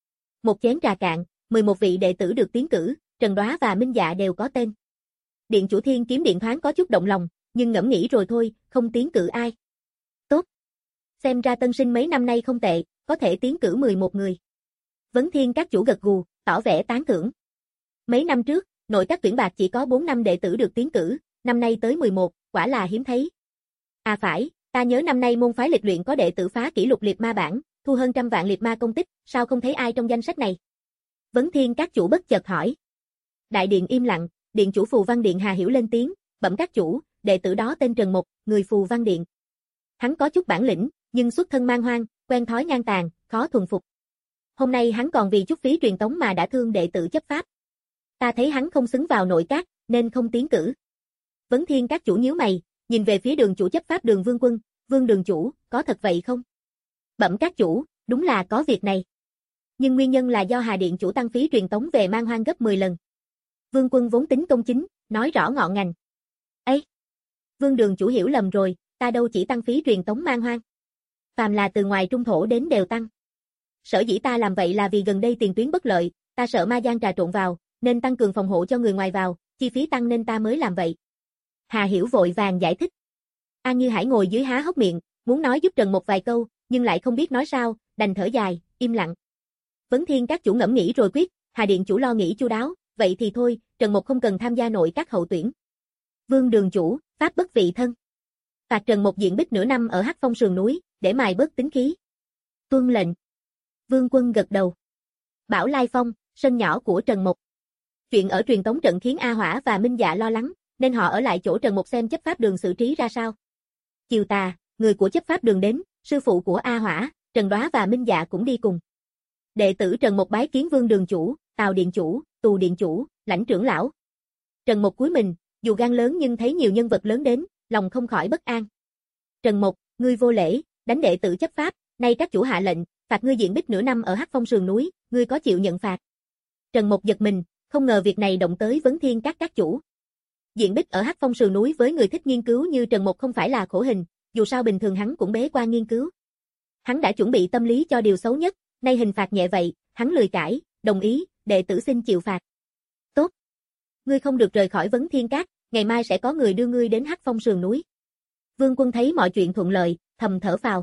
Một chén trà cạn, mười một vị đệ tử được tiến cử, Trần Đoá và Minh Dạ đều có tên. Điện chủ Thiên Kiếm Điện thoáng có chút động lòng, nhưng ngẫm nghĩ rồi thôi, không tiến cử ai. Tốt. Xem ra tân sinh mấy năm nay không tệ, có thể tiến cử mười một người. Vấn Thiên các chủ gật gù, tỏ vẻ tán thưởng. Mấy năm trước, nội các tuyển bạc chỉ có bốn năm đệ tử được tiến cử, năm nay tới mười một, quả là hiếm thấy. À phải, ta nhớ năm nay môn phái lịch luyện có đệ tử phá kỷ lục liệt ma bảng, thu hơn trăm vạn liệt ma công tích, sao không thấy ai trong danh sách này? Vấn Thiên các chủ bất chợt hỏi. Đại điện im lặng, điện chủ Phù Văn Điện Hà Hiểu lên tiếng, bẩm các chủ, đệ tử đó tên Trần Mộc, người Phù Văn Điện. Hắn có chút bản lĩnh, nhưng xuất thân man hoang, quen thói ngang tàn, khó thuần phục. Hôm nay hắn còn vì chút phí truyền tống mà đã thương đệ tử chấp pháp. Ta thấy hắn không xứng vào nội các, nên không tiến cử. Vấn Thiên các chủ nhíu mày, nhìn về phía đường chủ chấp pháp Đường Vương Quân, Vương đường chủ, có thật vậy không? Bẩm các chủ, đúng là có việc này. Nhưng nguyên nhân là do Hà Điện chủ tăng phí truyền tống về man hoang gấp mười lần. Vương Quân vốn tính công chính, nói rõ ngọn ngành. Ê! Vương đường chủ hiểu lầm rồi, ta đâu chỉ tăng phí truyền tống man hoang. Phàm là từ ngoài trung thổ đến đều tăng. Sở dĩ ta làm vậy là vì gần đây tiền tuyến bất lợi, ta sợ ma gian trà trộn vào, nên tăng cường phòng hộ cho người ngoài vào, chi phí tăng nên ta mới làm vậy. Hà Hiểu vội vàng giải thích. An Như Hải ngồi dưới há hốc miệng, muốn nói giúp Trần một vài câu, nhưng lại không biết nói sao, đành thở dài, im lặng. Vấn Thiên các chủ ngẫm nghĩ rồi quyết, Hà Điện chủ lo nghĩ chu đáo, vậy thì thôi, Trần Mộc không cần tham gia nội các hậu tuyển. Vương đường chủ, pháp bất vị thân. Phạt Trần Mộc diện bích nửa năm ở Hắc Phong sườn núi, để mài bớt tính khí. Tuân lệnh. Vương Quân gật đầu. Bảo Lai Phong, sân nhỏ của Trần Mộc. Chuyện ở truyền tống trận khiến A Hỏa và Minh Dạ lo lắng, nên họ ở lại chỗ Trần Mộc xem chấp pháp đường xử trí ra sao. Chiều tà, người của chấp pháp đường đến, sư phụ của A Hỏa, Trần Đoá và Minh Dạ cũng đi cùng. Đệ tử Trần Mộc bái kiến Vương đường chủ, Tào điện chủ, Tù điện chủ, Lãnh trưởng lão. Trần Mộc cúi mình, dù gan lớn nhưng thấy nhiều nhân vật lớn đến, lòng không khỏi bất an. Trần Mộc, ngươi vô lễ, đánh đệ tử chấp pháp, nay các chủ hạ lệnh, phạt ngươi diện bích nửa năm ở Hắc Phong sườn núi, ngươi có chịu nhận phạt? Trần Mộc giật mình, không ngờ việc này động tới Vấn Thiên các các chủ. Diện bích ở Hắc Phong sườn núi với người thích nghiên cứu như Trần Mộc không phải là khổ hình, dù sao bình thường hắn cũng bế quan nghiên cứu. Hắn đã chuẩn bị tâm lý cho điều xấu nhất, nay hình phạt nhẹ vậy, hắn lười cãi, đồng ý, đệ tử xin chịu phạt. Tốt. Ngươi không được rời khỏi Vấn Thiên các, ngày mai sẽ có người đưa ngươi đến Hắc Phong sườn núi. Vương Quân thấy mọi chuyện thuận lợi, thầm thở phào.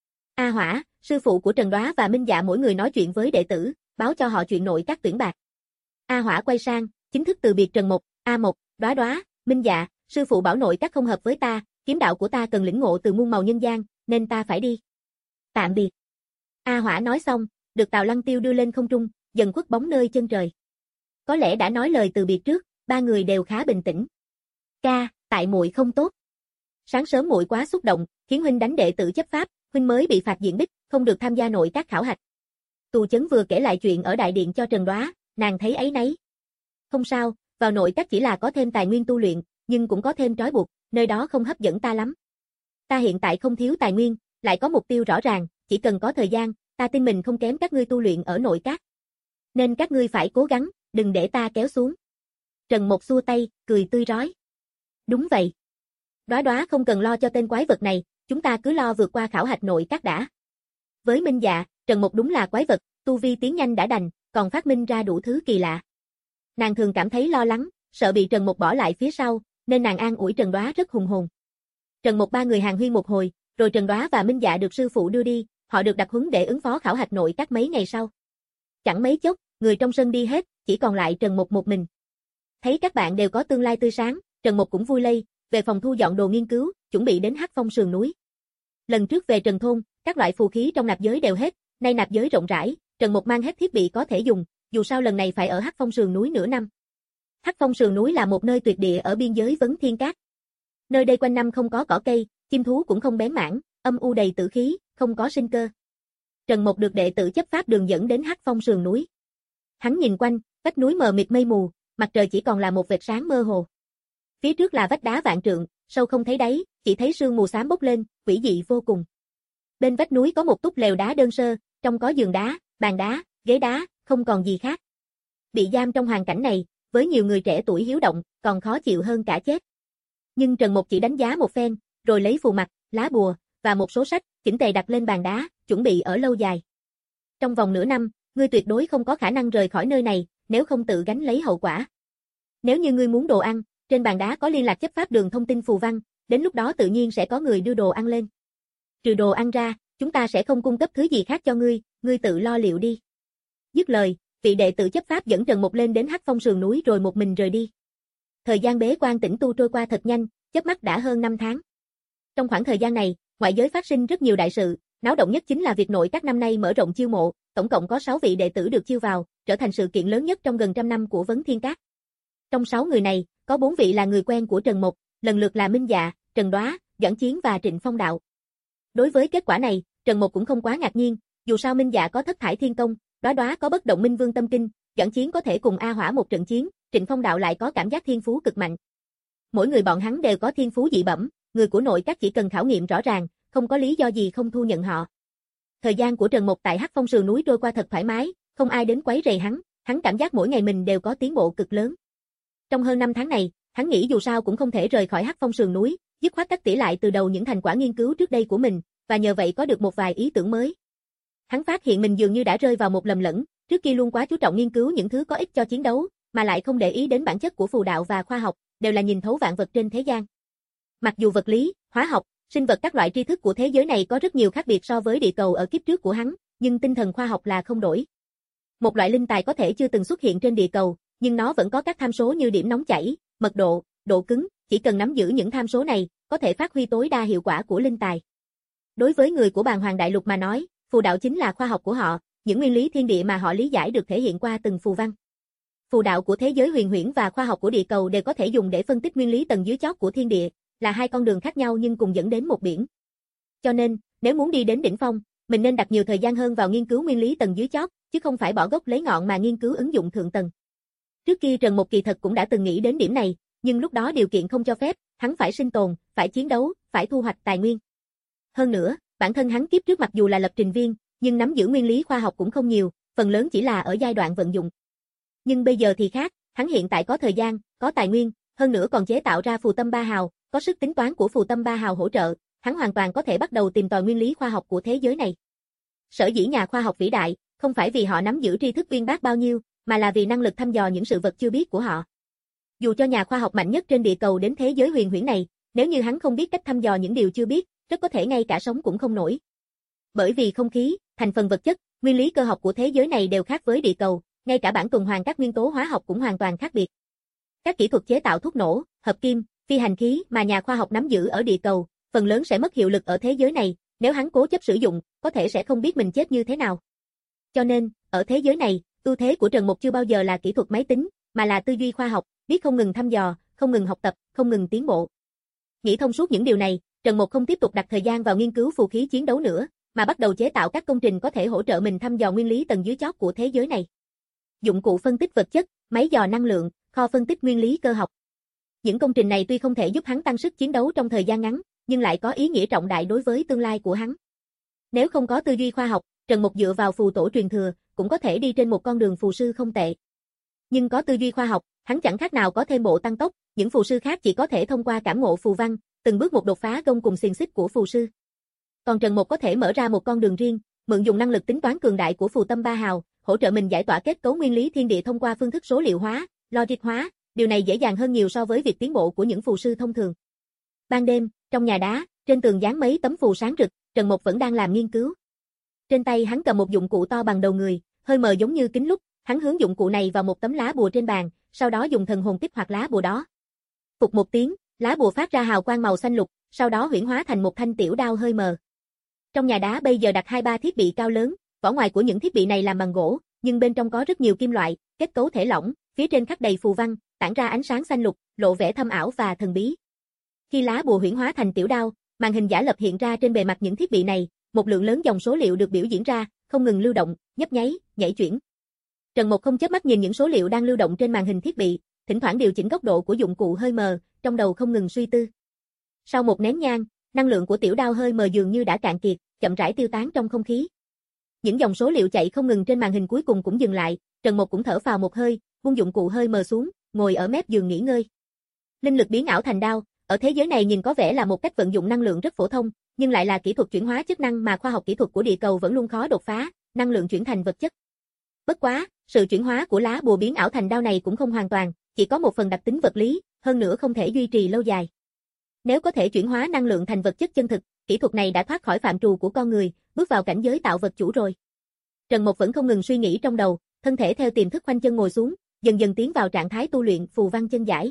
A Hỏa, sư phụ của Trần Đoá và Minh Dạ mỗi người nói chuyện với đệ tử, báo cho họ chuyện nội các tuyển bạc. A Hỏa quay sang, chính thức từ biệt Trần Mộc, A Mộc, Đoá Đoá, Minh Dạ, sư phụ bảo nội các không hợp với ta, kiếm đạo của ta cần lĩnh ngộ từ muôn màu nhân gian, nên ta phải đi. Tạm biệt. A Hỏa nói xong, được Tào Lăng Tiêu đưa lên không trung, dần khuất bóng nơi chân trời. Có lẽ đã nói lời từ biệt trước, ba người đều khá bình tĩnh. Ca, tại muội không tốt. Sáng sớm muội quá xúc động, khiến huynh đánh đệ tử chấp pháp, huynh mới bị phạt diện bích, không được tham gia nội các khảo hạch. Tù Chấn vừa kể lại chuyện ở đại điện cho Trần Đoá, nàng thấy áy náy. Không sao, vào nội các chỉ là có thêm tài nguyên tu luyện, nhưng cũng có thêm trói buộc, nơi đó không hấp dẫn ta lắm. Ta hiện tại không thiếu tài nguyên, lại có mục tiêu rõ ràng, chỉ cần có thời gian, ta tin mình không kém các ngươi tu luyện ở nội các. Nên các ngươi phải cố gắng, đừng để ta kéo xuống. Trần Mộc xua tay, cười tươi rói. Đúng vậy. Đoá Đoá không cần lo cho tên quái vật này, chúng ta cứ lo vượt qua khảo hạch nội các đã. Với Minh Dạ, Trần Mộc đúng là quái vật, tu vi tiến nhanh đã đành, còn phát minh ra đủ thứ kỳ lạ. Nàng thường cảm thấy lo lắng, sợ bị Trần Mộc bỏ lại phía sau, nên nàng an ủi Trần Đoá rất hùng hồn. Trần Mộc ba người hàn huyên một hồi, rồi Trần Đoá và Minh Dạ được sư phụ đưa đi, họ được đặc huấn để ứng phó khảo hạch nội các mấy ngày sau. Chẳng mấy chốc, người trong sân đi hết, chỉ còn lại Trần Mộc một mình. Thấy các bạn đều có tương lai tươi sáng, Trần Mộc cũng vui lây, về phòng thu dọn đồ nghiên cứu, chuẩn bị đến Hắc Phong sườn núi. Lần trước về Trần thôn, các loại phù khí trong nạp giới đều hết, nay nạp giới rộng rãi, Trần Mộc mang hết thiết bị có thể dùng, dù sao lần này phải ở Hắc Phong sườn núi nửa năm. Hắc Phong sườn núi là một nơi tuyệt địa ở biên giới Vấn Thiên Các. Nơi đây quanh năm không có cỏ cây, chim thú cũng không bén mảng, âm u đầy tử khí, không có sinh cơ. Trần Mộc được đệ tử chấp pháp đường dẫn đến Hắc Phong sườn núi. Hắn nhìn quanh, vách núi mờ mịt mây mù, mặt trời chỉ còn là một vệt sáng mơ hồ. Phía trước là vách đá vạn trượng, sâu không thấy đáy, chỉ thấy sương mù xám bốc lên, quỷ dị vô cùng. Bên vách núi có một túp lều đá đơn sơ, trong có giường đá, bàn đá, ghế đá, không còn gì khác. Bị giam trong hoàn cảnh này, với nhiều người trẻ tuổi hiếu động, còn khó chịu hơn cả chết. Nhưng Trần Mộc chỉ đánh giá một phen, rồi lấy phù mặt, lá bùa, và một số sách, chỉnh tề đặt lên bàn đá, chuẩn bị ở lâu dài. Trong vòng nửa năm, ngươi tuyệt đối không có khả năng rời khỏi nơi này, nếu không tự gánh lấy hậu quả. Nếu như ngươi muốn đồ ăn, trên bàn đá có liên lạc chấp pháp đường thông tin phù văn, đến lúc đó tự nhiên sẽ có người đưa đồ ăn lên. Trừ đồ ăn ra, Chúng ta sẽ không cung cấp thứ gì khác cho ngươi, ngươi tự lo liệu đi. Dứt lời, vị đệ tử chấp pháp dẫn Trần Mục lên đến Hắc Phong sườn núi rồi một mình rời đi. Thời gian bế quan tĩnh tu trôi qua thật nhanh, chớp mắt đã hơn năm tháng. Trong khoảng thời gian này, ngoại giới phát sinh rất nhiều đại sự, náo động nhất chính là việc nội các năm nay mở rộng chiêu mộ, tổng cộng có sáu vị đệ tử được chiêu vào, trở thành sự kiện lớn nhất trong gần trăm năm của Vấn Thiên Các. Trong sáu người này, có bốn vị là người quen của Trần Mục, lần lượt là Minh Dạ, Trần Đoá, Doãn Chiến và Trịnh Phong Đạo. Đối với kết quả này, Trần Mục cũng không quá ngạc nhiên, dù sao Minh Dạ có Thất Thải Thiên Công, Đoá Đoá có Bất Động Minh Vương Tâm Kinh, Doãn Chiến có thể cùng A Hỏa một trận chiến, Trịnh Phong Đạo lại có cảm giác thiên phú cực mạnh. Mỗi người bọn hắn đều có thiên phú dị bẩm, người của nội các chỉ cần khảo nghiệm rõ ràng, không có lý do gì không thu nhận họ. Thời gian của Trần Mục tại Hắc Phong sườn núi trôi qua thật thoải mái, không ai đến quấy rầy hắn, hắn cảm giác mỗi ngày mình đều có tiến bộ cực lớn. Trong hơn năm tháng này, hắn nghĩ dù sao cũng không thể rời khỏi Hắc Phong sườn núi, dứt khoát cắt tỉa lại từ đầu những thành quả nghiên cứu trước đây của mình, và nhờ vậy có được một vài ý tưởng mới. Hắn phát hiện mình dường như đã rơi vào một lầm lẫn, trước kia luôn quá chú trọng nghiên cứu những thứ có ích cho chiến đấu, mà lại không để ý đến bản chất của phù đạo và khoa học, đều là nhìn thấu vạn vật trên thế gian. Mặc dù vật lý, hóa học, sinh vật các loại tri thức của thế giới này có rất nhiều khác biệt so với địa cầu ở kiếp trước của hắn, nhưng tinh thần khoa học là không đổi. Một loại linh tài có thể chưa từng xuất hiện trên địa cầu, nhưng nó vẫn có các tham số như điểm nóng chảy, mật độ, độ cứng, chỉ cần nắm giữ những tham số này, có thể phát huy tối đa hiệu quả của linh tài. Đối với người của Bàn Hoàng Đại Lục mà nói, phù đạo chính là khoa học của họ, những nguyên lý thiên địa mà họ lý giải được thể hiện qua từng phù văn. Phù đạo của thế giới huyền huyễn và khoa học của địa cầu đều có thể dùng để phân tích nguyên lý tầng dưới chót của thiên địa, là hai con đường khác nhau nhưng cùng dẫn đến một biển. Cho nên, nếu muốn đi đến đỉnh phong, mình nên đặt nhiều thời gian hơn vào nghiên cứu nguyên lý tầng dưới chót, chứ không phải bỏ gốc lấy ngọn mà nghiên cứu ứng dụng thượng tầng. Trước kia Trần Mục kỳ thật cũng đã từng nghĩ đến điểm này, nhưng lúc đó điều kiện không cho phép, hắn phải sinh tồn, phải chiến đấu, phải thu hoạch tài nguyên. Hơn nữa, bản thân hắn kiếp trước mặc dù là lập trình viên, nhưng nắm giữ nguyên lý khoa học cũng không nhiều, phần lớn chỉ là ở giai đoạn vận dụng. Nhưng bây giờ thì khác, hắn hiện tại có thời gian, có tài nguyên, hơn nữa còn chế tạo ra phù tâm ba hào, có sức tính toán của phù tâm ba hào hỗ trợ, hắn hoàn toàn có thể bắt đầu tìm tòi nguyên lý khoa học của thế giới này. Sở dĩ nhà khoa học vĩ đại, không phải vì họ nắm giữ tri thức uyên bác bao nhiêu, mà là vì năng lực thăm dò những sự vật chưa biết của họ. Dù cho nhà khoa học mạnh nhất trên địa cầu đến thế giới huyền huyễn này, nếu như hắn không biết cách thăm dò những điều chưa biết, rất có thể ngay cả sống cũng không nổi. Bởi vì không khí, thành phần vật chất, nguyên lý cơ học của thế giới này đều khác với địa cầu, ngay cả bản tuần hoàn các nguyên tố hóa học cũng hoàn toàn khác biệt. Các kỹ thuật chế tạo thuốc nổ, hợp kim, phi hành khí mà nhà khoa học nắm giữ ở địa cầu, phần lớn sẽ mất hiệu lực ở thế giới này, nếu hắn cố chấp sử dụng, có thể sẽ không biết mình chết như thế nào. Cho nên, ở thế giới này, ưu thế của Trần Mục chưa bao giờ là kỹ thuật máy tính, mà là tư duy khoa học, biết không ngừng thăm dò, không ngừng học tập, không ngừng tiến bộ. Nghĩ thông suốt những điều này, Trần Mục không tiếp tục đặt thời gian vào nghiên cứu phù khí chiến đấu nữa, mà bắt đầu chế tạo các công trình có thể hỗ trợ mình thăm dò nguyên lý tầng dưới chót của thế giới này. Dụng cụ phân tích vật chất, máy dò năng lượng, kho phân tích nguyên lý cơ học. Những công trình này tuy không thể giúp hắn tăng sức chiến đấu trong thời gian ngắn, nhưng lại có ý nghĩa trọng đại đối với tương lai của hắn. Nếu không có tư duy khoa học, Trần Mục dựa vào phù tổ truyền thừa, cũng có thể đi trên một con đường phù sư không tệ. Nhưng có tư duy khoa học, hắn chẳng khác nào có thêm bộ tăng tốc, những phù sư khác chỉ có thể thông qua cảm ngộ phù văn, từng bước một đột phá gông cùng xiềng xích của phù sư. Còn Trần Mục có thể mở ra một con đường riêng, mượn dùng năng lực tính toán cường đại của phù tâm ba hào, hỗ trợ mình giải tỏa kết cấu nguyên lý thiên địa thông qua phương thức số liệu hóa, logic hóa, điều này dễ dàng hơn nhiều so với việc tiến bộ của những phù sư thông thường. Ban đêm, trong nhà đá, trên tường dán mấy tấm phù sáng rực, Trần Mục vẫn đang làm nghiên cứu. Trên tay hắn cầm một dụng cụ to bằng đầu người, hơi mờ giống như kính lúp, hắn hướng dụng cụ này vào một tấm lá bùa trên bàn, sau đó dùng thần hồn kích hoạt lá bùa đó. Phụt một tiếng, lá bùa phát ra hào quang màu xanh lục, sau đó huyễn hóa thành một thanh tiểu đao hơi mờ. Trong nhà đá bây giờ đặt hai ba thiết bị cao lớn, vỏ ngoài của những thiết bị này làm bằng gỗ, nhưng bên trong có rất nhiều kim loại, kết cấu thể lỏng, phía trên khắc đầy phù văn, tản ra ánh sáng xanh lục, lộ vẻ thâm ảo và thần bí. Khi lá bùa huyễn hóa thành tiểu đao, màn hình giả lập hiện ra trên bề mặt những thiết bị này, một lượng lớn dòng số liệu được biểu diễn ra, không ngừng lưu động, nhấp nháy, nhảy chuyển. Trần Mục không chớp mắt nhìn những số liệu đang lưu động trên màn hình thiết bị, thỉnh thoảng điều chỉnh góc độ của dụng cụ hơi mờ, trong đầu không ngừng suy tư. Sau một nén nhang, năng lượng của tiểu đao hơi mờ dường như đã cạn kiệt, chậm rãi tiêu tán trong không khí. Những dòng số liệu chạy không ngừng trên màn hình cuối cùng cũng dừng lại, Trần Mục cũng thở phào một hơi, buông dụng cụ hơi mờ xuống, ngồi ở mép giường nghỉ ngơi. Linh lực biến ảo thành đao, ở thế giới này nhìn có vẻ là một cách vận dụng năng lượng rất phổ thông, nhưng lại là kỹ thuật chuyển hóa chức năng mà khoa học kỹ thuật của địa cầu vẫn luôn khó đột phá, năng lượng chuyển thành vật chất. Bất quá, sự chuyển hóa của lá bùa biến ảo thành đao này cũng không hoàn toàn, chỉ có một phần đặc tính vật lý, hơn nữa không thể duy trì lâu dài. Nếu có thể chuyển hóa năng lượng thành vật chất chân thực, kỹ thuật này đã thoát khỏi phạm trù của con người, bước vào cảnh giới tạo vật chủ rồi. Trần Mộc vẫn không ngừng suy nghĩ trong đầu, thân thể theo tiềm thức khoanh chân ngồi xuống, dần dần tiến vào trạng thái tu luyện phù văn chân giải.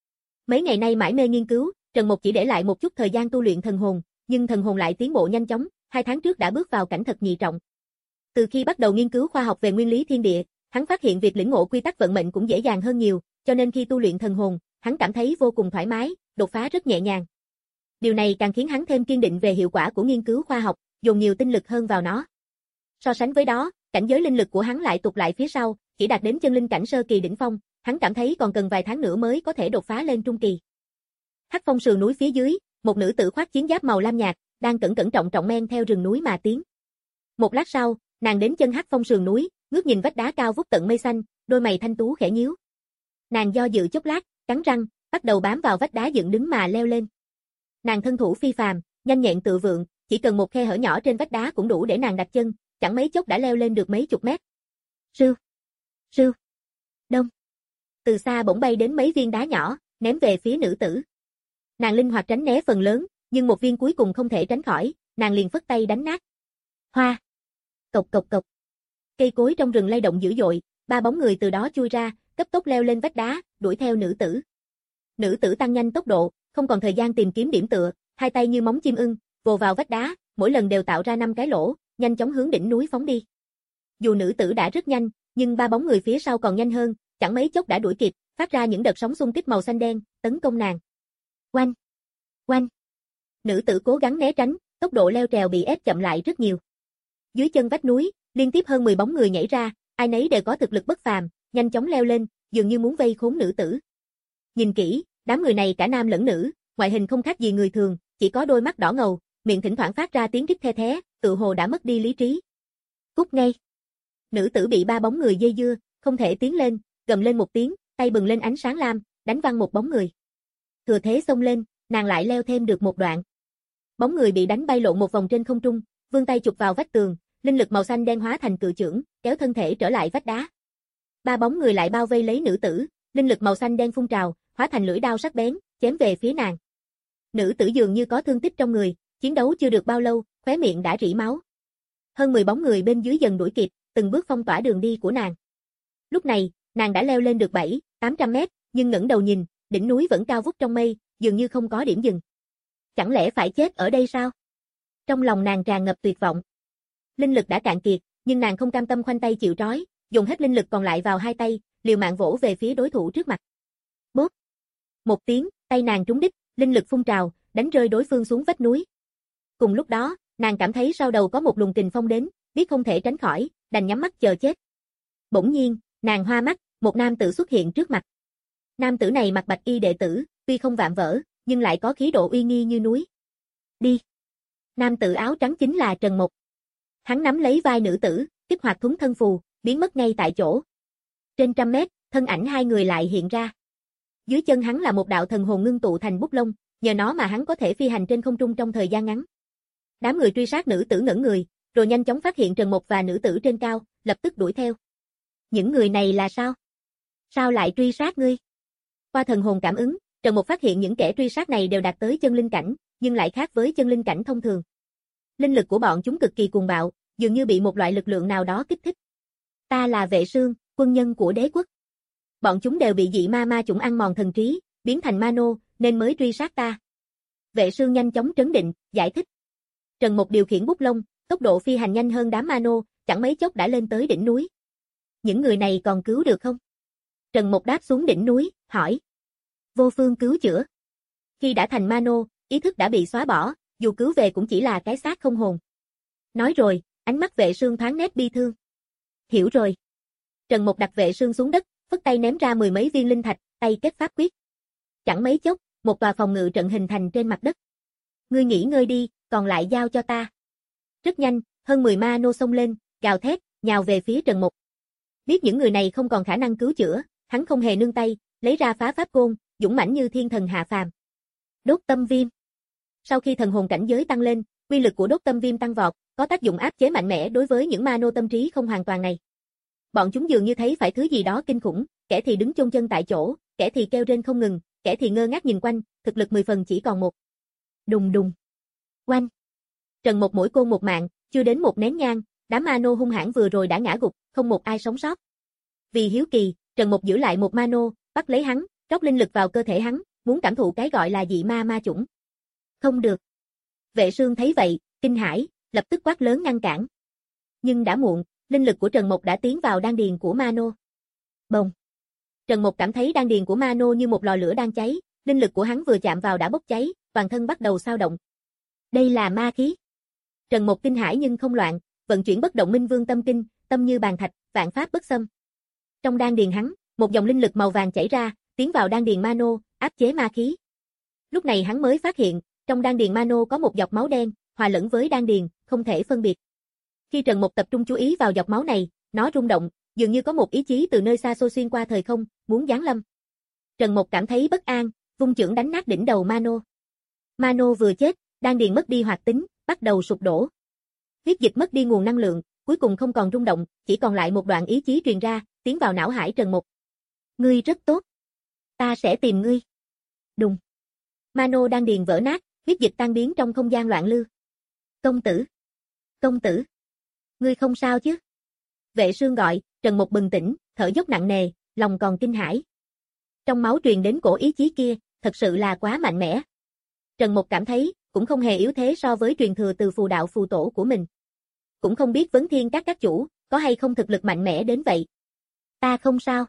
Mấy ngày nay mãi mê nghiên cứu, Trần Mộc chỉ để lại một chút thời gian tu luyện thần hồn, nhưng thần hồn lại tiến bộ nhanh chóng, hai tháng trước đã bước vào cảnh thật nhị trọng. Từ khi bắt đầu nghiên cứu khoa học về nguyên lý thiên địa, hắn phát hiện việc lĩnh ngộ quy tắc vận mệnh cũng dễ dàng hơn nhiều, cho nên khi tu luyện thần hồn, hắn cảm thấy vô cùng thoải mái, đột phá rất nhẹ nhàng. Điều này càng khiến hắn thêm kiên định về hiệu quả của nghiên cứu khoa học, dồn nhiều tinh lực hơn vào nó. So sánh với đó, cảnh giới linh lực của hắn lại tụt lại phía sau, chỉ đạt đến chân linh cảnh sơ kỳ đỉnh phong, hắn cảm thấy còn cần vài tháng nữa mới có thể đột phá lên trung kỳ. Hắc Phong sườn núi phía dưới, một nữ tử khoác chiến giáp màu lam nhạt, đang cẩn cẩn trọng trọng men theo rừng núi mà tiến. Một lát sau, nàng đến chân Hắc Phong sườn núi, ngước nhìn vách đá cao vút tận mây xanh, đôi mày thanh tú khẽ nhíu. Nàng do dự chốc lát, cắn răng, bắt đầu bám vào vách đá dựng đứng mà leo lên. Nàng thân thủ phi phàm, nhanh nhẹn tự vượng, chỉ cần một khe hở nhỏ trên vách đá cũng đủ để nàng đặt chân, chẳng mấy chốc đã leo lên được mấy chục mét. Sưu, sưu, đông. Từ xa bỗng bay đến mấy viên đá nhỏ, ném về phía nữ tử. Nàng linh hoạt tránh né phần lớn, nhưng một viên cuối cùng không thể tránh khỏi, nàng liền phất tay đánh nát. Hoa. Cộc cộc cộc. Cây cối trong rừng lay động dữ dội, ba bóng người từ đó chui ra, cấp tốc leo lên vách đá, đuổi theo nữ tử. Nữ tử tăng nhanh tốc độ, không còn thời gian tìm kiếm điểm tựa, hai tay như móng chim ưng, vồ vào vách đá, mỗi lần đều tạo ra năm cái lỗ, nhanh chóng hướng đỉnh núi phóng đi. Dù nữ tử đã rất nhanh, nhưng ba bóng người phía sau còn nhanh hơn, chẳng mấy chốc đã đuổi kịp, phát ra những đợt sóng xung kích màu xanh đen, tấn công nàng. Oanh! Oanh! Nữ tử cố gắng né tránh, tốc độ leo trèo bị ép chậm lại rất nhiều. Dưới chân vách núi, liên tiếp hơn mười bóng người nhảy ra, ai nấy đều có thực lực bất phàm, nhanh chóng leo lên, dường như muốn vây khốn nữ tử. Nhìn kỹ, đám người này cả nam lẫn nữ, ngoại hình không khác gì người thường, chỉ có đôi mắt đỏ ngầu, miệng thỉnh thoảng phát ra tiếng rít the thé, tự hồ đã mất đi lý trí. Cút ngay! Nữ tử bị ba bóng người dây dưa, không thể tiến lên, gầm lên một tiếng, tay bừng lên ánh sáng lam, đánh văng một bóng người. Thừa thế xông lên, nàng lại leo thêm được một đoạn. Bóng người bị đánh bay lộn một vòng trên không trung, vươn tay chụp vào vách tường, linh lực màu xanh đen hóa thành cự chưởng, kéo thân thể trở lại vách đá. Ba bóng người lại bao vây lấy nữ tử, linh lực màu xanh đen phun trào, hóa thành lưỡi đao sắc bén, chém về phía nàng. Nữ tử dường như có thương tích trong người, chiến đấu chưa được bao lâu, khóe miệng đã rỉ máu. Hơn mười bóng người bên dưới dần đuổi kịp, từng bước phong tỏa đường đi của nàng. Lúc này, nàng đã leo lên được bảy, tám trăm mét, nhưng ngẩng đầu nhìn, đỉnh núi vẫn cao vút trong mây, dường như không có điểm dừng. Chẳng lẽ phải chết ở đây sao? Trong lòng nàng tràn ngập tuyệt vọng. Linh lực đã cạn kiệt, nhưng nàng không cam tâm khoanh tay chịu trói, dùng hết linh lực còn lại vào hai tay, liều mạng vỗ về phía đối thủ trước mặt. Bốp! Một tiếng, tay nàng trúng đích, linh lực phun trào, đánh rơi đối phương xuống vách núi. Cùng lúc đó, nàng cảm thấy sau đầu có một luồng kình phong đến, biết không thể tránh khỏi, đành nhắm mắt chờ chết. Bỗng nhiên, nàng hoa mắt, một nam tử xuất hiện trước mặt. Nam tử này mặc bạch y đệ tử, tuy không vạm vỡ, nhưng lại có khí độ uy nghi như núi. Đi! Nam tử áo trắng chính là Trần Mộc. Hắn nắm lấy vai nữ tử, kích hoạt thuấn thân phù, biến mất ngay tại chỗ. Trên trăm mét, thân ảnh hai người lại hiện ra. Dưới chân hắn là một đạo thần hồn ngưng tụ thành bút lông, nhờ nó mà hắn có thể phi hành trên không trung trong thời gian ngắn. Đám người truy sát nữ tử ngẩn người, rồi nhanh chóng phát hiện Trần Mộc và nữ tử trên cao, lập tức đuổi theo. Những người này là sao? Sao lại truy sát ngươi? Qua thần hồn cảm ứng, Trần Mộc phát hiện những kẻ truy sát này đều đạt tới chân linh cảnh, nhưng lại khác với chân linh cảnh thông thường. Linh lực của bọn chúng cực kỳ cuồng bạo, dường như bị một loại lực lượng nào đó kích thích. Ta là Vệ Sương, quân nhân của đế quốc. Bọn chúng đều bị dị ma ma chủng ăn mòn thần trí, biến thành ma nô, nên mới truy sát ta. Vệ Sương nhanh chóng trấn định, giải thích. Trần Mộc điều khiển bút lông, tốc độ phi hành nhanh hơn đám ma nô, chẳng mấy chốc đã lên tới đỉnh núi. Những người này còn cứu được không? Trần Mộc đáp xuống đỉnh núi, hỏi. Vô phương cứu chữa. Khi đã thành ma nô, ý thức đã bị xóa bỏ, dù cứu về cũng chỉ là cái xác không hồn. Nói rồi, ánh mắt Vệ Sương thoáng nét bi thương. Hiểu rồi. Trần Mộc đặt Vệ Sương xuống đất, phất tay ném ra mười mấy viên linh thạch, tay kết pháp quyết. Chẳng mấy chốc, một tòa phòng ngự trận hình thành trên mặt đất. Ngươi nghỉ ngơi đi, còn lại giao cho ta. Rất nhanh, hơn mười ma nô xông lên, gào thét, nhào về phía Trần Mộc. Biết những người này không còn khả năng cứu chữa, hắn không hề nương tay, lấy ra phá pháp côn, dũng mãnh như thiên thần hạ phàm. Đốt tâm viêm. Sau khi thần hồn cảnh giới tăng lên, uy lực của đốt tâm viêm tăng vọt, có tác dụng áp chế mạnh mẽ đối với những ma nô tâm trí không hoàn toàn này. Bọn chúng dường như thấy phải thứ gì đó kinh khủng, kẻ thì đứng chôn chân tại chỗ, kẻ thì kêu rên không ngừng, kẻ thì ngơ ngác nhìn quanh, thực lực mười phần chỉ còn một. Đùng đùng. Oanh. Trần Mục mỗi côn một mạng, chưa đến một nén nhang, đám Mano hung hãn vừa rồi đã ngã gục, không một ai sống sót. Vì hiếu kỳ, Trần Mục giữ lại một Mano, bắt lấy hắn, rót linh lực vào cơ thể hắn, muốn cảm thụ cái gọi là dị ma ma chủng. Không được. Vệ Sương thấy vậy, kinh hãi, lập tức quát lớn ngăn cản. Nhưng đã muộn, linh lực của Trần Mục đã tiến vào đan điền của Mano. Bồng. Trần Mục cảm thấy đan điền của Mano như một lò lửa đang cháy, linh lực của hắn vừa chạm vào đã bốc cháy, toàn thân bắt đầu xao động. Đây là ma khí. Trần Mục kinh hãi nhưng không loạn, vận chuyển bất động Minh Vương tâm kinh, tâm như bàn thạch, vạn pháp bất xâm. Trong đan điền hắn, một dòng linh lực màu vàng chảy ra, tiến vào đan điền Mano, áp chế ma khí. Lúc này hắn mới phát hiện, trong đan điền Mano có một giọt máu đen, hòa lẫn với đan điền, không thể phân biệt. Khi Trần Mục tập trung chú ý vào giọt máu này, nó rung động, dường như có một ý chí từ nơi xa xôi xuyên qua thời không, muốn giáng lâm. Trần Mục cảm thấy bất an, vung chưởng đánh nát đỉnh đầu Mano. Mano vừa chết, đan điền mất đi hoạt tính, bắt đầu sụp đổ. Huyết dịch mất đi nguồn năng lượng, cuối cùng không còn rung động, chỉ còn lại một đoạn ý chí truyền ra, tiến vào não hải Trần Mục. Ngươi rất tốt. Ta sẽ tìm ngươi. Đùng. Mano đan điền vỡ nát, huyết dịch tan biến trong không gian loạn lưu. Công tử. Công tử. Ngươi không sao chứ? Vệ Sương gọi, Trần Mục bừng tỉnh, thở dốc nặng nề, lòng còn kinh hãi. Trong máu truyền đến cổ ý chí kia, thật sự là quá mạnh mẽ. Trần Mục cảm thấy, cũng không hề yếu thế so với truyền thừa từ phù đạo phù tổ của mình. Cũng không biết Vấn Thiên các các chủ, có hay không thực lực mạnh mẽ đến vậy. Ta không sao.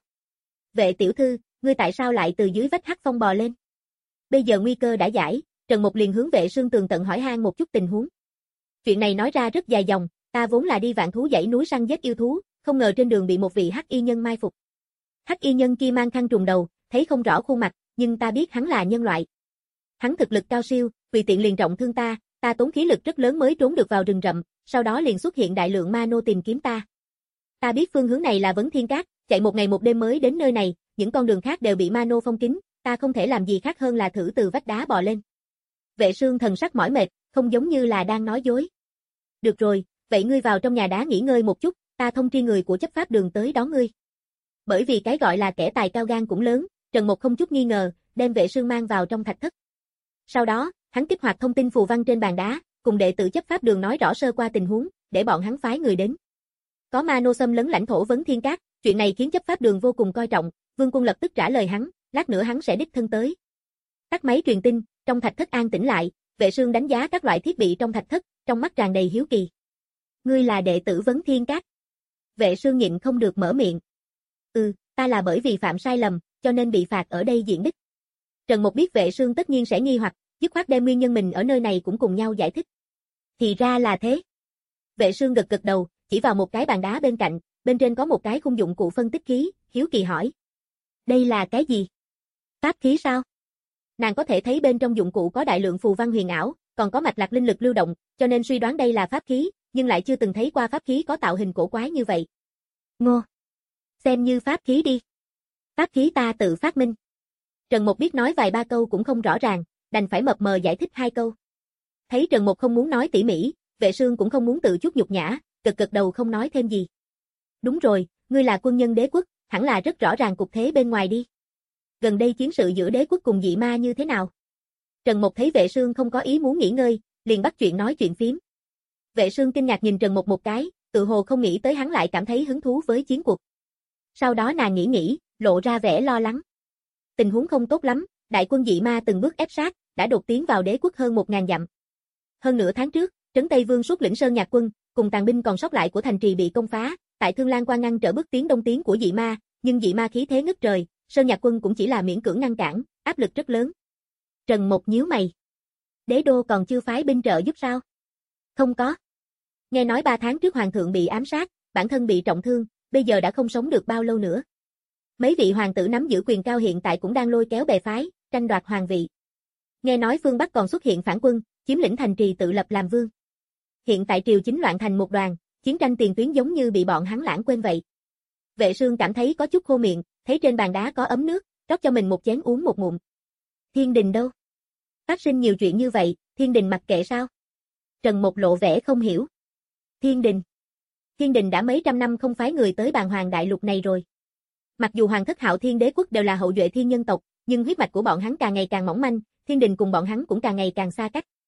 Vệ tiểu thư, ngươi tại sao lại từ dưới vách hắc phong bò lên? Bây giờ nguy cơ đã giải, Trần Mục liền hướng Vệ Sương tường tận hỏi han một chút tình huống. Chuyện này nói ra rất dài dòng, ta vốn là đi vạn thú dãy núi săn giết yêu thú, không ngờ trên đường bị một vị hắc y nhân mai phục. Hắc y nhân kia mang khăn trùm đầu, thấy không rõ khuôn mặt, nhưng ta biết hắn là nhân loại. Hắn thực lực cao siêu, vì tiện liền trọng thương ta, ta tốn khí lực rất lớn mới trốn được vào rừng rậm, sau đó liền xuất hiện đại lượng Mano tìm kiếm ta. Ta biết phương hướng này là Vấn Thiên Các, chạy một ngày một đêm mới đến nơi này, những con đường khác đều bị Mano phong kín, ta không thể làm gì khác hơn là thử từ vách đá bò lên. Vệ Sương thần sắc mỏi mệt, không giống như là đang nói dối. Được rồi, vậy ngươi vào trong nhà đá nghỉ ngơi một chút, ta thông tri người của chấp pháp đường tới đón ngươi. Bởi vì cái gọi là kẻ tài cao gan cũng lớn, Trần Mục không chút nghi ngờ, đem Vệ Sương mang vào trong thạch thất. Sau đó, hắn kích hoạt thông tin phù văn trên bàn đá, cùng đệ tử chấp pháp đường nói rõ sơ qua tình huống, để bọn hắn phái người đến. Có Mano xâm lấn lãnh thổ Vấn Thiên Các, chuyện này khiến chấp pháp đường vô cùng coi trọng, Vương Cung lập tức trả lời hắn, lát nữa hắn sẽ đích thân tới. Tắt máy truyền tin, trong thạch thất an tĩnh lại, Vệ Sương đánh giá các loại thiết bị trong thạch thất, trong mắt tràn đầy hiếu kỳ. Ngươi là đệ tử Vấn Thiên Các. Vệ Sương nhịn không được mở miệng. Ừ, ta là bởi vì phạm sai lầm, cho nên bị phạt ở đây diện đích. Trần Mục biết Vệ Sương tất nhiên sẽ nghi hoặc, dứt khoát đem nguyên nhân mình ở nơi này cũng cùng nhau giải thích. Thì ra là thế. Vệ Sương gật gật đầu, chỉ vào một cái bàn đá bên cạnh, bên trên có một cái khung dụng cụ phân tích khí, hiếu kỳ hỏi. Đây là cái gì? Pháp khí sao? Nàng có thể thấy bên trong dụng cụ có đại lượng phù văn huyền ảo, còn có mạch lạc linh lực lưu động, cho nên suy đoán đây là pháp khí, nhưng lại chưa từng thấy qua pháp khí có tạo hình cổ quái như vậy. Ngô. Xem như pháp khí đi. Pháp khí ta tự phát minh. Trần Mục biết nói vài ba câu cũng không rõ ràng, đành phải mập mờ giải thích hai câu. Thấy Trần Mục không muốn nói tỉ mỉ, Vệ Sương cũng không muốn tự chút nhục nhã, gật gật đầu không nói thêm gì. Đúng rồi, ngươi là quân nhân đế quốc, hẳn là rất rõ ràng cục thế bên ngoài đi. Gần đây chiến sự giữa đế quốc cùng dị ma như thế nào? Trần Mục thấy Vệ Sương không có ý muốn nghỉ ngơi, liền bắt chuyện nói chuyện phím. Vệ Sương kinh ngạc nhìn Trần Mục một cái, tự hồ không nghĩ tới hắn lại cảm thấy hứng thú với chiến cuộc. Sau đó nàng nghĩ nghĩ, lộ ra vẻ lo lắng. Tình huống không tốt lắm, đại quân dị ma từng bước ép sát, đã đột tiến vào đế quốc hơn một ngàn dặm. Hơn nửa tháng trước, Trấn Tây Vương xuất lĩnh Sơn Nhạc quân, cùng tàn binh còn sót lại của thành trì bị công phá, tại Thương Lan Quan ngăn trở bước tiến đông tiến của dị ma, nhưng dị ma khí thế ngất trời, Sơn Nhạc quân cũng chỉ là miễn cưỡng ngăn cản, áp lực rất lớn. Trần Mục nhíu mày. Đế đô còn chưa phái binh trợ giúp sao? Không có. Nghe nói ba tháng trước hoàng thượng bị ám sát, bản thân bị trọng thương, bây giờ đã không sống được bao lâu nữa. Mấy vị hoàng tử nắm giữ quyền cao hiện tại cũng đang lôi kéo bè phái, tranh đoạt hoàng vị. Nghe nói phương Bắc còn xuất hiện phản quân, chiếm lĩnh thành trì tự lập làm vương. Hiện tại triều chính loạn thành một đoàn, chiến tranh tiền tuyến giống như bị bọn hắn lãng quên vậy. Vệ Sương cảm thấy có chút khô miệng, thấy trên bàn đá có ấm nước, rót cho mình một chén uống một ngụm. Thiên đình đâu? Phát sinh nhiều chuyện như vậy, thiên đình mặc kệ sao? Trần Mục lộ vẻ không hiểu. Thiên đình? Thiên đình đã mấy trăm năm không phái người tới bàn hoàng đại lục này rồi. Mặc dù hoàng thất Hạo Thiên đế quốc đều là hậu duệ thiên nhân tộc, nhưng huyết mạch của bọn hắn càng ngày càng mỏng manh, thiên đình cùng bọn hắn cũng càng ngày càng xa cách.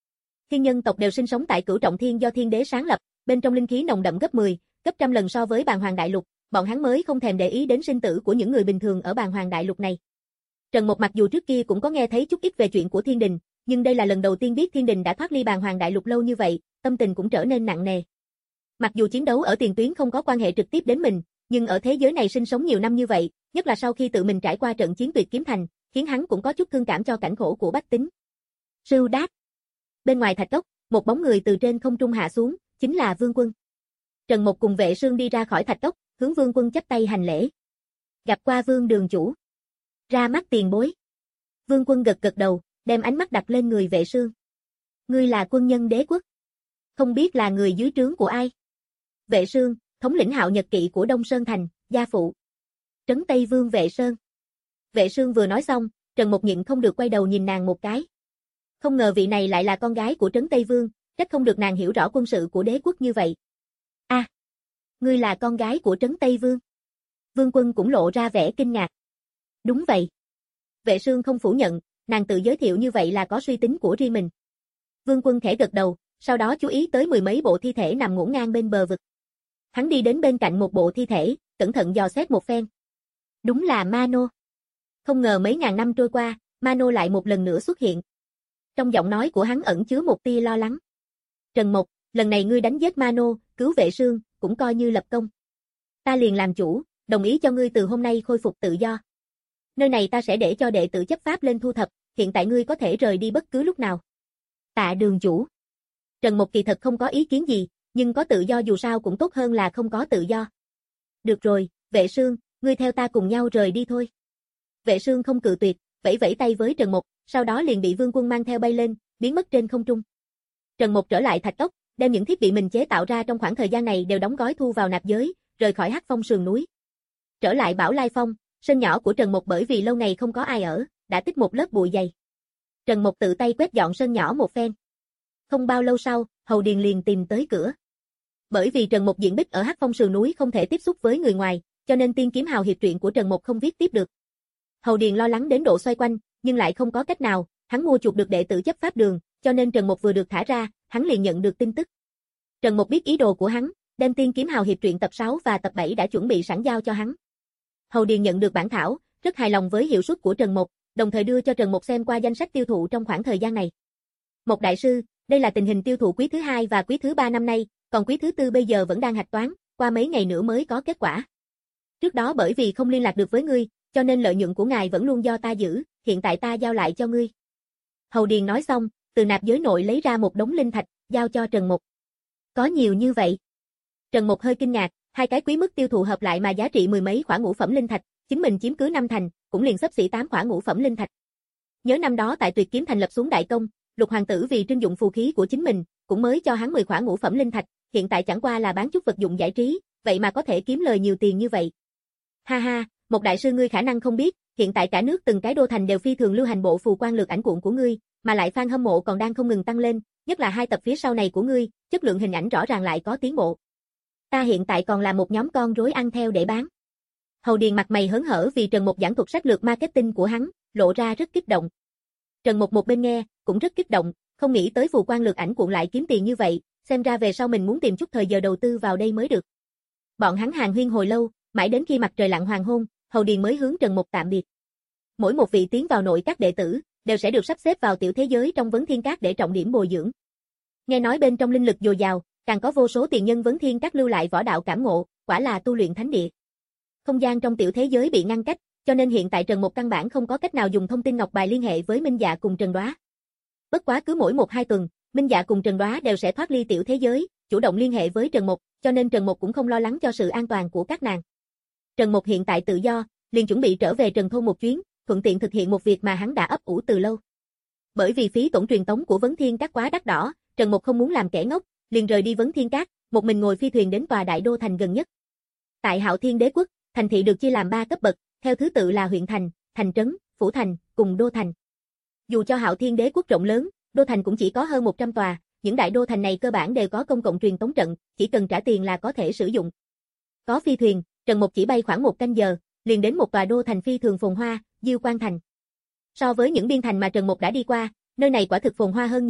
Thiên nhân tộc đều sinh sống tại Cửu Trọng Thiên do Thiên Đế sáng lập, bên trong linh khí nồng đậm gấp mười, gấp trăm lần so với Bàn Hoàng Đại Lục, bọn hắn mới không thèm để ý đến sinh tử của những người bình thường ở Bàn Hoàng Đại Lục này. Trần Mộc mặc dù trước kia cũng có nghe thấy chút ít về chuyện của Thiên Đình, nhưng đây là lần đầu tiên biết Thiên Đình đã thoát ly Bàn Hoàng Đại Lục lâu như vậy, tâm tình cũng trở nên nặng nề. Mặc dù chiến đấu ở tiền tuyến không có quan hệ trực tiếp đến mình, nhưng ở thế giới này sinh sống nhiều năm như vậy, nhất là sau khi tự mình trải qua trận chiến Tuyệt Kiếm Thành, khiến hắn cũng có chút thương cảm cho cảnh khổ của bách tính. Sưu đát. Bên ngoài thạch cốc, một bóng người từ trên không trung hạ xuống, chính là Vương Quân. Trần Mộc cùng Vệ Sương đi ra khỏi thạch cốc, hướng Vương Quân chắp tay hành lễ. Gặp qua Vương đường chủ. Ra mắt tiền bối. Vương Quân gật gật đầu, đem ánh mắt đặt lên người Vệ Sương. Ngươi là quân nhân đế quốc. Không biết là người dưới trướng của ai? Vệ Sương, thống lĩnh Hạo Nhật Kỵ của Đông Sơn Thành, gia phụ. Trấn Tây Vương Vệ Sơn. Vệ Sương vừa nói xong, Trần Mộc nhịn không được quay đầu nhìn nàng một cái. Không ngờ vị này lại là con gái của Trấn Tây Vương, trách không được nàng hiểu rõ quân sự của đế quốc như vậy. A, à, ngươi là con gái của Trấn Tây Vương. Vương Quân cũng lộ ra vẻ kinh ngạc. Đúng vậy. Vệ Sương không phủ nhận, nàng tự giới thiệu như vậy là có suy tính của riêng mình. Vương Quân khẽ gật đầu, sau đó chú ý tới mười mấy bộ thi thể nằm ngổn ngang bên bờ vực. Hắn đi đến bên cạnh một bộ thi thể, cẩn thận dò xét một phen. Đúng là Mano. Không ngờ mấy ngàn năm trôi qua, Mano lại một lần nữa xuất hiện. Trong giọng nói của hắn ẩn chứa một tia lo lắng. Trần Mộc, lần này ngươi đánh giết Mano, cứu Vệ Sương, cũng coi như lập công. Ta liền làm chủ, đồng ý cho ngươi từ hôm nay khôi phục tự do. Nơi này ta sẽ để cho đệ tử chấp pháp lên thu thập, hiện tại ngươi có thể rời đi bất cứ lúc nào. Tạ đường chủ. Trần Mộc kỳ thật không có ý kiến gì, nhưng có tự do dù sao cũng tốt hơn là không có tự do. Được rồi, Vệ Sương, ngươi theo ta cùng nhau rời đi thôi. Vệ Sương không cự tuyệt, vẫy vẫy tay với Trần Mộc, sau đó liền bị Vương Quân mang theo bay lên, biến mất trên không trung. Trần Mộc trở lại thạch cốc, đem những thiết bị mình chế tạo ra trong khoảng thời gian này đều đóng gói thu vào nạp giới, rời khỏi Hắc Phong sườn núi. Trở lại Bảo Lai Phong, sân nhỏ của Trần Mộc bởi vì lâu ngày không có ai ở, đã tích một lớp bụi dày. Trần Mộc tự tay quét dọn sân nhỏ một phen. Không bao lâu sau, Hầu Điền liền tìm tới cửa. Bởi vì Trần Mộc diện bích ở Hắc Phong sườn núi không thể tiếp xúc với người ngoài, cho nên Tiên Kiếm Hào hiệp truyện của Trần Mộc không viết tiếp được. Hầu Điền lo lắng đến độ xoay quanh, nhưng lại không có cách nào, hắn mua chuộc được đệ tử chấp pháp đường, cho nên Trần Mộc vừa được thả ra, hắn liền nhận được tin tức. Trần Mộc biết ý đồ của hắn, đem Tiên Kiếm Hào hiệp truyện tập sáu và tập bảy đã chuẩn bị sẵn giao cho hắn. Hầu Điền nhận được bản thảo, rất hài lòng với hiệu suất của Trần Mộc, đồng thời đưa cho Trần Mộc xem qua danh sách tiêu thụ trong khoảng thời gian này. Mộc đại sư, đây là tình hình tiêu thụ quý thứ hai và quý thứ ba năm nay, còn quý thứ tư bây giờ vẫn đang hạch toán, qua mấy ngày nữa mới có kết quả. Trước đó bởi vì không liên lạc được với ngươi, cho nên lợi nhuận của ngài vẫn luôn do ta giữ, hiện tại ta giao lại cho ngươi. Hầu Điền nói xong, từ nạp giới nội lấy ra một đống linh thạch, giao cho Trần Mộc. Có nhiều như vậy. Trần Mộc hơi kinh ngạc, hai cái quý mức tiêu thụ hợp lại mà giá trị mười mấy khoản ngũ phẩm linh thạch, chính mình chiếm cứ năm thành, cũng liền xấp xỉ tám khoản ngũ phẩm linh thạch. Nhớ năm đó tại Tuyệt Kiếm Thành lập xuống đại công, Lục hoàng tử vì trưng dụng phù khí của chính mình, cũng mới cho hắn mười khoản ngũ phẩm linh thạch, hiện tại chẳng qua là bán chút vật dụng giải trí, vậy mà có thể kiếm lời nhiều tiền như vậy. Ha ha, một đại sư ngươi khả năng không biết, hiện tại cả nước từng cái đô thành đều phi thường lưu hành bộ phù quan lược ảnh cuộn của ngươi, mà lại fan hâm mộ còn đang không ngừng tăng lên, nhất là hai tập phía sau này của ngươi, chất lượng hình ảnh rõ ràng lại có tiến bộ. Ta hiện tại còn là một nhóm con rối ăn theo để bán. Hầu Điền mặt mày hớn hở vì Trần Mộc giảng thuật sách lược marketing của hắn, lộ ra rất kích động. Trần Mộc một bên nghe, cũng rất kích động, không nghĩ tới phù quan lược ảnh cuộn lại kiếm tiền như vậy, xem ra về sau mình muốn tìm chút thời giờ đầu tư vào đây mới được. Bọn hắn hàn huyên hồi lâu, mãi đến khi mặt trời lặn hoàng hôn, Hầu Điền mới hướng Trần Mộc tạm biệt. Mỗi một vị tiến vào nội các đệ tử, đều sẽ được sắp xếp vào tiểu thế giới trong Vấn Thiên Các để trọng điểm bồi dưỡng. Nghe nói bên trong linh lực dồi dào, càng có vô số tiền nhân Vấn Thiên Các lưu lại võ đạo cảm ngộ, quả là tu luyện thánh địa. Không gian trong tiểu thế giới bị ngăn cách, cho nên hiện tại Trần Mộc căn bản không có cách nào dùng thông tin ngọc bài liên hệ với Minh Dạ cùng Trần Đoá. Bất quá cứ mỗi một hai tuần, Minh Dạ cùng Trần Đoá đều sẽ thoát ly tiểu thế giới, chủ động liên hệ với Trần Mộc, cho nên Trần Mộc cũng không lo lắng cho sự an toàn của các nàng. Trần Mộc hiện tại tự do, liền chuẩn bị trở về Trần thôn một chuyến, thuận tiện thực hiện một việc mà hắn đã ấp ủ từ lâu. Bởi vì phí tổn truyền tống của Vấn Thiên Các quá đắt đỏ, Trần Mộc không muốn làm kẻ ngốc, liền rời đi Vấn Thiên Các, một mình ngồi phi thuyền đến tòa đại đô thành gần nhất. Tại Hạo Thiên Đế quốc, thành thị được chia làm ba cấp bậc, theo thứ tự là huyện thành, thành trấn, phủ thành, cùng đô thành. Dù cho Hạo Thiên Đế quốc rộng lớn, đô thành cũng chỉ có hơn một trăm tòa, những đại đô thành này cơ bản đều có công cộng truyền tống trận, chỉ cần trả tiền là có thể sử dụng. Có phi thuyền, Trần Mộc chỉ bay khoảng một canh giờ, liền đến một tòa đô thành phi thường phồn hoa, Diêu Quan thành. So với những biên thành mà Trần Mộc đã đi qua, nơi này quả thực phồn hoa hơn nhiều,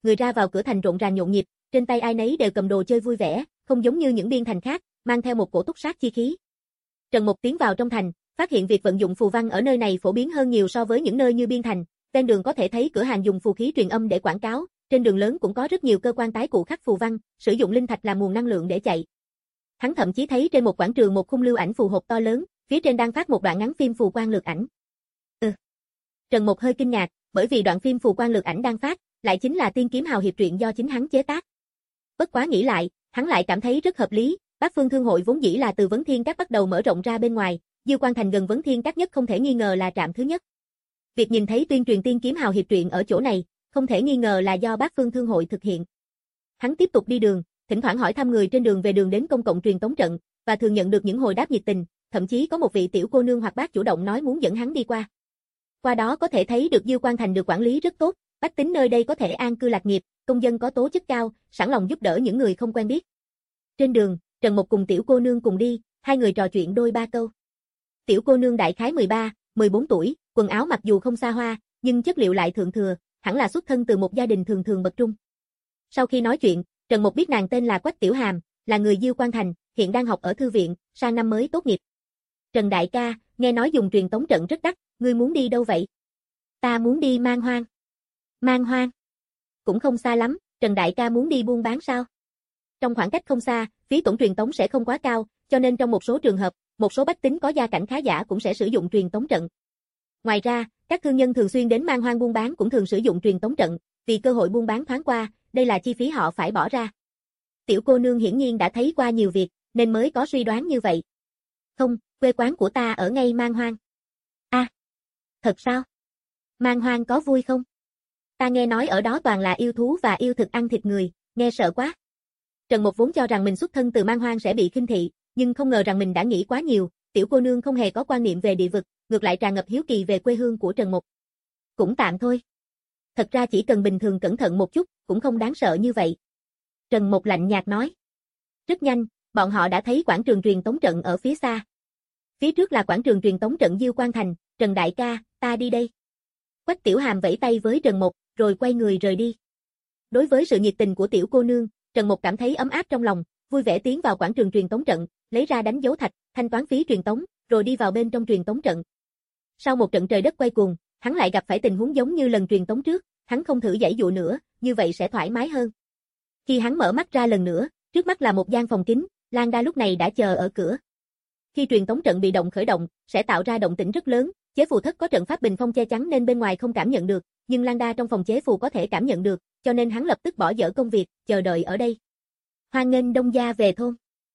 người ra vào cửa thành rộn ràng nhộn nhịp, trên tay ai nấy đều cầm đồ chơi vui vẻ, không giống như những biên thành khác, mang theo một cổ túc sát chi khí. Trần Mục tiến vào trong thành, phát hiện việc vận dụng phù văn ở nơi này phổ biến hơn nhiều so với những nơi như biên thành. Ven đường có thể thấy cửa hàng dùng phù khí truyền âm để quảng cáo, trên đường lớn cũng có rất nhiều cơ quan tái cụ khắc phù văn, sử dụng linh thạch làm nguồn năng lượng để chạy. Hắn thậm chí thấy trên một quảng trường một khung lưu ảnh phù hộp to lớn, phía trên đang phát một đoạn ngắn phim phù quang lược ảnh. Ừ. Trần Mục hơi kinh ngạc, bởi vì đoạn phim phù quang lược ảnh đang phát, lại chính là Tiên Kiếm Hào hiệp truyện do chính hắn chế tác. Bất quá nghĩ lại, hắn lại cảm thấy rất hợp lý, Bát Phương Thương hội vốn dĩ là từ Vấn Thiên Các bắt đầu mở rộng ra bên ngoài, Diêu Quan Thành gần Vấn Thiên Các nhất không thể nghi ngờ là trạm thứ nhất. Việc nhìn thấy tuyên truyền Tiên Kiếm Hào hiệp truyện ở chỗ này, không thể nghi ngờ là do Bát Phương Thương hội thực hiện. Hắn tiếp tục đi đường, thỉnh thoảng hỏi thăm người trên đường về đường đến công cộng truyền tống trận, và thường nhận được những hồi đáp nhiệt tình, thậm chí có một vị tiểu cô nương hoặc bác chủ động nói muốn dẫn hắn đi qua. Qua đó có thể thấy được Diêu Quan Thành được quản lý rất tốt, bách tính nơi đây có thể an cư lạc nghiệp, công dân có tố chất cao, sẵn lòng giúp đỡ những người không quen biết. Trên đường, Trần Mục cùng tiểu cô nương cùng đi, hai người trò chuyện đôi ba câu. Tiểu cô nương đại khái mười ba, mười bốn tuổi, quần áo mặc dù không xa hoa, nhưng chất liệu lại thượng thừa, hẳn là xuất thân từ một gia đình thường thường bậc trung. Sau khi nói chuyện, Trần Mục biết nàng tên là Quách Tiểu Hàm, là người Diêu Quan Thành, hiện đang học ở thư viện, sang năm mới tốt nghiệp. Trần đại ca, nghe nói dùng truyền tống trận rất đắt, ngươi muốn đi đâu vậy? Ta muốn đi Man Hoang. Man Hoang? Cũng không xa lắm, Trần đại ca muốn đi buôn bán sao? Trong khoảng cách không xa, phí tổn truyền tống sẽ không quá cao, cho nên trong một số trường hợp, một số bách tính có gia cảnh khá giả cũng sẽ sử dụng truyền tống trận. Ngoài ra, các thương nhân thường xuyên đến Man Hoang buôn bán cũng thường sử dụng truyền tống trận, vì cơ hội buôn bán thoáng qua, đây là chi phí họ phải bỏ ra. Tiểu cô nương hiển nhiên đã thấy qua nhiều việc, nên mới có suy đoán như vậy. Không, quê quán của ta ở ngay Man Hoang. A, à, thật sao? Man Hoang có vui không? Ta nghe nói ở đó toàn là yêu thú và yêu thực ăn thịt người, nghe sợ quá. Trần Mục vốn cho rằng mình xuất thân từ Man Hoang sẽ bị khinh thị, nhưng không ngờ rằng mình đã nghĩ quá nhiều, tiểu cô nương không hề có quan niệm về địa vực, ngược lại tràn ngập hiếu kỳ về quê hương của Trần Mục. Cũng tạm thôi. Thật ra chỉ cần bình thường cẩn thận một chút, cũng không đáng sợ như vậy. Trần Mục lạnh nhạt nói. Rất nhanh, bọn họ đã thấy quảng trường truyền tống trận ở phía xa. Phía trước là quảng trường truyền tống trận Diêu Quan Thành, Trần đại ca, ta đi đây. Quách Tiểu Hàm vẫy tay với Trần Mục, rồi quay người rời đi. Đối với sự nhiệt tình của tiểu cô nương, Trần Mục cảm thấy ấm áp trong lòng, vui vẻ tiến vào quảng trường truyền tống trận, lấy ra đánh dấu thạch, thanh toán phí truyền tống, rồi đi vào bên trong truyền tống trận. Sau một trận trời đất quay cuồng, hắn lại gặp phải tình huống giống như lần truyền tống trước, hắn không thử giãy dụa nữa, như vậy sẽ thoải mái hơn. Khi hắn mở mắt ra lần nữa, trước mắt là một gian phòng kín, Lan Đa lúc này đã chờ ở cửa. Khi truyền tống trận bị động khởi động, sẽ tạo ra động tĩnh rất lớn, chế phù thất có trận pháp bình phong che chắn nên bên ngoài không cảm nhận được, nhưng Lan Đa trong phòng chế phù có thể cảm nhận được, cho nên hắn lập tức bỏ dở công việc, chờ đợi ở đây. Hoan nghênh đông gia về thôn.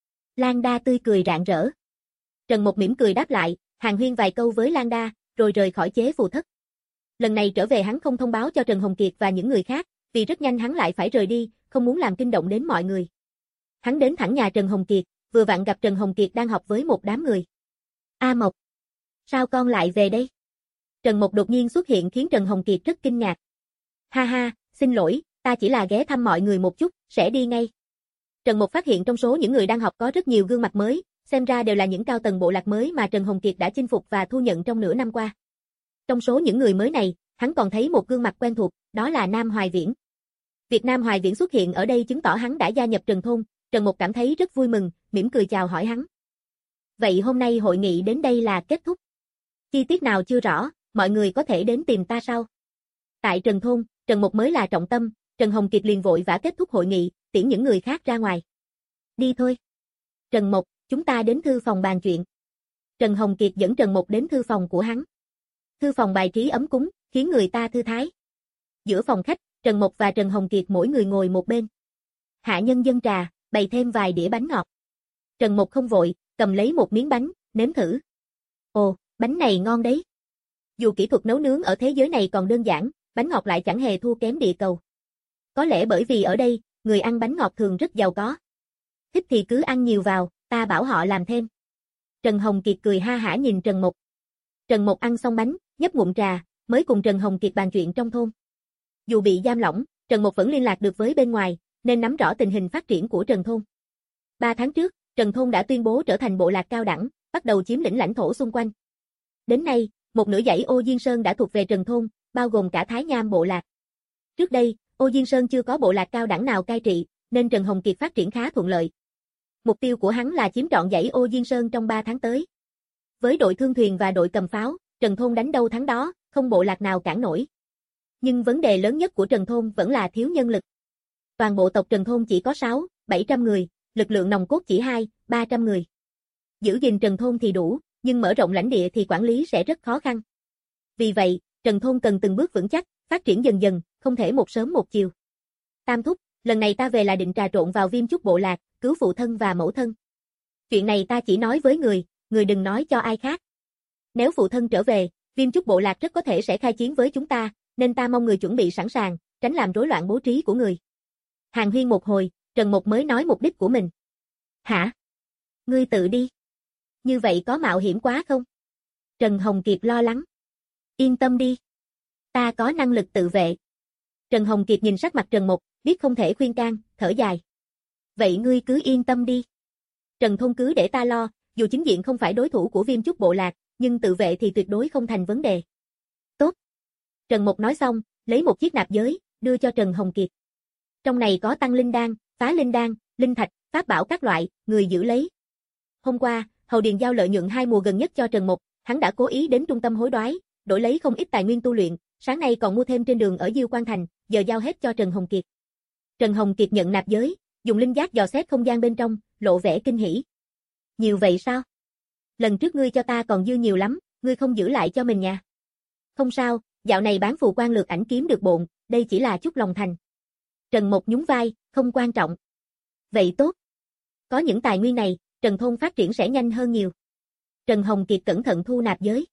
Lan Đa tươi cười rạng rỡ. Trần Mục mỉm cười đáp lại, hàn huyên vài câu với Lan Đa, rồi rời khỏi chế phù thất. Lần này trở về hắn không thông báo cho Trần Hồng Kiệt và những người khác, vì rất nhanh hắn lại phải rời đi, không muốn làm kinh động đến mọi người. Hắn đến thẳng nhà Trần Hồng Kiệt, vừa vặn gặp Trần Hồng Kiệt đang học với một đám người. A Mộc, sao con lại về đây? Trần Mục đột nhiên xuất hiện khiến Trần Hồng Kiệt rất kinh ngạc. Ha ha, xin lỗi, ta chỉ là ghé thăm mọi người một chút, sẽ đi ngay. Trần Mục phát hiện trong số những người đang học có rất nhiều gương mặt mới, xem ra đều là những cao tầng bộ lạc mới mà Trần Hồng Kiệt đã chinh phục và thu nhận trong nửa năm qua. Trong số những người mới này, hắn còn thấy một gương mặt quen thuộc, đó là Nam Hoài Viễn. Việc Nam Hoài Viễn xuất hiện ở đây chứng tỏ hắn đã gia nhập Trần Thôn, Trần Mục cảm thấy rất vui mừng, mỉm cười chào hỏi hắn. Vậy hôm nay hội nghị đến đây là kết thúc. Chi tiết nào chưa rõ, mọi người có thể đến tìm ta sau. Tại Trần Thôn, Trần Mục mới là trọng tâm, Trần Hồng Kiệt liền vội vã kết thúc hội nghị, tiễn những người khác ra ngoài. Đi thôi. Trần Mục, chúng ta đến thư phòng bàn chuyện. Trần Hồng Kiệt dẫn Trần Mục đến thư phòng của hắn. Thư phòng bài trí ấm cúng, khiến người ta thư thái. Giữa phòng khách, Trần Mục và Trần Hồng Kiệt mỗi người ngồi một bên. Hạ nhân dâng trà, bày thêm vài đĩa bánh ngọt. Trần Mục không vội, cầm lấy một miếng bánh, nếm thử. Ồ, bánh này ngon đấy. Dù kỹ thuật nấu nướng ở thế giới này còn đơn giản, bánh ngọt lại chẳng hề thua kém địa cầu. Có lẽ bởi vì ở đây, người ăn bánh ngọt thường rất giàu có. Thích thì cứ ăn nhiều vào, ta bảo họ làm thêm. Trần Hồng Kiệt cười ha hả nhìn Trần Mục. Trần Mục ăn xong bánh, nhấp ngụm trà, mới cùng Trần Hồng Kiệt bàn chuyện trong thôn. Dù bị giam lỏng, Trần Mục vẫn liên lạc được với bên ngoài, nên nắm rõ tình hình phát triển của Trần Thôn. Ba tháng trước, Trần Thôn đã tuyên bố trở thành bộ lạc cao đẳng, bắt đầu chiếm lĩnh lãnh thổ xung quanh. Đến nay, một nửa dãy Ô Diên Sơn đã thuộc về Trần Thôn, bao gồm cả Thái Nham bộ lạc. Trước đây, Ô Diên Sơn chưa có bộ lạc cao đẳng nào cai trị, nên Trần Hồng Kiệt phát triển khá thuận lợi. Mục tiêu của hắn là chiếm trọn dãy Ô Diên Sơn trong ba tháng tới. Với đội thương thuyền và đội cầm pháo, Trần Thôn đánh đâu thắng đó, không bộ lạc nào cản nổi. Nhưng vấn đề lớn nhất của Trần Thôn vẫn là thiếu nhân lực. Toàn bộ tộc Trần Thôn chỉ có sáu, bảy trăm người, lực lượng nòng cốt chỉ hai, ba trăm người. Giữ gìn Trần Thôn thì đủ, nhưng mở rộng lãnh địa thì quản lý sẽ rất khó khăn. Vì vậy, Trần Thôn cần từng bước vững chắc, phát triển dần dần, không thể một sớm một chiều. Tam thúc, lần này ta về là định trà trộn vào Viêm Chúc bộ lạc, cứu phụ thân và mẫu thân. Chuyện này ta chỉ nói với người, người đừng nói cho ai khác. Nếu phụ thân trở về, Viêm Chúc bộ lạc rất có thể sẽ khai chiến với chúng ta, nên ta mong người chuẩn bị sẵn sàng, tránh làm rối loạn bố trí của người. Hàn huyên một hồi, Trần Mộc mới nói mục đích của mình. Hả? Ngươi tự đi. Như vậy có mạo hiểm quá không? Trần Hồng Kiệt lo lắng. Yên tâm đi. Ta có năng lực tự vệ. Trần Hồng Kiệt nhìn sắc mặt Trần Mộc, biết không thể khuyên can, thở dài. Vậy ngươi cứ yên tâm đi. Trần Thôn cứ để ta lo, dù chính diện không phải đối thủ của Viêm Chúc bộ lạc, nhưng tự vệ thì tuyệt đối không thành vấn đề. Tốt. Trần Mộc nói xong, lấy một chiếc nạp giới, đưa cho Trần Hồng Kiệt. Trong này có tăng linh đan, phá linh đan, linh thạch, pháp bảo các loại, người giữ lấy. Hôm qua, Hầu Điền giao lợi nhuận hai mùa gần nhất cho Trần Mộc, hắn đã cố ý đến trung tâm hối đoái, đổi lấy không ít tài nguyên tu luyện, sáng nay còn mua thêm trên đường ở Diêu Quan Thành, giờ giao hết cho Trần Hồng Kiệt. Trần Hồng Kiệt nhận nạp giới, dùng linh giác dò xét không gian bên trong, lộ vẻ kinh hỉ. Nhiều vậy sao? Lần trước ngươi cho ta còn dư nhiều lắm, ngươi không giữ lại cho mình nha. Không sao, dạo này bán phù quan lược ảnh kiếm được bộn, đây chỉ là chút lòng thành. Trần Mộc nhún vai, không quan trọng. Vậy tốt. Có những tài nguyên này, Trần Thôn phát triển sẽ nhanh hơn nhiều. Trần Hồng Kiệt cẩn thận thu nạp giới.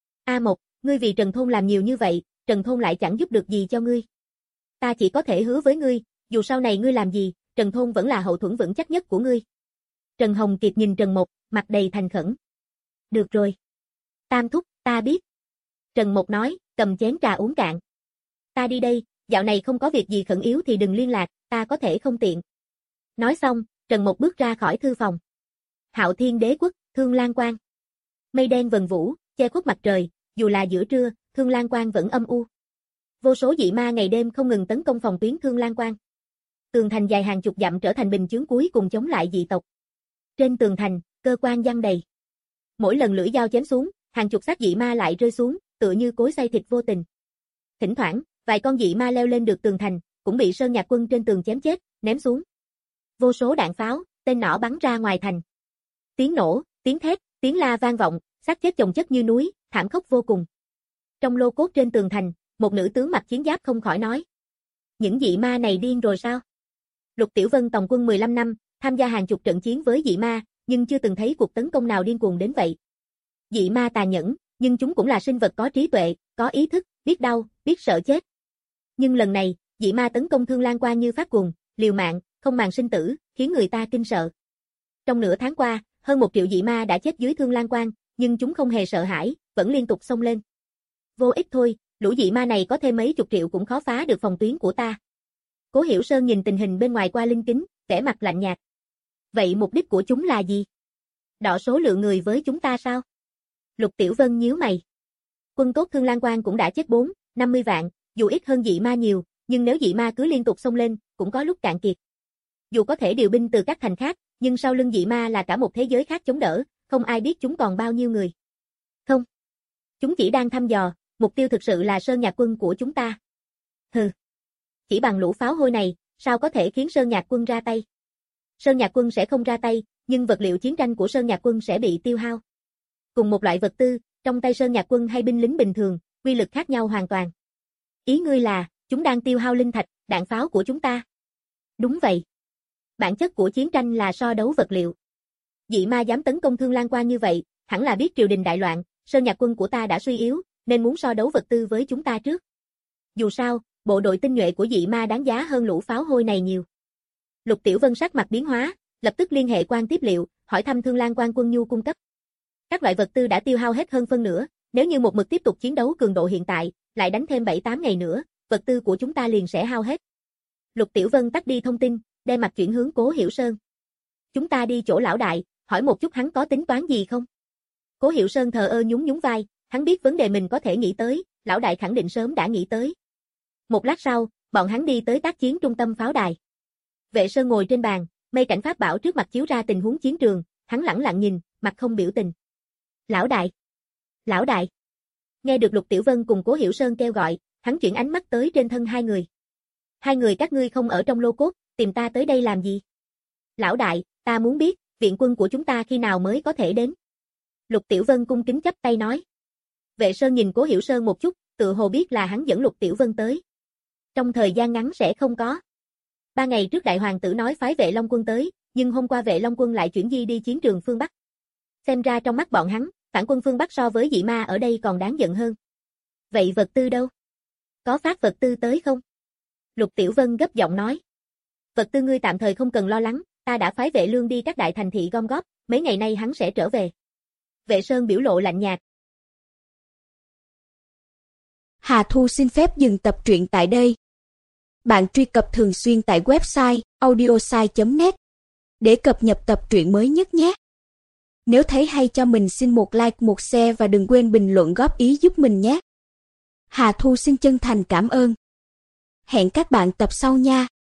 A Mộc, ngươi vì Trần Thôn làm nhiều như vậy, Trần Thôn lại chẳng giúp được gì cho ngươi. Ta chỉ có thể hứa với ngươi, dù sau này ngươi làm gì, Trần Thôn vẫn là hậu thuẫn vững chắc nhất của ngươi. Trần Hồng Kiệt nhìn Trần Mộc, mặt đầy thành khẩn. Được rồi. Tam thúc, ta biết. Trần Mộc nói, cầm chén trà uống cạn. Ta đi đây, dạo này không có việc gì khẩn yếu thì đừng liên lạc, ta có thể không tiện. Nói xong, Trần Mộc bước ra khỏi thư phòng. Hạo Thiên Đế Quốc, Thương Lan Quan. Mây đen vần vũ, che khuất mặt trời, dù là giữa trưa, Thương Lan Quan vẫn âm u. Vô số dị ma ngày đêm không ngừng tấn công phòng tuyến Thương Lan Quan. Tường thành dài hàng chục dặm trở thành bình chướng cuối cùng chống lại dị tộc. Trên tường thành, cơ quan giăng đầy. Mỗi lần lưỡi dao chém xuống, hàng chục xác dị ma lại rơi xuống, tựa như cối xay thịt vô tình. Thỉnh thoảng, vài con dị ma leo lên được tường thành, cũng bị Sơn Nhạc quân trên tường chém chết, ném xuống. Vô số đạn pháo, tên nỏ bắn ra ngoài thành. Tiếng nổ, tiếng thét, tiếng la vang vọng, xác chết chồng chất như núi, thảm khốc vô cùng. Trong lô cốt trên tường thành, một nữ tướng mặc chiến giáp không khỏi nói. Những dị ma này điên rồi sao? Lục Tiểu Vân tòng quân mười lăm năm, tham gia hàng chục trận chiến với dị ma, nhưng chưa từng thấy cuộc tấn công nào điên cuồng đến vậy. Dị ma tàn nhẫn, nhưng chúng cũng là sinh vật có trí tuệ, có ý thức, biết đau, biết sợ chết. Nhưng lần này, dị ma tấn công Thương Lan Quan như phát cuồng, liều mạng, không màng sinh tử, khiến người ta kinh sợ. Trong nửa tháng qua, hơn một triệu dị ma đã chết dưới Thương Lan Quan, nhưng chúng không hề sợ hãi, vẫn liên tục xông lên. Vô ích thôi, lũ dị ma này có thêm mấy chục triệu cũng khó phá được phòng tuyến của ta. Cố Hiểu Sơn nhìn tình hình bên ngoài qua linh kính, vẻ mặt lạnh nhạt. Vậy mục đích của chúng là gì? Đọ số lượng người với chúng ta sao? Lục Tiểu Vân nhíu mày. Quân tốt Thương Lan Quan cũng đã chết bốn, năm mươi vạn, dù ít hơn dị ma nhiều, nhưng nếu dị ma cứ liên tục xông lên, cũng có lúc cạn kiệt. Dù có thể điều binh từ các thành khác, nhưng sau lưng dị ma là cả một thế giới khác chống đỡ, không ai biết chúng còn bao nhiêu người. Không. Chúng chỉ đang thăm dò, mục tiêu thực sự là Sơn Nhạc quân của chúng ta. Hừ. Chỉ bằng lũ pháo hôi này, sao có thể khiến Sơn Nhạc quân ra tay? Sơn Nhạc quân sẽ không ra tay, nhưng vật liệu chiến tranh của Sơn Nhạc quân sẽ bị tiêu hao. Cùng một loại vật tư, trong tay Sơn Nhạc quân hay binh lính bình thường, uy lực khác nhau hoàn toàn. Ý ngươi là, chúng đang tiêu hao linh thạch, đạn pháo của chúng ta. Đúng vậy. Bản chất của chiến tranh là so đấu vật liệu. Dị ma dám tấn công Thương Lan Quan như vậy, hẳn là biết triều đình đại loạn, Sơn Nhạc quân của ta đã suy yếu, nên muốn so đấu vật tư với chúng ta trước. Dù sao, bộ đội tinh nhuệ của dị ma đáng giá hơn lũ pháo hôi này nhiều. Lục Tiểu Vân sắc mặt biến hóa, lập tức liên hệ quan tiếp liệu, hỏi thăm Thương Lan Quan quân nhu cung cấp. Các loại vật tư đã tiêu hao hết hơn phân nửa, nếu như một mực tiếp tục chiến đấu cường độ hiện tại, lại đánh thêm bảy tám ngày nữa, vật tư của chúng ta liền sẽ hao hết. Lục Tiểu Vân tắt đi thông tin, đem mặt chuyển hướng Cố Hiểu Sơn. Chúng ta đi chỗ lão đại, hỏi một chút hắn có tính toán gì không? Cố Hiểu Sơn thờ ơ nhún nhún vai, hắn biết vấn đề mình có thể nghĩ tới, lão đại khẳng định sớm đã nghĩ tới. Một lát sau, bọn bọn hắn đi tới tác chiến trung tâm pháo đài. Vệ Sơn ngồi trên bàn, mây cảnh pháp bảo trước mặt chiếu ra tình huống chiến trường, hắn lẳng lặng nhìn, mặt không biểu tình. Lão đại! Lão đại! Nghe được Lục Tiểu Vân cùng Cố Hiểu Sơn kêu gọi, hắn chuyển ánh mắt tới trên thân hai người. Hai người các ngươi không ở trong lô cốt, tìm ta tới đây làm gì? Lão đại, ta muốn biết, viện quân của chúng ta khi nào mới có thể đến? Lục Tiểu Vân cung kính chắp tay nói. Vệ Sơn nhìn Cố Hiểu Sơn một chút, tự hồ biết là hắn dẫn Lục Tiểu Vân tới. Trong thời gian ngắn sẽ không có. Ba ngày trước đại hoàng tử nói phái Vệ Long quân tới, nhưng hôm qua Vệ Long quân lại chuyển di đi chiến trường phương Bắc. Xem ra trong mắt bọn hắn, phản quân phương Bắc so với dị ma ở đây còn đáng giận hơn. Vậy vật tư đâu? Có phát vật tư tới không? Lục Tiểu Vân gấp giọng nói. Vật tư ngươi tạm thời không cần lo lắng, ta đã phái Vệ Lương đi các đại thành thị gom góp, mấy ngày nay hắn sẽ trở về. Vệ Sơn biểu lộ lạnh nhạt. Hà Thu xin phép dừng tập truyện tại đây. Bạn truy cập thường xuyên tại website audiosai chấm net để cập nhật tập truyện mới nhất nhé. Nếu thấy hay cho mình xin một like, một share và đừng quên bình luận góp ý giúp mình nhé. Hà Thu xin chân thành cảm ơn. Hẹn các bạn tập sau nha.